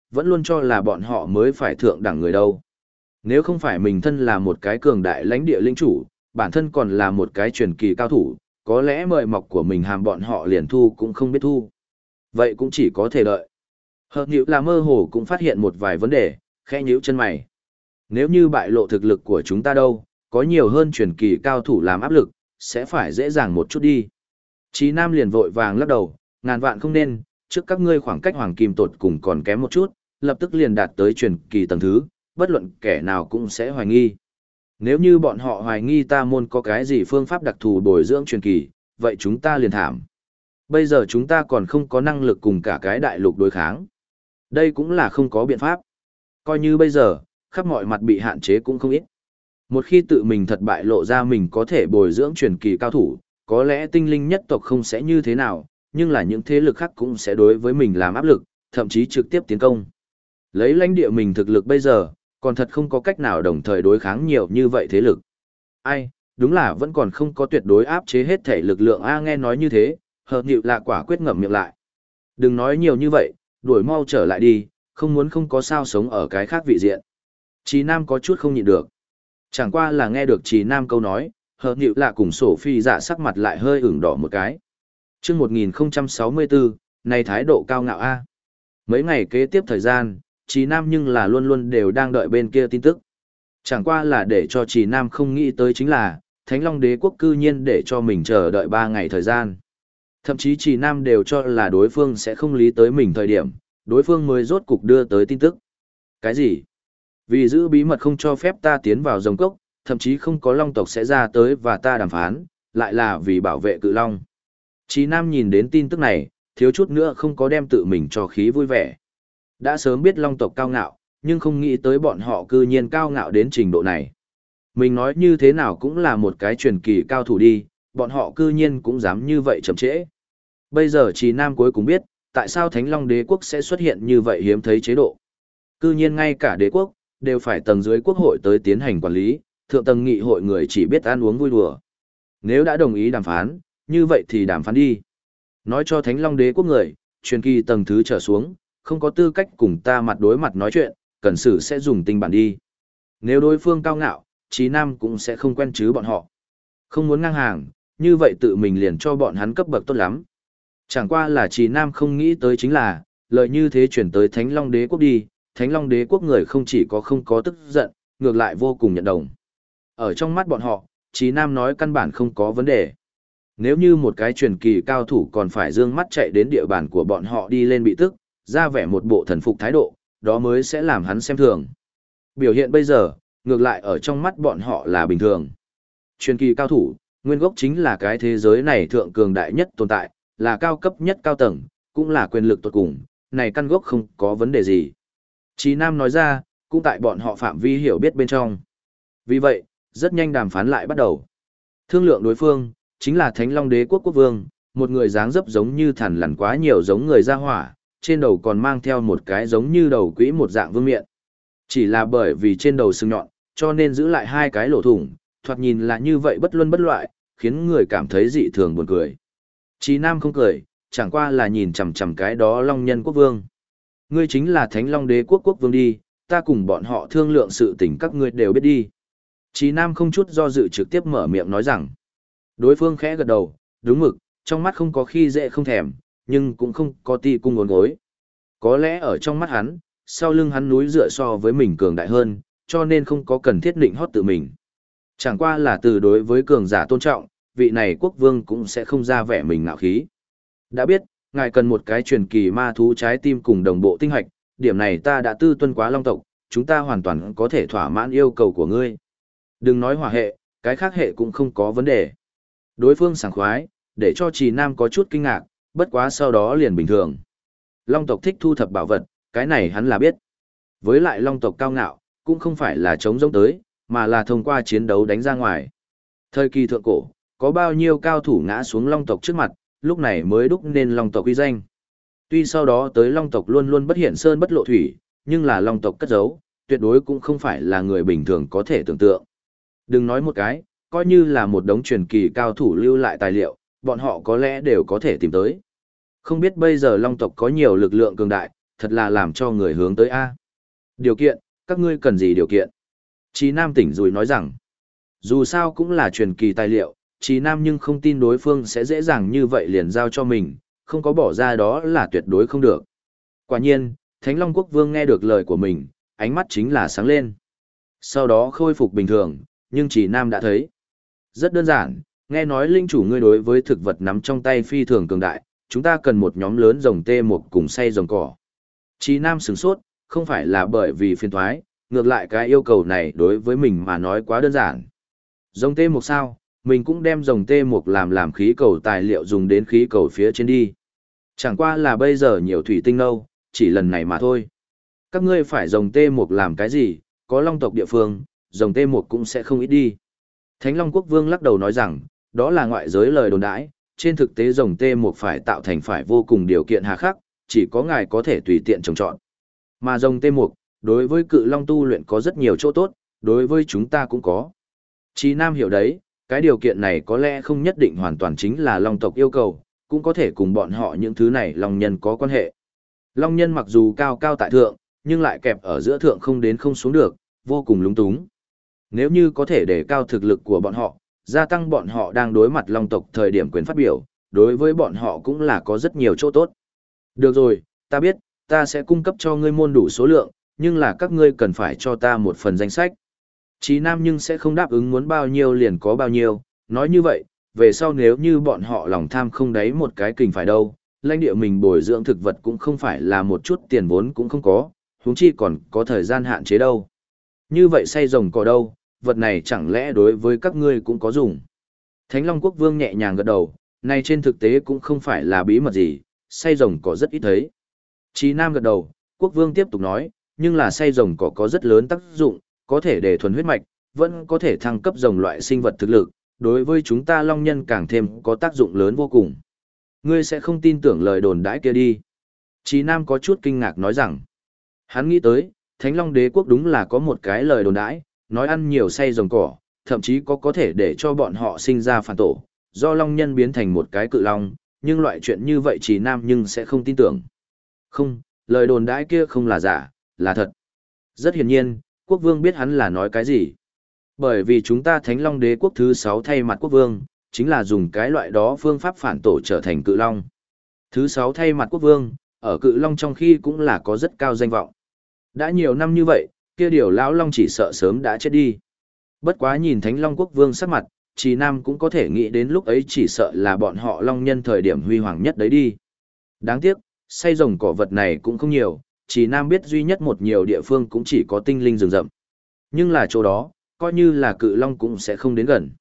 vẫn luôn cho là bọn họ mới phải thượng đẳng người đâu. Nếu không phải mình thân là một cái cường đại lãnh địa lĩnh chủ, bản thân còn là một cái truyền kỳ cao thủ, có lẽ mời mọc của mình hàm bọn họ liền thu cũng không biết thu. Vậy cũng chỉ có thể đợi. Hợp nhữ là mơ hồ cũng phát hiện một vài vấn đề, khẽ nhíu chân mày. Nếu như bại lộ thực lực của chúng ta đâu, có nhiều hơn truyền kỳ cao thủ làm áp lực, sẽ phải dễ dàng một chút đi. Chí Nam liền vội vàng lắc đầu, ngàn vạn không nên, trước các ngươi khoảng cách hoàng kim tột cùng còn kém một chút, lập tức liền đạt tới truyền kỳ tầng thứ, bất luận kẻ nào cũng sẽ hoài nghi. Nếu như bọn họ hoài nghi ta môn có cái gì phương pháp đặc thù bồi dưỡng truyền kỳ, vậy chúng ta liền thảm. Bây giờ chúng ta còn không có năng lực cùng cả cái đại lục đối kháng. Đây cũng là không có biện pháp. Coi như bây giờ, khắp mọi mặt bị hạn chế cũng không ít. Một khi tự mình thật bại lộ ra mình có thể bồi dưỡng truyền kỳ cao thủ, có lẽ tinh linh nhất tộc không sẽ như thế nào, nhưng là những thế lực khác cũng sẽ đối với mình làm áp lực, thậm chí trực tiếp tiến công. Lấy lãnh địa mình thực lực bây giờ, còn thật không có cách nào đồng thời đối kháng nhiều như vậy thế lực. Ai, đúng là vẫn còn không có tuyệt đối áp chế hết thể lực lượng A, nghe nói như thế, Hợp Nhự là quả quyết ngậm miệng lại. Đừng nói nhiều như vậy, đuổi mau trở lại đi, không muốn không có sao sống ở cái khác vị diện. Chí Nam có chút không nhịn được. Chẳng qua là nghe được Chí Nam câu nói, Hợp Nhự là cùng Sophie dạ sắc mặt lại hơi ửng đỏ một cái. Trước 1064, này thái độ cao ngạo A. Mấy ngày kế tiếp thời gian, Chí Nam nhưng là luôn luôn đều đang đợi bên kia tin tức. Chẳng qua là để cho Chí Nam không nghĩ tới chính là, Thánh Long Đế quốc cư nhiên để cho mình chờ đợi 3 ngày thời gian. Thậm chí Chí Nam đều cho là đối phương sẽ không lý tới mình thời điểm, đối phương mới rốt cục đưa tới tin tức. Cái gì? Vì giữ bí mật không cho phép ta tiến vào rồng cốc, thậm chí không có long tộc sẽ ra tới và ta đàm phán, lại là vì bảo vệ cự long. Chí Nam nhìn đến tin tức này, thiếu chút nữa không có đem tự mình cho khí vui vẻ. Đã sớm biết long tộc cao ngạo, nhưng không nghĩ tới bọn họ cư nhiên cao ngạo đến trình độ này. Mình nói như thế nào cũng là một cái truyền kỳ cao thủ đi, bọn họ cư nhiên cũng dám như vậy chậm trễ. Bây giờ Chí Nam cuối cùng biết, tại sao Thánh Long Đế quốc sẽ xuất hiện như vậy hiếm thấy chế độ. Cư nhiên ngay cả đế quốc, đều phải tầng dưới quốc hội tới tiến hành quản lý, thượng tầng nghị hội người chỉ biết ăn uống vui đùa. Nếu đã đồng ý đàm phán, như vậy thì đàm phán đi. Nói cho Thánh Long Đế quốc người, truyền kỳ tầng thứ trở xuống, không có tư cách cùng ta mặt đối mặt nói chuyện, cần xử sẽ dùng tinh bản đi. Nếu đối phương cao ngạo, Chí Nam cũng sẽ không quen chứ bọn họ. Không muốn ngang hàng, như vậy tự mình liền cho bọn hắn cấp bậc tốt lắm. Chẳng qua là Chí Nam không nghĩ tới chính là, lợi như thế chuyển tới Thánh Long Đế quốc đi, Thánh Long Đế quốc người không chỉ có không có tức giận, ngược lại vô cùng nhận đồng. Ở trong mắt bọn họ, Chí Nam nói căn bản không có vấn đề. Nếu như một cái truyền kỳ cao thủ còn phải dương mắt chạy đến địa bàn của bọn họ đi lên bị tức, ra vẻ một bộ thần phục thái độ, đó mới sẽ làm hắn xem thường. Biểu hiện bây giờ, ngược lại ở trong mắt bọn họ là bình thường. Truyền kỳ cao thủ, nguyên gốc chính là cái thế giới này thượng cường đại nhất tồn tại, là cao cấp nhất cao tầng, cũng là quyền lực tột cùng, này căn gốc không có vấn đề gì. Chí Nam nói ra, cũng tại bọn họ phạm vi hiểu biết bên trong. Vì vậy, rất nhanh đàm phán lại bắt đầu. Thương lượng đối phương, chính là Thánh Long Đế quốc quốc vương, một người dáng dấp giống như thằn lằn quá nhiều giống người ra hỏa, trên đầu còn mang theo một cái giống như đầu quỹ một dạng vương miện. Chỉ là bởi vì trên đầu sừng nhọn, cho nên giữ lại hai cái lỗ thủng, thoạt nhìn là như vậy bất luân bất loại, khiến người cảm thấy dị thường buồn cười. Chí Nam không cười, chẳng qua là nhìn chằm chằm cái đó Long Nhân quốc vương. Ngươi chính là Thánh Long Đế quốc quốc vương đi, ta cùng bọn họ thương lượng sự tình các ngươi đều biết đi. Chí Nam không chút do dự trực tiếp mở miệng nói rằng. Đối phương khẽ gật đầu, đúng mực, trong mắt không có khi dễ không thèm, nhưng cũng không có ti cung ngốn gối. Có lẽ ở trong mắt hắn, sau lưng hắn núi dựa so với mình cường đại hơn, cho nên không có cần thiết định hót tự mình. Chẳng qua là từ đối với cường giả tôn trọng, vị này quốc vương cũng sẽ không ra vẻ mình ngạo khí. Đã biết, ngài cần một cái truyền kỳ ma thú trái tim cùng đồng bộ tinh hạch, điểm này ta đã tư tuân quá long tộc, chúng ta hoàn toàn có thể thỏa mãn yêu cầu của ngươi. Đừng nói hỏa hệ, cái khác hệ cũng không có vấn đề. Đối phương sảng khoái, để cho Trì Nam có chút kinh ngạc, bất quá sau đó liền bình thường. Long tộc thích thu thập bảo vật, cái này hắn là biết. Với lại long tộc cao ngạo, cũng không phải là chống giống tới, mà là thông qua chiến đấu đánh ra ngoài. Thời kỳ thượng cổ, có bao nhiêu cao thủ ngã xuống long tộc trước mặt, lúc này mới đúc nên long tộc uy danh. Tuy sau đó tới long tộc luôn luôn bất hiện sơn bất lộ thủy, nhưng là long tộc cất giấu, tuyệt đối cũng không phải là người bình thường có thể tưởng tượng. Đừng nói một cái, coi như là một đống truyền kỳ cao thủ lưu lại tài liệu, bọn họ có lẽ đều có thể tìm tới. Không biết bây giờ long tộc có nhiều lực lượng cường đại, thật là làm cho người hướng tới A. Điều kiện, các ngươi cần gì điều kiện? Chí Nam tỉnh rồi nói rằng, dù sao cũng là truyền kỳ tài liệu, Chí Nam nhưng không tin đối phương sẽ dễ dàng như vậy liền giao cho mình, không có bỏ ra đó là tuyệt đối không được. Quả nhiên, Thánh Long Quốc Vương nghe được lời của mình, ánh mắt chính là sáng lên. Sau đó khôi phục bình thường, nhưng Chí Nam đã thấy. Rất đơn giản, nghe nói linh chủ ngươi đối với thực vật nắm trong tay phi thường cường đại, chúng ta cần một nhóm lớn rồng tê một cùng xay rồng cỏ. Chí Nam sửng sốt, không phải là bởi vì phiền thoái, ngược lại cái yêu cầu này đối với mình mà nói quá đơn giản. Rồng tê một sao, mình cũng đem rồng tê một làm khí cầu tài liệu dùng đến khí cầu phía trên đi. Chẳng qua là bây giờ nhiều thủy tinh nâu, chỉ lần này mà thôi. Các ngươi phải rồng tê một làm cái gì, có long tộc địa phương, rồng tê một cũng sẽ không ít đi. Thánh Long Quốc Vương lắc đầu nói rằng, đó là ngoại giới lời đồn đãi, trên thực tế rồng tê một phải tạo thành phải vô cùng điều kiện hà khắc, chỉ có ngài có thể tùy tiện trồng trọt. Mà rồng tê một, đối với cự long tu luyện có rất nhiều chỗ tốt, đối với chúng ta cũng có. Chí Nam hiểu đấy, cái điều kiện này có lẽ không nhất định hoàn toàn chính là long tộc yêu cầu, cũng có thể cùng bọn họ những thứ này long nhân có quan hệ. Long nhân mặc dù cao cao tại thượng, nhưng lại kẹp ở giữa thượng không đến không xuống được, vô cùng lúng túng. Nếu như có thể đề cao thực lực của bọn họ, gia tăng bọn họ đang đối mặt long tộc thời điểm quyền phát biểu, đối với bọn họ cũng là có rất nhiều chỗ tốt. Được rồi, ta biết, ta sẽ cung cấp cho ngươi môn đủ số lượng, nhưng là các ngươi cần phải cho ta một phần danh sách. Chí Nam nhưng sẽ không đáp ứng muốn bao nhiêu liền có bao nhiêu, nói như vậy, về sau nếu như bọn họ lòng tham không đáy một cái kình phải đâu, lãnh địa mình bồi dưỡng thực vật cũng không phải là một chút tiền vốn cũng không có, huống chi còn có thời gian hạn chế đâu. Như vậy say rồng cỏ đâu, vật này chẳng lẽ đối với các ngươi cũng có dùng. Thánh Long Quốc Vương nhẹ nhàng gật đầu, này trên thực tế cũng không phải là bí mật gì, say rồng cỏ rất ít thấy. Chí Nam gật đầu, Quốc Vương tiếp tục nói, nhưng là say rồng cỏ có rất lớn tác dụng, có thể để thuần huyết mạch, vẫn có thể thăng cấp rồng loại sinh vật thực lực, đối với chúng ta long nhân càng thêm có tác dụng lớn vô cùng. Ngươi sẽ không tin tưởng lời đồn đãi kia đi. Chí Nam có chút kinh ngạc nói rằng, hắn nghĩ tới, Thánh Long Đế quốc đúng là có một cái lời đồn đãi, nói ăn nhiều say rồng cỏ, thậm chí có thể để cho bọn họ sinh ra phản tổ, do long nhân biến thành một cái cự long, nhưng loại chuyện như vậy Chí Nam nhưng sẽ không tin tưởng. Không, lời đồn đãi kia không là giả, là thật. Rất hiển nhiên, quốc vương biết hắn là nói cái gì. Bởi vì chúng ta Thánh Long Đế quốc thứ 6 thay mặt quốc vương, chính là dùng cái loại đó phương pháp phản tổ trở thành cự long. Thứ 6 thay mặt quốc vương, ở cự long trong khi cũng là có rất cao danh vọng. Đã nhiều năm như vậy, kia điều lão long chỉ sợ sớm đã chết đi. Bất quá nhìn Thánh Long Quốc Vương sắc mặt, Chí Nam cũng có thể nghĩ đến lúc ấy chỉ sợ là bọn họ long nhân thời điểm huy hoàng nhất đấy đi. Đáng tiếc, say rồng cỏ vật này cũng không nhiều, Chí Nam biết duy nhất một nhiều địa phương cũng chỉ có tinh linh rừng rậm. Nhưng là chỗ đó, coi như là cự long cũng sẽ không đến gần.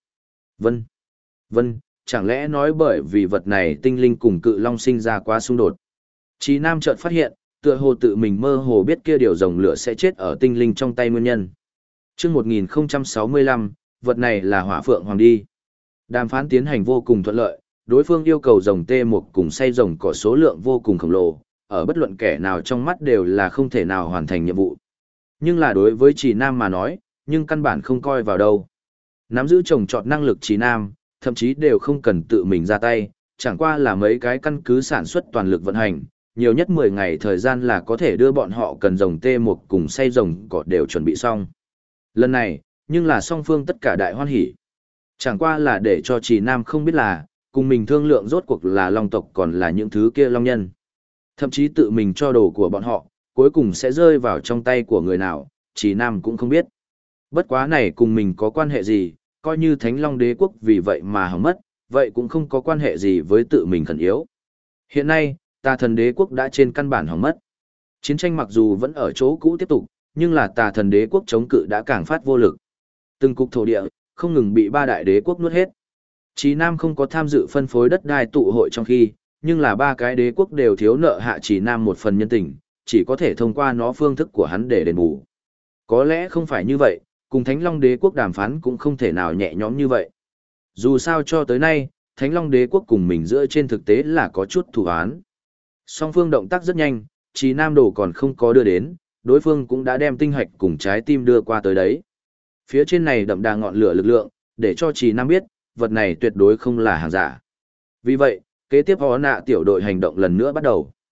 Vân, chẳng lẽ nói bởi vì vật này tinh linh cùng cự long sinh ra quá xung đột. Chí Nam chợt phát hiện, tựa hồ tự mình mơ hồ biết kia điều rồng lửa sẽ chết ở tinh linh trong tay nguyên nhân. Trước 1065, vật này là hỏa phượng hoàng đi. Đàm phán tiến hành vô cùng thuận lợi, đối phương yêu cầu rồng T1 cùng xay rồng cỏ số lượng vô cùng khổng lồ, ở bất luận kẻ nào trong mắt đều là không thể nào hoàn thành nhiệm vụ. Nhưng là đối với Chí Nam mà nói, nhưng căn bản không coi vào đâu. Nắm giữ trồng trọt năng lực Chí Nam, thậm chí đều không cần tự mình ra tay, chẳng qua là mấy cái căn cứ sản xuất toàn lực vận hành, nhiều nhất 10 ngày thời gian là có thể đưa bọn họ cần rồng T1 cùng xay rồng cỏ đều chuẩn bị xong. Lần này, nhưng là song phương tất cả đại hoan hỉ. Chẳng qua là để cho Chí Nam không biết là, cùng mình thương lượng rốt cuộc là long tộc còn là những thứ kia long nhân. Thậm chí tự mình cho đồ của bọn họ, cuối cùng sẽ rơi vào trong tay của người nào, Chí Nam cũng không biết. Bất quá này cùng mình có quan hệ gì, coi như Thánh Long Đế quốc vì vậy mà hỏng mất, vậy cũng không có quan hệ gì với tự mình khẩn yếu. Hiện nay, Tà Thần Đế quốc đã trên căn bản hỏng mất. Chiến tranh mặc dù vẫn ở chỗ cũ tiếp tục, nhưng là Tà Thần Đế quốc chống cự đã càng phát vô lực. Từng cục thổ địa không ngừng bị ba đại đế quốc nuốt hết. Chí Nam không có tham dự phân phối đất đai tụ hội trong khi, nhưng là ba cái đế quốc đều thiếu nợ hạ Chí Nam một phần nhân tình, chỉ có thể thông qua nó phương thức của hắn để đền bù. Có lẽ không phải như vậy, cùng Thánh Long Đế quốc đàm phán cũng không thể nào nhẹ nhõm như vậy. Dù sao cho tới nay, Thánh Long Đế quốc cùng mình giữa trên thực tế là có chút thù oán. Song phương động tác rất nhanh, Chí Nam đồ còn không có đưa đến, đối phương cũng đã đem tinh hạch cùng trái tim đưa qua tới đấy. Phía trên này đậm đà ngọn lửa lực lượng, để cho Chí Nam biết, vật này tuyệt đối không là hàng giả. Vì vậy, kế tiếp Hó Nạ tiểu đội hành động lần nữa bắt đầu.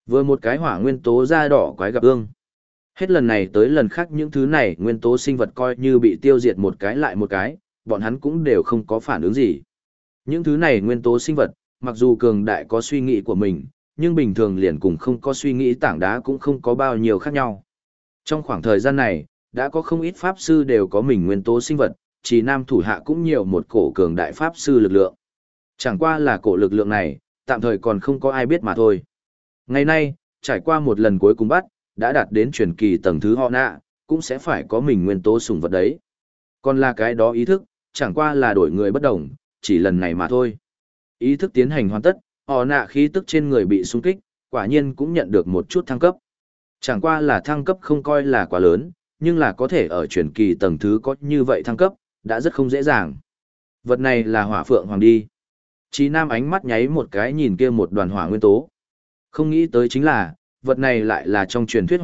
Vừa một cái hỏa nguyên tố da đỏ quái gặp ương. Hết lần này tới lần khác những thứ này nguyên tố sinh vật coi như bị tiêu diệt một cái lại một cái, bọn hắn cũng đều không có phản ứng gì. Những thứ này nguyên tố sinh vật, mặc dù cường đại có suy nghĩ của mình, nhưng bình thường liền cùng không có suy nghĩ tảng đá cũng không có bao nhiêu khác nhau. Trong khoảng thời gian này, đã có không ít pháp sư đều có mình nguyên tố sinh vật, chỉ nam thủ hạ cũng nhiều một cổ cường đại pháp sư lực lượng. Chẳng qua là cổ lực lượng này, tạm thời còn không có ai biết mà thôi. Ngày nay, trải qua một lần cuối cùng bắt, đã đạt đến truyền kỳ tầng thứ họ nạ, cũng sẽ phải có mình nguyên tố sủng vật đấy. Còn là cái đó ý thức, chẳng qua là đổi người bất đồng, chỉ lần này mà thôi. Ý thức tiến hành hoàn tất, họ nạ khí tức trên người bị xung kích, quả nhiên cũng nhận được một chút thăng cấp. Chẳng qua là thăng cấp không coi là quá lớn, nhưng là có thể ở truyền kỳ tầng thứ có như vậy thăng cấp, đã rất không dễ dàng. Vật này là hỏa phượng hoàng đi. Chí Nam ánh mắt nháy một cái nhìn kia một đoàn hỏa nguyên tố. Không nghĩ tới chính là, vật này lại là trong truyền thuyết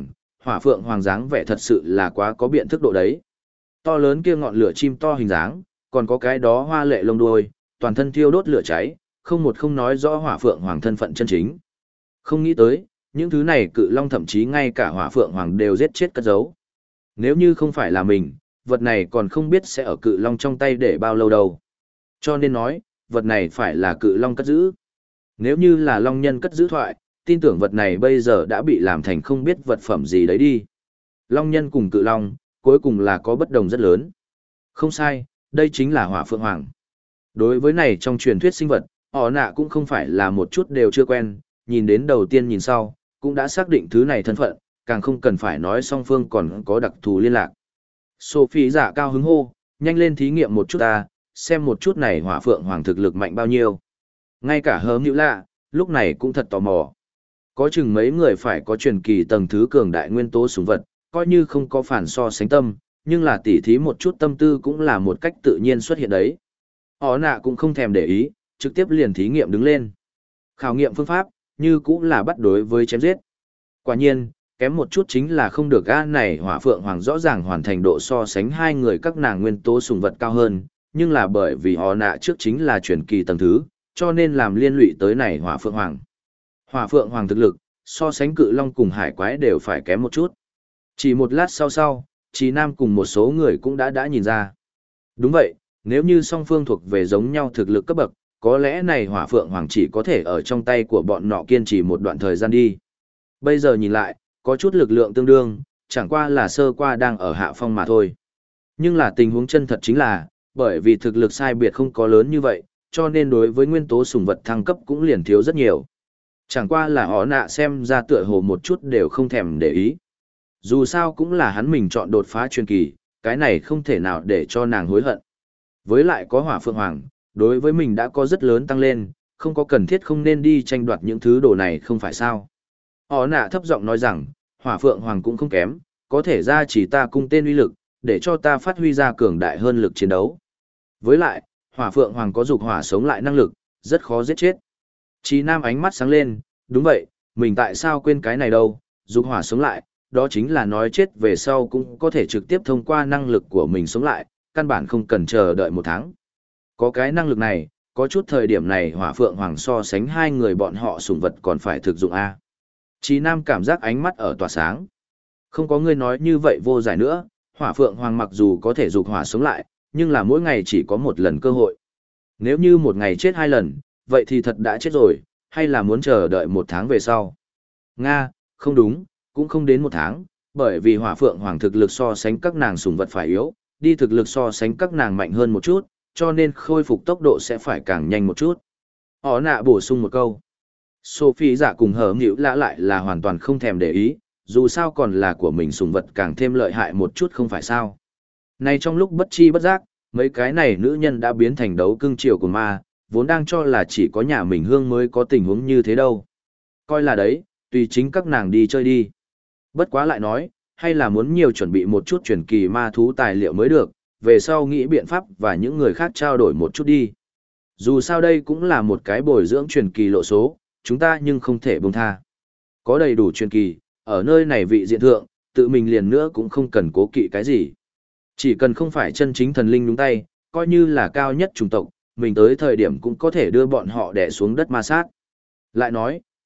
hỏa phượng hoàng dáng vẻ thật sự là quá có biện thức độ đấy. To lớn kia ngọn lửa chim to hình dáng, còn có cái đó hoa lệ lông đuôi, toàn thân thiêu đốt lửa cháy, không một không nói rõ hỏa phượng hoàng thân phận chân chính. Không nghĩ tới, những thứ này cự long thậm chí ngay cả hỏa phượng hoàng đều giết chết cất giấu. Nếu như không phải là mình, vật này còn không biết sẽ ở cự long trong tay để bao lâu đâu. Cho nên nói, vật này phải là cự long cất giữ. Nếu như là long nhân cất giữ thoại, tin tưởng vật này bây giờ đã bị làm thành không biết vật phẩm gì đấy đi. Long nhân cùng cự long, cuối cùng là có bất đồng rất lớn. Không sai, đây chính là hỏa phượng hoàng. Đối với này trong truyền thuyết sinh vật, họ nạ cũng không phải là một chút đều chưa quen, nhìn đến đầu tiên nhìn sau, cũng đã xác định thứ này thân phận, càng không cần phải nói song phương còn có đặc thù liên lạc. Sophie giả cao hứng hô, nhanh lên thí nghiệm một chút ta, xem một chút này hỏa phượng hoàng thực lực mạnh bao nhiêu. Ngay cả hớm hữu lạ, lúc này cũng thật tò mò. Có chừng mấy người phải có truyền kỳ tầng thứ cường đại nguyên tố súng vật, coi như không có phản so sánh tâm, nhưng là tỉ thí một chút tâm tư cũng là một cách tự nhiên xuất hiện đấy. Họ nạ cũng không thèm để ý, trực tiếp liền thí nghiệm đứng lên. Khảo nghiệm phương pháp, như cũng là bắt đối với chém giết. Quả nhiên, kém một chút chính là không được A này hỏa phượng hoàng rõ ràng hoàn thành độ so sánh hai người các nàng nguyên tố sùng vật cao hơn, nhưng là bởi vì họ nạ trước chính là truyền kỳ tầng thứ, cho nên làm liên lụy tới này hỏa phượng hoàng. Hỏa phượng hoàng thực lực, so sánh cự long cùng hải quái đều phải kém một chút. Chỉ một lát sau, Chí Nam cùng một số người cũng đã nhìn ra. Đúng vậy, nếu như song phương thuộc về giống nhau thực lực cấp bậc, có lẽ này hỏa phượng hoàng chỉ có thể ở trong tay của bọn nọ kiên trì một đoạn thời gian đi. Bây giờ nhìn lại, có chút lực lượng tương đương, chẳng qua là sơ qua đang ở hạ phong mà thôi. Nhưng là tình huống chân thật chính là, bởi vì thực lực sai biệt không có lớn như vậy, cho nên đối với nguyên tố sủng vật thăng cấp cũng liền thiếu rất nhiều. Chẳng qua là họ nạ xem ra tựa hồ một chút đều không thèm để ý. Dù sao cũng là hắn mình chọn đột phá truyền kỳ, cái này không thể nào để cho nàng hối hận. Với lại có hỏa phượng hoàng, đối với mình đã có rất lớn tăng lên, không có cần thiết không nên đi tranh đoạt những thứ đồ này không phải sao. Họ nạ thấp giọng nói rằng, hỏa phượng hoàng cũng không kém, có thể ra chỉ ta cung tên uy lực, để cho ta phát huy ra cường đại hơn lực chiến đấu. Với lại, hỏa phượng hoàng có dục hỏa sống lại năng lực, rất khó giết chết. Chí Nam ánh mắt sáng lên, đúng vậy, mình tại sao quên cái này đâu, dục hỏa sống lại, đó chính là nói chết về sau cũng có thể trực tiếp thông qua năng lực của mình sống lại, căn bản không cần chờ đợi một tháng. Có cái năng lực này, có chút thời điểm này hỏa phượng hoàng so sánh hai người bọn họ sủng vật còn phải thực dụng A. Chí Nam cảm giác ánh mắt ở tỏa sáng. Không có người nói như vậy vô giải nữa, hỏa phượng hoàng mặc dù có thể dục hỏa sống lại, nhưng là mỗi ngày chỉ có một lần cơ hội. Nếu như một ngày chết hai lần, vậy thì thật đã chết rồi, hay là muốn chờ đợi một tháng về sau? Nga, không đúng, cũng không đến một tháng, bởi vì hỏa phượng hoàng thực lực so sánh các nàng sủng vật phải yếu, đi thực lực so sánh các nàng mạnh hơn một chút, cho nên khôi phục tốc độ sẽ phải càng nhanh một chút. Họ nạ bổ sung một câu. Sophie giả cùng hở nghịu lạ lại là hoàn toàn không thèm để ý, dù sao còn là của mình sủng vật càng thêm lợi hại một chút không phải sao. Này trong lúc bất chi bất giác, mấy cái này nữ nhân đã biến thành đấu cưng chiều của ma, vốn đang cho là chỉ có nhà mình hương mới có tình huống như thế đâu. Coi là đấy, tùy chính các nàng đi chơi đi. Bất quá lại nói, hay là muốn nhiều chuẩn bị một chút truyền kỳ ma thú tài liệu mới được, về sau nghĩ biện pháp và những người khác trao đổi một chút đi. Dù sao đây cũng là một cái bồi dưỡng truyền kỳ lộ số, chúng ta nhưng không thể buông tha. Có đầy đủ truyền kỳ, ở nơi này vị diện thượng, tự mình liền nữa cũng không cần cố kỵ cái gì. Chỉ cần không phải chân chính thần linh nhúng tay, coi như là cao nhất chủng tộc, mình tới thời điểm cũng có thể đưa bọn họ đè xuống đất ma sát. Lại nói,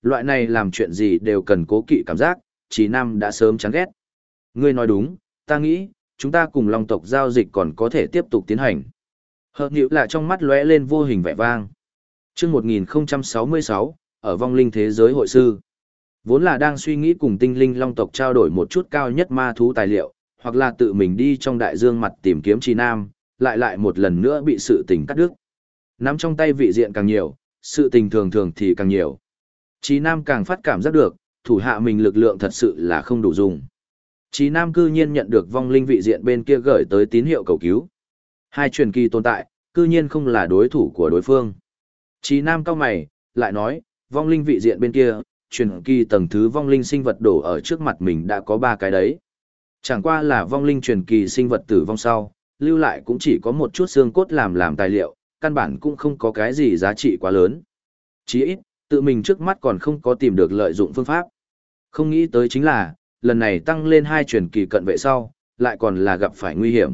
loại này làm chuyện gì đều cần cố kỵ cảm giác, Trí Nam đã sớm chán ghét. Ngươi nói đúng, ta nghĩ, chúng ta cùng Long tộc giao dịch còn có thể tiếp tục tiến hành. Hợp nhữ lại trong mắt lóe lên vô hình vẻ vang. Chương 1066, ở vong linh thế giới hội sư. Vốn là đang suy nghĩ cùng tinh linh Long tộc trao đổi một chút cao nhất ma thú tài liệu, hoặc là tự mình đi trong đại dương mặt tìm kiếm Trí Nam, lại một lần nữa bị sự tình cắt đứt. Nắm trong tay vị diện càng nhiều, sự tình thường thường thì càng nhiều. Trí Nam càng phát cảm giác được, thủ hạ mình lực lượng thật sự là không đủ dùng. Trí Nam cư nhiên nhận được vong linh vị diện bên kia gửi tới tín hiệu cầu cứu. Hai truyền kỳ tồn tại, cư nhiên không là đối thủ của đối phương. Trí Nam cau mày, lại nói, vong linh vị diện bên kia, truyền kỳ tầng thứ vong linh sinh vật đổ ở trước mặt mình đã có 3 cái đấy. Chẳng qua là vong linh truyền kỳ sinh vật tử vong sau, lưu lại cũng chỉ có một chút xương cốt làm tài liệu, căn bản cũng không có cái gì giá trị quá lớn. Chí ít, tự mình trước mắt còn không có tìm được lợi dụng phương pháp. Không nghĩ tới chính là, lần này tăng lên 2 truyền kỳ cận vệ sau, lại còn là gặp phải nguy hiểm.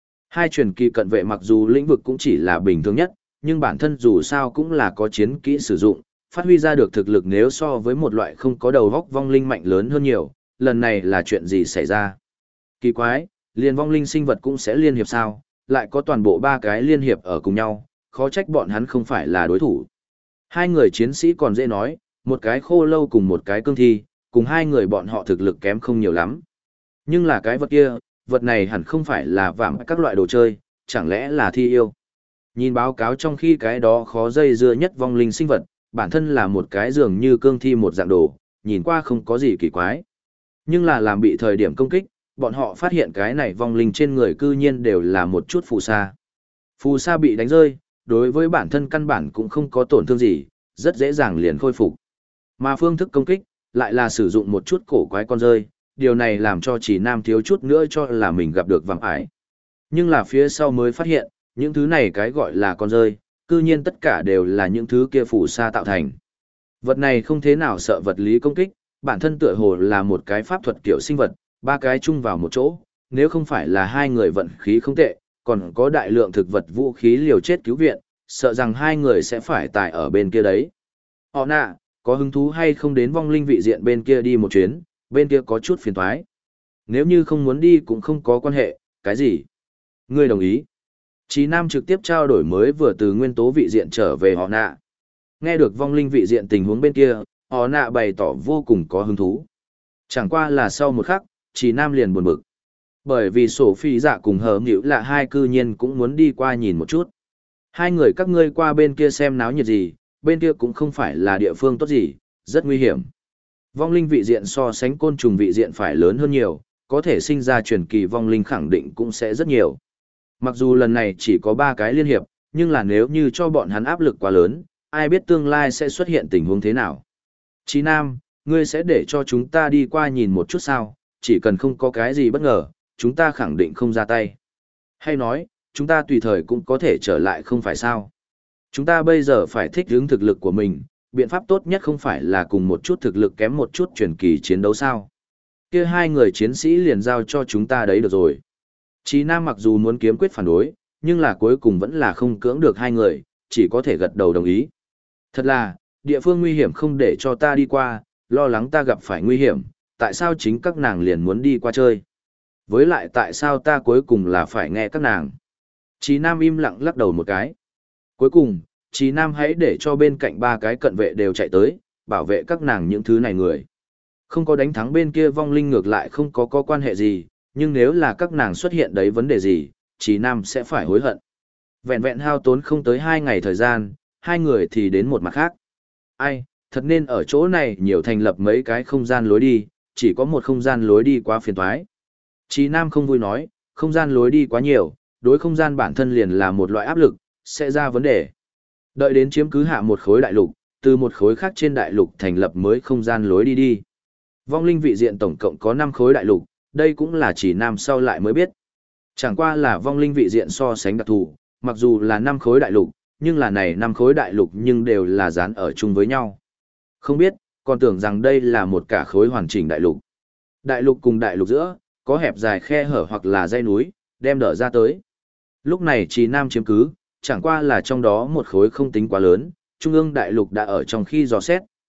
2 truyền kỳ cận vệ mặc dù lĩnh vực cũng chỉ là bình thường nhất, nhưng bản thân dù sao cũng là có chiến kỹ sử dụng, phát huy ra được thực lực nếu so với một loại không có đầu góc vong linh mạnh lớn hơn nhiều, lần này là chuyện gì xảy ra? Kỳ quái, liền vong linh sinh vật cũng sẽ liên hiệp sao, lại có toàn bộ 3 cái liên hiệp ở cùng nhau, khó trách bọn hắn không phải là đối thủ. 2 người chiến sĩ còn dễ nói, một cái khô lâu cùng một cái cương thi, cùng 2 người bọn họ thực lực kém không nhiều lắm. Nhưng là cái vật kia, vật này hẳn không phải là vạm các loại đồ chơi, chẳng lẽ là thi yêu. Nhìn báo cáo trong khi cái đó khó dây dưa nhất vong linh sinh vật, bản thân là một cái dường như cương thi một dạng đồ, nhìn qua không có gì kỳ quái. Nhưng là làm bị thời điểm công kích, bọn họ phát hiện cái này vong linh trên người cư nhiên đều là một chút phù sa. Phù sa bị đánh rơi, đối với bản thân căn bản cũng không có tổn thương gì, rất dễ dàng liền khôi phục. Mà phương thức công kích, lại là sử dụng một chút cổ quái con rơi, điều này làm cho Chỉ Nam thiếu chút nữa cho là mình gặp được vạm ải. Nhưng là phía sau mới phát hiện, những thứ này cái gọi là con rơi, cư nhiên tất cả đều là những thứ kia phù sa tạo thành. Vật này không thế nào sợ vật lý công kích, bản thân tựa hồ là một cái pháp thuật kiểu sinh vật, 3 cái chung vào một chỗ, nếu không phải là 2 người vận khí không tệ, còn có đại lượng thực vật vũ khí liều chết cứu viện, sợ rằng 2 người sẽ phải tại ở bên kia đấy. Họ nạ, có hứng thú hay không đến vong linh vị diện bên kia đi một chuyến, bên kia có chút phiền toái. Nếu như không muốn đi cũng không có quan hệ, cái gì? Ngươi đồng ý. Chí Nam trực tiếp trao đổi mới vừa từ nguyên tố vị diện trở về họ nạ. Nghe được vong linh vị diện tình huống bên kia, họ nạ bày tỏ vô cùng có hứng thú. Chẳng qua là sau một khắc, Chí Nam liền buồn bực. Bởi vì sổ phi dạ cùng hờ nghịu là 2 cư nhiên cũng muốn đi qua nhìn một chút. 2 người các ngươi qua bên kia xem náo nhiệt gì, bên kia cũng không phải là địa phương tốt gì, rất nguy hiểm. Vong linh vị diện so sánh côn trùng vị diện phải lớn hơn nhiều, có thể sinh ra truyền kỳ vong linh khẳng định cũng sẽ rất nhiều. Mặc dù lần này chỉ có 3 cái liên hiệp, nhưng là nếu như cho bọn hắn áp lực quá lớn, ai biết tương lai sẽ xuất hiện tình huống thế nào. Chí Nam, ngươi sẽ để cho chúng ta đi qua nhìn một chút sao, chỉ cần không có cái gì bất ngờ, chúng ta khẳng định không ra tay. Hay nói, chúng ta tùy thời cũng có thể trở lại không phải sao. Chúng ta bây giờ phải thích ứng thực lực của mình, biện pháp tốt nhất không phải là cùng một chút thực lực kém một chút truyền kỳ chiến đấu sao. Kia 2 người chiến sĩ liền giao cho chúng ta đấy được rồi. Chí Nam mặc dù muốn kiếm quyết phản đối, nhưng là cuối cùng vẫn là không cưỡng được 2 người, chỉ có thể gật đầu đồng ý. Thật là, địa phương nguy hiểm không để cho ta đi qua, lo lắng ta gặp phải nguy hiểm, tại sao chính các nàng liền muốn đi qua chơi. Với lại tại sao ta cuối cùng là phải nghe các nàng. Chí Nam im lặng lắc đầu một cái. Cuối cùng, Chí Nam hãy để cho bên cạnh 3 cái cận vệ đều chạy tới, bảo vệ các nàng những thứ này người. Không có đánh thắng bên kia vong linh ngược lại không có quan hệ gì, nhưng nếu là các nàng xuất hiện đấy vấn đề gì, Chí Nam sẽ phải hối hận. Vẹn vẹn hao tốn không tới 2 ngày thời gian, 2 người thì đến một mặt khác. Ai, thật nên ở chỗ này nhiều thành lập mấy cái không gian lối đi, chỉ có một không gian lối đi quá phiền toái. Chí Nam không vui nói, không gian lối đi quá nhiều, đối không gian bản thân liền là một loại áp lực, sẽ ra vấn đề. Đợi đến chiếm cứ hạ một khối đại lục, từ một khối khác trên đại lục thành lập mới không gian lối đi đi. Vong linh vị diện tổng cộng có 5 khối đại lục, đây cũng là chỉ Nam sau lại mới biết. Chẳng qua là vong linh vị diện so sánh đặc thù, mặc dù là 5 khối đại lục, nhưng là này 5 khối đại lục nhưng đều là dán ở chung với nhau. Không biết, còn tưởng rằng đây là một cả khối hoàn chỉnh đại lục. Đại lục cùng đại lục giữa, có hẹp dài khe hở hoặc là dãy núi, đem đỡ ra tới. Lúc này chỉ Nam chiếm cứ, chẳng qua là trong đó một khối không tính quá lớn, trung ương đại lục đã ở trong khi dò xét,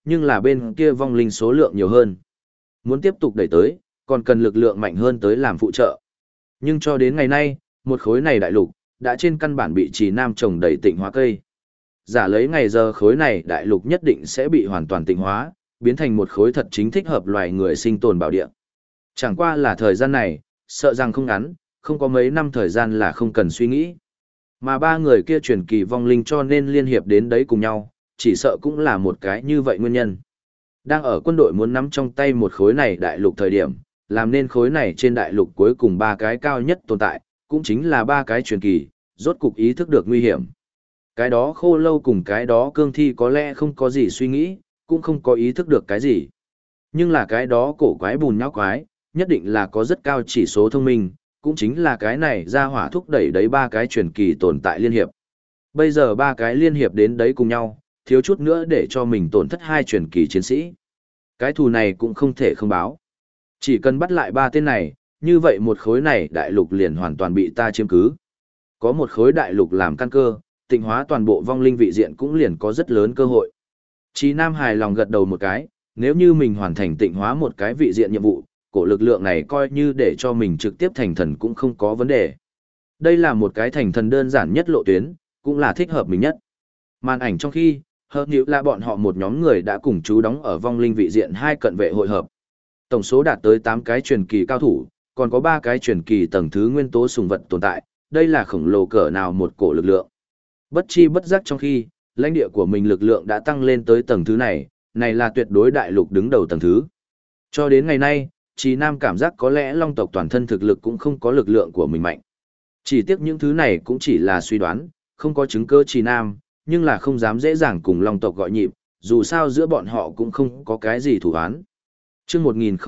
nhưng là bên kia vong linh số lượng nhiều hơn. Muốn tiếp tục đẩy tới, còn cần lực lượng mạnh hơn tới làm phụ trợ. Nhưng cho đến ngày nay, một khối này đại lục, đã trên căn bản bị Trì Nam trồng đầy tịnh hóa cây. Giả lấy ngày giờ khối này đại lục nhất định sẽ bị hoàn toàn tịnh hóa, biến thành một khối thật chính thích hợp loài người sinh tồn bảo địa. Chẳng qua là thời gian này, sợ rằng không ngắn, không có mấy năm thời gian là không cần suy nghĩ. Mà ba người kia truyền kỳ vong linh cho nên liên hiệp đến đấy cùng nhau, chỉ sợ cũng là một cái như vậy nguyên nhân. Đang ở quân đội muốn nắm trong tay một khối này đại lục thời điểm, làm nên khối này trên đại lục cuối cùng ba cái cao nhất tồn tại, cũng chính là ba cái truyền kỳ, rốt cục ý thức được nguy hiểm. Cái đó Khô Lâu cùng cái đó Cương Thi có lẽ không có gì suy nghĩ, cũng không có ý thức được cái gì. Nhưng là cái đó cổ quái bùn nhão quái, nhất định là có rất cao chỉ số thông minh, cũng chính là cái này ra hỏa thúc đẩy đấy ba cái truyền kỳ tồn tại liên hiệp. Bây giờ ba cái liên hiệp đến đấy cùng nhau, thiếu chút nữa để cho mình tổn thất hai truyền kỳ chiến sĩ. Cái thù này cũng không thể không báo. Chỉ cần bắt lại ba tên này, như vậy một khối này đại lục liền hoàn toàn bị ta chiếm cứ. Có một khối đại lục làm căn cơ, tịnh hóa toàn bộ vong linh vị diện cũng liền có rất lớn cơ hội. Chí Nam hài lòng gật đầu một cái, nếu như mình hoàn thành tịnh hóa một cái vị diện nhiệm vụ, cổ lực lượng này coi như để cho mình trực tiếp thành thần cũng không có vấn đề. Đây là một cái thành thần đơn giản nhất lộ tuyến, cũng là thích hợp mình nhất. Màn ảnh trong khi, hợp nhữ là bọn họ một nhóm người đã cùng chú đóng ở vong linh vị diện hai cận vệ hội hợp. Tổng số đạt tới 8 cái truyền kỳ cao thủ, còn có 3 cái truyền kỳ tầng thứ nguyên tố sùng vật tồn tại, đây là khổng lồ cỡ nào một cổ lực lượng. Bất chi bất giác trong khi, lãnh địa của mình lực lượng đã tăng lên tới tầng thứ này, này là tuyệt đối đại lục đứng đầu tầng thứ. Cho đến ngày nay, Trì Nam cảm giác có lẽ Long tộc toàn thân thực lực cũng không có lực lượng của mình mạnh. Chỉ tiếc những thứ này cũng chỉ là suy đoán, không có chứng cứ Trì Nam, nhưng là không dám dễ dàng cùng Long tộc gọi nhịp, dù sao giữa bọn họ cũng không có cái gì thủ án. Trước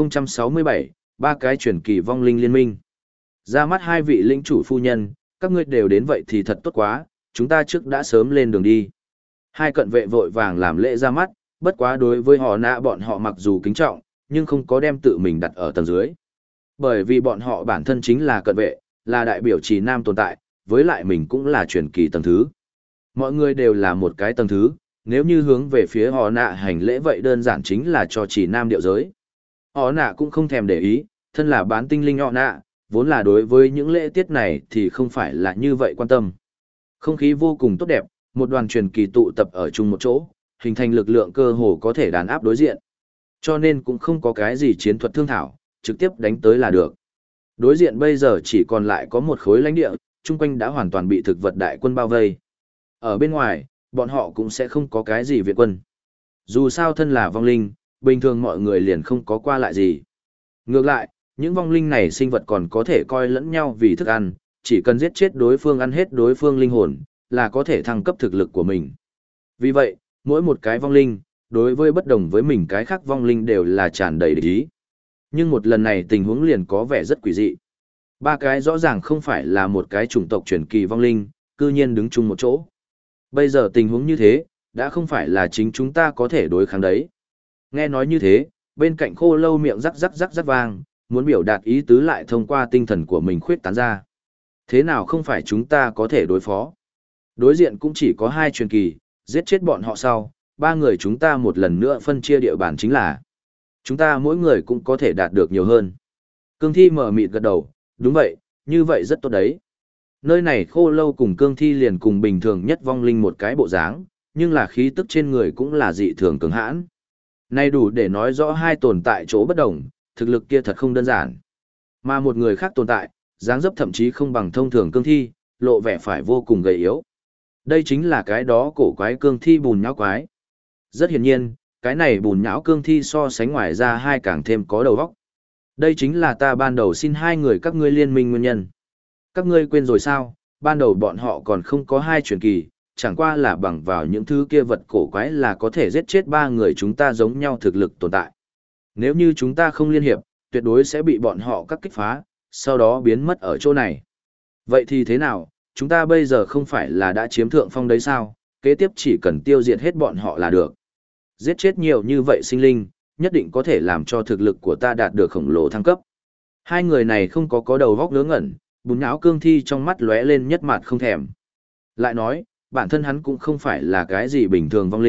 1067, ba cái truyền kỳ vong linh liên minh. Ra mắt hai vị lĩnh chủ phu nhân, các ngươi đều đến vậy thì thật tốt quá, chúng ta trước đã sớm lên đường đi. Hai cận vệ vội vàng làm lễ ra mắt, bất quá đối với họ nạ bọn họ mặc dù kính trọng, nhưng không có đem tự mình đặt ở tầng dưới. Bởi vì bọn họ bản thân chính là cận vệ, là đại biểu Trì Nam tồn tại, với lại mình cũng là truyền kỳ tầng thứ. Mọi người đều là một cái tầng thứ, nếu như hướng về phía họ nạ hành lễ vậy đơn giản chính là cho Trì Nam điệu giới. Họ nạ cũng không thèm để ý, thân là bán tinh linh họ nạ, vốn là đối với những lễ tiết này thì không phải là như vậy quan tâm. Không khí vô cùng tốt đẹp, một đoàn truyền kỳ tụ tập ở chung một chỗ, hình thành lực lượng cơ hồ có thể đàn áp đối diện. Cho nên cũng không có cái gì chiến thuật thương thảo, trực tiếp đánh tới là được. Đối diện bây giờ chỉ còn lại có một khối lãnh địa, chung quanh đã hoàn toàn bị thực vật đại quân bao vây. Ở bên ngoài, bọn họ cũng sẽ không có cái gì viện quân. Dù sao thân là vong linh, bình thường mọi người liền không có qua lại gì. Ngược lại, những vong linh này sinh vật còn có thể coi lẫn nhau vì thức ăn, chỉ cần giết chết đối phương ăn hết đối phương linh hồn, là có thể thăng cấp thực lực của mình. Vì vậy, mỗi một cái vong linh, đối với bất đồng với mình cái khác vong linh đều là tràn đầy địch ý. Nhưng một lần này tình huống liền có vẻ rất quỷ dị. Ba cái rõ ràng không phải là một cái chủng tộc truyền kỳ vong linh, cư nhiên đứng chung một chỗ. Bây giờ tình huống như thế, đã không phải là chính chúng ta có thể đối kháng đấy. Nghe nói như thế, bên cạnh Khô Lâu miệng rắc rắc rắc rắc vang, muốn biểu đạt ý tứ lại thông qua tinh thần của mình khuyết tán ra. Thế nào không phải chúng ta có thể đối phó? Đối diện cũng chỉ có 2 truyền kỳ, giết chết bọn họ sau, 3 người chúng ta một lần nữa phân chia địa bàn chính là. Chúng ta mỗi người cũng có thể đạt được nhiều hơn. Cương Thi mở mịt gật đầu, đúng vậy, như vậy rất tốt đấy. Nơi này Khô Lâu cùng Cương Thi liền cùng bình thường nhất vong linh một cái bộ dáng, nhưng là khí tức trên người cũng là dị thường cường hãn. Này đủ để nói rõ hai tồn tại chỗ bất đồng, thực lực kia thật không đơn giản. Mà một người khác tồn tại, dáng dấp thậm chí không bằng thông thường Cương Thi, lộ vẻ phải vô cùng gầy yếu. Đây chính là cái đó cổ quái Cương Thi bùn nhão quái. Rất hiển nhiên, cái này bùn nhão Cương Thi so sánh ngoài ra hai càng thêm có đầu óc. Đây chính là ta ban đầu xin hai người các ngươi liên minh nguyên nhân. Các ngươi quên rồi sao, ban đầu bọn họ còn không có 2 truyền kỳ, chẳng qua là bằng vào những thứ kia vật cổ quái là có thể giết chết 3 người chúng ta giống nhau thực lực tồn tại. Nếu như chúng ta không liên hiệp, tuyệt đối sẽ bị bọn họ cắt kích phá, sau đó biến mất ở chỗ này. Vậy thì thế nào, chúng ta bây giờ không phải là đã chiếm thượng phong đấy sao, kế tiếp chỉ cần tiêu diệt hết bọn họ là được. Giết chết nhiều như vậy sinh linh, nhất định có thể làm cho thực lực của ta đạt được khổng lồ thăng cấp. Hai người này không có đầu góc ngớ ngẩn, bùn nhão Cương Thi trong mắt lóe lên nhất mặt không thèm. Lại nói, bản thân hắn cũng không phải là cái gì bình thường vong linh,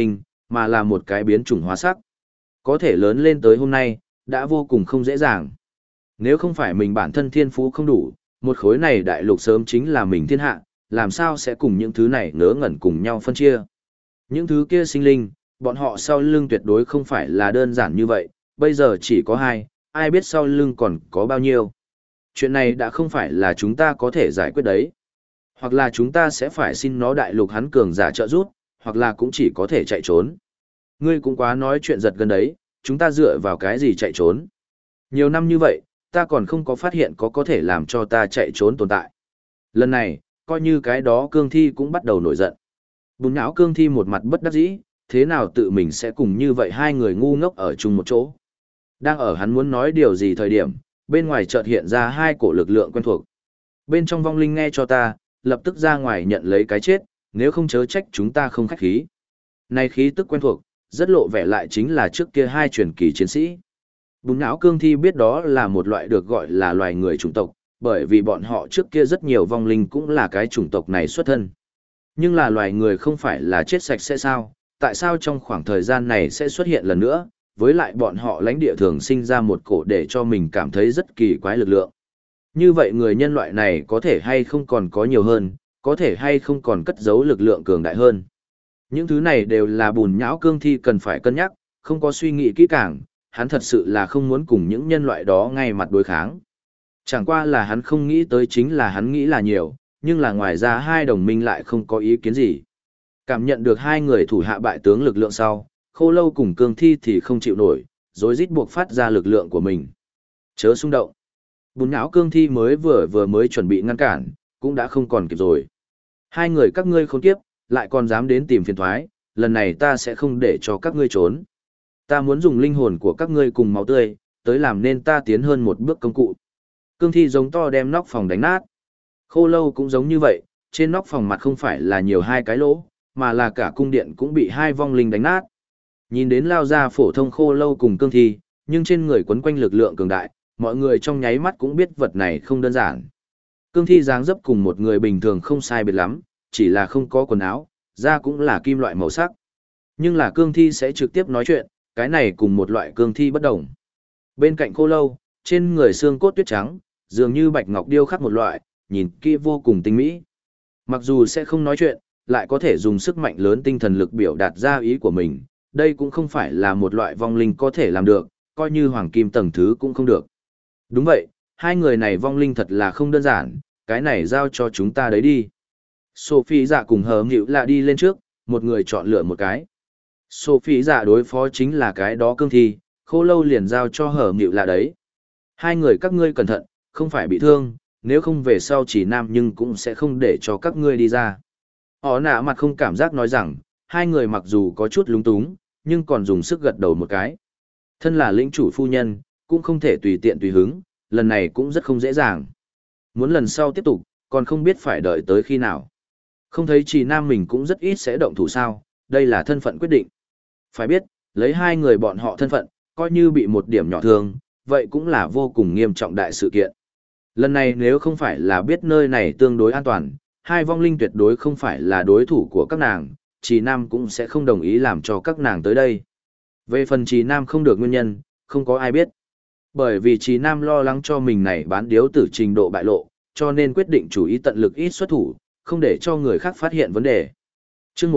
mà là một cái biến chủng hóa sắc. Có thể lớn lên tới hôm nay, đã vô cùng không dễ dàng. Nếu không phải mình bản thân thiên phú không đủ, một khối này đại lục sớm chính là mình thiên hạ, làm sao sẽ cùng những thứ này ngớ ngẩn cùng nhau phân chia. Những thứ kia sinh linh, bọn họ sau lưng tuyệt đối không phải là đơn giản như vậy, bây giờ chỉ có hai, ai biết sau lưng còn có bao nhiêu. Chuyện này đã không phải là chúng ta có thể giải quyết đấy. Hoặc là chúng ta sẽ phải xin nó đại lục hắn cường giả trợ giúp, hoặc là cũng chỉ có thể chạy trốn. Ngươi cũng quá nói chuyện giật gần đấy, chúng ta dựa vào cái gì chạy trốn. Nhiều năm như vậy, ta còn không có phát hiện có thể làm cho ta chạy trốn tồn tại. Lần này, coi như cái đó cương thi cũng bắt đầu nổi giận. Bùn nhão cương thi một mặt bất đắc dĩ, thế nào tự mình sẽ cùng như vậy hai người ngu ngốc ở chung một chỗ. Đang ở hắn muốn nói điều gì thời điểm, bên ngoài chợt hiện ra hai cổ lực lượng quen thuộc. Bên trong vong linh nghe cho ta, lập tức ra ngoài nhận lấy cái chết, nếu không chớ trách chúng ta không khách khí. Này khí tức quen thuộc, rất lộ vẻ lại chính là trước kia hai truyền kỳ chiến sĩ. Bùn nhão cương thi biết đó là một loại được gọi là loài người chủng tộc, bởi vì bọn họ trước kia rất nhiều vong linh cũng là cái chủng tộc này xuất thân. Nhưng là loài người không phải là chết sạch sẽ sao, tại sao trong khoảng thời gian này sẽ xuất hiện lần nữa, với lại bọn họ lãnh địa thường sinh ra một cổ để cho mình cảm thấy rất kỳ quái lực lượng. Như vậy người nhân loại này có thể hay không còn có nhiều hơn, có thể hay không còn cất giấu lực lượng cường đại hơn. Những thứ này đều là bùn nhão cương thi cần phải cân nhắc, không có suy nghĩ kỹ càng, hắn thật sự là không muốn cùng những nhân loại đó ngay mặt đối kháng. Chẳng qua là hắn không nghĩ tới chính là hắn nghĩ là nhiều, nhưng là ngoài ra hai đồng minh lại không có ý kiến gì. Cảm nhận được hai người thủ hạ bại tướng lực lượng sau, Khô Lâu cùng cương thi thì không chịu nổi, rối rít buộc phát ra lực lượng của mình. Chớ xung động. Bùn nhão cương thi vừa mới chuẩn bị ngăn cản, cũng đã không còn kịp rồi. Hai người các ngươi khốn kiếp, lại còn dám đến tìm phiền thoái, lần này ta sẽ không để cho các ngươi trốn. Ta muốn dùng linh hồn của các ngươi cùng máu tươi, tới làm nên ta tiến hơn một bước công cụ. Cương thi giống to đem nóc phòng đánh nát. Khô Lâu cũng giống như vậy, trên nóc phòng mặt không phải là nhiều hai cái lỗ, mà là cả cung điện cũng bị hai vong linh đánh nát. Nhìn đến lao ra phổ thông Khô Lâu cùng cương thi, nhưng trên người quấn quanh lực lượng cường đại, mọi người trong nháy mắt cũng biết vật này không đơn giản. Cương thi dáng dấp cùng một người bình thường không sai biệt lắm, chỉ là không có quần áo, da cũng là kim loại màu sắc. Nhưng là cương thi sẽ trực tiếp nói chuyện, cái này cùng một loại cương thi bất đồng. Bên cạnh Khô Lâu, trên người xương cốt tuyết trắng, dường như bạch ngọc điêu khắc một loại, nhìn kỹ vô cùng tinh mỹ. Mặc dù sẽ không nói chuyện, lại có thể dùng sức mạnh lớn tinh thần lực biểu đạt ra ý của mình, đây cũng không phải là một loại vong linh có thể làm được, coi như hoàng kim tầng thứ cũng không được. Đúng vậy, hai người này vong linh thật là không đơn giản, cái này giao cho chúng ta đấy đi. Sophie dạ cùng hờ nghịu là đi lên trước, một người chọn lựa một cái. Sophie dạ đối phó chính là cái đó cương thi, Khô Lâu liền giao cho hờ nghịu là đấy. Hai người các ngươi cẩn thận, không phải bị thương, nếu không về sau chỉ nam nhưng cũng sẽ không để cho các ngươi đi ra. Họ nạ mặt không cảm giác nói rằng, hai người mặc dù có chút lúng túng, nhưng còn dùng sức gật đầu một cái. Thân là lĩnh chủ phu nhân, cũng không thể tùy tiện tùy hứng, lần này cũng rất không dễ dàng. Muốn lần sau tiếp tục, còn không biết phải đợi tới khi nào. Không thấy chỉ nam mình cũng rất ít sẽ động thủ sao, đây là thân phận quyết định. Phải biết, lấy hai người bọn họ thân phận, coi như bị một điểm nhỏ thương, vậy cũng là vô cùng nghiêm trọng đại sự kiện. Lần này nếu không phải là biết nơi này tương đối an toàn, hai vong linh tuyệt đối không phải là đối thủ của các nàng, Trì Nam cũng sẽ không đồng ý làm cho các nàng tới đây. Về phần Trì Nam không được nguyên nhân, không có ai biết. Bởi vì Trì Nam lo lắng cho mình này bán điếu tử trình độ bại lộ, cho nên quyết định chủ ý tận lực ít xuất thủ, không để cho người khác phát hiện vấn đề. Chương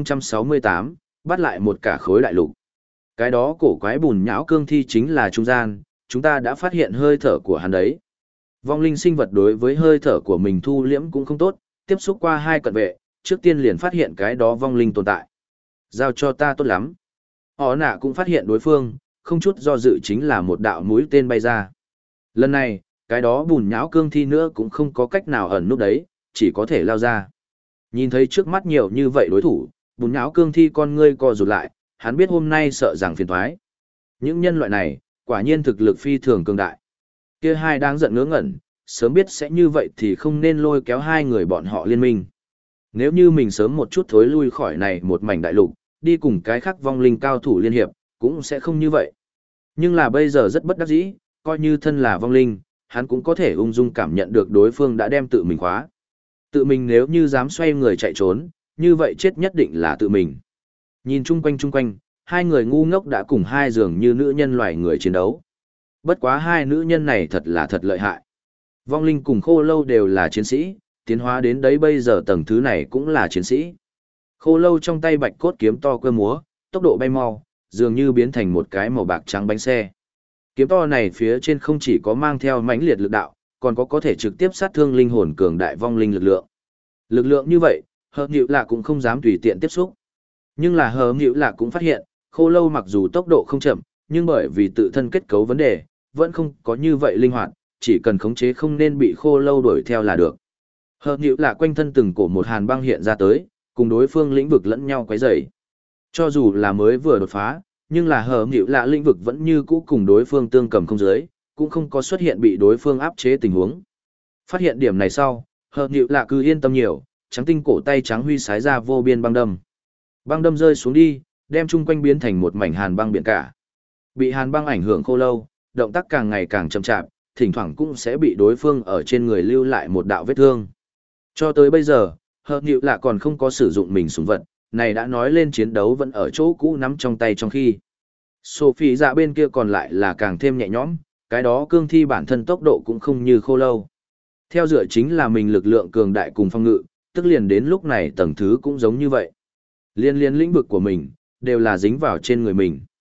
1068, bắt lại một cả khối đại lục. Cái đó cổ quái bùn nhão cương thi chính là trung gian, chúng ta đã phát hiện hơi thở của hắn đấy. Vong linh sinh vật đối với hơi thở của mình thu liễm cũng không tốt, tiếp xúc qua hai cận vệ, trước tiên liền phát hiện cái đó vong linh tồn tại. Giao cho ta tốt lắm. Họ nạ cũng phát hiện đối phương, không chút do dự chính là một đạo mũi tên bay ra. Lần này, cái đó bùn nhão cương thi nữa cũng không có cách nào ẩn núp đấy, chỉ có thể lao ra. Nhìn thấy trước mắt nhiều như vậy đối thủ, bùn nhão cương thi con ngươi co rụt lại, hắn biết hôm nay sợ rằng phiền toái. Những nhân loại này, quả nhiên thực lực phi thường cường đại. Kia hai đang giận ngớ ngẩn, sớm biết sẽ như vậy thì không nên lôi kéo hai người bọn họ liên minh. Nếu như mình sớm một chút thối lui khỏi này một mảnh đại lục, đi cùng cái khác vong linh cao thủ liên hiệp, cũng sẽ không như vậy. Nhưng là bây giờ rất bất đắc dĩ, coi như thân là vong linh, hắn cũng có thể ung dung cảm nhận được đối phương đã đem tự mình khóa. Tự mình nếu như dám xoay người chạy trốn, như vậy chết nhất định là tự mình. Nhìn chung quanh, hai người ngu ngốc đã cùng hai dường như nữ nhân loài người chiến đấu. Bất quá hai nữ nhân này thật là thật lợi hại. Vong linh cùng khô lâu đều là chiến sĩ, tiến hóa đến đấy bây giờ tầng thứ này cũng là chiến sĩ. Khô lâu trong tay bạch cốt kiếm to cơ múa, tốc độ bay mau, dường như biến thành một cái màu bạc trắng bánh xe. Kiếm to này phía trên không chỉ có mang theo mãnh liệt lực đạo, còn có thể trực tiếp sát thương linh hồn cường đại vong linh lực lượng. Lực lượng như vậy, Hờ Nhựu Lạ cũng không dám tùy tiện tiếp xúc. Nhưng là Hờ Nhựu Lạ cũng phát hiện, khô lâu mặc dù tốc độ không chậm, nhưng bởi vì tự thân kết cấu vấn đề, vẫn không có như vậy linh hoạt, chỉ cần khống chế không nên bị khô lâu đuổi theo là được. Hờ Nhựu Lạ quanh thân từng cổ một hàn băng hiện ra tới, cùng đối phương lĩnh vực lẫn nhau quấy rầy. Cho dù là mới vừa đột phá, nhưng là Hờ Nhựu Lạ lĩnh vực vẫn như cũ cùng đối phương tương cầm không giới, cũng không có xuất hiện bị đối phương áp chế tình huống. Phát hiện điểm này sau, Hờ Nhựu Lạ cứ yên tâm nhiều, trắng tinh cổ tay trắng huy sái ra vô biên băng đâm. Băng đâm rơi xuống đi, đem chung quanh biến thành một mảnh hàn băng biển cả. Bị hàn băng ảnh hưởng khô lâu, động tác càng ngày càng chậm chạp, thỉnh thoảng cũng sẽ bị đối phương ở trên người lưu lại một đạo vết thương. Cho tới bây giờ, Hờ Nhựu Lạ còn không có sử dụng mình súng vật, này đã nói lên chiến đấu vẫn ở chỗ cũ nắm trong tay trong khi. Sophie dạ bên kia còn lại là càng thêm nhẹ nhõm, cái đó cương thi bản thân tốc độ cũng không như khô lâu. Theo dựa chính là mình lực lượng cường đại cùng phong ngự, tức liền đến lúc này tầng thứ cũng giống như vậy. Liên lĩnh vực của mình, đều là dính vào trên người mình.